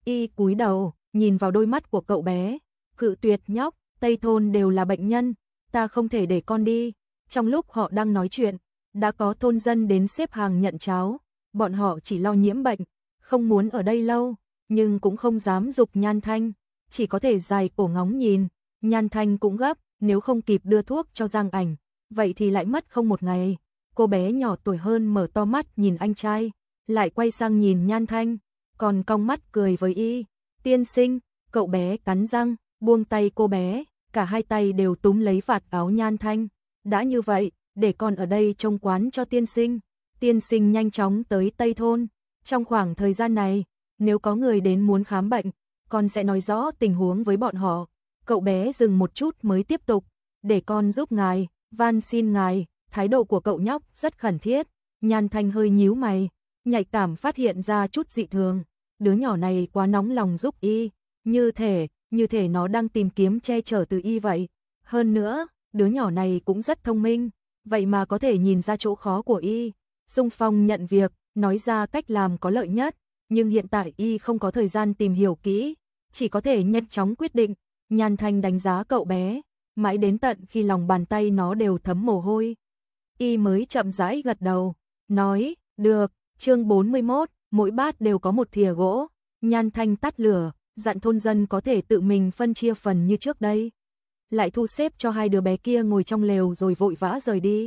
Y cúi đầu, nhìn vào đôi mắt của cậu bé, cự tuyệt nhóc, Tây thôn đều là bệnh nhân, ta không thể để con đi. Trong lúc họ đang nói chuyện, đã có thôn dân đến xếp hàng nhận cháo, bọn họ chỉ lo nhiễm bệnh, không muốn ở đây lâu, nhưng cũng không dám giục Nhan Thanh, chỉ có thể dài cổ ngóng nhìn. Nhan Thanh cũng gấp, nếu không kịp đưa thuốc cho Giang Ảnh, vậy thì lại mất không một ngày. Cô bé nhỏ tuổi hơn mở to mắt nhìn anh trai, lại quay sang nhìn Nhan Thanh, còn cong mắt cười với Y. Tiên sinh, cậu bé cắn răng, buông tay cô bé, cả hai tay đều túm lấy vạt áo Nhan Thanh. Đã như vậy, để con ở đây trông quán cho tiên sinh. Tiên sinh nhanh chóng tới Tây thôn. Trong khoảng thời gian này, nếu có người đến muốn khám bệnh, con sẽ nói rõ tình huống với bọn họ. Cậu bé dừng một chút mới tiếp tục, để con giúp ngài, van xin ngài. Thái độ của cậu nhóc rất khẩn thiết. Nhan Thanh hơi nhíu mày, nhạy cảm phát hiện ra chút dị thường. Đứa nhỏ này quá nóng lòng giúp Y, như thể nó đang tìm kiếm che chở từ Y vậy. Hơn nữa, đứa nhỏ này cũng rất thông minh, vậy mà có thể nhìn ra chỗ khó của Y. Dung Phong nhận việc, nói ra cách làm có lợi nhất, nhưng hiện tại Y không có thời gian tìm hiểu kỹ, chỉ có thể nhanh chóng quyết định. Nhan Thanh đánh giá cậu bé, mãi đến tận khi lòng bàn tay nó đều thấm mồ hôi, Y mới chậm rãi gật đầu, nói, được. Chương 41, mỗi bát đều có một thìa gỗ. Nhan Thanh tắt lửa, dặn thôn dân có thể tự mình phân chia phần như trước đây. Lại thu xếp cho hai đứa bé kia ngồi trong lều rồi vội vã rời đi.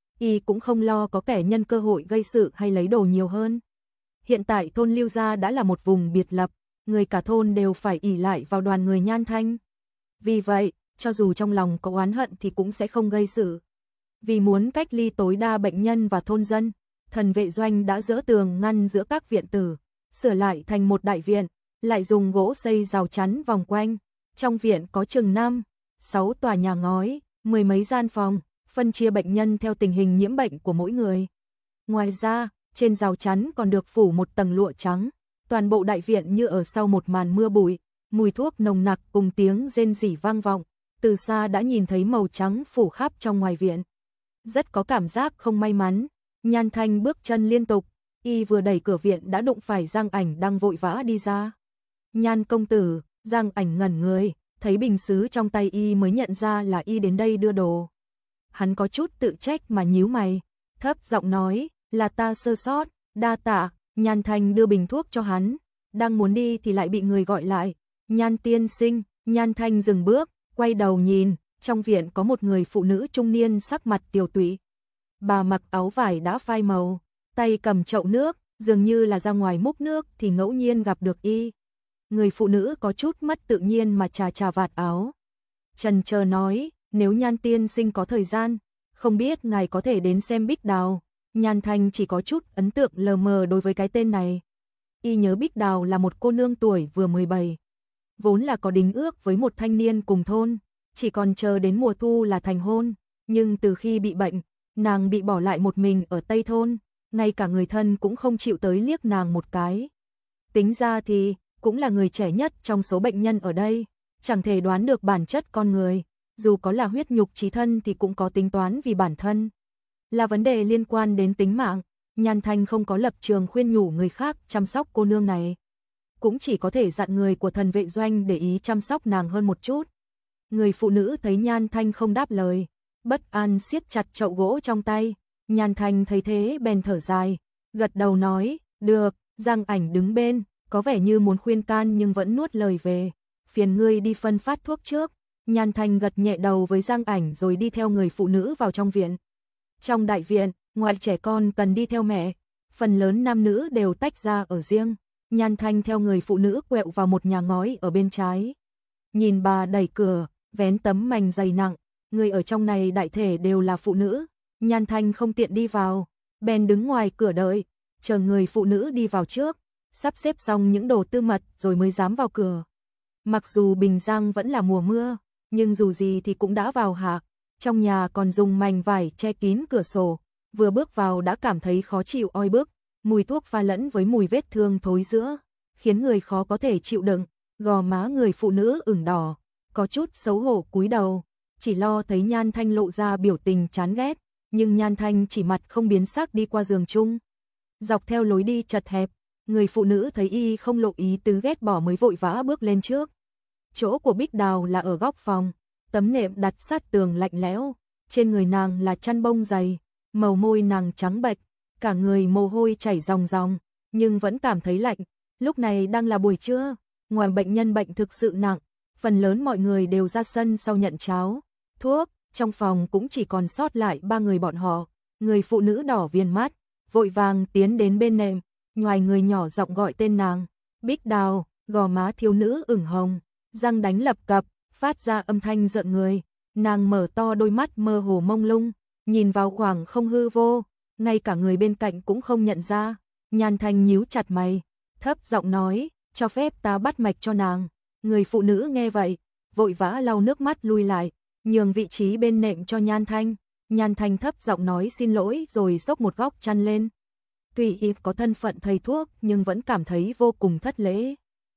Y cũng không lo có kẻ nhân cơ hội gây sự hay lấy đồ nhiều hơn. Hiện tại thôn Lưu Gia đã là một vùng biệt lập, người cả thôn đều phải ỷ lại vào đoàn người Nhan Thanh. Vì vậy, cho dù trong lòng có oán hận thì cũng sẽ không gây sự. Vì muốn cách ly tối đa bệnh nhân và thôn dân, Thần vệ doanh đã dỡ tường ngăn giữa các viện tử, sửa lại thành một đại viện, lại dùng gỗ xây rào chắn vòng quanh. Trong viện có chừng 5-6 tòa nhà ngói, 10 mấy gian phòng, phân chia bệnh nhân theo tình hình nhiễm bệnh của mỗi người. Ngoài ra, trên rào chắn còn được phủ một tầng lụa trắng, toàn bộ đại viện như ở sau một màn mưa bụi, mùi thuốc nồng nặc cùng tiếng rên rỉ vang vọng, từ xa đã nhìn thấy màu trắng phủ khắp trong ngoài viện. Rất có cảm giác không may mắn. Nhan Thanh bước chân liên tục, Y vừa đẩy cửa viện đã đụng phải Giang Ảnh đang vội vã đi ra. Nhan công tử, Giang Ảnh ngẩn người, thấy bình sứ trong tay Y mới nhận ra là Y đến đây đưa đồ. Hắn có chút tự trách mà nhíu mày, thấp giọng nói, là ta sơ sót, đa tạ. Nhan Thanh đưa bình thuốc cho hắn, đang muốn đi thì lại bị người gọi lại. Nhan tiên sinh. Nhan Thanh dừng bước, quay đầu nhìn, trong viện có một người phụ nữ trung niên sắc mặt tiều tụy. Bà mặc áo vải đã phai màu, tay cầm chậu nước, dường như là ra ngoài múc nước thì ngẫu nhiên gặp được Y. Người phụ nữ có chút mất tự nhiên mà chà vạt áo. Chần chờ nói, nếu Nhan tiên sinh có thời gian, không biết ngài có thể đến xem Bích Đào. Nhan Thanh chỉ có chút ấn tượng lờ mờ đối với cái tên này. Y nhớ Bích Đào là một cô nương tuổi vừa 17. Vốn là có đính ước với một thanh niên cùng thôn, chỉ còn chờ đến mùa thu là thành hôn. Nhưng từ khi bị bệnh, nàng bị bỏ lại một mình ở Tây thôn, ngay cả người thân cũng không chịu tới liếc nàng một cái. Tính ra thì, cũng là người trẻ nhất trong số bệnh nhân ở đây, chẳng thể đoán được bản chất con người, dù có là huyết nhục chí thân thì cũng có tính toán vì bản thân. Là vấn đề liên quan đến tính mạng, Nhan Thanh không có lập trường khuyên nhủ người khác chăm sóc cô nương này. Cũng chỉ có thể dặn người của thần vệ doanh để ý chăm sóc nàng hơn một chút. Người phụ nữ thấy Nhan Thanh không đáp lời, bất an siết chặt chậu gỗ trong tay. Nhan Thanh thấy thế bèn thở dài, gật đầu nói, được. Giang Ảnh đứng bên, có vẻ như muốn khuyên can nhưng vẫn nuốt lời về, phiền ngươi đi phân phát thuốc trước. Nhan Thanh gật nhẹ đầu với Giang Ảnh rồi đi theo người phụ nữ vào trong viện. Trong đại viện, ngoài trẻ con cần đi theo mẹ, phần lớn nam nữ đều tách ra ở riêng. Nhan Thanh theo người phụ nữ quẹo vào một nhà ngói ở bên trái. Nhìn bà đẩy cửa, vén tấm mành dày nặng, người ở trong này đại thể đều là phụ nữ. Nhan Thanh không tiện đi vào, bèn đứng ngoài cửa đợi, chờ người phụ nữ đi vào trước, sắp xếp xong những đồ tư mật rồi mới dám vào cửa. Mặc dù Bình Giang vẫn là mùa mưa, nhưng dù gì thì cũng đã vào hạ. Trong nhà còn dùng mành vải che kín cửa sổ, vừa bước vào đã cảm thấy khó chịu oi bức, mùi thuốc pha lẫn với mùi vết thương thối rữa, khiến người khó có thể chịu đựng. Gò má người phụ nữ ửng đỏ, có chút xấu hổ cúi đầu, chỉ lo thấy Nhan Thanh lộ ra biểu tình chán ghét, nhưng Nhan Thanh chỉ mặt không biến sắc đi qua giường chung. Dọc theo lối đi chật hẹp, Người phụ nữ thấy y không lộ ý tứ ghét bỏ mới vội vã bước lên trước. Chỗ của Bích Đào là ở góc phòng, tấm nệm đặt sát tường lạnh lẽo, trên người nàng là chăn bông dày, màu môi nàng trắng bệch, cả người mồ hôi chảy ròng ròng, nhưng vẫn cảm thấy lạnh. Lúc này đang là buổi trưa, ngoài bệnh nhân bệnh thực sự nặng, phần lớn mọi người đều ra sân sau nhận cháo, thuốc, trong phòng cũng chỉ còn sót lại 3 người bọn họ. Người phụ nữ đỏ viền mắt, vội vàng tiến đến bên nệm, nhoài người nhỏ giọng gọi tên nàng. Bích Đào, gò má thiếu nữ ửng hồng, răng đánh lập cập, phát ra âm thanh rợn người. Nàng mở to đôi mắt mơ hồ mông lung, nhìn vào khoảng không hư vô, ngay cả người bên cạnh cũng không nhận ra. Nhan Thanh nhíu chặt mày, thấp giọng nói, cho phép ta bắt mạch cho nàng. Người phụ nữ nghe vậy, vội vã lau nước mắt lui lại, nhường vị trí bên nệm cho Nhan Thanh. Nhan Thanh thấp giọng nói xin lỗi rồi xốc một góc chăn lên. Tuy y có thân phận thầy thuốc nhưng vẫn cảm thấy vô cùng thất lễ.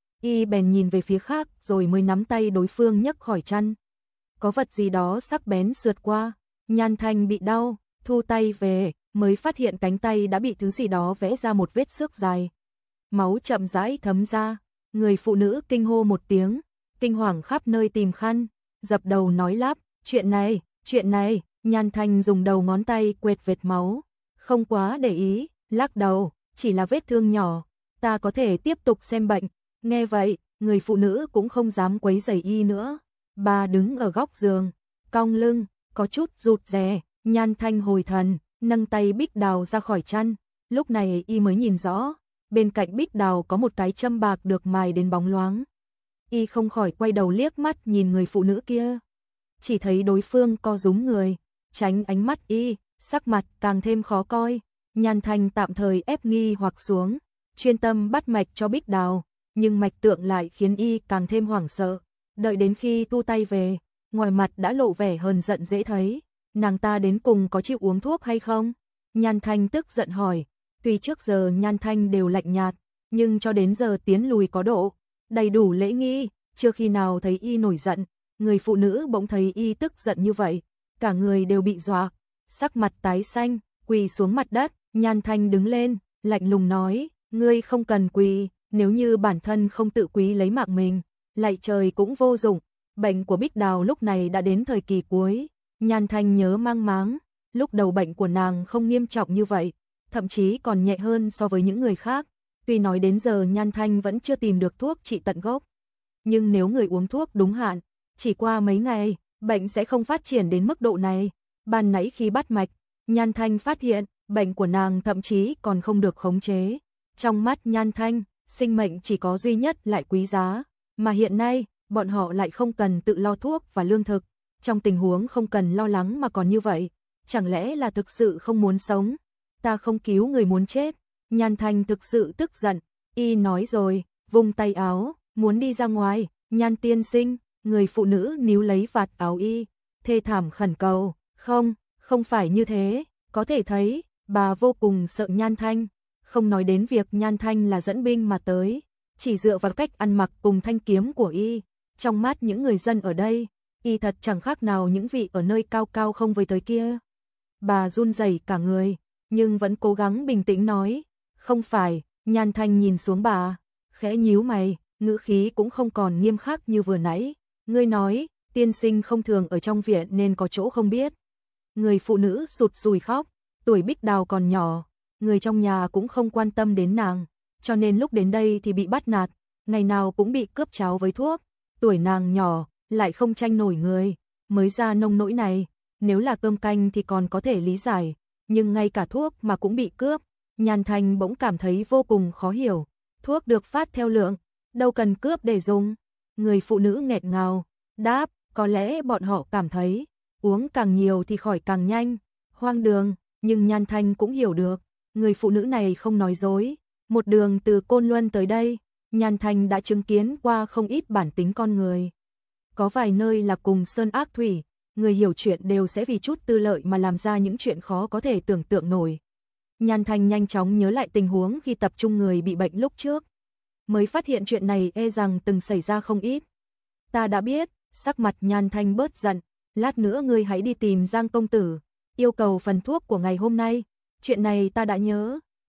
Y bèn nhìn về phía khác rồi mới nắm tay đối phương nhấc khỏi chăn. Có vật gì đó sắc bén sượt qua, Nhan Thanh bị đau, thu tay về, mới phát hiện cánh tay đã bị thứ gì đó vẽ ra một vết xước dài. Máu chậm rãi thấm ra, người phụ nữ kinh hô một tiếng, kinh hoàng khắp nơi tìm khăn, dập đầu nói lắp, chuyện này, Nhan Thanh dùng đầu ngón tay quệt vệt máu, không quá để ý, lắc đầu, chỉ là vết thương nhỏ, ta có thể tiếp tục xem bệnh. Nghe vậy, người phụ nữ cũng không dám quấy rầy y nữa. Bà đứng ở góc giường, cong lưng, có chút rụt rè. Nhan Thanh hồi thần, nâng tay Bích Đào ra khỏi chăn. Lúc này y mới nhìn rõ, bên cạnh Bích Đào có một cái châm bạc được mài đến bóng loáng. Y không khỏi quay đầu liếc mắt nhìn người phụ nữ kia. Chỉ thấy đối phương co rúm người, tránh ánh mắt y, sắc mặt càng thêm khó coi. Nhan Thanh tạm thời ép nghi hoặc xuống, chuyên tâm bắt mạch cho Bích Đào, nhưng mạch tượng lại khiến y càng thêm hoảng sợ. Đợi đến khi thu tay về, ngoài mặt đã lộ vẻ hờn giận dễ thấy. Nàng ta đến cùng có chịu uống thuốc hay không? Nhan Thanh tức giận hỏi. Tuy trước giờ Nhan Thanh đều lạnh nhạt, nhưng cho đến giờ tiến lùi có độ, đầy đủ lễ nghi, chưa khi nào thấy y nổi giận. Người phụ nữ bỗng thấy y tức giận như vậy, cả người đều bị dọa, sắc mặt tái xanh, quỳ xuống mặt đất. Nhan Thanh đứng lên, lạnh lùng nói, ngươi không cần quỳ, nếu như bản thân không tự quý lấy mạng mình, lạy trời cũng vô dụng. Bệnh của Bích Đào lúc này đã đến thời kỳ cuối. Nhan Thanh nhớ mang máng, lúc đầu bệnh của nàng không nghiêm trọng như vậy, thậm chí còn nhẹ hơn so với những người khác. Tuy nói đến giờ Nhan Thanh vẫn chưa tìm được thuốc trị tận gốc, nhưng nếu người uống thuốc đúng hạn, chỉ qua mấy ngày, bệnh sẽ không phát triển đến mức độ này. Ban nãy khi bắt mạch, Nhan Thanh phát hiện, bệnh của nàng thậm chí còn không được khống chế. Trong mắt Nhan Thanh, sinh mệnh chỉ có duy nhất lại quý giá, mà hiện nay, bọn họ lại không cần tự lo thuốc và lương thực. Trong tình huống không cần lo lắng mà còn như vậy, chẳng lẽ là thực sự không muốn sống? Ta không cứu người muốn chết. Nhan Thanh thực sự tức giận, y nói rồi, vung tay áo, muốn đi ra ngoài. Nhan tiên sinh, người phụ nữ níu lấy vạt áo y, thê thảm khẩn cầu, không phải như thế. Có thể thấy, bà vô cùng sợ Nhan Thanh, không nói đến việc Nhan Thanh là dẫn binh mà tới, chỉ dựa vào cách ăn mặc cùng thanh kiếm của y, trong mắt những người dân ở đây, y thật chẳng khác nào những vị ở nơi cao cao không với tới kia. Bà run rẩy cả người, nhưng vẫn cố gắng bình tĩnh nói, không phải. Nhan Thanh nhìn xuống bà, khẽ nhíu mày, ngữ khí cũng không còn nghiêm khắc như vừa nãy. Ngươi nói, tiên sinh không thường ở trong viện nên có chỗ không biết. Người phụ nữ sụt sùi khóc, tuổi Bích Đào còn nhỏ, người trong nhà cũng không quan tâm đến nàng, cho nên lúc đến đây thì bị bắt nạt, ngày nào cũng bị cướp cháo với thuốc. Tuổi nàng nhỏ, lại không tranh nổi người, mới ra nông nỗi này, nếu là cơm canh thì còn có thể lý giải, nhưng ngay cả thuốc mà cũng bị cướp. Nhan Thanh bỗng cảm thấy vô cùng khó hiểu, thuốc được phát theo lượng, đâu cần cướp để dùng. Người phụ nữ nghẹn ngào, đáp, có lẽ bọn họ cảm thấy, uống càng nhiều thì khỏi càng nhanh, hoang đường, nhưng Nhan Thanh cũng hiểu được, người phụ nữ này không nói dối. Một đường từ Côn Luân tới đây, Nhan Thanh đã chứng kiến qua không ít bản tính con người. Có vài nơi là cùng sơn ác thủy, người hiểu chuyện đều sẽ vì chút tư lợi mà làm ra những chuyện khó có thể tưởng tượng nổi. Nhan Thanh nhanh chóng nhớ lại tình huống khi tập trung người bị bệnh lúc trước, mới phát hiện chuyện này e rằng từng xảy ra không ít. Ta đã biết. Sắc mặt Nhan Thanh bớt giận, lát nữa ngươi hãy đi tìm Giang công tử, yêu cầu phần thuốc của ngày hôm nay. Chuyện này ta đã nhớ.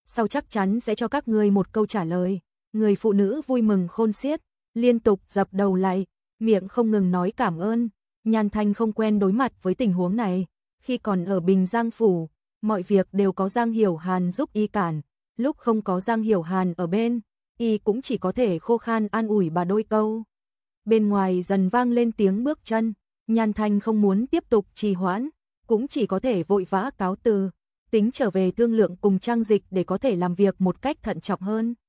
sau chắc chắn sẽ cho các ngươi một câu trả lời. Người phụ nữ vui mừng khôn xiết, liên tục dập đầu lạy, miệng không ngừng nói cảm ơn. Nhan Thanh không quen đối mặt với tình huống này, khi còn ở Bình Giang phủ, mọi việc đều có Giang Hiểu Hàn giúp y cản, lúc không có Giang Hiểu Hàn ở bên, y cũng chỉ có thể khô khan an ủi bà đôi câu. Bên ngoài dần vang lên tiếng bước chân, Nhan Thanh không muốn tiếp tục trì hoãn, cũng chỉ có thể vội vã cáo từ, tính trở về thương lượng cùng Trang Dịch để có thể làm việc một cách thận trọng hơn.